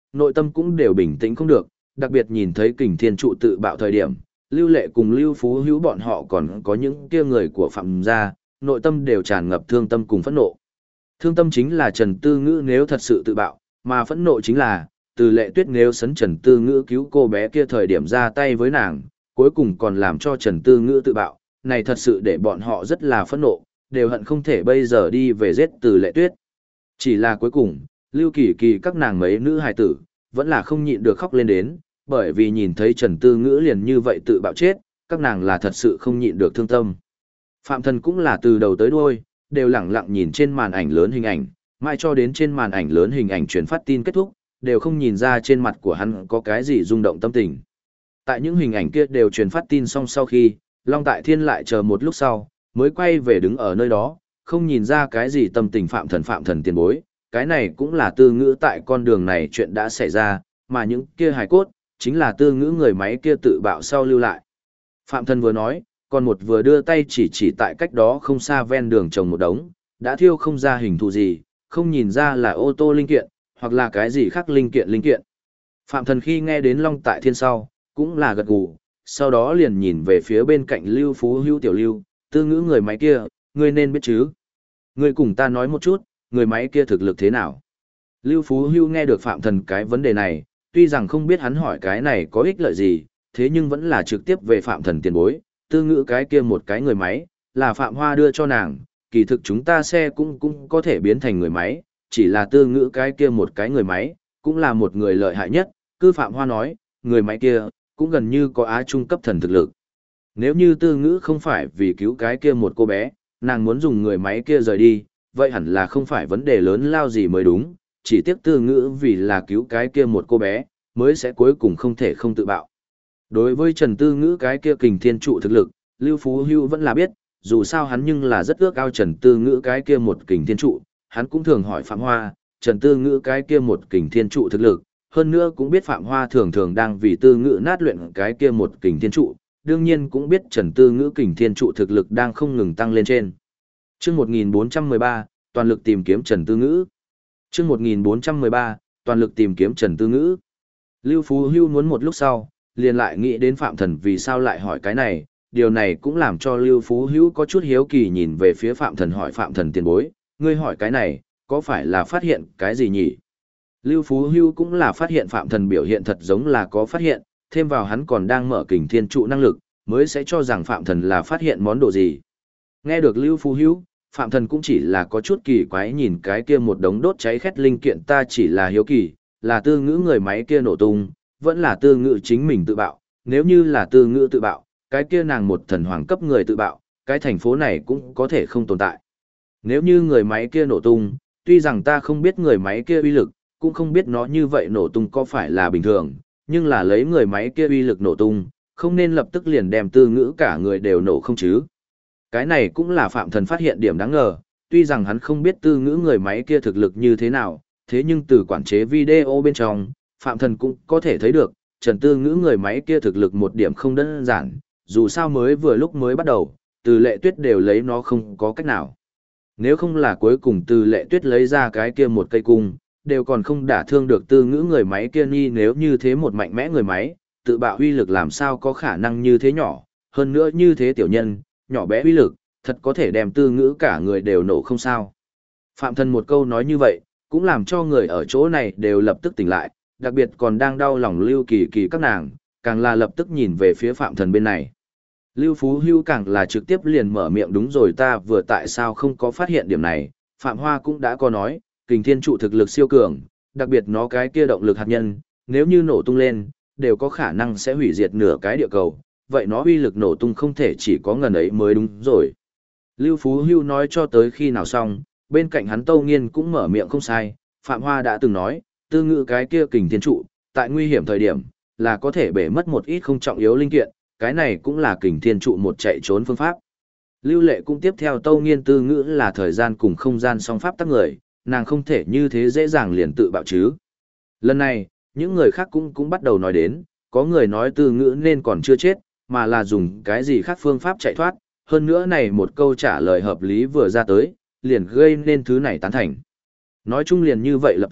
nội tâm cũng đều bình tĩnh không được, đặc biệt nhìn thấy Kình Thiên trụ tự bạo thời điểm, Lưu Lệ cùng Lưu Phú Hữu bọn họ còn có những kia người của Phạm gia, nội tâm đều tràn ngập thương tâm cùng phẫn nộ. Thương tâm chính là Trần Tư Ngữ nếu thật sự tự bạo, mà phẫn nộ chính là Từ Lệ Tuyết nếu sấn Trần Tư Ngữ cứu cô bé kia thời điểm ra tay với nàng, cuối cùng còn làm cho Trần Tư Ngữ tự bạo, này thật sự để bọn họ rất là phẫn nộ, đều hận không thể bây giờ đi về giết Từ Lệ Tuyết. Chỉ là cuối cùng, Lưu Kỳ Kỳ các nàng mấy nữ hài tử, vẫn là không nhịn được khóc lên đến, bởi vì nhìn thấy Trần Tư Ngữ liền như vậy tự bạo chết, các nàng là thật sự không nhịn được thương tâm. Phạm Thần cũng là từ đầu tới đuôi, đều lặng lặng nhìn trên màn ảnh lớn hình ảnh, mãi cho đến trên màn ảnh lớn hình ảnh truyền phát tin kết thúc, đều không nhìn ra trên mặt của hắn có cái gì rung động tâm tình. Tại những hình ảnh kia đều truyền phát tin xong sau khi, Long Tại Thiên lại chờ một lúc sau, mới quay về đứng ở nơi đó, không nhìn ra cái gì tâm tình Phạm Thần tiền bối, cái này cũng là Tư Ngữ tại con đường này chuyện đã xảy ra, mà những kia hài cốt, chính là Tư Ngữ người máy kia tự bạo sau lưu lại. Phạm Thần vừa nói, còn một vừa đưa tay chỉ tại cách đó không xa ven đường trồng một đống, đã thiêu không ra hình thù gì, không nhìn ra là ô tô linh kiện, hoặc là cái gì khác linh kiện. Phạm Thần khi nghe đến Long Tại Thiên sau, cũng là gật gù, sau đó liền nhìn về phía bên cạnh Lưu Phú Hữu tiểu Lưu, Tư Ngữ người máy kia, ngươi nên biết chứ. Ngươi cùng ta nói một chút, người máy kia thực lực thế nào? Lưu Phú Hữu nghe được Phạm Thần cái vấn đề này, tuy rằng không biết hắn hỏi cái này có ích lợi gì, thế nhưng vẫn là trực tiếp về Phạm Thần tiền bối, Tư Ngữ cái kia một cái người máy, là Phạm Hoa đưa cho nàng, kỳ thực chúng ta xe cũng có thể biến thành người máy, chỉ là Tư Ngữ cái kia một cái người máy, cũng là một người lợi hại nhất, cứ Phạm Hoa nói, người máy kia, cũng gần như có Á Trung cấp thần thực lực. Nếu như Tư Ngữ không phải vì cứu cái kia một cô bé, nàng muốn dùng người máy kia rời đi, vậy hẳn là không phải vấn đề lớn lao gì mới đúng, chỉ tiếc Tư Ngữ vì là cứu cái kia một cô bé, mới sẽ cuối cùng không thể không tự bạo. Đối với Trần Tư Ngữ cái kia Kình Thiên trụ thực lực, Lưu Phú Hữu vẫn là biết, dù sao hắn nhưng là rất ước ao Trần Tư Ngữ cái kia một Kình Thiên trụ, hắn cũng thường hỏi Phạm Hoa, Trần Tư Ngữ cái kia một Kình Thiên trụ thực lực, hơn nữa cũng biết Phạm Hoa thường thường đang vì Tư Ngữ nát luyện cái kia một Kình Thiên trụ, đương nhiên cũng biết Trần Tư Ngữ Kình Thiên trụ thực lực đang không ngừng tăng lên trên. Chương 1413, toàn lực tìm kiếm Trần Tư Ngữ. Chương 1413, toàn lực tìm kiếm Trần Tư Ngữ. Lưu Phú Hữu muốn một lúc sau, liền lại nghĩ đến Phạm Thần vì sao lại hỏi cái này, điều này cũng làm cho Lưu Phú Hữu có chút hiếu kỳ nhìn về phía Phạm Thần hỏi Phạm Thần tiền bối, ngươi hỏi cái này, có phải là phát hiện cái gì nhỉ? Lưu Phú Hữu cũng là phát hiện Phạm Thần biểu hiện thật giống là có phát hiện, thêm vào hắn còn đang mở Kình Thiên trụ năng lực, mới sẽ cho rằng Phạm Thần là phát hiện món đồ gì. Nghe được Lưu Phú Hữu, Phạm Thần cũng chỉ là có chút kỳ quái nhìn cái kia một đống đốt cháy khét linh kiện, ta chỉ là hiếu kỳ, là Tư Ngữ người máy kia nổ tung, vẫn là Tư Ngữ chính mình tự bạo, nếu như là Tư Ngữ tự bạo, cái kia nàng một thần hoàng cấp người tự bạo, cái thành phố này cũng có thể không tồn tại. Nếu như người máy kia nổ tung, tuy rằng ta không biết người máy kia uy lực, cũng không biết nó như vậy nổ tung có phải là bình thường, nhưng là lấy người máy kia uy lực nổ tung, không nên lập tức liền đem Tư Ngữ cả người đều nổ không chứ. Cái này cũng là Phạm Thần phát hiện điểm đáng ngờ, tuy rằng hắn không biết Tư Ngữ người máy kia thực lực như thế nào, thế nhưng từ quản chế video bên trong, Phạm Thần cũng có thể thấy được, Trần Tư Ngữ người máy kia thực lực một điểm không đơn giản, dù sao mới vừa lúc mới bắt đầu, Từ Lệ Tuyết đều lấy nó không có cách nào. Nếu không là cuối cùng Từ Lệ Tuyết lấy ra cái kia một cây cung, đều còn không đả thương được Tư Ngữ người máy kia, ni nếu như thế một mạnh mẽ người máy, tự bạo uy lực làm sao có khả năng như thế nhỏ, hơn nữa như thế tiểu nhân, nhỏ bé uy lực, thật có thể đem Tư Ngữ cả người đều nổ không sao. Phạm Thần một câu nói như vậy, cũng làm cho người ở chỗ này đều lập tức tỉnh lại, đặc biệt còn đang đau lòng Lưu Kỳ Kỳ các nàng, càng là lập tức nhìn về phía Phạm Thần bên này. Lưu Phú Hữu càng là trực tiếp liền mở miệng, đúng rồi, ta vừa tại sao không có phát hiện điểm này, Phạm Hoa cũng đã có nói, Kình Thiên trụ thực lực siêu cường, đặc biệt nó cái kia động lực hạt nhân, nếu như nổ tung lên, đều có khả năng sẽ hủy diệt nửa cái địa cầu, vậy nó uy lực nổ tung không thể chỉ có ngần ấy mới đúng rồi. Lưu Phú Hữu nói cho tới khi nào xong, bên cạnh hắn Tâu Nghiên cũng mở miệng không sai, Phạm Hoa đã từng nói, Tư Ngữ cái kia Kình Thiên trụ, tại nguy hiểm thời điểm, là có thể bể mất một ít không trọng yếu linh kiện, cái này cũng là Kình Thiên trụ một chạy trốn phương pháp. Lưu Lệ cũng tiếp theo Tâu Nghiên, Tư Ngữ là thời gian cùng không gian song pháp tác người, nàng không thể như thế dễ dàng liền tự bạo chứ. Lần này, những người khác cũng bắt đầu nói đến, có người nói Tư Ngữ nên còn chưa chết, mà là dùng cái gì khác phương pháp chạy thoát, hơn nữa này một câu trả lời hợp lý vừa ra tới, liền gây nên thứ này tán thành. Nói chung liền như vậy lập tức,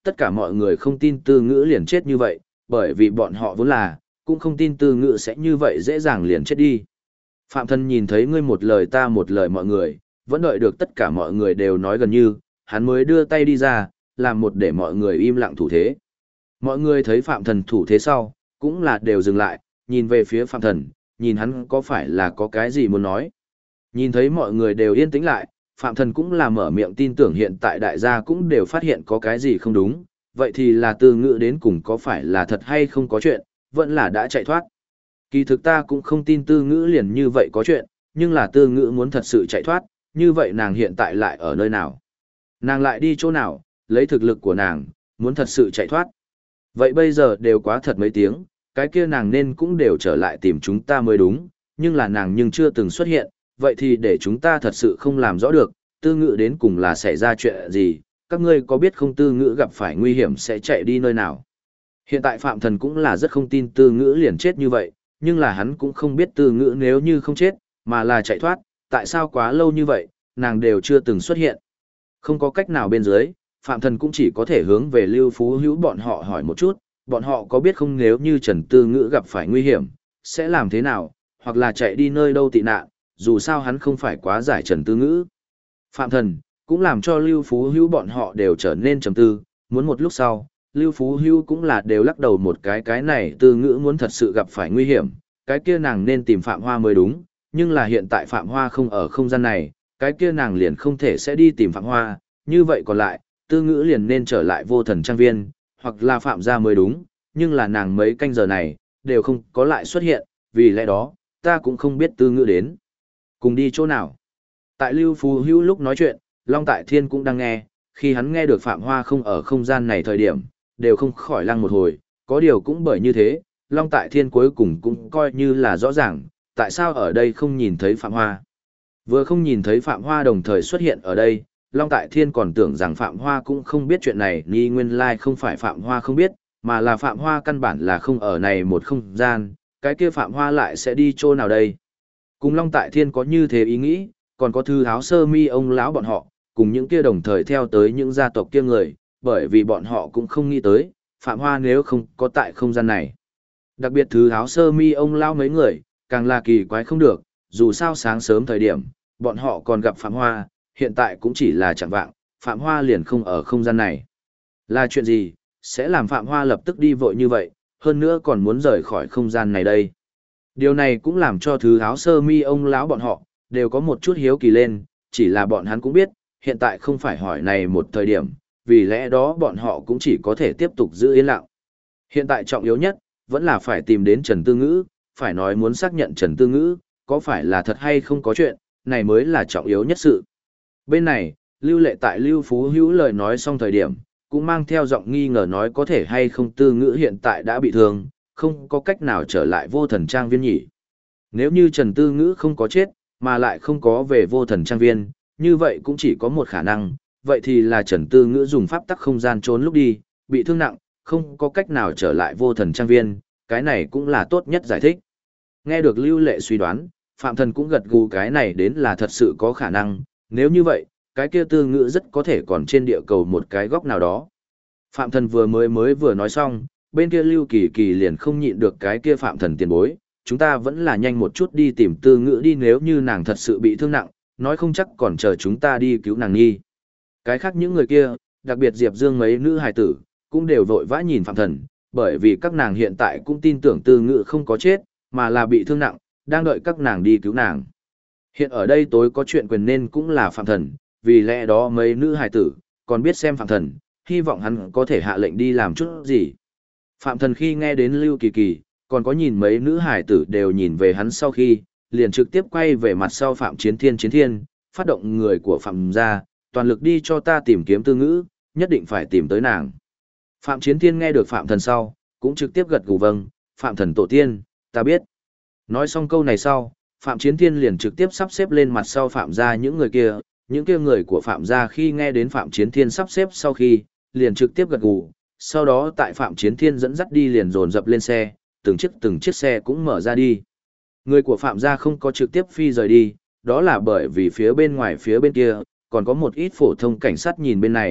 tất cả mọi người không tin Tư Ngữ liền chết như vậy, bởi vì bọn họ vốn là, cũng không tin Tư Ngữ sẽ như vậy dễ dàng liền chết đi. Phạm Thần nhìn thấy ngươi một lời ta một lời mọi người, vẫn đợi được tất cả mọi người đều nói gần như, hắn mới đưa tay đi ra, làm một để mọi người im lặng thủ thế. Mọi người thấy Phạm Thần thủ thế sau, cũng là đều dừng lại, nhìn về phía Phạm Thần, nhìn hắn có phải là có cái gì muốn nói. Nhìn thấy mọi người đều yên tĩnh lại, Phạm Thần cũng là mở miệng tin tưởng hiện tại đại gia cũng đều phát hiện có cái gì không đúng, vậy thì là Tư Ngữ đến cùng có phải là thật hay không có chuyện, vẫn là đã chạy thoát. Kỳ thực ta cũng không tin Tư Ngữ liền như vậy có chuyện, nhưng là Tư Ngữ muốn thật sự chạy thoát, như vậy nàng hiện tại lại ở nơi nào? Nàng lại đi chỗ nào, lấy thực lực của nàng, muốn thật sự chạy thoát. Vậy bây giờ đều quá thật mấy tiếng, cái kia nàng nên cũng đều trở lại tìm chúng ta mới đúng, nhưng là nàng nhưng chưa từng xuất hiện, vậy thì để chúng ta thật sự không làm rõ được, Tư Ngữ đến cùng là xảy ra chuyện gì, các ngươi có biết không Tư Ngữ gặp phải nguy hiểm sẽ chạy đi nơi nào? Hiện tại Phạm Thần cũng là rất không tin Tư Ngữ liền chết như vậy, nhưng là hắn cũng không biết Tư Ngữ nếu như không chết, mà là chạy thoát, tại sao quá lâu như vậy, nàng đều chưa từng xuất hiện. Không có cách nào bên dưới, Phạm Thần cũng chỉ có thể hướng về Lưu Phú Hữu bọn họ hỏi một chút, bọn họ có biết không nếu như Trần Tư Ngữ gặp phải nguy hiểm, sẽ làm thế nào, hoặc là chạy đi nơi đâu tị nạn, dù sao hắn không phải quá giải Trần Tư Ngữ. Phạm Thần, cũng làm cho Lưu Phú Hữu bọn họ đều trở nên trầm tư, muốn một lúc sau, Lưu Phú Hữu cũng là đều lắc đầu một cái này Tư Ngữ muốn thật sự gặp phải nguy hiểm, cái kia nàng nên tìm Phạm Hoa mới đúng, nhưng là hiện tại Phạm Hoa không ở không gian này, cái kia nàng liền không thể sẽ đi tìm Phạm Hoa, như vậy còn lại, Tư Ngữ liền nên trở lại Vô Thần Trang Viên, hoặc là Phạm gia mới đúng, nhưng là nàng mấy canh giờ này, đều không có lại xuất hiện, vì lẽ đó, ta cũng không biết Tư Ngữ đến. Cùng đi chỗ nào? Tại Lưu Phú Hữu lúc nói chuyện, Long Tại Thiên cũng đang nghe, khi hắn nghe được Phạm Hoa không ở không gian này thời điểm, đều không khỏi lăng một hồi, có điều cũng bởi như thế, Long Tại Thiên cuối cùng cũng coi như là rõ ràng, tại sao ở đây không nhìn thấy Phạm Hoa. Vừa không nhìn thấy Phạm Hoa đồng thời xuất hiện ở đây, Long Tại Thiên còn tưởng rằng Phạm Hoa cũng không biết chuyện này, ni nguyên lai không phải Phạm Hoa không biết, mà là Phạm Hoa căn bản là không ở này một không gian, cái kia Phạm Hoa lại sẽ đi chỗ nào đây. Cùng Long Tại Thiên có như thế ý nghĩ, còn có Thư Háo Sơ Mi ông lão bọn họ, cùng những kia đồng thời theo tới những gia tộc kia người, bởi vì bọn họ cũng không nghĩ tới, Phạm Hoa nếu không có tại không gian này. Đặc biệt Thư Háo Sơ Mi ông lão mấy người, càng là kỳ quái không được, dù sao sáng sớm thời điểm, bọn họ còn gặp Phạm Hoa, hiện tại cũng chỉ là chẳng vạng, Phạm Hoa liền không ở không gian này. Là chuyện gì, sẽ làm Phạm Hoa lập tức đi vội như vậy, hơn nữa còn muốn rời khỏi không gian này đây. Điều này cũng làm cho Thư Háo Sơ Mi ông lão bọn họ, đều có một chút hiếu kỳ lên, chỉ là bọn hắn cũng biết, hiện tại không phải hỏi này một thời điểm, vì lẽ đó bọn họ cũng chỉ có thể tiếp tục giữ yên lặng. Hiện tại trọng yếu nhất, vẫn là phải tìm đến Trần Tư Ngữ, phải nói muốn xác nhận Trần Tư Ngữ, có phải là thật hay không có chuyện, này mới là trọng yếu nhất sự. Bên này, Lưu Lệ tại Lưu Phú Hữu lời nói xong thời điểm, cũng mang theo giọng nghi ngờ nói có thể hay không Tư Ngữ hiện tại đã bị thương, không có cách nào trở lại Vô Thần Trang Viên nhỉ. Nếu như Trần Tư Ngữ không có chết, mà lại không có về Vô Thần Trang Viên, như vậy cũng chỉ có một khả năng, vậy thì là Trần Tư Ngữ dùng pháp tắc không gian trốn lúc đi, bị thương nặng, không có cách nào trở lại Vô Thần Trang Viên, cái này cũng là tốt nhất giải thích. Nghe được Lưu Lệ suy đoán, Phạm Thần cũng gật gù cái này đến là thật sự có khả năng, nếu như vậy, cái kia Tư Ngữ rất có thể còn trên địa cầu một cái góc nào đó. Phạm Thần mới vừa nói xong, bên kia Lưu Kỳ Kỳ liền không nhịn được cái kia Phạm Thần tiền bối, chúng ta vẫn là nhanh một chút đi tìm Tư Ngữ đi nếu như nàng thật sự bị thương nặng, nói không chắc còn chờ chúng ta đi cứu nàng nghi. Cái khác những người kia, đặc biệt Diệp Dương mấy nữ hài tử, cũng đều vội vã nhìn Phạm Thần, bởi vì các nàng hiện tại cũng tin tưởng Tư Ngữ không có chết, mà là bị thương nặng, đang đợi các nàng đi cứu nàng. Hiện ở đây tối có chuyện quyền nên cũng là Phạm Thần, vì lẽ đó mấy nữ hài tử, còn biết xem Phạm Thần, hy vọng hắn có thể hạ lệnh đi làm chút gì. Phạm Thần khi nghe đến Lưu Kỳ Kỳ, còn có nhìn mấy nữ hài tử đều nhìn về hắn sau khi, liền trực tiếp quay về mặt sau Phạm Chiến Thiên, phát động người của Phạm gia, toàn lực đi cho ta tìm kiếm Tư Ngữ, nhất định phải tìm tới nàng. Phạm Chiến Thiên nghe được Phạm Thần sau, cũng trực tiếp gật gù vâng, Phạm Thần tổ tiên, ta biết. Nói xong câu này sau, Phạm Chiến Thiên liền trực tiếp sắp xếp lên mặt sau Phạm gia những kia người của Phạm gia khi nghe đến Phạm Chiến Thiên sắp xếp sau khi, liền trực tiếp gật gù, sau đó tại Phạm Chiến Thiên dẫn dắt đi liền dồn dập lên xe, từng chiếc xe cũng mở ra đi. Người của Phạm gia không có trực tiếp phi rời đi, đó là bởi vì phía bên ngoài phía bên kia, còn có một ít phổ thông cảnh sát nhìn bên này,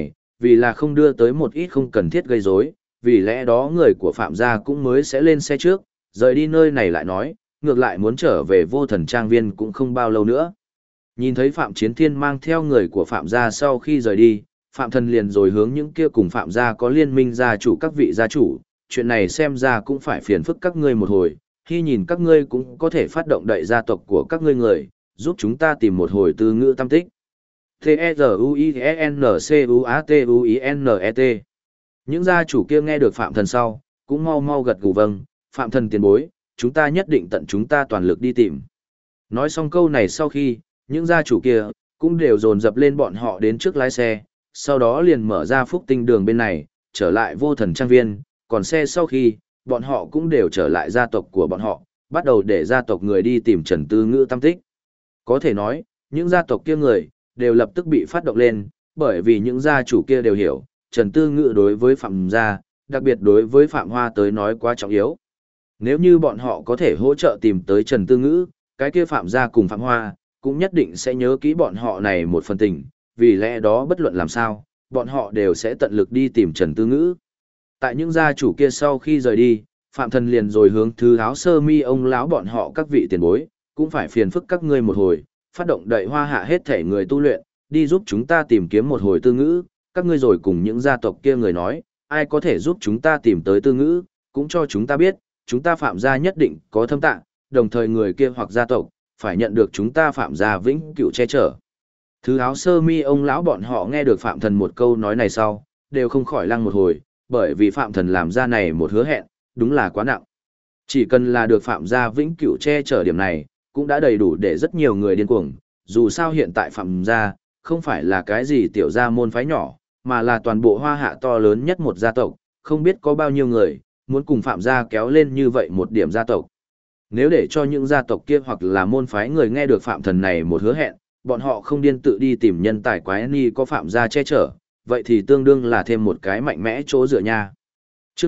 vì là không đưa tới một ít không cần thiết gây rối, vì lẽ đó người của Phạm gia cũng mới sẽ lên xe trước, rời đi nơi này lại nói, ngược lại muốn trở về Vô Thần Trang Viên cũng không bao lâu nữa. Nhìn thấy Phạm Chiến Thiên mang theo người của Phạm gia sau khi rời đi, Phạm Thần liền rồi hướng những kia cùng Phạm gia có liên minh gia chủ các vị gia chủ, chuyện này xem ra cũng phải phiền phức các ngươi một hồi, khi nhìn các ngươi cũng có thể phát động đậy gia tộc của các ngươi người, giúp chúng ta tìm một hồi tư ngữ tâm tích. T-E-Z-U-I-N-C-U-A-T-U-I-N-E-T. Những gia chủ kia nghe được Phạm Thần sau, cũng mau mau gật gù vâng, Phạm Thần tiền bối, chúng ta nhất định tận chúng ta toàn lực đi tìm. Nói xong câu này sau khi, những gia chủ kia, cũng đều dồn dập lên bọn họ đến trước lái xe, sau đó liền mở ra Phúc Tinh đường bên này, trở lại Vô Thần Trang Viên, còn xe sau khi, bọn họ cũng đều trở lại gia tộc của bọn họ, bắt đầu để gia tộc người đi tìm Trần Tư Ngữ tâm tích. Có thể nói, những gia tộc kia người, đều lập tức bị phát động lên, bởi vì những gia chủ kia đều hiểu, Trần Tư Ngữ đối với Phạm gia, đặc biệt đối với Phạm Hoa tới nói quá trọng yếu. Nếu như bọn họ có thể hỗ trợ tìm tới Trần Tư Ngữ, cái kia Phạm gia cùng Phạm Hoa, cũng nhất định sẽ nhớ kỹ bọn họ này một phần tình, vì lẽ đó bất luận làm sao, bọn họ đều sẽ tận lực đi tìm Trần Tư Ngữ. Tại những gia chủ kia sau khi rời đi, Phạm Thần liền rồi hướng Thứ Áo Sơ Mi ông lão bọn họ các vị tiền bối, cũng phải phiền phức các ngươi một hồi, phát động đậy Hoa Hạ hết thể người tu luyện, đi giúp chúng ta tìm kiếm một hồi Tư Ngữ, các ngươi rồi cùng những gia tộc kia người nói, ai có thể giúp chúng ta tìm tới Tư Ngữ, cũng cho chúng ta biết, chúng ta Phạm gia nhất định có thâm tạng, đồng thời người kia hoặc gia tộc, phải nhận được chúng ta Phạm gia vĩnh cửu che chở. Thứ Áo Sơ Mi ông lão bọn họ nghe được Phạm Thần một câu nói này sau, đều không khỏi lăng một hồi, bởi vì Phạm Thần làm ra này một hứa hẹn, đúng là quá nặng. Chỉ cần là được Phạm gia vĩnh cửu che chở điểm này, cũng đã đầy đủ để rất nhiều người điên cuồng, dù sao hiện tại Phạm gia, không phải là cái gì tiểu gia môn phái nhỏ, mà là toàn bộ Hoa Hạ to lớn nhất một gia tộc, không biết có bao nhiêu người, muốn cùng Phạm gia kéo lên như vậy một điểm gia tộc. Nếu để cho những gia tộc kia hoặc là môn phái người nghe được Phạm Thần này một hứa hẹn, bọn họ không điên tự đi tìm nhân tài quái ni có Phạm gia che chở, vậy thì tương đương là thêm một cái mạnh mẽ chỗ dựa nha. Chương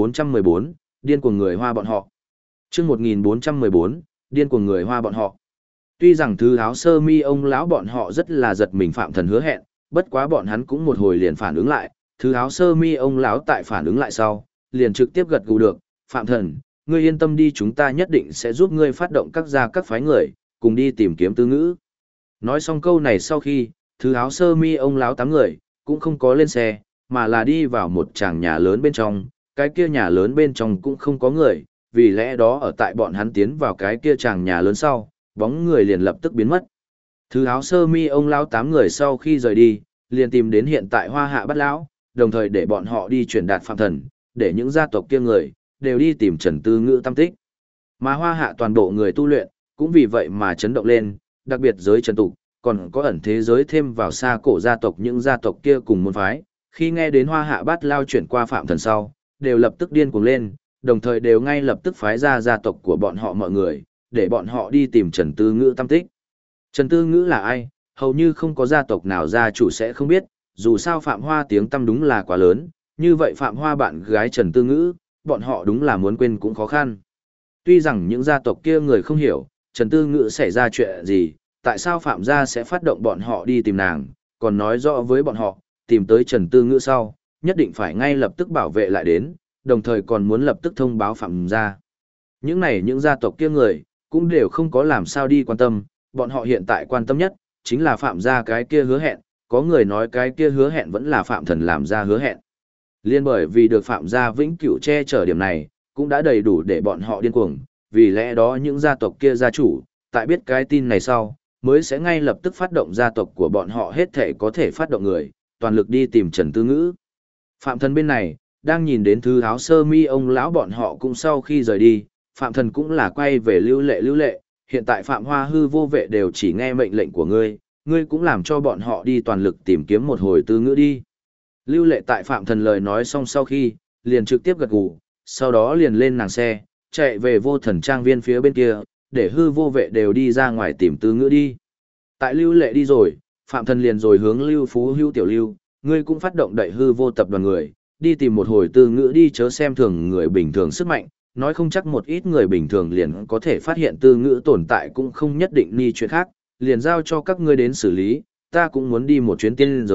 1414, điên cuồng người Hoa bọn họ. Chương 1414, điên cuồng người Hoa bọn họ. Tuy rằng Thứ Áo Sơ Mi ông lão bọn họ rất là giật mình Phạm Thần hứa hẹn, bất quá bọn hắn cũng một hồi liền phản ứng lại, Thứ Áo Sơ Mi ông lão tại phản ứng lại sau, liền trực tiếp gật gù được, Phạm Thần, ngươi yên tâm đi, chúng ta nhất định sẽ giúp ngươi phát động các gia các phái người, cùng đi tìm kiếm Tư Ngữ. Nói xong câu này sau khi, Thứ Áo Sơ Mi ông lão 8 người, cũng không có lên xe, mà là đi vào một tràng nhà lớn bên trong, cái kia nhà lớn bên trong cũng không có người, vì lẽ đó ở tại bọn hắn tiến vào cái kia tràng nhà lớn sau, bóng người liền lập tức biến mất. Thứ Áo Sơ Mi ông lão 8 người sau khi rời đi, liền tìm đến hiện tại Hoa Hạ Bát lão, đồng thời để bọn họ đi truyền đạt Phạm Thần, để những gia tộc kia người đều đi tìm Trần Tư Ngữ tâm tích. Mà Hoa Hạ toàn bộ người tu luyện, cũng vì vậy mà chấn động lên, đặc biệt giới Trần tục, còn có ẩn thế giới thêm vào xa cổ gia tộc những gia tộc kia cùng môn phái, khi nghe đến Hoa Hạ Bát Lao chuyển qua Phạm Thần sau, đều lập tức điên cuồng lên, đồng thời đều ngay lập tức phái ra gia tộc của bọn họ mọi người, để bọn họ đi tìm Trần Tư Ngữ tâm tích. Trần Tư Ngữ là ai? Hầu như không có gia tộc nào gia chủ sẽ không biết, dù sao Phạm Hoa tiếng tăm đúng là quá lớn, như vậy Phạm Hoa bạn gái Trần Tư Ngữ, bọn họ đúng là muốn quên cũng khó khăn. Tuy rằng những gia tộc kia người không hiểu, Trần Tư Ngữ xảy ra chuyện gì, tại sao Phạm gia sẽ phát động bọn họ đi tìm nàng, còn nói rõ với bọn họ, tìm tới Trần Tư Ngữ sau, nhất định phải ngay lập tức bảo vệ lại đến, đồng thời còn muốn lập tức thông báo Phạm gia. Những gia tộc kia người, cũng đều không có làm sao đi quan tâm, bọn họ hiện tại quan tâm nhất, chính là Phạm gia cái kia hứa hẹn, có người nói cái kia hứa hẹn vẫn là Phạm Thần làm ra hứa hẹn. Liên bởi vì được Phạm gia vĩnh cửu che chở điểm này, cũng đã đầy đủ để bọn họ điên cuồng, vì lẽ đó những gia tộc kia gia chủ, tại biết cái tin này sau, mới sẽ ngay lập tức phát động gia tộc của bọn họ hết thể có thể phát động người, toàn lực đi tìm Trần Tư Ngữ. Phạm Thần bên này, đang nhìn đến Thứ Áo Sơ Mi ông lão bọn họ cũng sau khi rời đi, Phạm Thần cũng là quay về lưu lệ, hiện tại Phạm Hoa hư vô vệ đều chỉ nghe mệnh lệnh của ngươi, ngươi cũng làm cho bọn họ đi toàn lực tìm kiếm một hồi Tư Ngữ đi. Lưu lệ tại Phạm Thần lời nói xong sau khi, liền trực tiếp gật gù, sau đó liền lên nàng xe, chạy về Vô Thần Trang Viên phía bên kia, để hư vô vệ đều đi ra ngoài tìm Tư Ngữ đi. Tại Lưu lệ đi rồi, Phạm Thần liền rồi hướng Lưu Phú Hữu tiểu Lưu, ngươi cũng phát động đẩy hư vô tập đoàn người, đi tìm một hồi Tư Ngữ đi, chớ xem thường người bình thường sức mạnh, nói không chắc một ít người bình thường liền có thể phát hiện Tư Ngữ tồn tại cũng không nhất định ni chuyện khác, liền giao cho các ngươi đến xử lý, ta cũng muốn đi một chuyến tiên giới,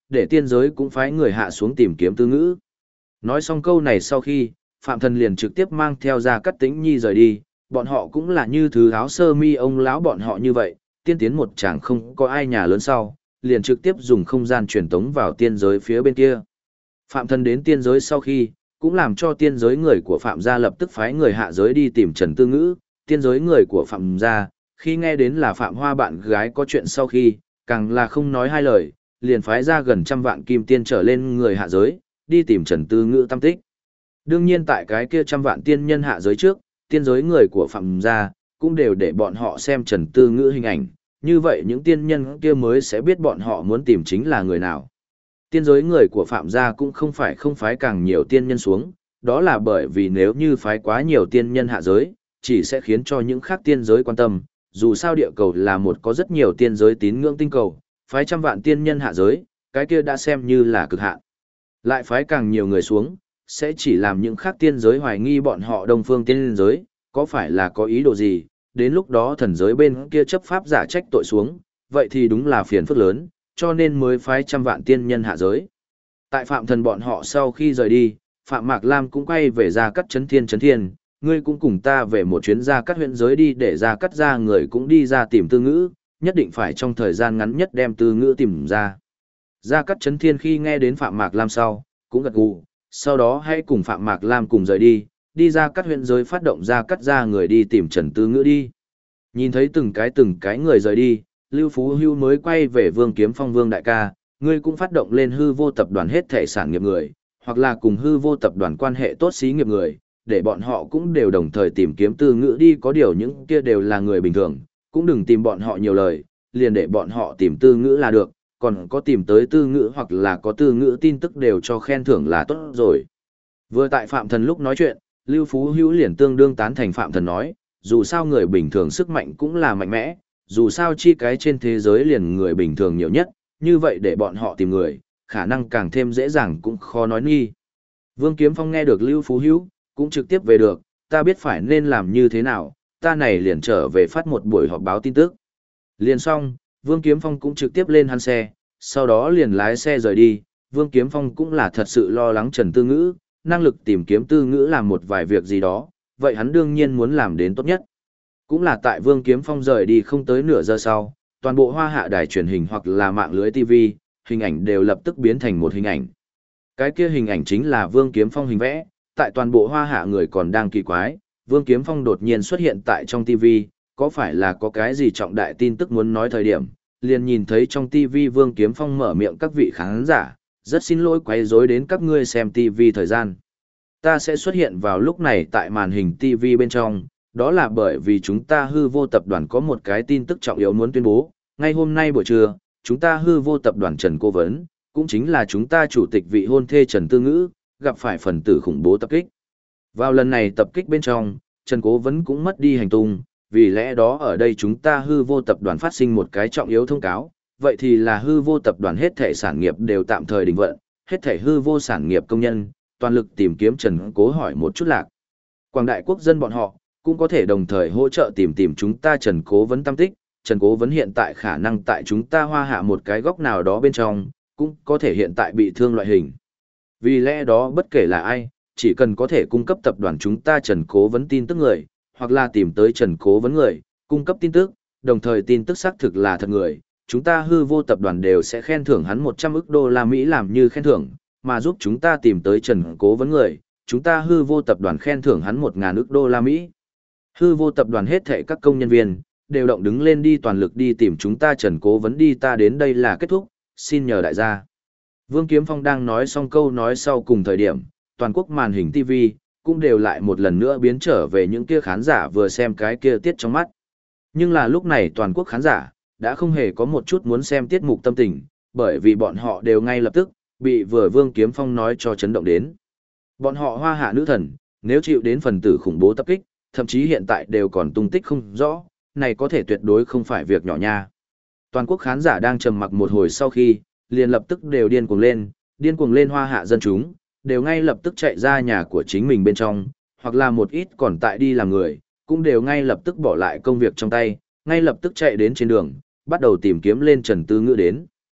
để tiên giới cũng phái người hạ xuống tìm kiếm Tư Ngữ. Nói xong câu này sau khi, Phạm Thần liền trực tiếp mang theo Gia Cát Tĩnh Nhi rời đi, bọn họ cũng là như thứ áo sơ mi ông lão bọn họ như vậy, tiên tiến một chàng không có ai nhà lớn sau, liền trực tiếp dùng không gian truyền tống vào tiên giới phía bên kia. Phạm Thần đến tiên giới sau khi, cũng làm cho tiên giới người của Phạm gia lập tức phái người hạ giới đi tìm Trần Tư Ngữ, tiên giới người của Phạm gia, khi nghe đến là Phạm Hoa bạn gái có chuyện sau khi, càng là không nói hai lời, liền phái ra gần 100 vạn kim tiên trở lên người hạ giới, đi tìm Trần Tư Ngữ tâm tích. Đương nhiên tại cái kia 100 vạn tiên nhân hạ giới trước, tiên giới người của Phạm gia, cũng đều để bọn họ xem Trần Tư Ngữ hình ảnh, như vậy những tiên nhân kia mới sẽ biết bọn họ muốn tìm chính là người nào. Tiên giới người của Phạm gia cũng không phái càng nhiều tiên nhân xuống, đó là bởi vì nếu như phái quá nhiều tiên nhân hạ giới, chỉ sẽ khiến cho những khác tiên giới quan tâm, dù sao địa cầu là một có rất nhiều tiên giới tín ngưỡng tinh cầu, phái 100 vạn tiên nhân hạ giới, cái kia đã xem như là cực hạn. Lại phái càng nhiều người xuống, sẽ chỉ làm những khác tiên giới hoài nghi bọn họ Đông Phương tiên giới, có phải là có ý đồ gì, đến lúc đó thần giới bên kia chấp pháp giả trách tội xuống, vậy thì đúng là phiền phức lớn, cho nên mới phái 100 vạn tiên nhân hạ giới. Tại Phạm Thần bọn họ sau khi rời đi, Phạm Mạc Lam cũng quay về Gia Cát Chấn Thiên, ngươi cũng cùng ta về một chuyến Gia Cát huyện giới đi để Gia Cát gia người cũng đi ra tìm Tư Ngữ, nhất định phải trong thời gian ngắn nhất đem Tư Ngữ tìm ra. Gia Cát Chấn Thiên khi nghe đến Phạm Mạc Lam sau, cũng gật gù, sau đó hãy cùng Phạm Mạc Lam cùng rời đi Gia Cát huyện giới phát động Gia Cát gia người đi tìm Trần Tư Ngữ đi. Nhìn thấy từng cái người rời đi, Lưu Phú Hưu mới quay về Vương Kiếm Phong Vương đại ca, ngươi cũng phát động lên hư vô tập đoàn hết thể sản nghiệp người, hoặc là cùng hư vô tập đoàn quan hệ tốt xí nghiệp người, để bọn họ cũng đều đồng thời tìm kiếm Tư Ngữ đi, có điều những kia đều là người bình thường, cũng đừng tìm bọn họ nhiều lời, liền để bọn họ tìm Tư Ngữ là được, còn có tìm tới Tư Ngữ hoặc là có Tư Ngữ tin tức đều cho khen thưởng là tốt rồi. Vừa tại Phạm Thần lúc nói chuyện, Lưu Phú Hữu liền tương đương tán thành Phạm Thần nói, dù sao người bình thường sức mạnh cũng là mạnh mẽ, dù sao chi cái trên thế giới liền người bình thường nhiều nhất, như vậy để bọn họ tìm người, khả năng càng thêm dễ dàng cũng khó nói nghi. Vương Kiếm Phong nghe được Lưu Phú Hữu, cũng trực tiếp về được, ta biết phải nên làm như thế nào, ta này liền trở về phát một buổi họp báo tin tức. Liền xong, Vương Kiếm Phong cũng trực tiếp lên hắn xe, sau đó liền lái xe rời đi, Vương Kiếm Phong cũng là thật sự lo lắng Trần Tư Ngữ, năng lực tìm kiếm Tư Ngữ làm một vài việc gì đó, vậy hắn đương nhiên muốn làm đến tốt nhất. Cũng là tại Vương Kiếm Phong rời đi không tới nửa giờ sau, toàn bộ Hoa Hạ đài truyền hình hoặc là mạng lưới TV, hình ảnh đều lập tức biến thành một hình ảnh. Cái kia hình ảnh chính là Vương Kiếm Phong hình vẽ, tại toàn bộ Hoa Hạ người còn đang kỳ quái, Vương Kiếm Phong đột nhiên xuất hiện tại trong TV, có phải là có cái gì trọng đại tin tức muốn nói thời điểm, liền nhìn thấy trong TV Vương Kiếm Phong mở miệng các vị khán giả, rất xin lỗi quấy rối đến các ngươi xem TV thời gian. Ta sẽ xuất hiện vào lúc này tại màn hình TV bên trong, đó là bởi vì chúng ta hư vô tập đoàn có một cái tin tức trọng yếu muốn tuyên bố, ngay hôm nay buổi trưa, chúng ta hư vô tập đoàn Trần Cố Vấn, cũng chính là chúng ta chủ tịch vị hôn thê Trần Tư Ngữ, gặp phải phần tử khủng bố tập kích. Vào lần này tập kích bên trong, Trần Cố Vấn cũng mất đi hành tung, vì lẽ đó ở đây chúng ta hư vô tập đoàn phát sinh một cái trọng yếu thông cáo, vậy thì là hư vô tập đoàn hết thể sản nghiệp đều tạm thời đình vận, hết thể hư vô sản nghiệp công nhân, toàn lực tìm kiếm Trần Cố hỏi một chút lạc. Quảng đại quốc dân bọn họ, cũng có thể đồng thời hỗ trợ tìm chúng ta Trần Cố Vấn tâm tích, Trần Cố Vấn hiện tại khả năng tại chúng ta Hoa Hạ một cái góc nào đó bên trong, cũng có thể hiện tại bị thương loại hình. Vì lẽ đó bất kể là ai, chỉ cần có thể cung cấp tập đoàn chúng ta Trần Cố Vấn tin tức người, hoặc là tìm tới Trần Cố Vấn người, cung cấp tin tức, đồng thời tin tức xác thực là thật người, chúng ta hư vô tập đoàn đều sẽ khen thưởng hắn 100 ức đô la Mỹ làm như khen thưởng, mà giúp chúng ta tìm tới Trần Cố Vấn người, chúng ta hư vô tập đoàn khen thưởng hắn 1.000 ức đô la Mỹ. Hư vô tập đoàn hết thệ các công nhân viên, đều động đứng lên đi toàn lực đi tìm chúng ta Trần Cố Vấn đi, ta đến đây là kết thúc, xin nhờ đại gia. Vương Kiếm Phong đang nói xong câu nói sau cùng thời điểm, toàn quốc màn hình TV, cũng đều lại một lần nữa biến trở về những kia khán giả vừa xem cái kia tiết trong mắt. Nhưng là lúc này toàn quốc khán giả, đã không hề có một chút muốn xem tiết mục tâm tình, bởi vì bọn họ đều ngay lập tức, bị vừa Vương Kiếm Phong nói cho chấn động đến. Bọn họ Hoa Hạ nữ thần, nếu chịu đến phần tử khủng bố tập kích, thậm chí hiện tại đều còn tung tích không rõ, này có thể tuyệt đối không phải việc nhỏ nha. Toàn quốc khán giả đang trầm mặc một hồi sau khi, liền lập tức đều điên cuồng lên Hoa Hạ dân chúng, đều ngay lập tức chạy ra nhà của chính mình bên trong, hoặc là một ít còn tại đi làm người, cũng đều ngay lập tức bỏ lại công việc trong tay, ngay lập tức chạy đến trên đường, bắt đầu tìm kiếm lên Trần Tư Ngữ đến.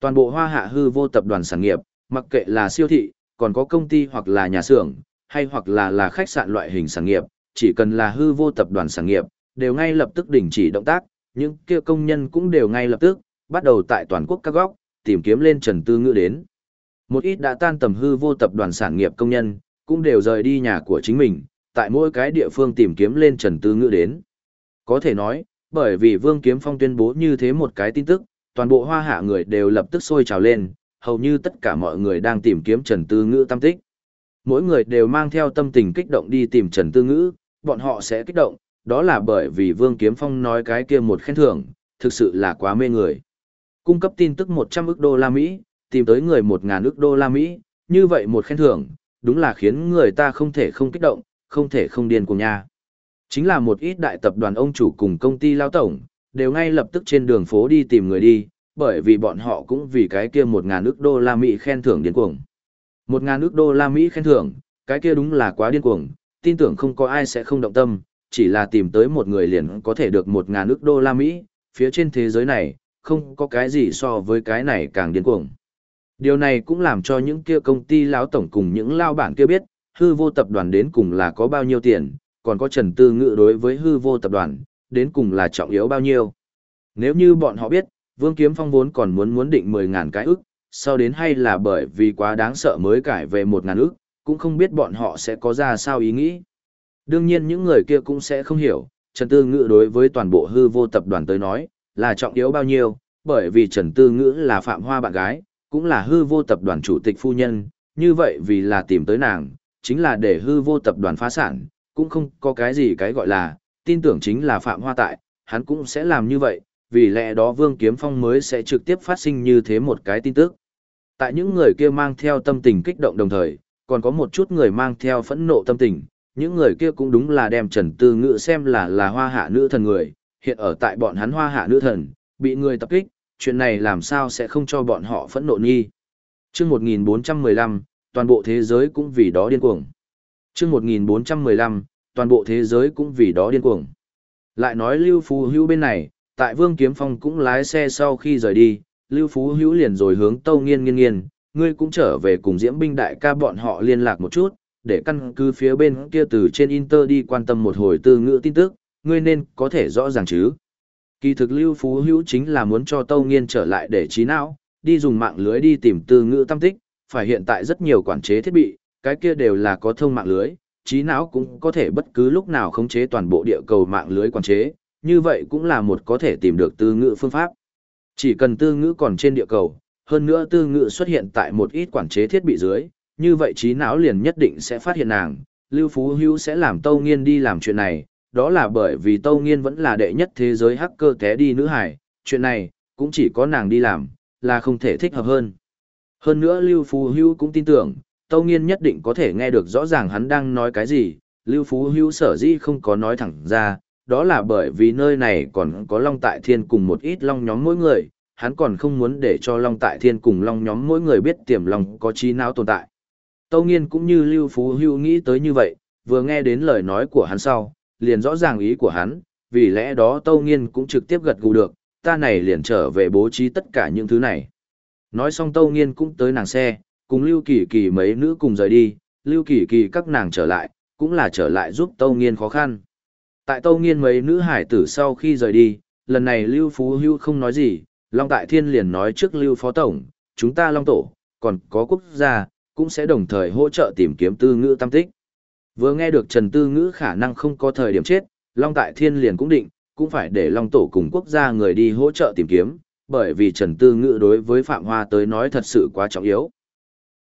Toàn bộ Hoa Hạ hư vô tập đoàn sản nghiệp, mặc kệ là siêu thị, còn có công ty hoặc là nhà xưởng, hay hoặc là khách sạn loại hình sản nghiệp, chỉ cần là hư vô tập đoàn sản nghiệp, đều ngay lập tức đình chỉ động tác, những kia công nhân cũng đều ngay lập tức, bắt đầu tại toàn quốc các góc, tìm kiếm lên Trần Tư Ngữ đến. Một ít đã tan tầm hư vô tập đoàn sản nghiệp công nhân, cũng đều rời đi nhà của chính mình, tại mỗi cái địa phương tìm kiếm lên Trần Tư Ngữ đến. Có thể nói, bởi vì Vương Kiếm Phong tuyên bố như thế một cái tin tức, toàn bộ Hoa Hạ người đều lập tức sôi trào lên, hầu như tất cả mọi người đang tìm kiếm Trần Tư Ngữ tung tích. Mỗi người đều mang theo tâm tình kích động đi tìm Trần Tư Ngữ, bọn họ sẽ kích động, đó là bởi vì Vương Kiếm Phong nói cái kia một khen thưởng, thực sự là quá mê người. Cung cấp tin tức 100 ức đô la Mỹ, tìm tới người 1.000 ức đô la Mỹ, như vậy một khen thưởng, đúng là khiến người ta không thể không kích động, không thể không điên cuồng nha. Chính là một ít đại tập đoàn ông chủ cùng công ty lao tổng, đều ngay lập tức trên đường phố đi tìm người đi, bởi vì bọn họ cũng vì cái kia 1.000 ức đô la Mỹ khen thưởng điên cuồng. 1.000 ức đô la Mỹ khen thưởng, cái kia đúng là quá điên cuồng, tin tưởng không có ai sẽ không động tâm, chỉ là tìm tới một người liền có thể được 1.000 ức đô la Mỹ, phía trên thế giới này, không có cái gì so với cái này càng điên cuồng. Điều này cũng làm cho những kia công ty lão tổng cùng những lao bản kia biết, hư vô tập đoàn đến cùng là có bao nhiêu tiền, còn có Trần Tư Ngữ đối với hư vô tập đoàn, đến cùng là trọng yếu bao nhiêu. Nếu như bọn họ biết, Vương Kiếm Phong vốn còn muốn định 10.000 cái ức, sau đến hay là bởi vì quá đáng sợ mới cải về 1.000 ức, cũng không biết bọn họ sẽ có ra sao ý nghĩ. Đương nhiên những người kia cũng sẽ không hiểu, Trần Tư Ngữ đối với toàn bộ hư vô tập đoàn tới nói, là trọng yếu bao nhiêu, bởi vì Trần Tư Ngữ là Phạm Hoa bạn gái, cũng là hư vô tập đoàn chủ tịch phu nhân, như vậy vì là tìm tới nàng, chính là để hư vô tập đoàn phá sản, cũng không có cái gì cái gọi là, tin tưởng chính là Phạm Hoa tại, hắn cũng sẽ làm như vậy, vì lẽ đó Vương Kiếm Phong mới sẽ trực tiếp phát sinh như thế một cái tin tức. Tại những người kia mang theo tâm tình kích động đồng thời, còn có một chút người mang theo phẫn nộ tâm tình, những người kia cũng đúng là đem Trần Tư Ngữ xem là hoa hạ nữ thần người, hiện ở tại bọn hắn hoa hạ nữ thần, bị người tập kích, chuyện này làm sao sẽ không cho bọn họ phẫn nộ nghi. Chương 1415, toàn bộ thế giới cũng vì đó điên cuồng. Chương 1415, toàn bộ thế giới cũng vì đó điên cuồng. Lại nói Lưu Phú Hữu bên này, tại Vương Kiếm Phong cũng lái xe sau khi rời đi, Lưu Phú Hữu liền rồi hướng Tâu Nghiên, ngươi cũng trở về cùng Diễm Binh đại ca bọn họ liên lạc một chút, để căn cứ phía bên kia từ trên Inter đi quan tâm một hồi Tư Ngữ tin tức, ngươi nên có thể rõ ràng chứ. Kỳ thực Lưu Phú Hữu chính là muốn cho Tâu Nghiên trở lại để trí não, đi dùng mạng lưới đi tìm Tư Ngữ tâm tích, phải hiện tại rất nhiều quản chế thiết bị, cái kia đều là có thông mạng lưới, trí não cũng có thể bất cứ lúc nào khống chế toàn bộ địa cầu mạng lưới quản chế, như vậy cũng là một có thể tìm được Tư Ngữ phương pháp. Chỉ cần Tư Ngữ còn trên địa cầu, hơn nữa Tư Ngữ xuất hiện tại một ít quản chế thiết bị dưới, như vậy trí não liền nhất định sẽ phát hiện nàng, Lưu Phú Hữu sẽ làm Tâu Nghiên đi làm chuyện này, đó là bởi vì Tâu Nghiên vẫn là đệ nhất thế giới hacker té đi nữ hải, chuyện này, cũng chỉ có nàng đi làm, là không thể thích hợp hơn. Hơn nữa Lưu Phú Hữu cũng tin tưởng, Tâu Nghiên nhất định có thể nghe được rõ ràng hắn đang nói cái gì, Lưu Phú Hữu sở dĩ không có nói thẳng ra, đó là bởi vì nơi này còn có Long Tại Thiên cùng một ít Long nhóm mỗi người, hắn còn không muốn để cho Long Tại Thiên cùng Long nhóm mỗi người biết tiềm long có trí não tồn tại. Tâu Nghiên cũng như Lưu Phú Hữu nghĩ tới như vậy, vừa nghe đến lời nói của hắn sau, liền rõ ràng ý của hắn, vì lẽ đó Tâu Nghiên cũng trực tiếp gật gù được, ta này liền trở về bố trí tất cả những thứ này. Nói xong Tâu Nghiên cũng tới nàng xe, cùng Lưu Kỳ Kỳ mấy nữ cùng rời đi, Lưu Kỳ Kỳ các nàng trở lại, cũng là trở lại giúp Tâu Nghiên khó khăn. Tại Tâu Nghiên mấy nữ hải tử sau khi rời đi, lần này Lưu Phú Hữu không nói gì, Long Tại Thiên liền nói trước Lưu Phó Tổng, chúng ta Long Tổ, còn có quốc gia, cũng sẽ đồng thời hỗ trợ tìm kiếm Tư Ngữ tâm tích. Vừa nghe được Trần Tư Ngữ khả năng không có thời điểm chết, Long Tại Thiên liền cũng định, cũng phải để Long Tổ cùng quốc gia người đi hỗ trợ tìm kiếm, bởi vì Trần Tư Ngữ đối với Phạm Hoa tới nói thật sự quá trọng yếu.